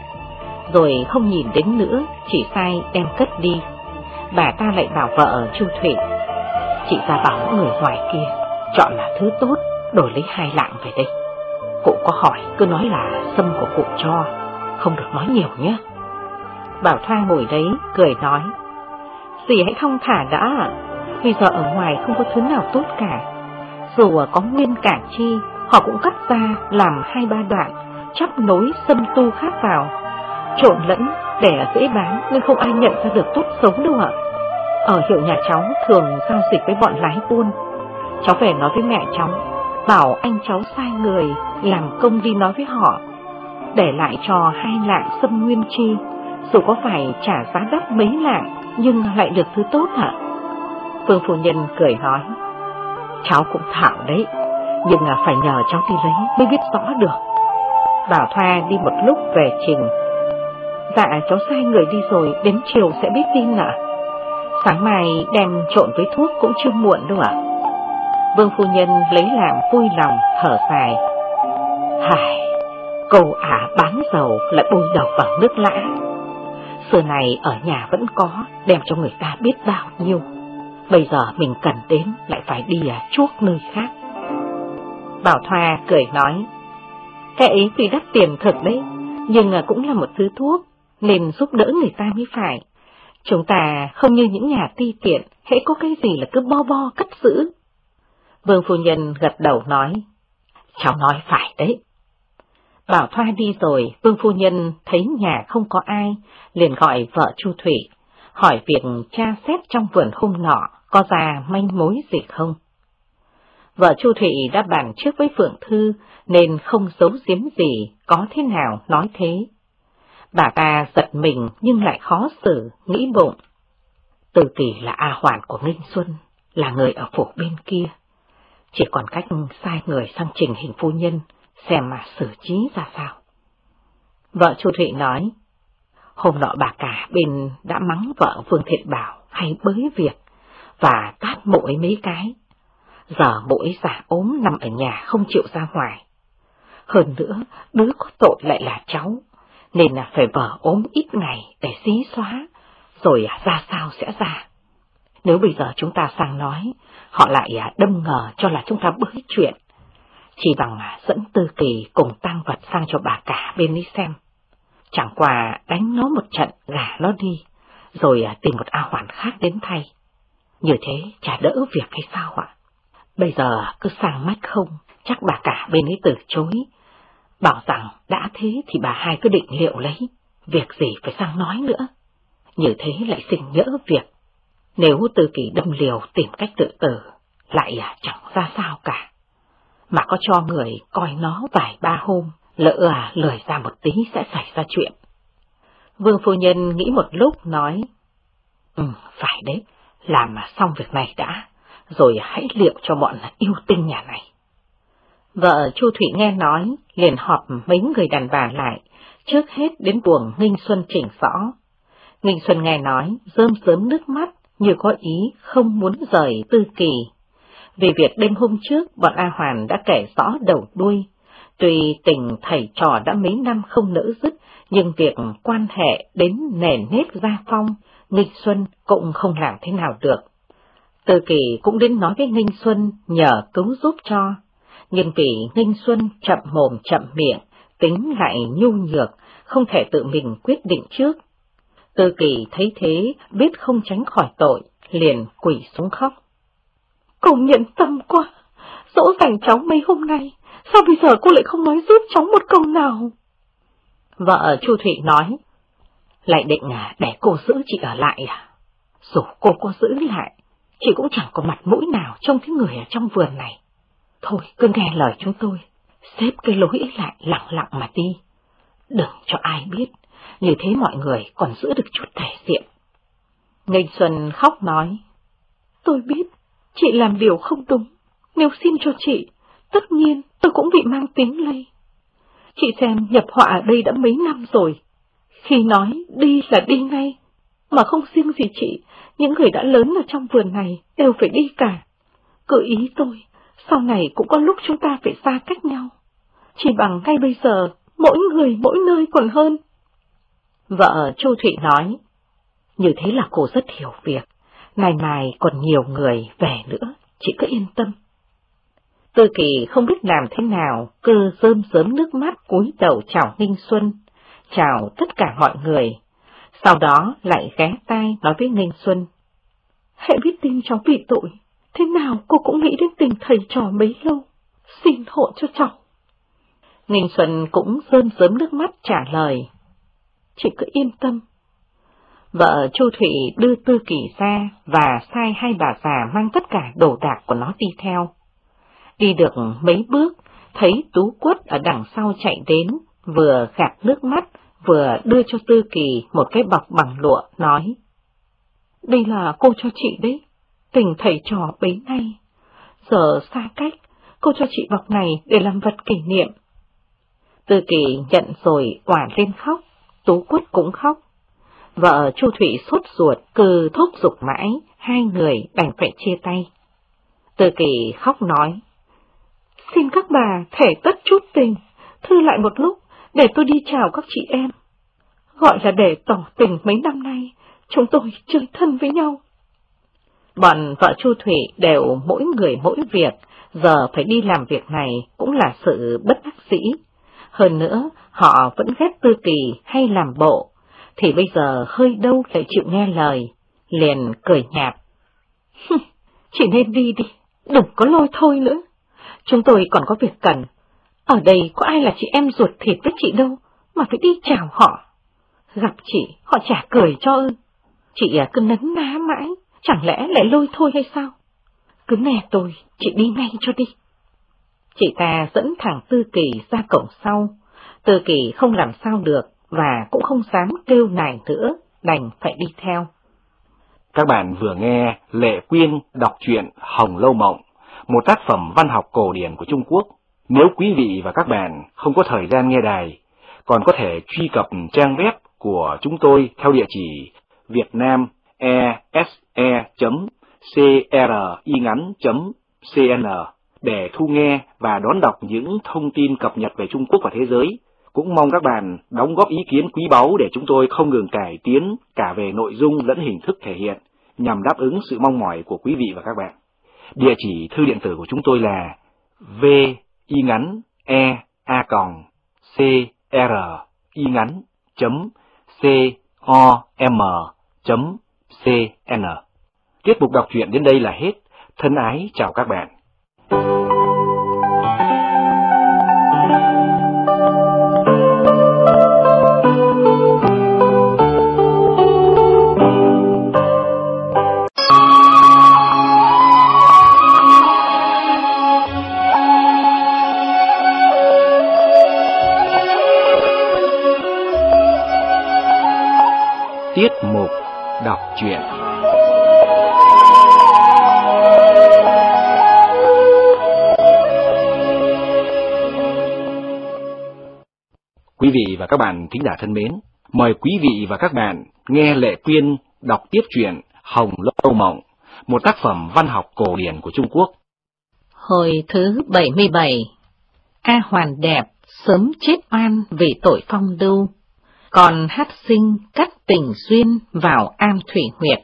rồi không nhìn đến nữa, chỉ sai đem cất đi. Bà ta lại bảo vợ Chu Thụy: chị ra bảo người ngoài kia chọn là thứ tốt, đổi lấy 2 lạng về đây. Cụ có hỏi cứ nói là sâm của cụ cho, không được nói nhiều nhé. Bảo Thoa ngồi đấy cười nói: dì hãy thong thả đã, bây giờ ở ngoài không có thứ nào tốt cả. Dù có nguyên cả chi, họ cũng cắt ra làm 2-3 đoạn, chắp nối sâm tu khác vào, trộn lẫn để dễ bán nên không ai nhận ra được tốt xấu đâu ạ. Ở hiệu nhà cháu thường giao dịch với bọn lái buôn. Cháu về nói với mẹ cháu, bảo anh cháu sai người làm công đi nói với họ, để lại cho 2 lạng sâm nguyên chi, dù có phải trả giá đắt mấy lạng nhưng lại được thứ tốt hả? Vương phu nhân cười nói: cháu cũng thạo đấy, nhưng phải nhờ cháu đi lấy mới biết rõ được. Bảo Thoa đi một lúc về trình: dạ cháu sai người đi rồi, đến chiều sẽ biết tin ạ. Sáng mai đem trộn với thuốc cũng chưa muộn đâu ạ. Vương phu nhân lấy làm vui lòng, thở dài: hài, câu ả bán dầu lại bôi đầu vào nước lã. Xưa này ở nhà vẫn có, đem cho người ta biết bao nhiêu. Bây giờ mình cần đến lại phải đi chuốc nơi khác. Bảo Thoa cười nói: cái ấy tuy đắt tiền thật đấy, nhưng cũng là một thứ thuốc, nên giúp đỡ người ta mới phải. Chúng ta không như những nhà ti tiện, hễ có cái gì là cứ bo cất giữ. Vương phu nhân gật đầu nói: cháu nói phải đấy. Bảo Thoa đi rồi, Vương phu nhân thấy nhà không có ai, liền gọi vợ Chu Thụy, hỏi việc tra xét trong vườn hôm nọ có ra manh mối gì không. Vợ Chu Thụy đã bàn trước với Phượng Thư nên không giấu giếm gì, có thế nào nói thế. Bà ta giật mình nhưng lại khó xử, nghĩ bụng: Từ Kỳ là A Hoàn của Nghinh Xuân, là người ở phủ bên kia, chỉ còn cách sai người sang trình hình phu nhân xem mà xử trí ra sao. Vợ Chu Thụy nói: hôm nọ bà cả bên đã mắng vợ Vương Thiện Bảo hay bới việc và tát mụ ấy mấy cái. Giờ mụ ấy giả ốm nằm ở nhà không chịu ra ngoài. Hơn nữa, đứa có tội lại là cháu, nên là phải vợ ốm ít ngày để xí xóa, rồi ra sao sẽ ra. Nếu bây giờ chúng ta sang nói, họ lại đâm ngờ cho là chúng ta bới chuyện. Chỉ bằng dẫn Tư Kỳ cùng tang vật sang cho bà cả bên ấy xem. Chẳng qua đánh nó một trận, gả nó đi, rồi tìm một A Hoàn khác đến thay. Như thế chả đỡ việc hay sao ạ? Bây giờ cứ sang mắt không, chắc bà cả bên ấy từ chối. Bảo rằng đã thế thì bà hai cứ định liệu lấy, việc gì phải sang nói nữa. Như thế lại sinh nhỡ việc. Nếu Tư Kỳ đâm liều tìm cách tự tử, lại chẳng ra sao cả. Mà có cho người coi nó 2-3 hôm, lỡ lười ra một tí sẽ xảy ra chuyện. Vương phu nhân nghĩ một lúc nói: phải đấy, làm xong việc này đã, rồi hãy liệu cho bọn yêu tinh nhà này. Vợ Chu Thụy nghe nói, liền họp mấy người đàn bà lại, trước hết đến buồng Nghinh Xuân chỉnh rõ. Nghinh Xuân nghe nói, rơm rớm nước mắt, như có ý không muốn rời Tư Kỳ. Vì việc đêm hôm trước, bọn A Hoàn đã kể rõ đầu đuôi. Tuy tình thầy trò đã mấy năm không nỡ dứt, nhưng việc quan hệ đến nền nếp gia phong, Nghinh Xuân cũng không làm thế nào được. Tư Kỳ cũng đến nói với Nghinh Xuân nhờ cứu giúp cho, nhưng vì Nghinh Xuân chậm mồm chậm miệng, tính lại nhu nhược, không thể tự mình quyết định trước. Tư Kỳ thấy thế, biết không tránh khỏi tội, liền quỳ xuống khóc. Cô nhận tâm quá, dỗ dành cháu mấy hôm nay, sao bây giờ cô lại không nói giúp cháu một câu nào? Vợ Chu Thụy nói: lại định để cô giữ chị ở lại à? Dù cô có giữ lại, chị cũng chẳng có mặt mũi nào trông thấy người ở trong vườn này. Thôi cứ nghe lời chúng tôi, xếp cái lối ấy lại lặng lặng mà đi. Đừng cho ai biết, như thế mọi người còn giữ được chút thể diện. Nghinh Xuân khóc nói: tôi biết, chị làm điều không đúng. Nếu xin cho chị, tất nhiên tôi cũng bị mang tiếng lây. Chị xem nhập họa ở đây đã mấy năm rồi. Khi nói đi là đi ngay, mà không riêng gì chị, những người đã lớn ở trong vườn này đều phải đi cả. Cứ ý tôi, sau này cũng có lúc chúng ta phải xa cách nhau. Chỉ bằng ngay bây giờ, mỗi người mỗi nơi còn hơn. Vợ Chu Thụy nói, như thế là cô rất hiểu việc, ngày mai còn nhiều người về nữa, chị cứ yên tâm. Tư Kỳ không biết làm thế nào, cứ rơm rớm nước mắt cúi đầu chào Nghinh Xuân, chào tất cả mọi người, sau đó lại ghé tai nói với Nghinh Xuân. Hễ biết tin cháu bị tội, thế nào cô cũng nghĩ đến tình thầy trò bấy lâu, xin hộ cho cháu. Nghinh Xuân cũng rơm rớm nước mắt trả lời, chị cứ yên tâm. Vợ Chu Thụy đưa Tư Kỳ ra và sai hai bà già mang tất cả đồ đạc của nó đi theo. Đi được mấy bước, thấy Tú Quất ở đằng sau chạy đến, vừa gạt nước mắt, vừa đưa cho Tư Kỳ một cái bọc bằng lụa, nói. Đây là cô cho chị đấy, tình thầy trò bấy nay. Giờ xa cách, cô cho chị bọc này để làm vật kỷ niệm. Tư Kỳ nhận rồi òa lên khóc, Tú Quất cũng khóc. Vợ Chu Thụy sốt ruột, cứ thúc giục mãi, hai người đành phải chia tay. Tư Kỳ khóc nói, xin các bà thể tất chút tình, thư lại một lúc để tôi đi chào các chị em. Gọi là để tỏ tình mấy năm nay, chúng tôi chơi thân với nhau. Bọn vợ Chu Thụy đều mỗi người mỗi việc, giờ phải đi làm việc này cũng là sự bất đắc dĩ. Hơn nữa, họ vẫn ghét Tư Kỳ hay làm bộ, thì bây giờ hơi đâu lại chịu nghe lời, liền cười nhạt. Chị nên đi đi, đừng có lôi thôi nữa. Chúng tôi còn có việc cần. Ở đây có ai là chị em ruột thịt với chị đâu, mà phải đi chào họ. Gặp chị, họ chả cười cho ư. Chị cứ nấn ná mãi, chẳng lẽ lại lôi thôi hay sao? Cứ nghe tôi, chị đi ngay cho đi. Chị ta dẫn thẳng Tư Kỳ ra cổng sau. Tư Kỳ không làm sao được, và cũng không dám kêu nài nữa, đành phải đi theo. Các bạn vừa nghe Lệ Quyên đọc truyện Hồng Lâu Mộng, một tác phẩm văn học cổ điển của Trung Quốc. Nếu quý vị và các bạn không có thời gian nghe đài, còn có thể truy cập trang web của chúng tôi theo địa chỉ vietnamese.cringắn.cn để thu nghe và đón đọc những thông tin cập nhật về Trung Quốc và thế giới. Cũng mong các bạn đóng góp ý kiến quý báu để chúng tôi không ngừng cải tiến cả về nội dung lẫn hình thức thể hiện, nhằm đáp ứng sự mong mỏi của quý vị và các bạn. Địa chỉ thư điện tử của chúng tôi là vingắn.com.cn. Tiết mục đọc truyện đến đây là hết. Thân ái chào các bạn. Tiết mục đọc truyện. Quý vị và các bạn thính giả thân mến, mời quý vị và các bạn nghe Lệ Quyên đọc tiếp truyện Hồng Lâu Mộng, một tác phẩm văn học cổ điển của Trung Quốc. Hồi thứ 77. A Hoàn đẹp sớm chết oan vì tội phong lưu, còn Hát Sinh cắt tình duyên vào am thủy huyệt.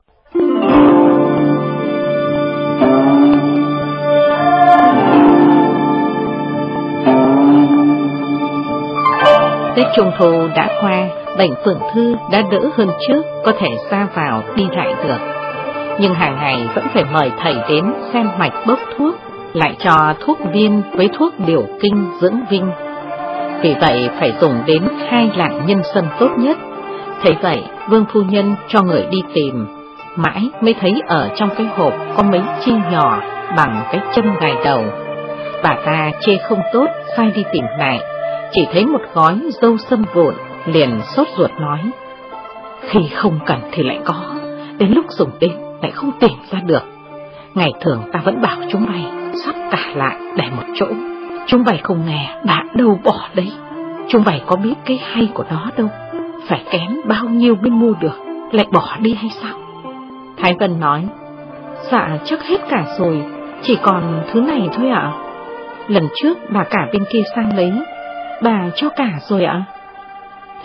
Tết Trung Thu đã qua, bệnh Phượng Thư đã đỡ hơn trước, có thể ra vào đi lại được. Nhưng hàng ngày vẫn phải mời thầy đến xem mạch bốc thuốc, lại cho thuốc viên với thuốc điều kinh dưỡng vinh. Vì vậy phải dùng đến 2 lạng nhân sâm tốt nhất. Thấy vậy, Vương phu nhân cho người đi tìm, mãi mới thấy ở trong cái hộp có mấy chi nhỏ bằng cái châm gài đầu. Bà ta chê không tốt, sai đi tìm lại, chỉ thấy một gói dâu sâm vụn, liền sốt ruột nói: khi không cần thì lại có, đến lúc dùng đến lại không tìm ra được. Ngày thường ta vẫn bảo chúng mày sắp cả lại để một chỗ, chúng mày không nghe, đã đâu bỏ đấy. Chúng mày có biết cái hay của nó đâu, phải kén bao nhiêu mới mua được, lại bỏ đi hay sao? Thái Vân nói: dạ chắc hết cả rồi, chỉ còn thứ này thôi ạ. Lần trước bà cả bên kia sang lấy, bà cho cả rồi ạ.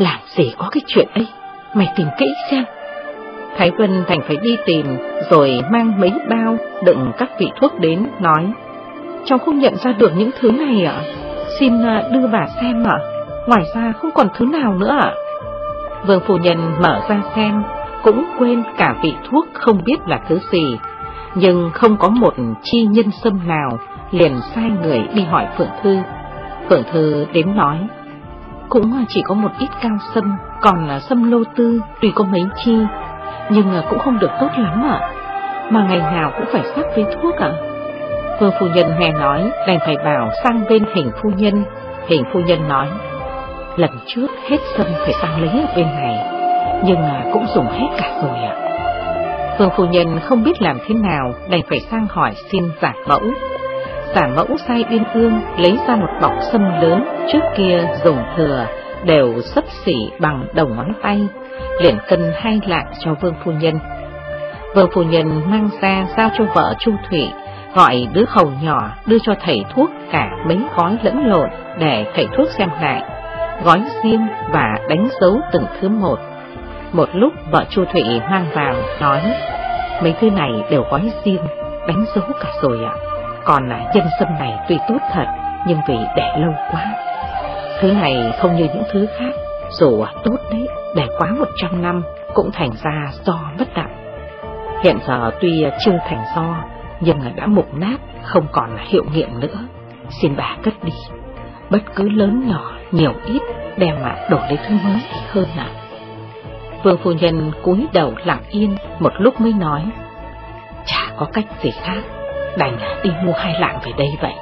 làm gì có cái chuyện ấy, mày tìm kỹ xem. Thái Vân thành phải đi tìm, rồi mang mấy bao đựng các vị thuốc đến, nói: cháu không nhận ra được những thứ này ạ, xin đưa bà xem ạ, ngoài ra không còn thứ nào nữa ạ. Vương phu nhân mở ra xem, cũng quên cả vị thuốc không biết là thứ gì, nhưng không có một chi nhân sâm nào, liền sai người đi hỏi Phượng Thư. Phượng Thư đến nói: cũng chỉ có một ít cao sâm, còn sâm lô tư tuy có mấy chi, nhưng cũng không được tốt lắm ạ, mà ngày nào cũng phải sắc với thuốc ạ. Vương phu nhân nghe nói, đành phải bảo sang bên Hình phu nhân. Hình phu nhân nói: lần trước hết sâm phải sang lấy ở bên này, nhưng cũng dùng hết cả rồi ạ. Vương phu nhân không biết làm thế nào, đành phải sang hỏi xin giả mẫu. Giả mẫu sai Uyên Ương lấy ra một bọc sâm lớn, trước kia dùng thừa, đều xấp xỉ bằng đầu ngón tay, liền cân 2 lạng cho Vương phu nhân. Vương phu nhân mang ra giao cho vợ Chu Thủy, gọi đứa hầu nhỏ đưa cho thầy thuốc cả mấy gói lẫn lộn để thầy thuốc xem lại, gói riêng và đánh dấu từng thứ một. Một lúc vợ Chu Thủy mang vào nói: mấy thứ này đều gói riêng, đánh dấu cả rồi ạ. Còn nhân sâm này tuy tốt thật, nhưng vì để lâu quá. Thứ này không như những thứ khác, dù tốt đấy, để quá 100 năm cũng thành ra do mất đặng. Hiện giờ tuy chưa thành do, nhưng đã mục nát, không còn hiệu nghiệm nữa. Xin bà cất đi, bất cứ lớn nhỏ, nhiều ít, đem đổi lấy thứ mới thì hơn ạ. Vương phu nhân cúi đầu lặng yên, một lúc mới nói: chả có cách gì khác, đành đi mua 2 lạng về đây vậy.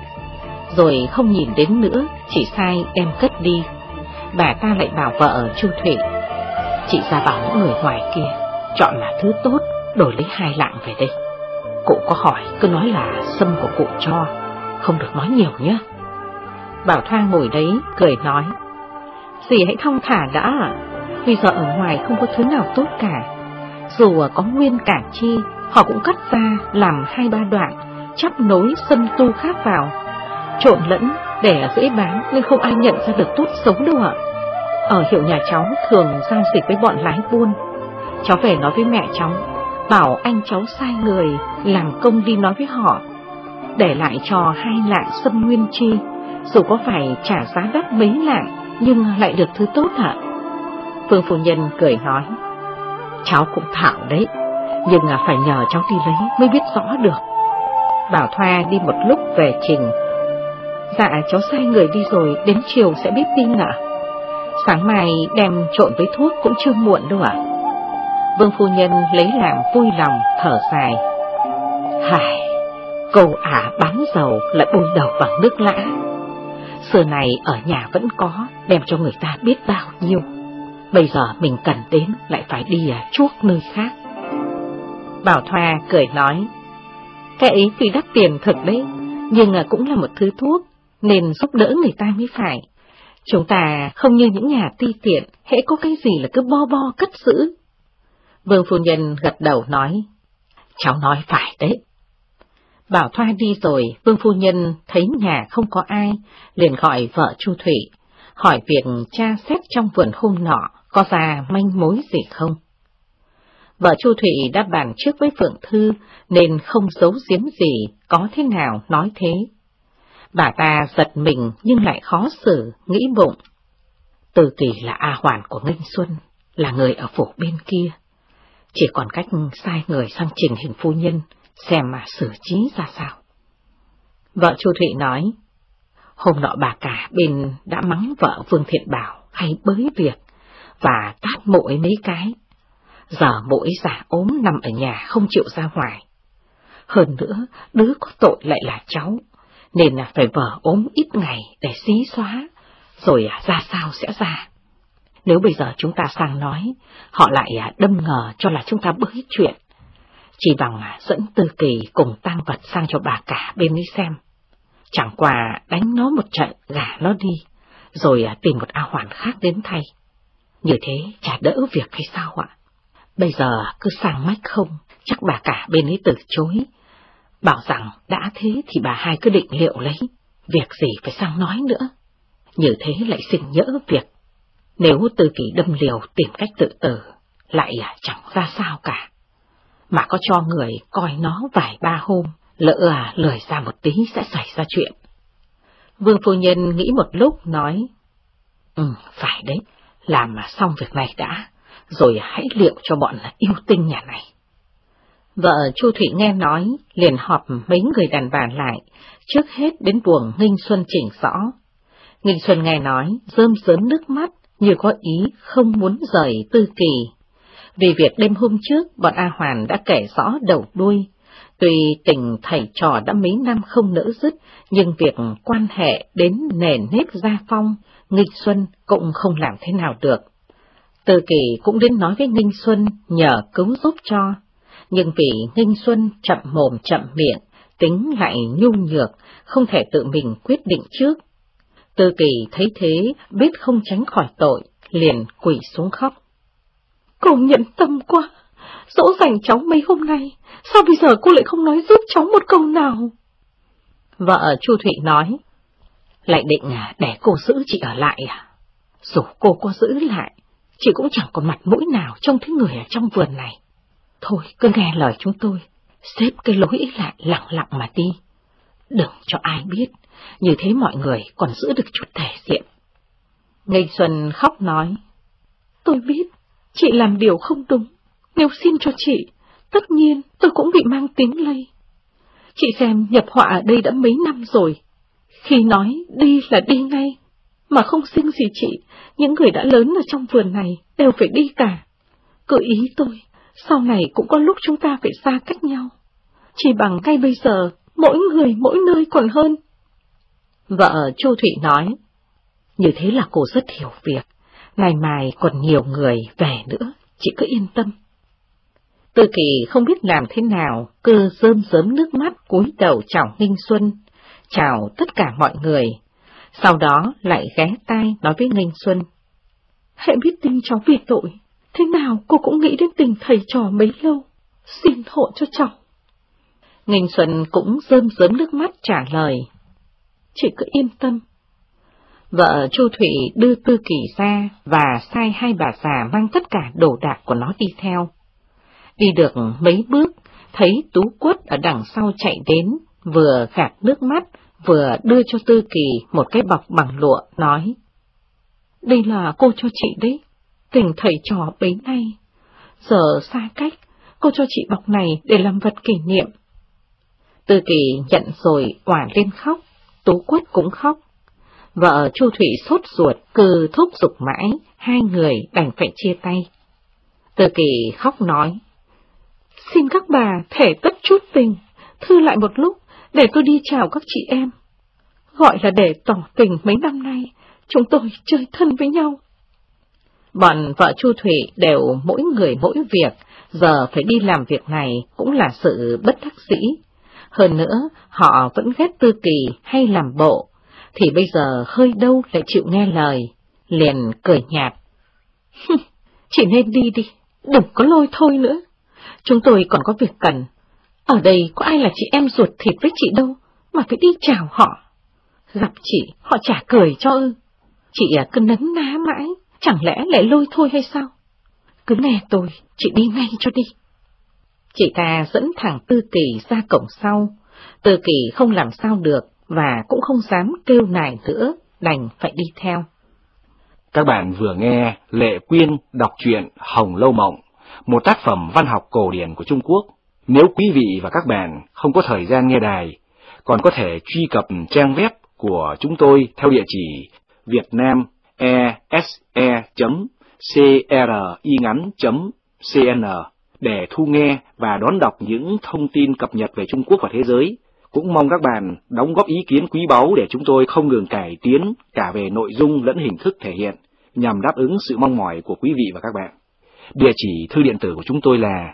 Rồi không nhìn đến nữa, chỉ sai đem cất đi. Bà ta lại bảo vợ Chu Thủy: chị ra bảo những người ngoài kia chọn là thứ tốt, đổi lấy 2 lạng về đây. Cụ có hỏi cứ nói là sâm của cụ cho, không được nói nhiều nhé. Bảo Thoa ngồi đấy cười nói: dì hãy thong thả đã, bây giờ ở ngoài không có thứ nào tốt cả. Dù có nguyên cả chi, họ cũng cắt ra làm 2-3 đoạn, chắp nối sâm tu khác vào, trộn lẫn để dễ bán, nên không ai nhận ra được tốt xấu đâu ạ. Ở hiệu nhà cháu thường giao dịch với bọn lái buôn. Cháu về nói với mẹ cháu, bảo anh cháu sai người làm công đi nói với họ, để lại cho 2 lạng sâm nguyên chi, dù có phải trả giá đắt mấy lạng, nhưng lại được thứ tốt ạ. Vương phu nhân cười nói: cháu cũng thạo đấy, nhưng phải nhờ cháu đi lấy mới biết rõ được. Bảo Thoa đi một lúc về trình: dạ cháu sai người đi rồi, đến chiều sẽ biết tin ạ. Sáng mai đem trộn với thuốc cũng chưa muộn đâu ạ. Vương phu nhân lấy làm vui lòng, thở dài: hài, câu bán dầu lại bôi đầu bằng nước lã. Xưa này ở nhà vẫn có, đem cho người ta biết bao nhiêu. Bây giờ mình cần đến lại phải đi chuốc nơi khác. Bảo Thoa cười nói: cái ấy tuy đắt tiền thật đấy, nhưng cũng là một thứ thuốc, nên giúp đỡ người ta mới phải. Chúng ta không như những nhà ti tiện, hễ có cái gì là cứ bo cất giữ. Vương phu nhân gật đầu nói: cháu nói phải đấy. Bảo Thoa đi rồi, Vương phu nhân thấy nhà không có ai, liền gọi vợ Chu Thủy, hỏi việc tra xét trong vườn hôm nọ có ra manh mối gì không. Vợ Chu Thủy đã bàn trước với Phượng Thư, nên không giấu giếm gì, có thế nào nói thế. Bà ta giật mình nhưng lại khó xử, nghĩ bụng: Từ Kỳ là A Hoàn của Nghênh Xuân, là người ở phủ bên kia, chỉ còn cách sai người sang trình Hình phu nhân, xem mà xử trí ra sao. Vợ Chu Thủy nói: hôm nọ bà cả bên đã mắng vợ Vương Thiện Bảo hay bới việc, và tát mộ ấy mấy cái. Giờ mộ ấy già ốm nằm ở nhà không chịu ra ngoài. Hơn nữa, đứa có tội lại là cháu, nên phải vờ ốm ít ngày để xí xóa, rồi ra sao sẽ ra. Nếu bây giờ chúng ta sang nói, họ lại đâm ngờ cho là chúng ta bới chuyện. Chỉ bằng dẫn Tư Kỳ cùng tang vật sang cho bà cả bên ấy xem. Chẳng qua đánh nó một trận, gả nó đi, rồi tìm một A Hoàn khác đến thay. Như thế chả đỡ việc hay sao ạ? Bây giờ cứ sang mách không, chắc bà cả bên ấy từ chối. Bảo rằng đã thế thì bà hai cứ định liệu lấy, việc gì phải sang nói nữa. Như thế lại sinh nhỡ việc. Nếu Tư Kỳ đâm liều tìm cách tự tử, lại chẳng ra sao cả. Mà có cho người coi nó vài ba hôm, lỡ lười ra một tí sẽ xảy ra chuyện. Vương phu nhân nghĩ một lúc nói, phải đấy, làm mà xong việc này đã, rồi hãy liệu cho bọn yêu tinh nhà này. Vợ Chu Thụy nghe nói, liền họp mấy người đàn bà lại, trước hết đến buồng Nghinh Xuân chỉnh rõ. Nghinh Xuân nghe nói, rơm rớm nước mắt, như có ý không muốn rời Tư Kỳ. Vì việc đêm hôm trước, bọn A Hoàn đã kể rõ đầu đuôi. Tuy tình thầy trò đã mấy năm không nỡ dứt, nhưng việc quan hệ đến nền nếp gia phong, Nghinh Xuân cũng không làm thế nào được. Tư Kỳ cũng đến nói với Nghinh Xuân nhờ cứu giúp cho, nhưng vì Nghinh Xuân chậm mồm chậm miệng, tính lại nhu nhược, không thể tự mình quyết định trước. Tư Kỳ thấy thế, biết không tránh khỏi tội, liền quỳ xuống khóc. Cô nhận tâm quá, dỗ dành cháu mấy hôm nay, sao bây giờ cô lại không nói giúp cháu một câu nào? Vợ Chu Thụy nói, lại định để cô giữ chị ở lại à? Dù cô có giữ lại, chị cũng chẳng có mặt mũi nào trông thấy người ở trong vườn này. Thôi cứ nghe lời chúng tôi, xếp cái lối lại lặng lặng mà đi. Đừng cho ai biết, như thế mọi người còn giữ được chút thể diện. Nghinh Xuân khóc nói, tôi biết, chị làm điều không đúng, nếu xin cho chị, tất nhiên tôi cũng bị mang tiếng lây. Chị xem nhập họa ở đây đã mấy năm rồi, khi nói đi là đi ngay, mà không riêng gì chị, những người đã lớn ở trong vườn này đều phải đi cả. Cứ ý tôi, sau này cũng có lúc chúng ta phải xa cách nhau, chỉ bằng ngay bây giờ, mỗi người mỗi nơi còn hơn. Vợ Chu Thụy nói, như thế là cô rất hiểu việc, ngày mai còn nhiều người về nữa, chị cứ yên tâm. Tư Kỳ không biết làm thế nào, cứ rơm rớm nước mắt cúi đầu chào Nghinh Xuân, chào tất cả mọi người, sau đó lại ghé tai nói với Nghinh Xuân. Hễ biết tin cháu vì tội, thế nào cô cũng nghĩ đến tình thầy trò mấy lâu, xin hộ cho cháu. Nghinh Xuân cũng rơm rớm nước mắt trả lời. Chị cứ yên tâm. Vợ Chu Thụy đưa Tư Kỳ ra và sai hai bà già mang tất cả đồ đạc của nó đi theo. Đi được mấy bước, thấy Tú Quất ở đằng sau chạy đến, vừa gạt nước mắt, vừa đưa cho Tư Kỳ một cái bọc bằng lụa, nói. Đây là cô cho chị đấy, tình thầy trò bấy nay. Giờ xa cách, cô cho chị bọc này để làm vật kỷ niệm. Tư Kỳ nhận rồi òa lên khóc, Tú Quất cũng khóc. Vợ Chu Thụy sốt ruột, cứ thúc giục mãi, hai người đành phải chia tay. Tư Kỳ khóc nói, xin các bà thể tất chút tình, thư lại một lúc, để tôi đi chào các chị em. Gọi là để tỏ tình mấy năm nay, chúng tôi chơi thân với nhau. Bọn vợ Chu Thụy đều mỗi người mỗi việc, giờ phải đi làm việc này cũng là sự bất đắc dĩ. Hơn nữa, họ vẫn ghét Tư Kỳ hay làm bộ, thì bây giờ hơi đâu lại chịu nghe lời, liền cười nhạt. Chị nên đi đi, đừng có lôi thôi nữa. Chúng tôi còn có việc cần. Ở đây có ai là chị em ruột thịt với chị đâu, mà phải đi chào họ. Gặp chị, họ chả cười cho ư. Chị cứ nấn ná mãi, chẳng lẽ lại lôi thôi hay sao? Cứ nghe tôi, chị đi ngay cho đi. Chị ta dẫn thẳng Tư Kỳ ra cổng sau. Tư Kỳ không làm sao được, và cũng không dám kêu nài nữa, đành phải đi theo. Các bạn vừa nghe Lệ Quyên đọc truyện Hồng Lâu Mộng, một tác phẩm văn học cổ điển của Trung Quốc. Nếu quý vị và các bạn không có thời gian nghe đài, còn có thể truy cập trang web của chúng tôi theo địa chỉ vietnamese.cringắn.cn để thu nghe và đón đọc những thông tin cập nhật về Trung Quốc và thế giới. Cũng mong các bạn đóng góp ý kiến quý báu để chúng tôi không ngừng cải tiến cả về nội dung lẫn hình thức thể hiện, nhằm đáp ứng sự mong mỏi của quý vị và các bạn. Địa chỉ thư điện tử của chúng tôi là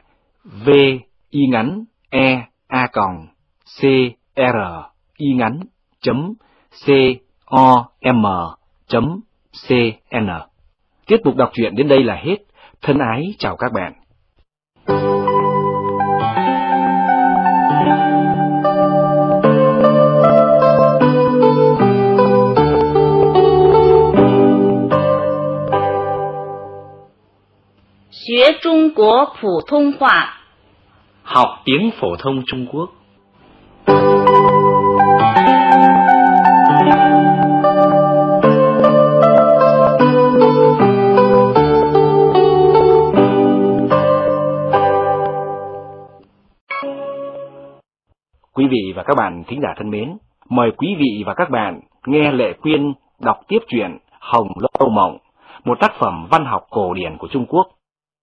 vingắn.com.cn. Tiết mục đọc truyện đến đây là hết. Thân ái chào các bạn. 学中国普通话 học tiếng phổ thông Trung Quốc. Quý vị và các bạn thính giả thân mến, mời quý vị và các bạn nghe Lệ Quyên đọc tiếp truyện Hồng Lâu Mộng, một tác phẩm văn học cổ điển của Trung Quốc.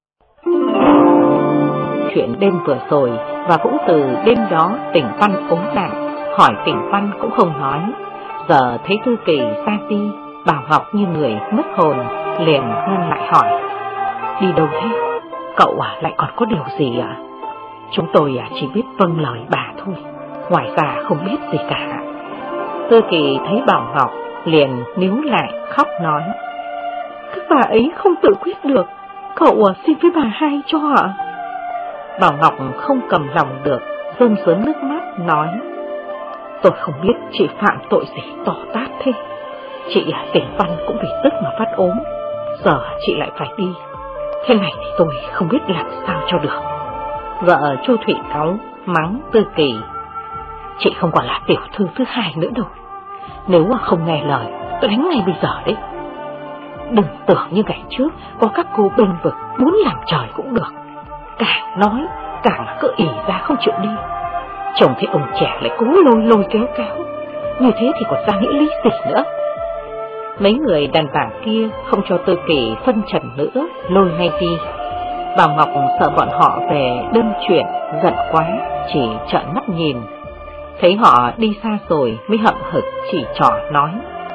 Chuyện đêm vừa rồi và cũng từ đêm đó Tỉnh Văn ốm nặng, hỏi Tỉnh Văn cũng không nói. Giờ thấy Thư Kỳ ra đi, Bảo Ngọc như người mất hồn, liền ngăn lại hỏi: đi đâu thế? Cậu lại còn có điều gì ạ? Chúng tôi chỉ biết vâng lời bà thôi, ngoài ra không biết gì cả. Thư Kỳ thấy Bảo Ngọc liền níu lại khóc nói: các bà ấy không tự quyết được, cậu xin với bà hai cho ạ. Bảo Ngọc không cầm lòng được, rơm rớm nước mắt nói: tôi không biết chị phạm tội gì to tát thế. Chị Tỉnh Văn cũng vì tức mà phát ốm, giờ chị lại phải đi. Thế này thì tôi không biết làm sao cho được. Vợ Chu Thủy cáu mắng Thư Kỳ: chị không còn là tiểu thư thứ hai nữa đâu. Nếu không nghe lời, tôi đánh ngay bây giờ đấy. Đừng tưởng như ngày trước có các cô bênh vực muốn làm trời cũng được. Càng nói càng cứ ỉ ra không chịu đi. Chồng thấy ông trẻ lại cố lôi kéo, như thế thì còn ra nghĩa lý gì nữa. Mấy người đàn bà kia không cho Thư Kỳ phân trần nữa, lôi ngay đi. Bảo Ngọc sợ bọn họ về đơn chuyện, giận quá, chỉ trợn mắt nhìn. Thấy họ đi xa rồi mới hậm hực chỉ trỏ nói: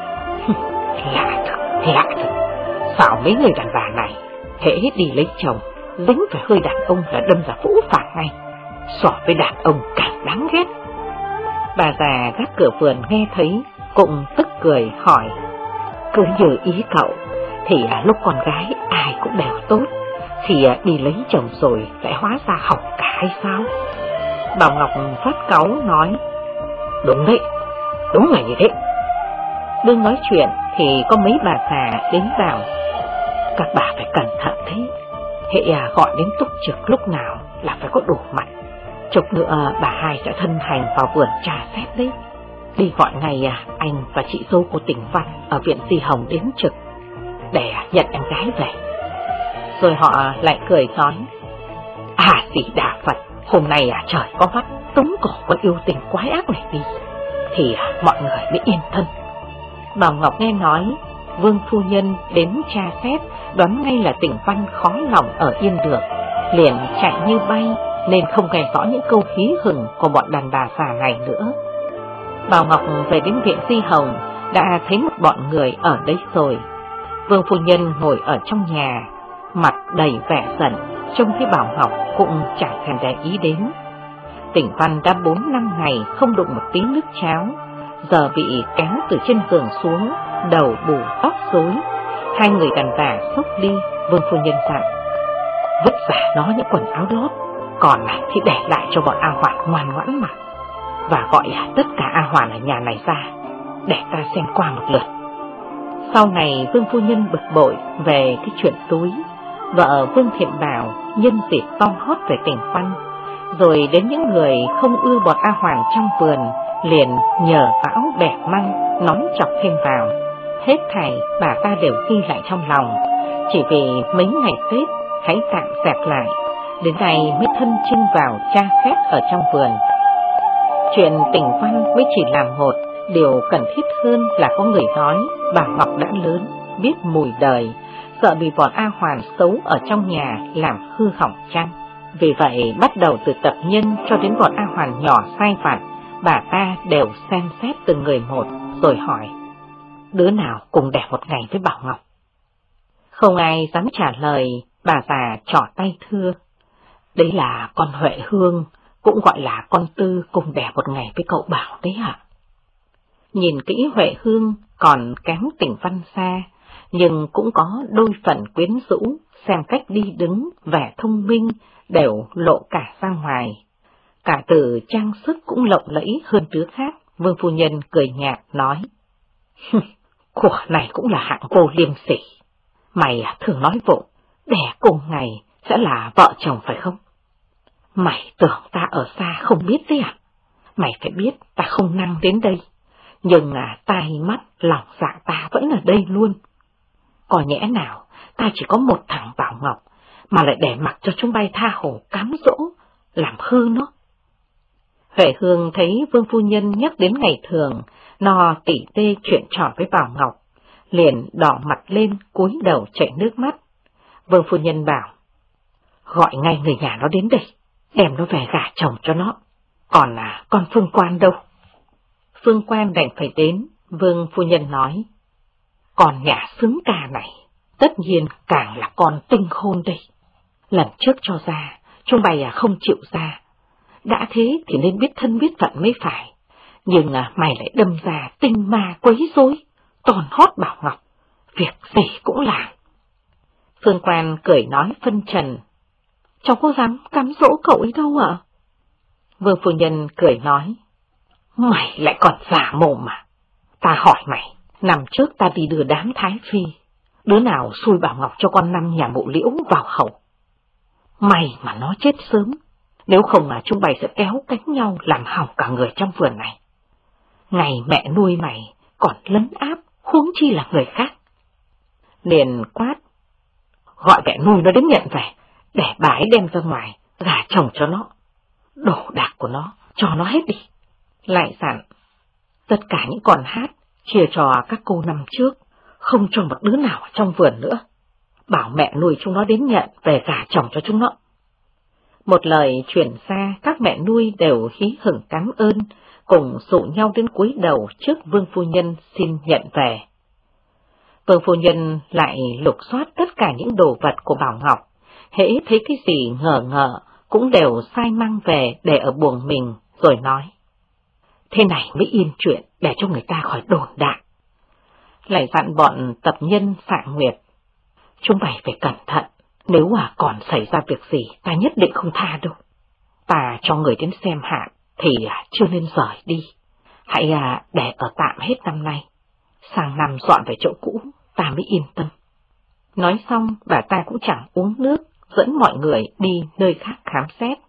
lạ thật, sao mấy người đàn bà này hễ đi lấy chồng, dính phải hơi đàn ông là đâm ra phũ phàng ngay, so với đàn ông càng đáng ghét. Bà già gác cửa vườn nghe thấy cũng tức cười hỏi: cứ như ý cậu thì lúc con gái ai cũng đều tốt, thì đi lấy chồng rồi lại hóa ra hỏng cả hay sao? Bảo Ngọc phát cáu nói: đúng đấy, đúng là như thế. Đương nói chuyện thì có mấy bà già đến bảo: các bà phải cẩn thận thế, hệ gọi đến túc trực lúc nào là phải có đủ mặt. Chốc nữa bà hai sẽ thân hành vào vườn trà xét đấy. Đi gọi ngay anh và chị dâu của Tỉnh Văn ở viện Di Hồng đến trực để nhận em gái về. Rồi họ lại cười nói: gì Đà Phật, hôm nay trời có mắt tống cổ con yêu tình quái ác này đi, thì mọi người mới yên thân. Bảo Ngọc nghe nói Vương phu nhân đến tra xét, đoán ngay là Tỉnh Văn khó lòng ở yên được, liền chạy như bay, nên không nghe rõ những câu hí hửng của bọn đàn bà già này nữa. Bảo Ngọc về đến viện Di Hồng đã thấy một bọn người ở đấy rồi. Vương phu nhân ngồi ở trong nhà, mặt đầy vẻ giận, trông thấy Bảo Ngọc cũng chẳng thèm để ý đến. Tỉnh Văn đã 4 năm ngày không đụng một tí nước cháo, giờ bị kéo từ trên giường xuống, đầu bù tóc rối. Hai người đàn bà xốc đi. Vương phu nhân dặn: vứt giả nó những quần áo lót, còn này thì để lại cho bọn A Hoàn ngoan ngoãn mà. Và gọi tất cả A Hoàn ở nhà này ra, để ta xem qua một lượt. Sau này Vương phu nhân bực bội về cái chuyện túi, vợ Vương Thiện Bảo nhân dịp tom hót về Tỉnh Văn, rồi đến những người không ưa bọn A Hoàn trong vườn, liền nhờ bão bẻ măng nói chọc thêm vào. Hết thảy bà ta đều ghi lại trong lòng, chỉ vì mấy ngày Tết hãy tạm dẹp lại, đến nay mới thân chân vào tra xét ở trong vườn. Chuyện Tỉnh Văn mới chỉ làm một, điều cần thiết hơn là có người nói bà Ngọc đã lớn, biết mùi đời, sợ bị bọn A Hoàn xấu ở trong nhà làm hư hỏng chăn. Vì vậy bắt đầu từ tập nhân cho đến bọn A Hoàn nhỏ sai vặt, bà ta đều xem xét từng người một, rồi hỏi: đứa nào cùng đẻ một ngày với Bảo Ngọc? Không ai dám trả lời, bà già trỏ tay thưa: đấy là con Huệ Hương, cũng gọi là con Tư, cùng đẻ một ngày với cậu Bảo đấy ạ. Nhìn kỹ Huệ Hương còn kém Tỉnh Văn xa, nhưng cũng có đôi phần quyến rũ, xem cách đi đứng, vẻ thông minh đều lộ cả ra ngoài. Cả từ trang sức cũng lộng lẫy hơn đứa khác. Vương phu nhân cười nhạt nói: của này cũng là hạng vô liêm sỉ. Mày thường nói vụng, đẻ cùng ngày sẽ là vợ chồng phải không? Mày tưởng ta ở xa không biết đấy à? Mày phải biết ta không năng đến đây, nhưng tai mắt lòng dạ ta vẫn ở đây luôn. Có nhẽ nào ta chỉ có một thằng Bảo Ngọc mà lại để mặc cho chúng bay tha hồ cám dỗ, làm hư nó. Huệ Hương thấy Vương phu nhân nhắc đến ngày thường, no tỉ tê chuyện trò với Bảo Ngọc, liền đỏ mặt lên cúi đầu chảy nước mắt. Vương phu nhân bảo, gọi ngay người nhà nó đến đây, đem nó về gả chồng cho nó. Còn con Phương Quan đâu? Phương Quan đành phải đến. Vương phu nhân nói, con nhà xứng ca này, tất nhiên càng là con tinh khôn đây. Lần trước cho ra, chúng bày không chịu ra. Đã thế thì nên biết thân biết phận mới phải. Nhưng mày lại đâm ra tinh ma quấy rối, toàn hót Bảo Ngọc, việc gì cũng làm. Phương Quan cười nói phân trần, cháu có dám cám dỗ cậu ấy đâu ạ? Vương phu nhân cười nói, mày lại còn giả mồm mà. Ta hỏi mày, năm trước ta đi đưa đám Thái Phi, đứa nào xui Bảo Ngọc cho con năm nhà Mộ Liễu vào khẩu? Mày mà nó chết sớm, nếu không chúng bày sẽ kéo cánh nhau làm hỏng cả người trong vườn này. Ngày mẹ nuôi mày còn lấn áp, huống chi là người khác. Liền quát, gọi mẹ nuôi nó đến nhận về, để bà ấy đem ra ngoài, gả chồng cho nó. Đồ đạc của nó, cho nó hết đi. Lại dặn, tất cả những con hát, chia cho các cô năm trước, không cho một đứa nào trong vườn nữa. Bảo mẹ nuôi chúng nó đến nhận về gả chồng cho chúng nó. Một lời chuyển ra, các mẹ nuôi đều hí hửng cảm ơn, cùng dụ nhau đến cúi đầu trước Vương phu nhân xin nhận về. Vương phu nhân lại lục soát tất cả những đồ vật của Bảo Ngọc, hễ thấy cái gì ngờ ngợ cũng đều sai mang về để ở buồng mình, rồi nói, thế này mới yên chuyện để cho người ta khỏi đồn đại. Lại dặn bọn tập nhân Xạ Nguyệt, chúng mày phải cẩn thận, nếu còn xảy ra việc gì ta nhất định không tha đâu. Ta cho người đến xem hạn thì chưa nên rời đi, hãy để ở tạm hết năm nay, sang năm dọn về chỗ cũ ta mới yên tâm. Nói xong bà ta cũng chẳng uống nước, dẫn mọi người đi nơi khác khám xét.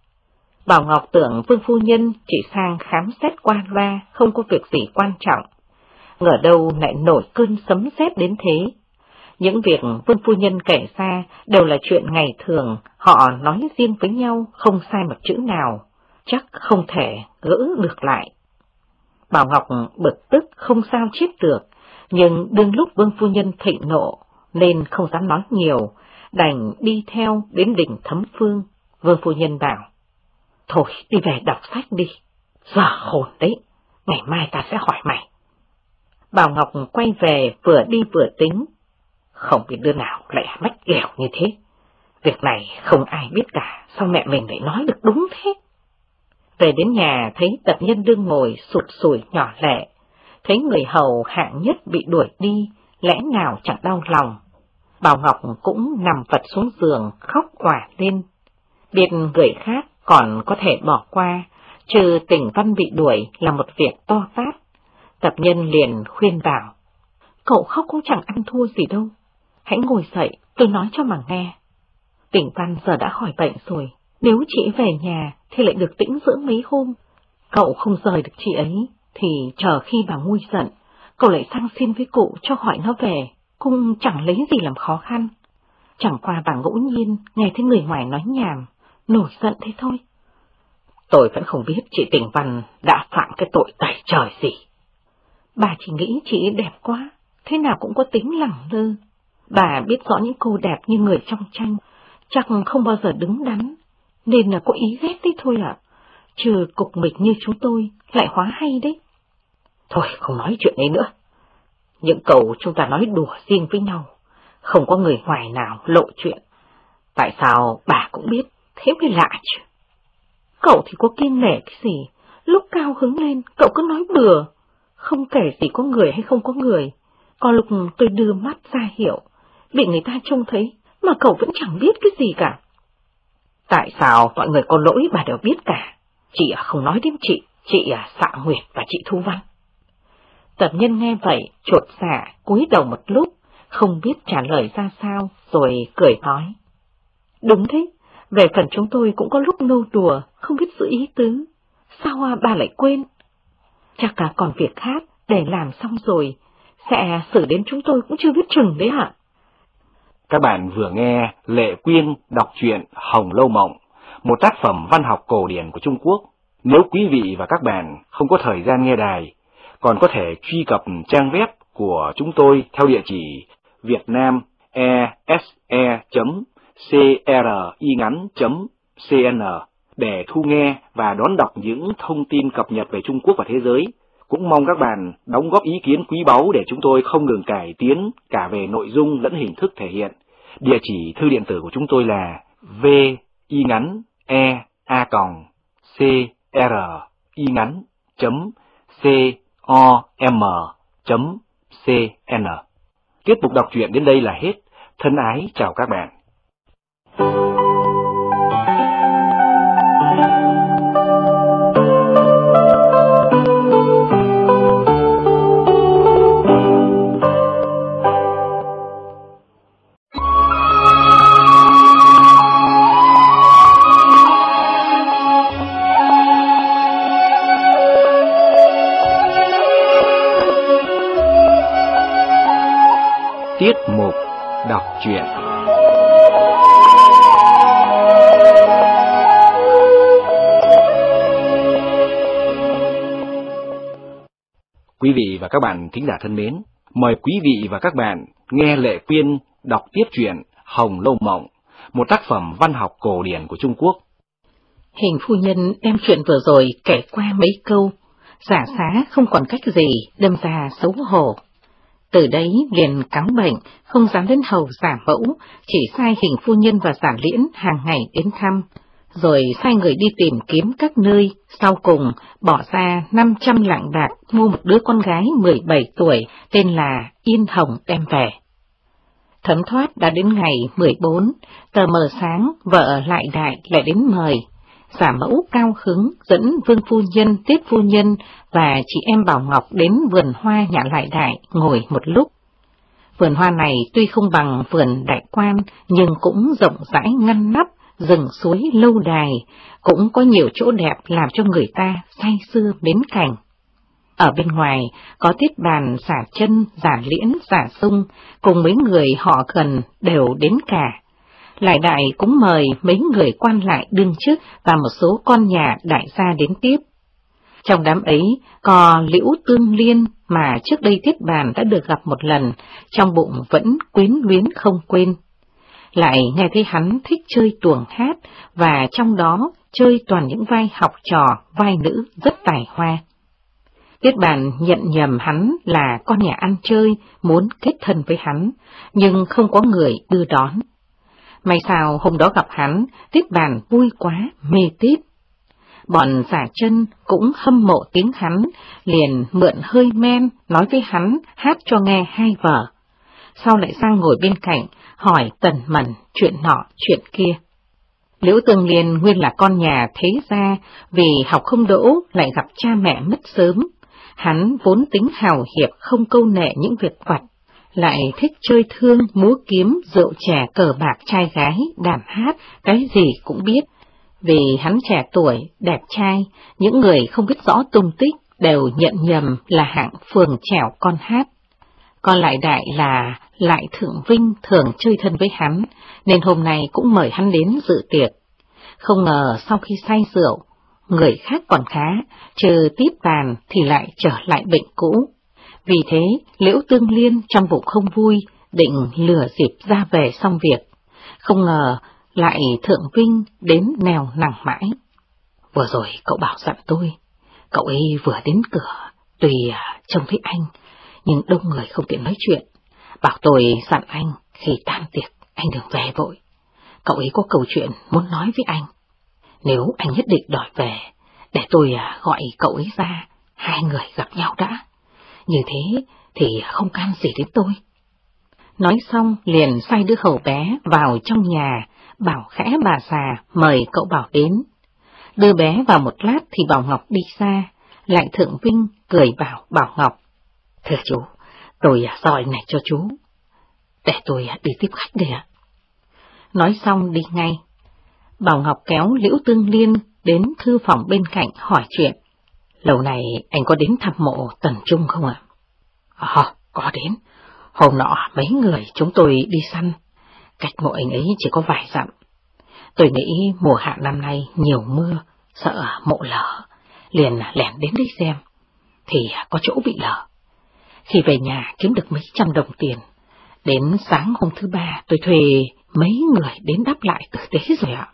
Bảo Ngọc tưởng Vương phu nhân chỉ sang khám xét qua loa, không có việc gì quan trọng, ngờ đâu lại nổi cơn sấm sét đến thế. Những việc Vương phu nhân kể ra đều là chuyện ngày thường, họ nói riêng với nhau không sai một chữ nào, chắc không thể gỡ được lại. Bảo Ngọc bực tức không sao chết được, nhưng đương lúc Vương phu nhân thịnh nộ nên không dám nói nhiều, đành đi theo đến đỉnh Thấm Phương. Vương phu nhân bảo, thôi đi về đọc sách đi, giờ hồn đấy, ngày mai ta sẽ hỏi mày. Bảo Ngọc quay về vừa đi vừa tính, không biết đứa nào lại mách ghẹo như thế. Việc này không ai biết cả, sao mẹ mình lại nói được đúng thế? Về đến nhà thấy tập nhân đương ngồi sụt sùi nhỏ lẹ, thấy người hầu hạng nhất bị đuổi đi, lẽ nào chẳng đau lòng. Bảo Ngọc cũng nằm vật xuống giường khóc òa lên. Biết người khác còn có thể bỏ qua, trừ Tỉnh Văn bị đuổi là một việc to tát. Tập nhân liền khuyên bảo, cậu khóc cũng chẳng ăn thua gì đâu, hãy ngồi dậy tôi nói cho mà nghe. Tỉnh Văn giờ đã khỏi bệnh rồi, nếu chị về nhà thì lại được tĩnh dưỡng mấy hôm. Cậu không rời được chị ấy thì chờ khi bà nguôi giận, cậu lại sang xin với cụ cho hỏi nó về, cũng chẳng lấy gì làm khó khăn. Chẳng qua bà ngẫu nhiên nghe thấy người ngoài nói nhảm, nổi giận thế thôi. Tôi vẫn không biết chị Tỉnh Văn đã phạm cái tội tày trời gì. Bà chỉ nghĩ chị đẹp quá, thế nào cũng có tính lẳng lơ. Bà biết rõ những cô đẹp như người trong tranh, chắc không bao giờ đứng đắn, nên là có ý ghét đấy thôi ạ. Trừ cục mịch như chúng tôi lại hóa hay đấy. Thôi không nói chuyện ấy nữa. Những câu chúng ta nói đùa riêng với nhau, không có người ngoài nào lộ chuyện. Tại sao bà cũng biết, thế mới lạ chứ. Cậu thì có kiêng nể cái gì, lúc cao hứng lên cậu cứ nói bừa, không kể gì có người hay không có người. Còn lúc tôi đưa mắt ra hiệu, bị người ta trông thấy mà cậu vẫn chẳng biết cái gì cả. Tại sao mọi người có lỗi bà đều biết cả, chị không nói đến chị Xạ Nguyệt và chị Thu Văn. Tập nhân nghe vậy chột dạ cúi đầu một lúc, không biết trả lời ra sao, rồi cười nói, Đúng thế, về phần chúng tôi cũng có lúc nô đùa, không biết giữ ý tứ. Sao bà lại quên? Chắc cả còn việc khác để làm xong rồi, sẽ xử đến chúng tôi cũng chưa biết chừng đấy hả? Các bạn vừa nghe Lệ Quyên đọc truyện Hồng Lâu Mộng, một tác phẩm văn học cổ điển của Trung Quốc. Nếu quý vị và các bạn không có thời gian nghe đài, còn có thể truy cập trang web của chúng tôi theo địa chỉ vietnamese.cringắn.cn để thu nghe và đón đọc những thông tin cập nhật về Trung Quốc và thế giới. Cũng mong các bạn đóng góp ý kiến quý báu để chúng tôi không ngừng cải tiến cả về nội dung lẫn hình thức thể hiện. Địa chỉ thư điện tử của chúng tôi là vingắn.com.cn. Tiết mục đọc truyện đến đây là hết. Thân ái chào các bạn. Tiết mục đọc truyện. Quý vị và các bạn thính giả thân mến, mời quý vị và các bạn nghe Lệ Quyên đọc tiếp truyện Hồng Lâu Mộng, một tác phẩm văn học cổ điển của Trung Quốc. Hình phu nhân đem chuyện vừa rồi kể qua mấy câu, giả xá không còn cách gì, đâm ra xấu hổ. Từ đấy liền cáo bệnh, không dám đến hầu giả mẫu, chỉ sai hình phu nhân và giả liễn hàng ngày đến thăm, rồi sai người đi tìm kiếm các nơi, sau cùng bỏ ra 500 lạng bạc mua một đứa con gái 17 tuổi tên là Yên Hồng đem về. Thấm thoát đã đến ngày 14, tờ mờ sáng, vợ lại đại lại đến mời. Giả mẫu cao hứng dẫn Vương phu nhân, Tiết phu nhân và chị em Bảo Ngọc đến vườn hoa nhà lại đại ngồi một lúc. Vườn hoa này tuy không bằng vườn đại quan nhưng cũng rộng rãi ngăn nắp, rừng suối lâu đài, cũng có nhiều chỗ đẹp làm cho người ta say sưa mến cảnh. Ở bên ngoài có Tiết Bàn, Giả Chân, Giả Liễn, Giả Sung cùng mấy người họ gần đều đến cả. Lại đại cũng mời mấy người quan lại đương chức và một số con nhà đại gia đến tiếp. Trong đám ấy có Liễu Tương Liên mà trước đây Tiết Bàn đã được gặp một lần, trong bụng vẫn quyến luyến không quên. Lại nghe thấy hắn thích chơi tuồng hát và trong đó chơi toàn những vai học trò, vai nữ rất tài hoa. Tiết Bàn nhận nhầm hắn là con nhà ăn chơi, muốn kết thân với hắn, nhưng không có người đưa đón. May sao hôm đó gặp hắn, Tiết Bàn vui quá, mê tít. Bọn Giả Chân cũng hâm mộ tiếng hắn, liền mượn hơi men, nói với hắn hát cho nghe 2 vở. Sau lại sang ngồi bên cạnh, hỏi tần mẩn chuyện nọ chuyện kia. Liễu Tương Liên nguyên là con nhà thế gia, vì học không đỗ lại gặp cha mẹ mất sớm. Hắn vốn tính hào hiệp không câu nệ những việc vặt, lại thích chơi thương, múa kiếm, rượu chè, cờ bạc, trai gái, đàn hát, cái gì cũng biết. Vì hắn trẻ tuổi, đẹp trai, những người không biết rõ tung tích đều nhận nhầm là hạng phường trèo con hát. Còn lại đại là Lại Thượng Vinh thường chơi thân với hắn, nên hôm nay cũng mời hắn đến dự tiệc. Không ngờ sau khi say rượu, người khác còn khá, trừ Tiết Bàn thì lại trở lại bệnh cũ. Vì thế, Liễu Tương Liên trong bụng không vui, định lừa dịp ra về xong việc. Không ngờ, lại Thượng Vinh đến nèo nằng mãi. Vừa rồi cậu bảo dặn tôi, cậu ấy vừa đến cửa, tuy trông thấy anh, nhưng đông người không tiện nói chuyện. Bảo tôi dặn anh khi tan tiệc, anh đừng về vội. Cậu ấy có câu chuyện muốn nói với anh. Nếu anh nhất định đòi về, để tôi gọi cậu ấy ra, 2 người gặp nhau đã. Như thế thì không can gì đến tôi. Nói xong liền sai đứa hầu bé vào trong nhà, bảo khẽ bà già mời cậu Bảo đến. Đưa bé vào một lát thì Bảo Ngọc đi ra, Lại Thượng Vinh cười bảo Bảo Ngọc. Thưa chú, tôi dọi này cho chú. Để tôi đi tiếp khách đây ạ. nói xong đi ngay. Bảo Ngọc kéo Liễu Tương Liên đến thư phòng bên cạnh hỏi chuyện. Lâu này anh có đến thăm mộ Tần Trung không ạ? Có đến. Hôm nọ mấy người chúng tôi đi săn, cách mộ anh ấy chỉ có vài dặm. Tôi nghĩ mùa hạ năm nay nhiều mưa, sợ mộ lở, liền lẻn đến đấy xem, thì có chỗ bị lở. Khi về nhà kiếm được mấy trăm đồng tiền, đến sáng hôm thứ ba tôi thuê mấy người đến đắp lại tử tế rồi ạ.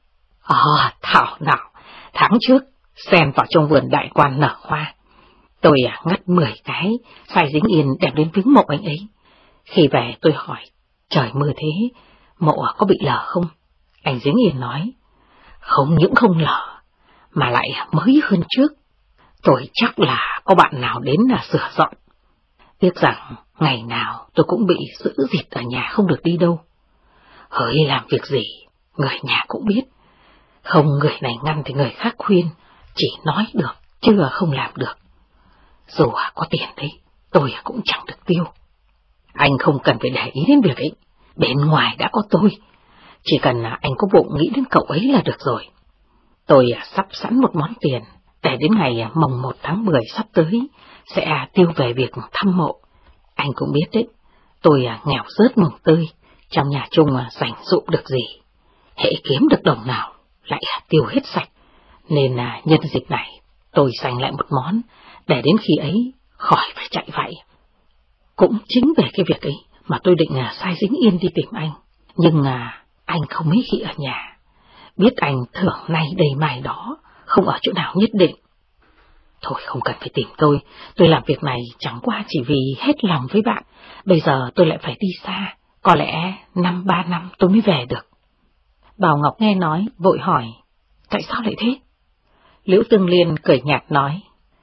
Thảo nào, tháng trước xem vào trong vườn đại quan nở hoa, tôi ngắt 10 cái, sai dính yên đem đến viếng mộ anh ấy. Khi về tôi hỏi, trời mưa thế, mộ có bị lở không? Anh dính yên nói, không những không lở, mà lại mới hơn trước. Tôi chắc là có bạn nào đến là sửa dọn. Tiếc rằng ngày nào tôi cũng bị giữ dịt ở nhà không được đi đâu. Hỡi làm việc gì, người nhà cũng biết. Không người này ngăn thì người khác khuyên, chỉ nói được, chứ không làm được. Dù có tiền đấy, tôi cũng chẳng được tiêu. Anh không cần phải để ý đến việc ấy, bên ngoài đã có tôi. Chỉ cần anh có bụng nghĩ đến cậu ấy là được rồi. Tôi sắp sẵn một món tiền, để đến ngày mồng 1 tháng 10 sắp tới, sẽ tiêu về việc thăm mộ. Anh cũng biết đấy, tôi nghèo rớt mồng tơi, trong nhà chung dành dụm được gì. Hễ kiếm được đồng nào, lại tiêu hết sạch. Nên nhân dịp này, tôi dành lại một món, để đến khi ấy khỏi phải chạy vậy. Cũng chính về cái việc ấy mà tôi định sai dính yên đi tìm anh. Nhưng anh không mấy khi ở nhà. Biết anh thường nay đây mai đó, không ở chỗ nào nhất định. Thôi không cần phải tìm tôi làm việc này chẳng qua chỉ vì hết lòng với bạn. Bây giờ tôi lại phải đi xa, có lẽ 3 năm tôi mới về được. Bảo Ngọc nghe nói, vội hỏi, tại sao lại thế? Liễu Tương Liên cười nhạt nói,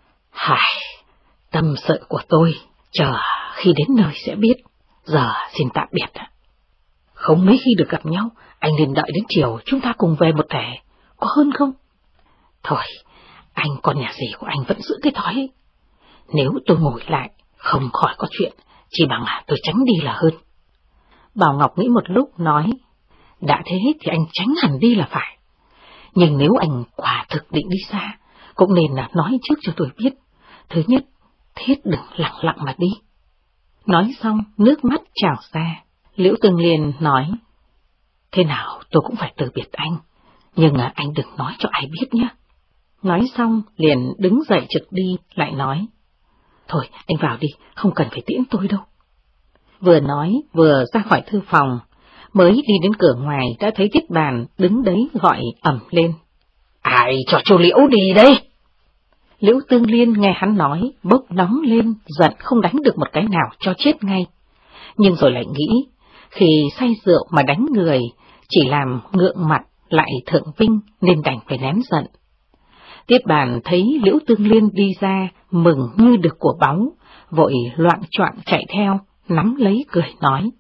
tâm sự của tôi, chờ khi đến nơi sẽ biết, giờ xin tạm biệt. Không mấy khi được gặp nhau, anh nên đợi đến chiều chúng ta cùng về một thể, có hơn không? Thôi, anh con nhà gì của anh vẫn giữ cái thói ấy. Nếu tôi ngồi lại, không khỏi có chuyện, chỉ bằng tôi tránh đi là hơn. Bảo Ngọc nghĩ một lúc nói, đã thế thì anh tránh hẳn đi là phải. Nhưng nếu anh quả thực định đi xa, cũng nên nói trước cho tôi biết. Thứ nhất, thiết đừng lặng lặng mà đi. Nói xong, nước mắt trào ra. Liễu Tương Liên nói, thế nào tôi cũng phải từ biệt anh, nhưng anh đừng nói cho ai biết nhé. Nói xong, liền đứng dậy trực đi, lại nói, thôi anh vào đi, không cần phải tiễn tôi đâu. Vừa nói, vừa ra khỏi thư phòng, mới đi đến cửa ngoài đã thấy Tiết Bàn đứng đấy gọi ầm lên. Ai cho chú Liễu đi đây? Liễu Tương Liên nghe hắn nói, bốc nóng lên, giận không đánh được một cái nào cho chết ngay. Nhưng rồi lại nghĩ, khi say rượu mà đánh người, chỉ làm ngượng mặt lại thượng vinh nên đành phải nén giận. Tiết Bàn thấy Liễu Tương Liên đi ra, mừng như được của báu, vội loạng choạng chạy theo, nắm lấy cười nói.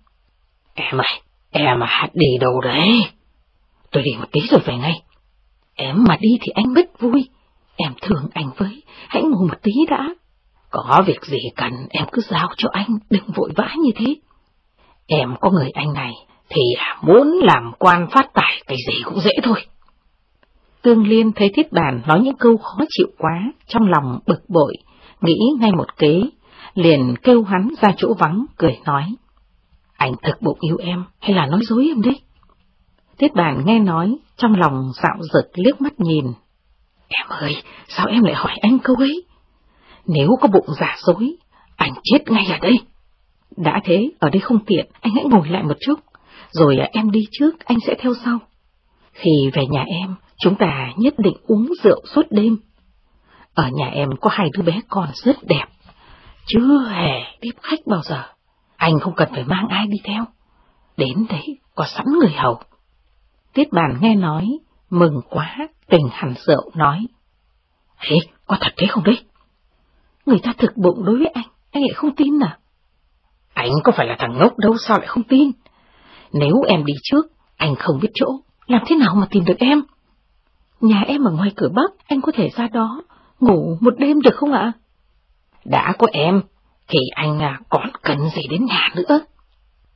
Em đi đâu đấy? Tôi đi một tí rồi về ngay. Em mà đi thì anh rất vui, em thương anh với, hãy ngồi một tí đã. Có việc gì cần em cứ giao cho anh, đừng vội vã như thế. Em có người anh này thì muốn làm quan phát tài cái gì cũng dễ thôi. Tương Liên thấy Tiết Bàn nói những câu khó chịu quá, trong lòng bực bội, nghĩ ngay một kế, liền kêu hắn ra chỗ vắng, cười nói. Anh thực bụng yêu em hay là nói dối em đấy? Tiết Bàn nghe nói, trong lòng dạo dực liếc mắt nhìn. Em ơi, sao em lại hỏi anh câu ấy? Nếu có bụng giả dối, anh chết ngay ở đây. Đã thế, ở đây không tiện, anh hãy ngồi lại một chút, rồi em đi trước, anh sẽ theo sau. Khi về nhà em, chúng ta nhất định uống rượu suốt đêm. Ở nhà em có 2 đứa bé con rất đẹp, chưa hề tiếp khách bao giờ. Anh không cần phải mang ai đi theo. Đến đấy, có sẵn người hầu. Tiết Bàn nghe nói, mừng quá, tình hẳn rượu nói. Ê, có thật thế không đấy? Người ta thực bụng đối với anh lại không tin à? Anh có phải là thằng ngốc đâu sao lại không tin? Nếu em đi trước, anh không biết chỗ, làm thế nào mà tìm được em? Nhà em ở ngoài cửa Bắc, anh có thể ra đó, ngủ một đêm được không ạ? Đã có em, thì anh còn cần gì đến nhà nữa?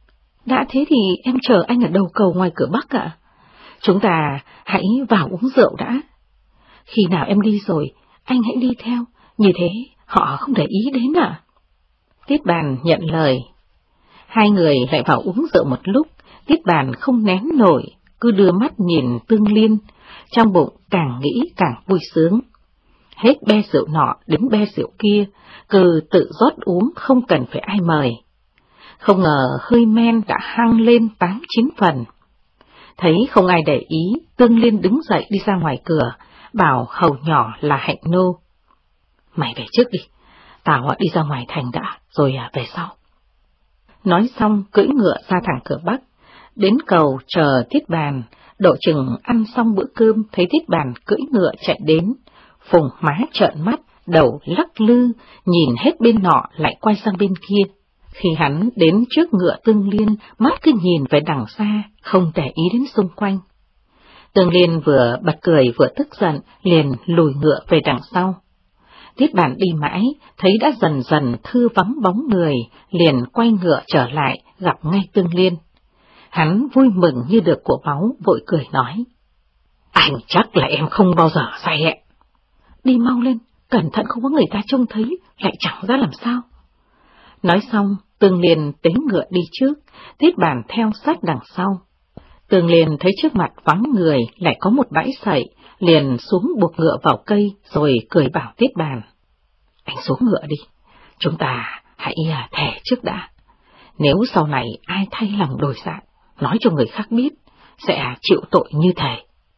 Đã thế thì em chờ anh ở đầu cầu ngoài cửa Bắc ạ. Chúng ta hãy vào uống rượu đã. Khi nào em đi rồi, anh hãy đi theo, như thế họ không để ý đến ạ. Tiết Bàn nhận lời. Hai người lại vào uống rượu một lúc, Tiết Bàn không nén nổi, cứ đưa mắt nhìn Tương Liên, trong bụng càng nghĩ càng vui sướng. Hết be rượu nọ đến be rượu kia, cứ tự rót uống không cần phải ai mời. Không ngờ hơi men đã hăng lên 8-9 phần. Thấy không ai để ý, Tương Liên đứng dậy đi ra ngoài cửa, bảo hầu nhỏ là Hạnh Nô. Mày về trước đi, tao đi ra ngoài thành đã, rồi về sau. Nói xong cưỡi ngựa ra thẳng cửa Bắc, đến cầu chờ Tiết Bàn, độ chừng ăn xong bữa cơm thấy Tiết Bàn cưỡi ngựa chạy đến, phùng má trợn mắt, đầu lắc lư, nhìn hết bên nọ lại quay sang bên kia. Khi hắn đến trước ngựa Tương Liên, mắt cứ nhìn về đằng xa, không để ý đến xung quanh. Tương Liên vừa bật cười vừa tức giận, liền lùi ngựa về đằng sau. Tiết Bàn đi mãi, thấy đã dần dần thưa vắng bóng người, liền quay ngựa trở lại, gặp ngay Tương Liên. Hắn vui mừng như được của báu, vội cười nói. Anh chắc là em không bao giờ say ạ. Đi mau lên, cẩn thận không có người ta trông thấy, lại chẳng ra làm sao. Nói xong, Tương Liên tế ngựa đi trước, Tiết Bàn theo sát đằng sau. Tương Liên thấy trước mặt vắng người lại có một bãi sậy, liền xuống buộc ngựa vào cây rồi cười bảo Tiết Bàn. Anh xuống ngựa đi, chúng ta hãy thề trước đã. Nếu sau này ai thay lòng đổi dạ, nói cho người khác biết, sẽ chịu tội như thề.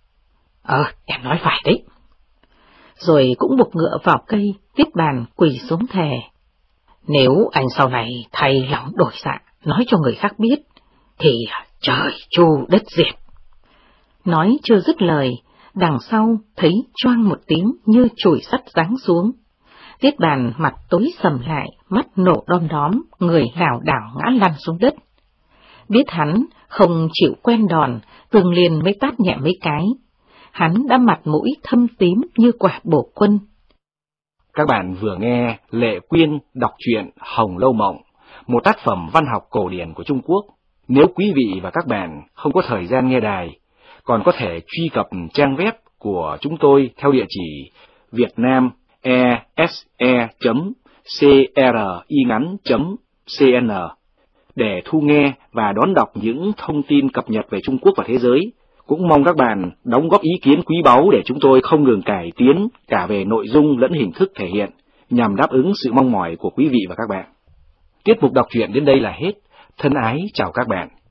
Em nói phải đấy. Rồi cũng buộc ngựa vào cây, Tiết Bàn quỳ xuống thề. Nếu anh sau này thay lòng đổi dạ, nói cho người khác biết, thì trời chu đất diệt. Nói chưa dứt lời, đằng sau thấy choang một tiếng như chùi sắt giáng xuống. Tiết Bàn mặt tối sầm lại, mắt nổ đom đóm, người lảo đảo ngã lăn xuống đất. Biết hắn không chịu quen đòn, Tương Liên mới tát nhẹ mấy cái. Hắn đã mặt mũi thâm tím như quả bổ quân. Các bạn vừa nghe Lệ Quyên đọc truyện Hồng Lâu Mộng, một tác phẩm văn học cổ điển của Trung Quốc. Nếu quý vị và các bạn không có thời gian nghe đài, còn có thể truy cập trang web của chúng tôi theo địa chỉ vietnamese.cringắn.cn để thu nghe và đón đọc những thông tin cập nhật về Trung Quốc và thế giới. Cũng mong các bạn đóng góp ý kiến quý báu để chúng tôi không ngừng cải tiến cả về nội dung lẫn hình thức thể hiện, nhằm đáp ứng sự mong mỏi của quý vị và các bạn. Tiết mục đọc truyện đến đây là hết. Thân ái chào các bạn.